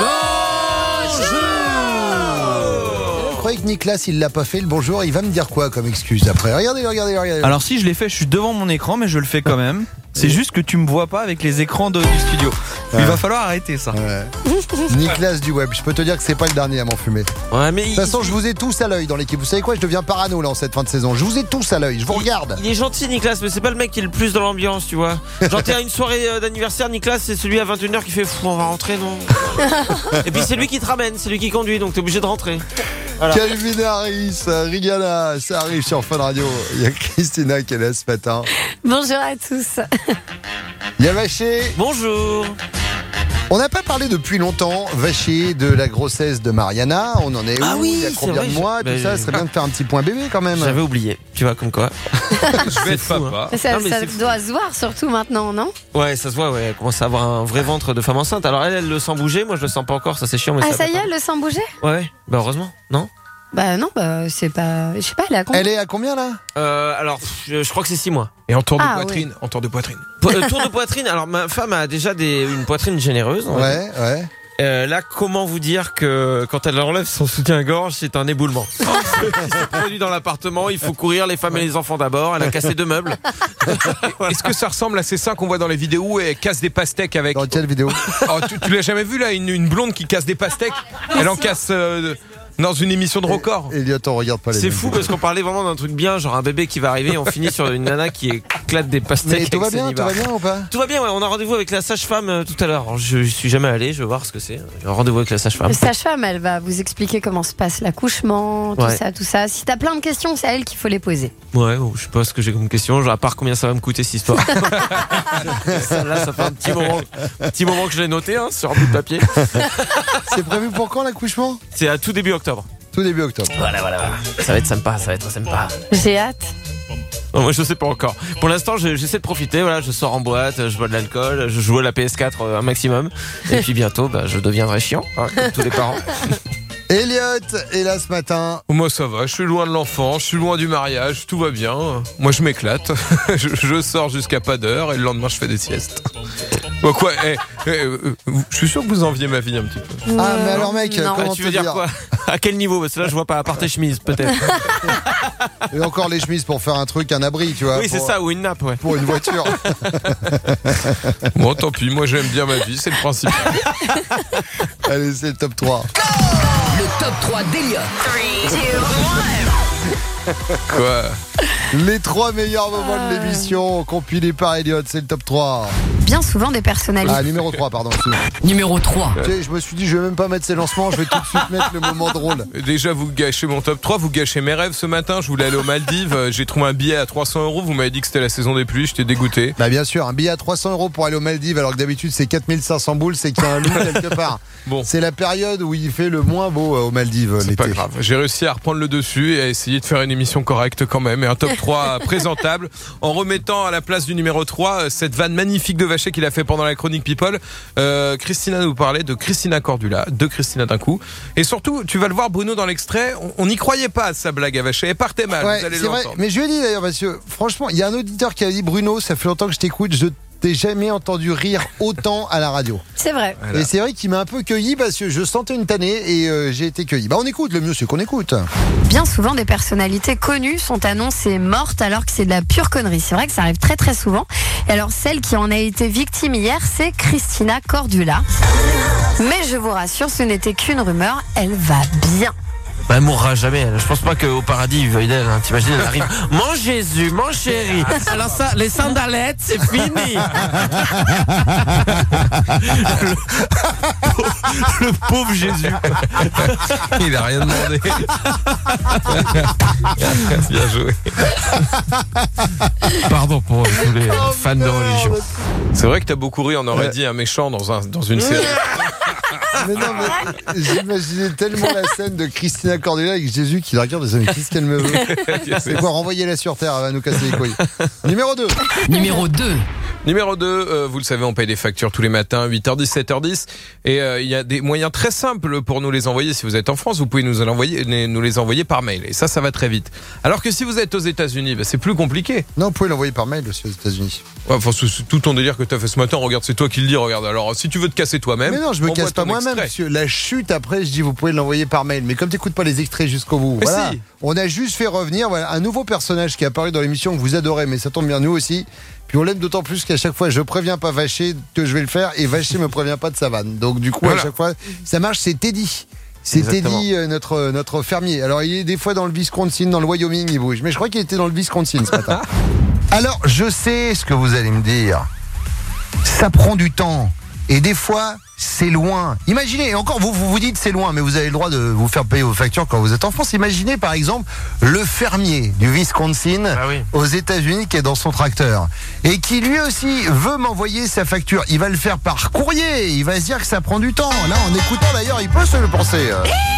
Vous croyez que Nicolas, il l'a pas fait le bonjour, il va me dire quoi comme excuse après? Regardez, regardez, regardez. Alors si je l'ai fait, je suis devant mon écran, mais je le fais quand même. C'est juste que tu me vois pas avec les écrans de, du studio. Ouais. Il va falloir arrêter ça. Ouais. Nicolas du web, je peux te dire que c'est pas le dernier à m'en fumer. Ouais, mais de toute façon, je vous ai tous à l'œil dans l'équipe. Vous savez quoi? Je deviens parano là en cette fin de saison. Je vous ai tous à l'œil. Je vous il, regarde. Il est gentil, Nicolas, mais c'est pas le mec qui est le plus dans l'ambiance, tu vois. Genre t'es à une soirée d'anniversaire, Nicolas, c'est celui à vingt et une heures qui fait fou, on va rentrer, non? Et puis c'est lui qui te ramène, c'est lui qui conduit, donc t'es obligé de rentrer. Voilà. Calvin Harris, Rigana, ça arrive sur Fun Radio. Il y a Christina qui est là ce matin. Bonjour à tous. Il y a Vaché. Bonjour. On n'a pas parlé depuis longtemps, Vaché, de la grossesse de Mariana. On en est où? Ah oui, il y a combien vrai, de mois? je... Tout bah, ça, ce serait bien de faire un petit point bébé quand même. J'avais oublié, tu vois, comme quoi. Je vais être papa. Hein. Ça, non, ça doit se voir surtout maintenant, non? Ouais, ça se voit, ouais. Elle commence à avoir un vrai ventre de femme enceinte. Alors elle, elle le sent bouger, moi je le sens pas encore, ça c'est chiant. Mais ah, ça, ça y est, elle le sent bouger? Ouais, bah heureusement, non? Bah non, bah c'est pas. Je sais pas, elle est à combien? Elle est à combien là? Euh, alors, je, je crois que c'est six mois. Et en tour de ah, poitrine, oui. en tour de poitrine. Po- euh, tour de poitrine. Alors ma femme a déjà des, une poitrine généreuse. Ouais, ouais. Euh, là, comment vous dire que quand elle enlève son soutien-gorge, c'est un éboulement. Il s'est produit dans l'appartement, il faut courir les femmes et les enfants d'abord. Elle a cassé deux meubles. Voilà. Est-ce que ça ressemble à ces seins qu'on voit dans les vidéos où elle casse des pastèques avec? Dans quelle vidéo? Oh, tu, tu l'as jamais vu là, une, une blonde qui casse des pastèques? Elle en casse euh, dans une émission de record. Elliot, on regarde pas les C'est mêmes fou vidéos. parce qu'on parlait vraiment d'un truc bien, genre un bébé qui va arriver et on finit sur une nana qui éclate des pastèques. Mais tout va avec bien, ses tout va nibards. bien ou pas? Tout va bien, ouais. On a rendez-vous avec la sage-femme euh, tout à l'heure. Alors, Je, je suis jamais allé, je vais voir ce que c'est. J'ai un rendez-vous avec la sage-femme. La sage-femme, elle va vous expliquer comment se passe l'accouchement, tout Ouais. ça, tout ça. Si t'as plein de questions, c'est à elle qu'il faut les poser. Ouais, oh, je sais pas ce que j'ai comme question, genre à part combien ça va me coûter cette histoire. ça, là, ça fait un petit moment, un petit moment que je l'ai noté hein, sur un bout de papier. C'est prévu pour quand l'accouchement? C'est à tout début octobre. Tout début octobre. Voilà, voilà, voilà. Ça va être sympa, ça va être sympa. J'ai hâte. Non, moi je sais pas encore. Pour l'instant, je- j'essaie de profiter. Voilà, je sors en boîte, je bois de l'alcool, je joue à la P S quatre euh, un maximum. Et puis bientôt, bah, je deviendrai chiant, hein, comme tous les parents. Elliot est là ce matin. Moi ça va, je suis loin de l'enfant, je suis loin du mariage, tout va bien. Moi je m'éclate, je, je sors jusqu'à pas d'heure et le lendemain je fais des siestes. Bon, quoi, eh, eh, euh, je suis sûr que vous enviez ma vie un petit peu. Ah, mais alors mec, non. comment Ah, tu te veux dire, dire? quoi? À quel niveau? Parce que là, je vois pas, à part tes chemises, peut-être. Et encore les chemises pour faire un truc, un abri, tu vois. Oui, c'est pour- ça, ou une nappe, ouais. Pour une voiture. Bon, tant pis, moi j'aime bien ma vie, c'est le principe. Allez, c'est le top trois. Le top trois d'Eliott. Quoi? Les trois meilleurs moments de l'émission compilés par Elliot, c'est le top trois. Bien souvent des personnalités. Ah, numéro trois, pardon. excuse-moi. Numéro trois. Tu sais, je me suis dit, je vais même pas mettre ces lancements, je vais tout de suite mettre le moment drôle. Déjà, vous gâchez mon top trois, vous gâchez mes rêves ce matin. Je voulais aller aux Maldives, euh, j'ai trouvé un billet à trois cents euros. Vous m'avez dit que c'était la saison des pluies, j'étais dégoûté. Bah, bien sûr, un billet à trois cents euros pour aller aux Maldives, alors que d'habitude c'est quatre mille cinq cents boules, c'est qu'il y a un loup quelque part. Bon. C'est la période où il fait le moins beau euh, aux Maldives C'est l'été. pas grave. J'ai réussi à reprendre le dessus et à essayer de faire une émission correcte quand même. Et un top trois présentable en remettant à la place du numéro trois cette vanne magnifique de Vacher qu'il a fait pendant la chronique People. Euh, Christina nous parlait de Christina Cordula, de Christina d'un coup. Et surtout, tu vas le voir Bruno dans l'extrait, on n'y croyait pas à sa blague à Vacher. Elle partait mal, Ouais, vous allez c'est vrai. l'entendre. Mais je lui ai dit d'ailleurs, parce que franchement, il y a un auditeur qui a dit Bruno, ça fait longtemps que je t'écoute, je t'ai jamais entendu rire autant à la radio. C'est vrai. Et c'est vrai qu'il m'a un peu cueilli parce que je sentais une tannée et euh, j'ai été cueilli. Bah on écoute, le mieux c'est qu'on écoute. Bien souvent, des personnalités connues sont annoncées mortes alors que c'est de la pure connerie. C'est vrai que ça arrive très très souvent. Et alors, celle qui en a été victime hier, c'est Christina Cordula. Mais je vous rassure, ce n'était qu'une rumeur, elle va bien. Bah, elle mourra jamais. Elle. Je pense pas qu'au paradis, il veuille d'elle. Hein. T'imagines, elle arrive. Mon Jésus, mon chéri. Alors ça, les sandalettes, c'est fini. le, le pauvre Jésus. Il a rien demandé. Bien joué. Pardon pour tous les fans de religion. C'est vrai que t'as beaucoup ri, on aurait dit un méchant dans, un, dans une série. Mais non, mais j'imaginais tellement la scène de Christina Cordula avec Jésus qui la regarde et se dit mais qu'est-ce qu'elle me veut? C'est quoi, renvoyer-la sur terre, elle va nous casser les couilles. Numéro deux. Numéro deux. Numéro deux, euh, vous le savez, on paye des factures tous les matins, huit heures dix, sept heures dix. Et euh, il y a des moyens très simples pour nous les envoyer. Si vous êtes en France, vous pouvez nous, envoyer, nous les envoyer par mail. Et ça, ça va très vite. Alors que si vous êtes aux États-Unis, bah, c'est plus compliqué. Non, vous pouvez l'envoyer par mail aussi aux États-Unis. Ouais, enfin, c'est tout ton délire que tu as fait ce matin. Regarde, c'est toi qui le dis. Regarde. Alors, si tu veux te casser toi-même. Mais non, je me casse pas moi-même. Extrait. Parce que la chute, après, je dis, vous pouvez l'envoyer par mail. Mais comme t'écoutes pas les extraits jusqu'au bout, mais voilà. Si. On a juste fait revenir voilà, un nouveau personnage qui est apparu dans l'émission que vous adorez, mais ça tombe bien nous aussi. Puis on l'aime d'autant plus qu'à chaque fois, je préviens pas Vacher que je vais le faire et Vacher me prévient pas de sa vanne. Donc du coup, voilà. À chaque fois, ça marche. C'est Teddy. C'est Exactement. Teddy, euh, notre notre fermier. Alors il est des fois dans le Wisconsin, dans le Wyoming, il bouge. Mais je crois qu'il était dans le Wisconsin ce matin. Alors je sais ce que vous allez me dire. Ça prend du temps et des fois. C'est loin. Imaginez, encore vous, vous vous dites c'est loin, mais vous avez le droit de vous faire payer vos factures quand vous êtes en France. Imaginez par exemple le fermier du Wisconsin ah oui. aux États-Unis qui est dans son tracteur et qui lui aussi veut m'envoyer sa facture. Il va le faire par courrier. Il va se dire que ça prend du temps. Là, en écoutant d'ailleurs, il peut se le penser.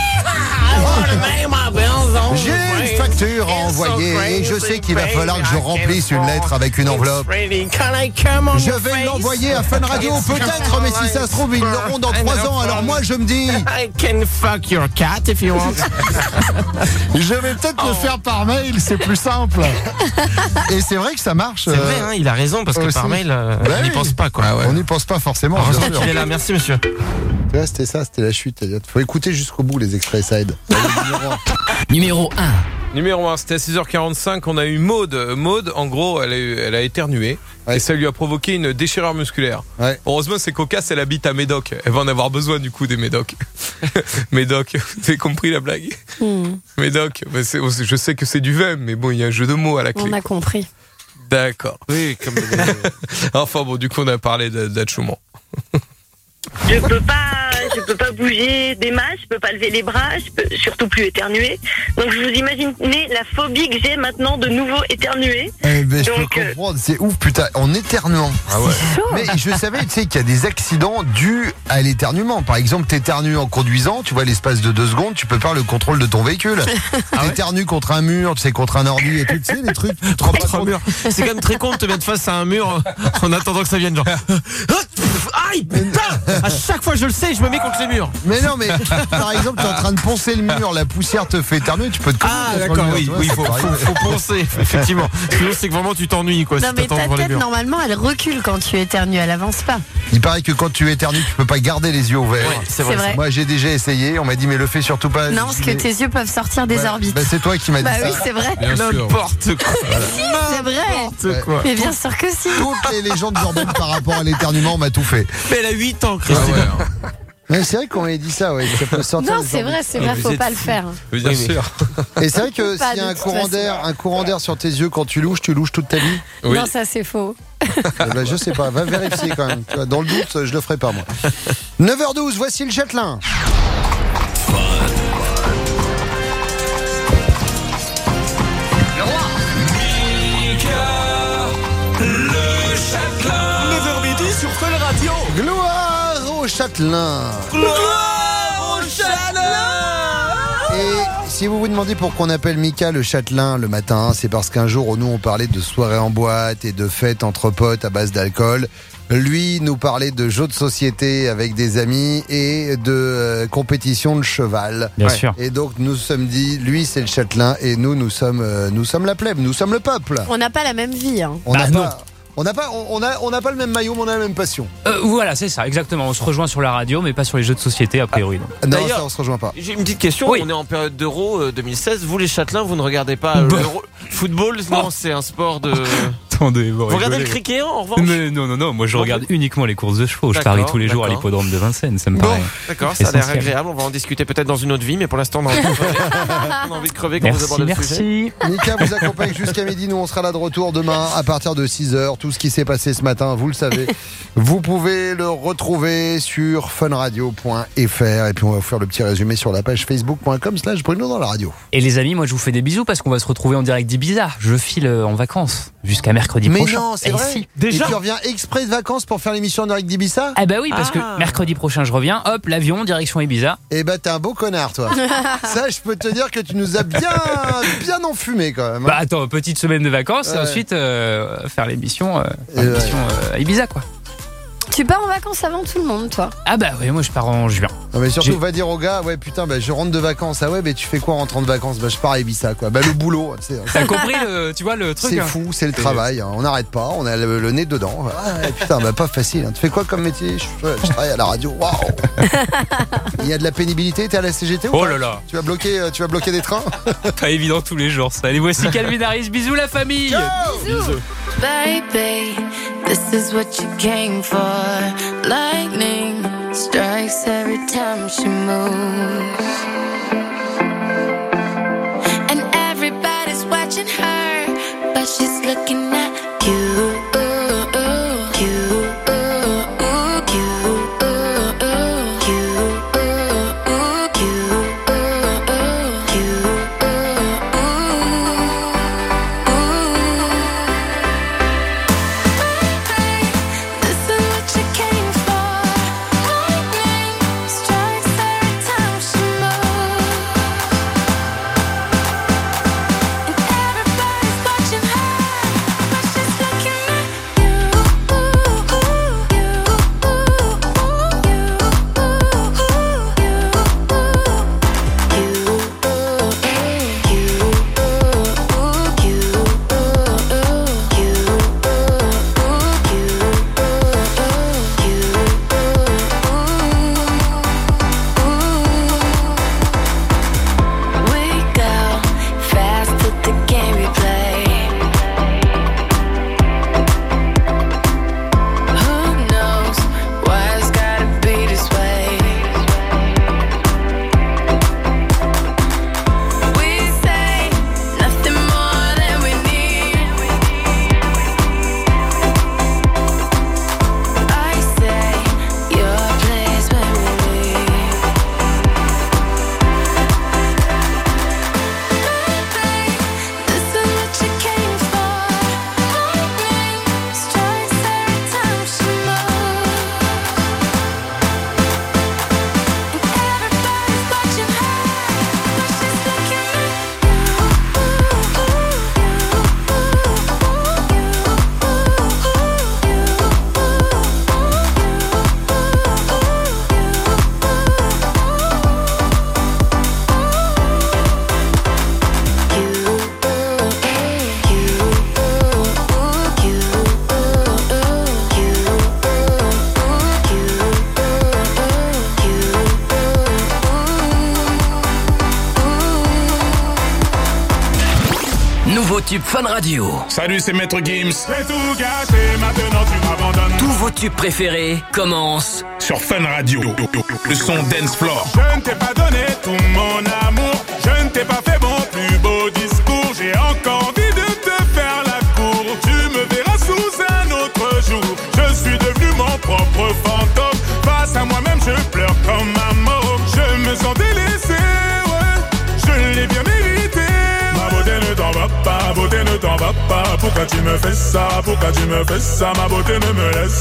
J'ai une facture à envoyer et je sais qu'il va falloir que je remplisse une lettre avec une enveloppe. Je vais l'envoyer à Fun Radio peut-être, mais si ça se trouve, ils l'auront dans trois ans. Alors moi, je me dis... I can fuck your cat if you want. Je vais peut-être le faire par mail, c'est plus simple. Et c'est vrai que ça marche. C'est vrai, hein, il a raison, parce que aussi. par mail, euh, Bah on n'y oui. pense pas. Quoi. Ah ouais. On n'y pense pas forcément. Heureusement bien sûr. qu'il est là, merci monsieur. Tu vois, c'était ça, c'était la chute. Il faut écouter jusqu'au bout les extraits, ça aide. Numéro un. Numéro un, c'était à six heures quarante-cinq. On a eu Maude. Maude, en gros, elle a, eu- elle a éternué. Ouais. Et ça lui a provoqué une déchirure musculaire. Ouais. Heureusement, c'est cocasse, elle habite à Médoc. Elle va en avoir besoin du coup des Médoc. Médoc, vous avez compris la blague? Hmm, Médoc, bah, c'est- je sais que c'est du vin, mais bon, il y a un jeu de mots à la clé. on a compris. D'accord. Oui, comme. Enfin bon, du coup, on a parlé de- d'Achouman. Je peux pas, je peux pas bouger des masses, je peux pas lever les bras, je peux surtout plus éternuer. Donc je vous imaginez la phobie que j'ai maintenant de nouveau éternuer. Eh ben, je Donc, peux euh, comprendre, c'est ouf, putain, en éternuant. Ah ouais. Mais je savais, tu sais, qu'il y a des accidents dus à l'éternuement. Par exemple, t'éternues en conduisant, tu vois, l'espace de deux secondes, tu peux faire le contrôle de ton véhicule. T'éternues contre un mur, tu sais, contre un ordi et tout, tu sais, les trucs. Tu te rends pas Contre un compte. mur. C'est quand même très con de te mettre face à un mur en attendant que ça vienne. Genre. Aïe, putain. À chaque fois je le sais, je me mets contre les murs. Mais non, mais par exemple, t'es en train de poncer le mur, la poussière te fait éternuer, tu peux te Ah cogner sur d'accord, le mur, oui, tu vois, oui, c'est faut, pareil. faut, faut poncer, effectivement. Sinon c'est que vraiment tu t'ennuies quoi. Non, si mais t'attends ta devant les tête, murs. normalement, elle recule quand tu éternues, elle avance pas. Il paraît que quand tu éternues, tu peux pas garder les yeux ouverts. Ouais, c'est vrai. C'est vrai. Moi, j'ai déjà essayé, on m'a dit, mais le fais surtout pas. Non, parce que Mais- tes yeux peuvent sortir des Bah, orbites. bah, c'est toi qui m'as dit Bah ça. oui, c'est vrai. Bien sûr. N'importe quoi. Si, c'est vrai. N'importe quoi. Mais bien sûr que si. Toutes les légendes urbaines par rapport à l'éternuement, on m'a tout fait. Mais elle a huit ans, Ah Christine. ouais. Ouais, c'est vrai qu'on m'a dit ça, ouais. Ça peut sortir Non, c'est vrai, c'est vrai, faut pas le faire. Bien sûr. Et c'est vrai que Pas s'il y a de un toute courant façon. d'air, un courant d'air sur tes yeux quand tu louches, tu louches toute ta vie. Oui. Non, ça c'est faux. Eh ben, je sais pas, va vérifier quand même. Tu vois, dans le doute, je le ferai pas moi. neuf heures douze, voici le Châtelain. Le Châtelain. neuf heures midi sur Fun Radio. Gloire au Châtelain. Gloire au Châtelain. Et si vous vous demandez pourquoi on appelle Mika le Châtelain le matin, c'est parce qu'un jour, nous, on parlait de soirées en boîte et de fêtes entre potes à base d'alcool. Lui nous parlait de jeux de société avec des amis et de euh, compétition de cheval. Bien sûr. Et donc nous nous sommes dit, lui c'est le Châtelain et nous nous sommes euh, nous sommes la plèbe, nous sommes le peuple. On n'a pas la même vie. Hein. On n'a Bah, non. pas, on n'a pas, on a, on n'a pas le même maillot, mais on a la même passion. Euh, voilà, c'est ça, exactement. On se rejoint sur la radio, mais pas sur les jeux de société, a priori. donc. Non, D'ailleurs, ça on se rejoint pas. J'ai une petite question. Oui. On est en période d'Euro euh, deux mille seize. Vous, les Châtelains, vous ne regardez pas euh, Bah. l'Euro football? Non, c'est un sport de. Attendez, vous Vous regardez rigolez. le cricket en revanche? Mais non, non, non, moi je regarde uniquement les courses de chevaux. Je D'accord, parie tous les jours à d'accord. l'hippodrome de Vincennes, ça me Bon, paraît. d'accord, ça a l'air essentiel. agréable. On va en discuter peut-être dans une autre vie, mais pour l'instant, on a envie de crever, on a envie de crever quand vous Merci, abordez le sujet. merci. Mika vous accompagne jusqu'à midi. Nous, on sera là de retour demain à partir de six heures. Tout ce qui s'est passé ce matin, vous le savez. Vous pouvez le retrouver sur funradio point f r. Et puis, on va vous faire le petit résumé sur la page facebook point com slash Bruno dans la radio. Et les amis, moi je vous fais des bisous parce qu'on va se retrouver en direct d'Ibiza. Je file euh, en vacances jusqu'à mercredi Mais prochain. non, c'est Eh vrai. si. Et tu reviens exprès de vacances pour faire l'émission en direct d'Ibiza? Ah bah oui, parce Ah. que mercredi prochain je reviens, hop, l'avion, direction Ibiza. Eh ben, t'es un beau connard, toi. Ça, je peux te dire que tu nous as bien, bien enfumé quand même. hein. Bah attends, petite semaine de vacances, et Ouais. ensuite euh, faire l'émission, euh, Et l'émission, euh, à Ibiza quoi. Tu pars en vacances avant tout le monde, toi. Ah bah oui, moi je pars en juin. Non, mais surtout, J'ai- va dire au gars, ouais, putain, bah, je rentre de vacances. Ah ouais, mais tu fais quoi en rentrant de vacances? Bah, je pars à Ibiza, quoi. Bah, le boulot, tu sais. T'as compris le, tu vois le truc C'est hein. fou, c'est le travail. hein. On n'arrête pas, on a le, le nez dedans. Ah, ouais, putain, bah, pas facile. hein. Tu fais quoi comme métier? je, je travaille à la radio. Waouh! Il y a de la pénibilité, t'es à la C G T ou Oh pas? là là. Tu vas bloquer, euh, tu vas bloquer des trains? Pas évident tous les jours ça. Allez, voici Calvin Harris, bisous la famille. Bisous. Baby, this is what you came for. Lightning strikes every time she moves. And everybody's watching her, but she's looking at you. Watching her tubes Fun Radio. Salut, c'est Maître Gims. J'ai tout gâché, maintenant tu m'abandonnes. Tous vos tubes préférés commencent sur Fun Radio. Le son Dance Floor. Je ne t'ai pas donné tout mon amour. Je ne t'ai pas fait mon plus beau discours. J'ai encore envie de te faire la cour. Tu me verras sous un autre jour. Je suis devenu mon propre fantôme. Face à moi-même, je pleure comme un mort. Je me sens délaissé, ouais. Je l'ai bien mérité. Ma beauté ne t'en va pas, ma beauté ne t'en va pas. Pourquoi tu me fais ça, pourquoi tu me fais ça? Ma beauté ne me laisse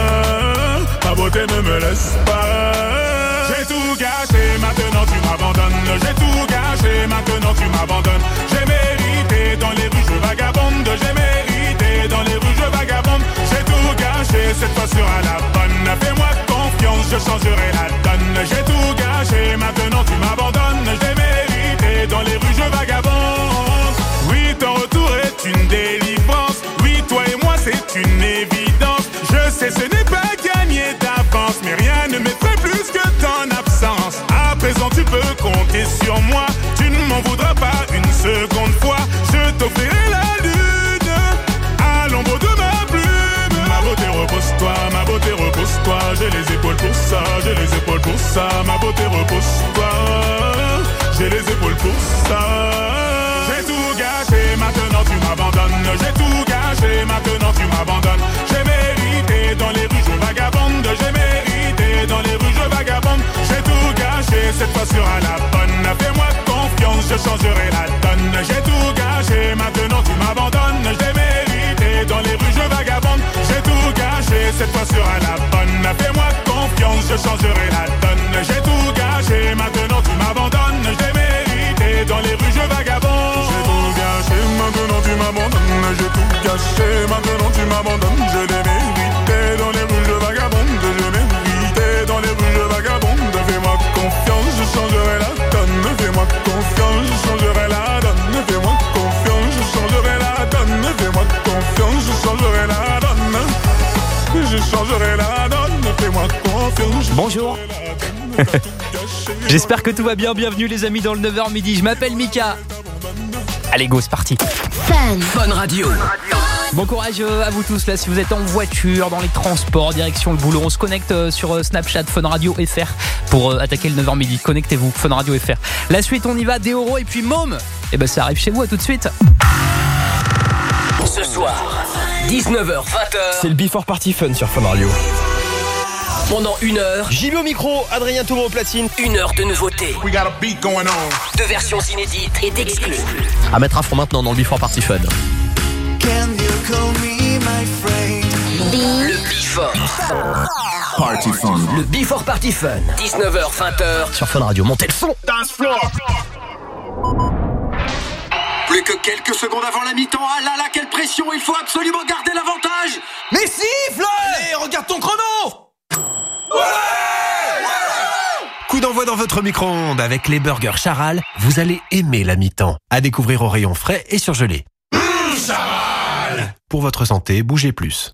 pas, ma beauté ne me laisse pas. J'ai tout gâché, maintenant tu m'abandonnes. J'ai tout gâché, maintenant tu m'abandonnes. J'ai mérité, dans les rues je vagabonde. J'ai mérité, dans les rues je vagabonde. J'ai tout gâché, cette fois sera la bonne. Fais-moi confiance, je changerai la donne. J'ai tout gâché, maintenant tu m'abandonnes. J'ai mérité, dans les rues je vagabonde. Oui, ton retour est une délivrance. Oui, toi et moi c'est une évidence. Je sais ce n'est pas gagné d'avance, mais rien ne m'effraie plus que ton absence. À présent tu peux compter sur moi. Tu ne m'en voudras pas une seconde fois. Je t'offrirai la lune à l'ombre de ma plume. Ma beauté repose-toi, ma beauté repose-toi. J'ai les épaules pour ça, j'ai les épaules pour ça. Ma beauté repose-toi, j'ai les épaules pour ça. J'ai tout gâché, maintenant tu m'abandonnes. J'ai tout gâché, maintenant tu m'abandonnes. J'ai mérité, dans les rues je vagabonde. J'ai mérité, dans les rues je vagabonde. J'ai tout gâché, cette fois sera la bonne. Fais-moi confiance, je changerai la donne. J'ai tout gâché, maintenant tu m'abandonnes. J'ai mérité, dans les rues je vagabonde. J'ai tout gâché, cette fois sera la bonne. Fais-moi confiance, je changerai la donne. J'ai tout gâché, maintenant tu m'abandonnes. J'ai mérité, dans les rues je vagabonde. J'ai tout gâché, maintenant tu m'abandonnes. J'ai tout gâché, maintenant tu m'abandonnes. Je l'ai mérité, dans les rues je vagabonde. Je mérité, dans les rues je vagabonde. Fais-moi confiance, je changerai la donne. Fais-moi confiance, je changerai la donne. Fais-moi confiance, je changerai la donne. Fais-moi confiance, je changerai la donne. Je changerai la donne. Fais-moi confiance. Bonjour. J'espère que tout va bien. Bienvenue les amis dans le neuf heures midi. Je m'appelle Mika. Allez go, c'est parti. Fun. Fun Radio. Bon courage à vous tous là si vous êtes en voiture, dans les transports, direction le boulot. On se connecte sur Snapchat Fun Radio F R pour attaquer le neuf heures midi. Connectez-vous, Fun Radio F R. La suite on y va, Deoro et puis Môme. Et ben ça arrive chez vous, à tout de suite. Ce soir, dix-neuf heures vingt heures. C'est le Before Party Fun sur Fun Radio. Pendant une heure, J B au micro, Adrien Tourneau au platine. Une heure de nouveautés. We got a beat going on. De versions inédites et d'exclus. À mettre à fond maintenant dans le Before Party Fun. Le Before Party Fun. Le Before Party Fun. dix-neuf heures vingt heures. Sur Fun Radio, montez le son. Dance floor. Plus que quelques secondes avant la mi-temps. Ah là là, quelle pression. Il faut absolument garder l'avantage. Mais siffle! Allez, regarde ton chrono! Coup d'envoi dans votre micro-ondes avec les burgers Charal. Vous allez aimer la mi-temps. À découvrir au rayon frais et surgelé. Mmh, Charal. Pour votre santé, bougez plus.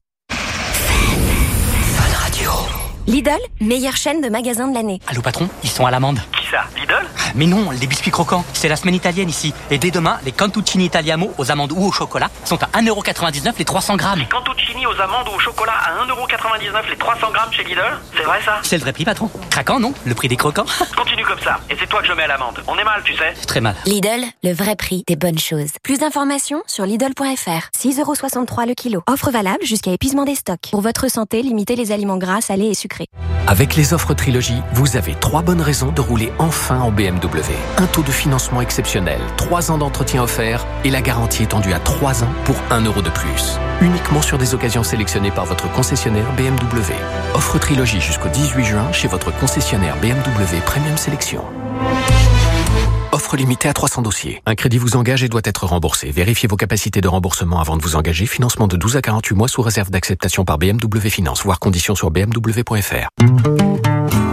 Fun Radio. Lidl, meilleure chaîne de magasins de l'année. Allô patron, ils sont à l'amende. Qui ça, Lidl? Mais non, les biscuits croquants, c'est la semaine italienne ici. Et dès demain, les cantuccini Italiamo aux amandes ou au chocolat sont à un euro quatre-vingt-dix-neuf les trois cents grammes. Les cantuccini aux amandes ou au chocolat à un euro quatre-vingt-dix-neuf les trois cents grammes chez Lidl? C'est vrai ça? C'est le vrai prix patron. Craquant non? Le prix des croquants. Continue comme ça, et c'est toi que je mets à l'amende. On est mal, tu sais. Très mal. Lidl, le vrai prix des bonnes choses. Plus d'informations sur Lidl point F R. six euros soixante-trois le kilo. Offre valable jusqu'à épuisement des stocks. Pour votre santé, limitez les aliments gras, salés et sucrés. Avec les offres Trilogy, vous avez trois bonnes raisons de rouler enfin en B M W. Un taux de financement exceptionnel, trois ans d'entretien offert et la garantie étendue à trois ans pour un euro de plus. Uniquement sur des occasions sélectionnées par votre concessionnaire B M W. Offre Trilogy jusqu'au dix-huit juin chez votre concessionnaire B M W Premium Sélection. Offre limitée à trois cents dossiers. Un crédit vous engage et doit être remboursé. Vérifiez vos capacités de remboursement avant de vous engager. Financement de douze à quarante-huit mois sous réserve d'acceptation par B M W Finance. Voir conditions sur b m w point f r.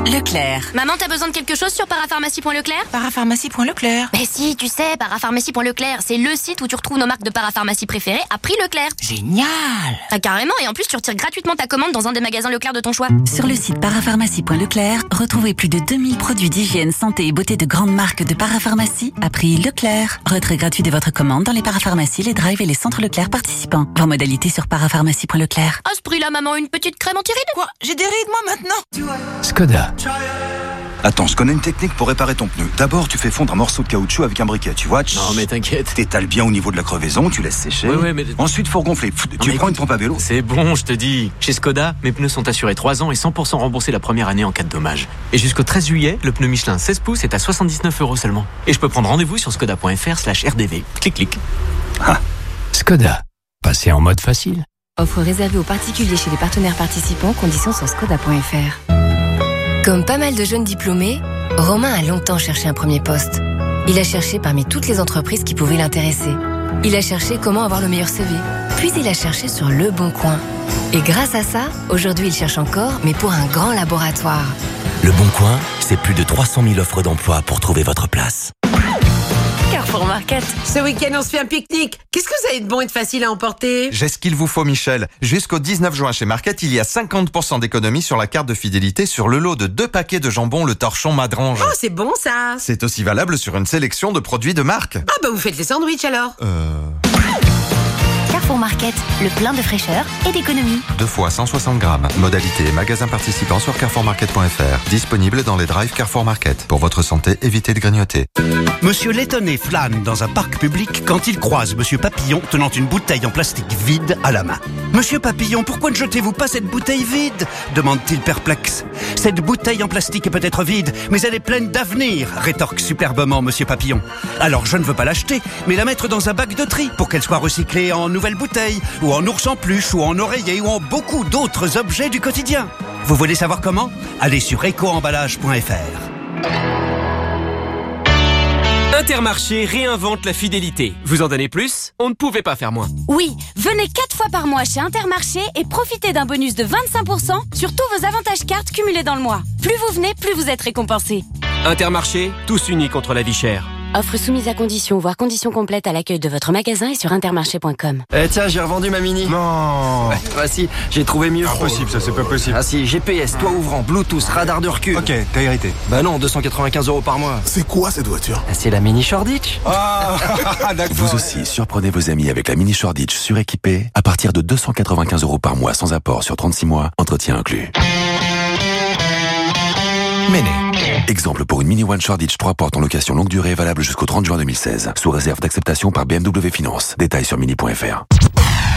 Leclerc. Maman, t'as besoin de quelque chose sur parapharmacie.leclerc? Parapharmacie.leclerc. Mais si, tu sais, parapharmacie.leclerc, c'est le site où tu retrouves nos marques de parapharmacie préférées à prix Leclerc. Génial. Ah, carrément, et en plus tu retires gratuitement ta commande dans un des magasins Leclerc de ton choix. Sur le site parapharmacie.leclerc, retrouvez plus de deux mille produits d'hygiène, santé et beauté de grandes marques de parapharmacie à prix Leclerc. Retrait gratuit de votre commande dans les parapharmacies, les drives et les centres Leclerc participants. Vos modalités sur parapharmacie.leclerc. À ce prix-là, maman, une petite crème anti-rides? Quoi? J'ai des rides moi maintenant? Skoda. Attends, je connais une technique pour réparer ton pneu. D'abord, tu fais fondre un morceau de caoutchouc avec un briquet, tu vois. Non, mais t'inquiète. T'étales bien au niveau de la crevaison, tu laisses sécher. Ouais, ouais, mais... Ensuite, faut regonfler. Pff, tu prends une pompe à vélo. C'est bon, je te dis. Chez Skoda, mes pneus sont assurés trois ans et cent pour cent remboursés la première année en cas de dommage. Et jusqu'au treize juillet, le pneu Michelin seize pouces est à soixante-dix-neuf euros seulement. Et je peux prendre rendez-vous sur skoda.fr slash rdv. Clic, clic. Ah. Skoda. Passez en mode facile. Offre réservée aux particuliers chez les partenaires participants, conditions sur skoda point f r. Comme pas mal de jeunes diplômés, Romain a longtemps cherché un premier poste. Il a cherché parmi toutes les entreprises qui pouvaient l'intéresser. Il a cherché comment avoir le meilleur C V. Puis il a cherché sur Le Bon Coin. Et grâce à ça, aujourd'hui il cherche encore, mais pour un grand laboratoire. Le Bon Coin, c'est plus de trois cent mille offres d'emploi pour trouver votre place. Carrefour Market. Ce week-end, on se fait un pique-nique. Qu'est-ce que vous avez de bon et de facile à emporter? J'ai ce qu'il vous faut, Michel. Jusqu'au dix-neuf juin chez Market, il y a cinquante pour cent d'économie sur la carte de fidélité sur le lot de deux paquets de jambon Le Torchon Madrange. Oh, c'est bon ça. C'est aussi valable sur une sélection de produits de marque. Ah bah vous faites les sandwichs alors. Euh... Carrefour Market, le plein de fraîcheur et d'économie. Deux fois cent soixante grammes. Modalité et magasin participant sur carrefour market point f r. Disponible dans les drives Carrefour Market. Pour votre santé, évitez de grignoter. Monsieur Lettonnet flâne dans un parc public quand il croise Monsieur Papillon tenant une bouteille en plastique vide à la main. Monsieur Papillon, pourquoi ne jetez-vous pas cette bouteille vide? demande-t-il perplexe. Cette bouteille en plastique est peut-être vide, mais elle est pleine d'avenir, rétorque superbement Monsieur Papillon. Alors je ne veux pas l'acheter, mais la mettre dans un bac de tri pour qu'elle soit recyclée en nouvelle bouteille, ou en ours en peluche, ou en oreiller, ou en beaucoup d'autres objets du quotidien. Vous voulez savoir comment? Allez sur éco emballage point f r. Intermarché réinvente la fidélité. Vous en donnez plus? On ne pouvait pas faire moins. Oui, venez quatre fois par mois chez Intermarché et profitez d'un bonus de vingt-cinq pour cent sur tous vos avantages cartes cumulés dans le mois. Plus vous venez, plus vous êtes récompensé. Intermarché, tous unis contre la vie chère. Offre soumise à conditions, voire conditions complètes à l'accueil de votre magasin et sur intermarché point com. Eh tiens, j'ai revendu ma Mini. Non. Bah si, j'ai trouvé mieux. Impossible, ça c'est pas possible. Ah si, G P S, toit ouvrant, Bluetooth, radar de recul. Ok, t'as hérité. Bah non, deux cent quatre-vingt-quinze euros par mois. C'est quoi cette voiture? C'est la Mini Shoreditch. Ah, d'accord. Vous aussi, surprenez vos amis avec la Mini Shoreditch suréquipée à partir de deux cent quatre-vingt-quinze euros par mois sans apport sur trente-six mois, entretien inclus. Méné. Exemple pour une Mini One Shoreditch trois portes en location longue durée valable jusqu'au trente juin deux mille seize. Sous réserve d'acceptation par B M W Finance. Détails sur mini point f r.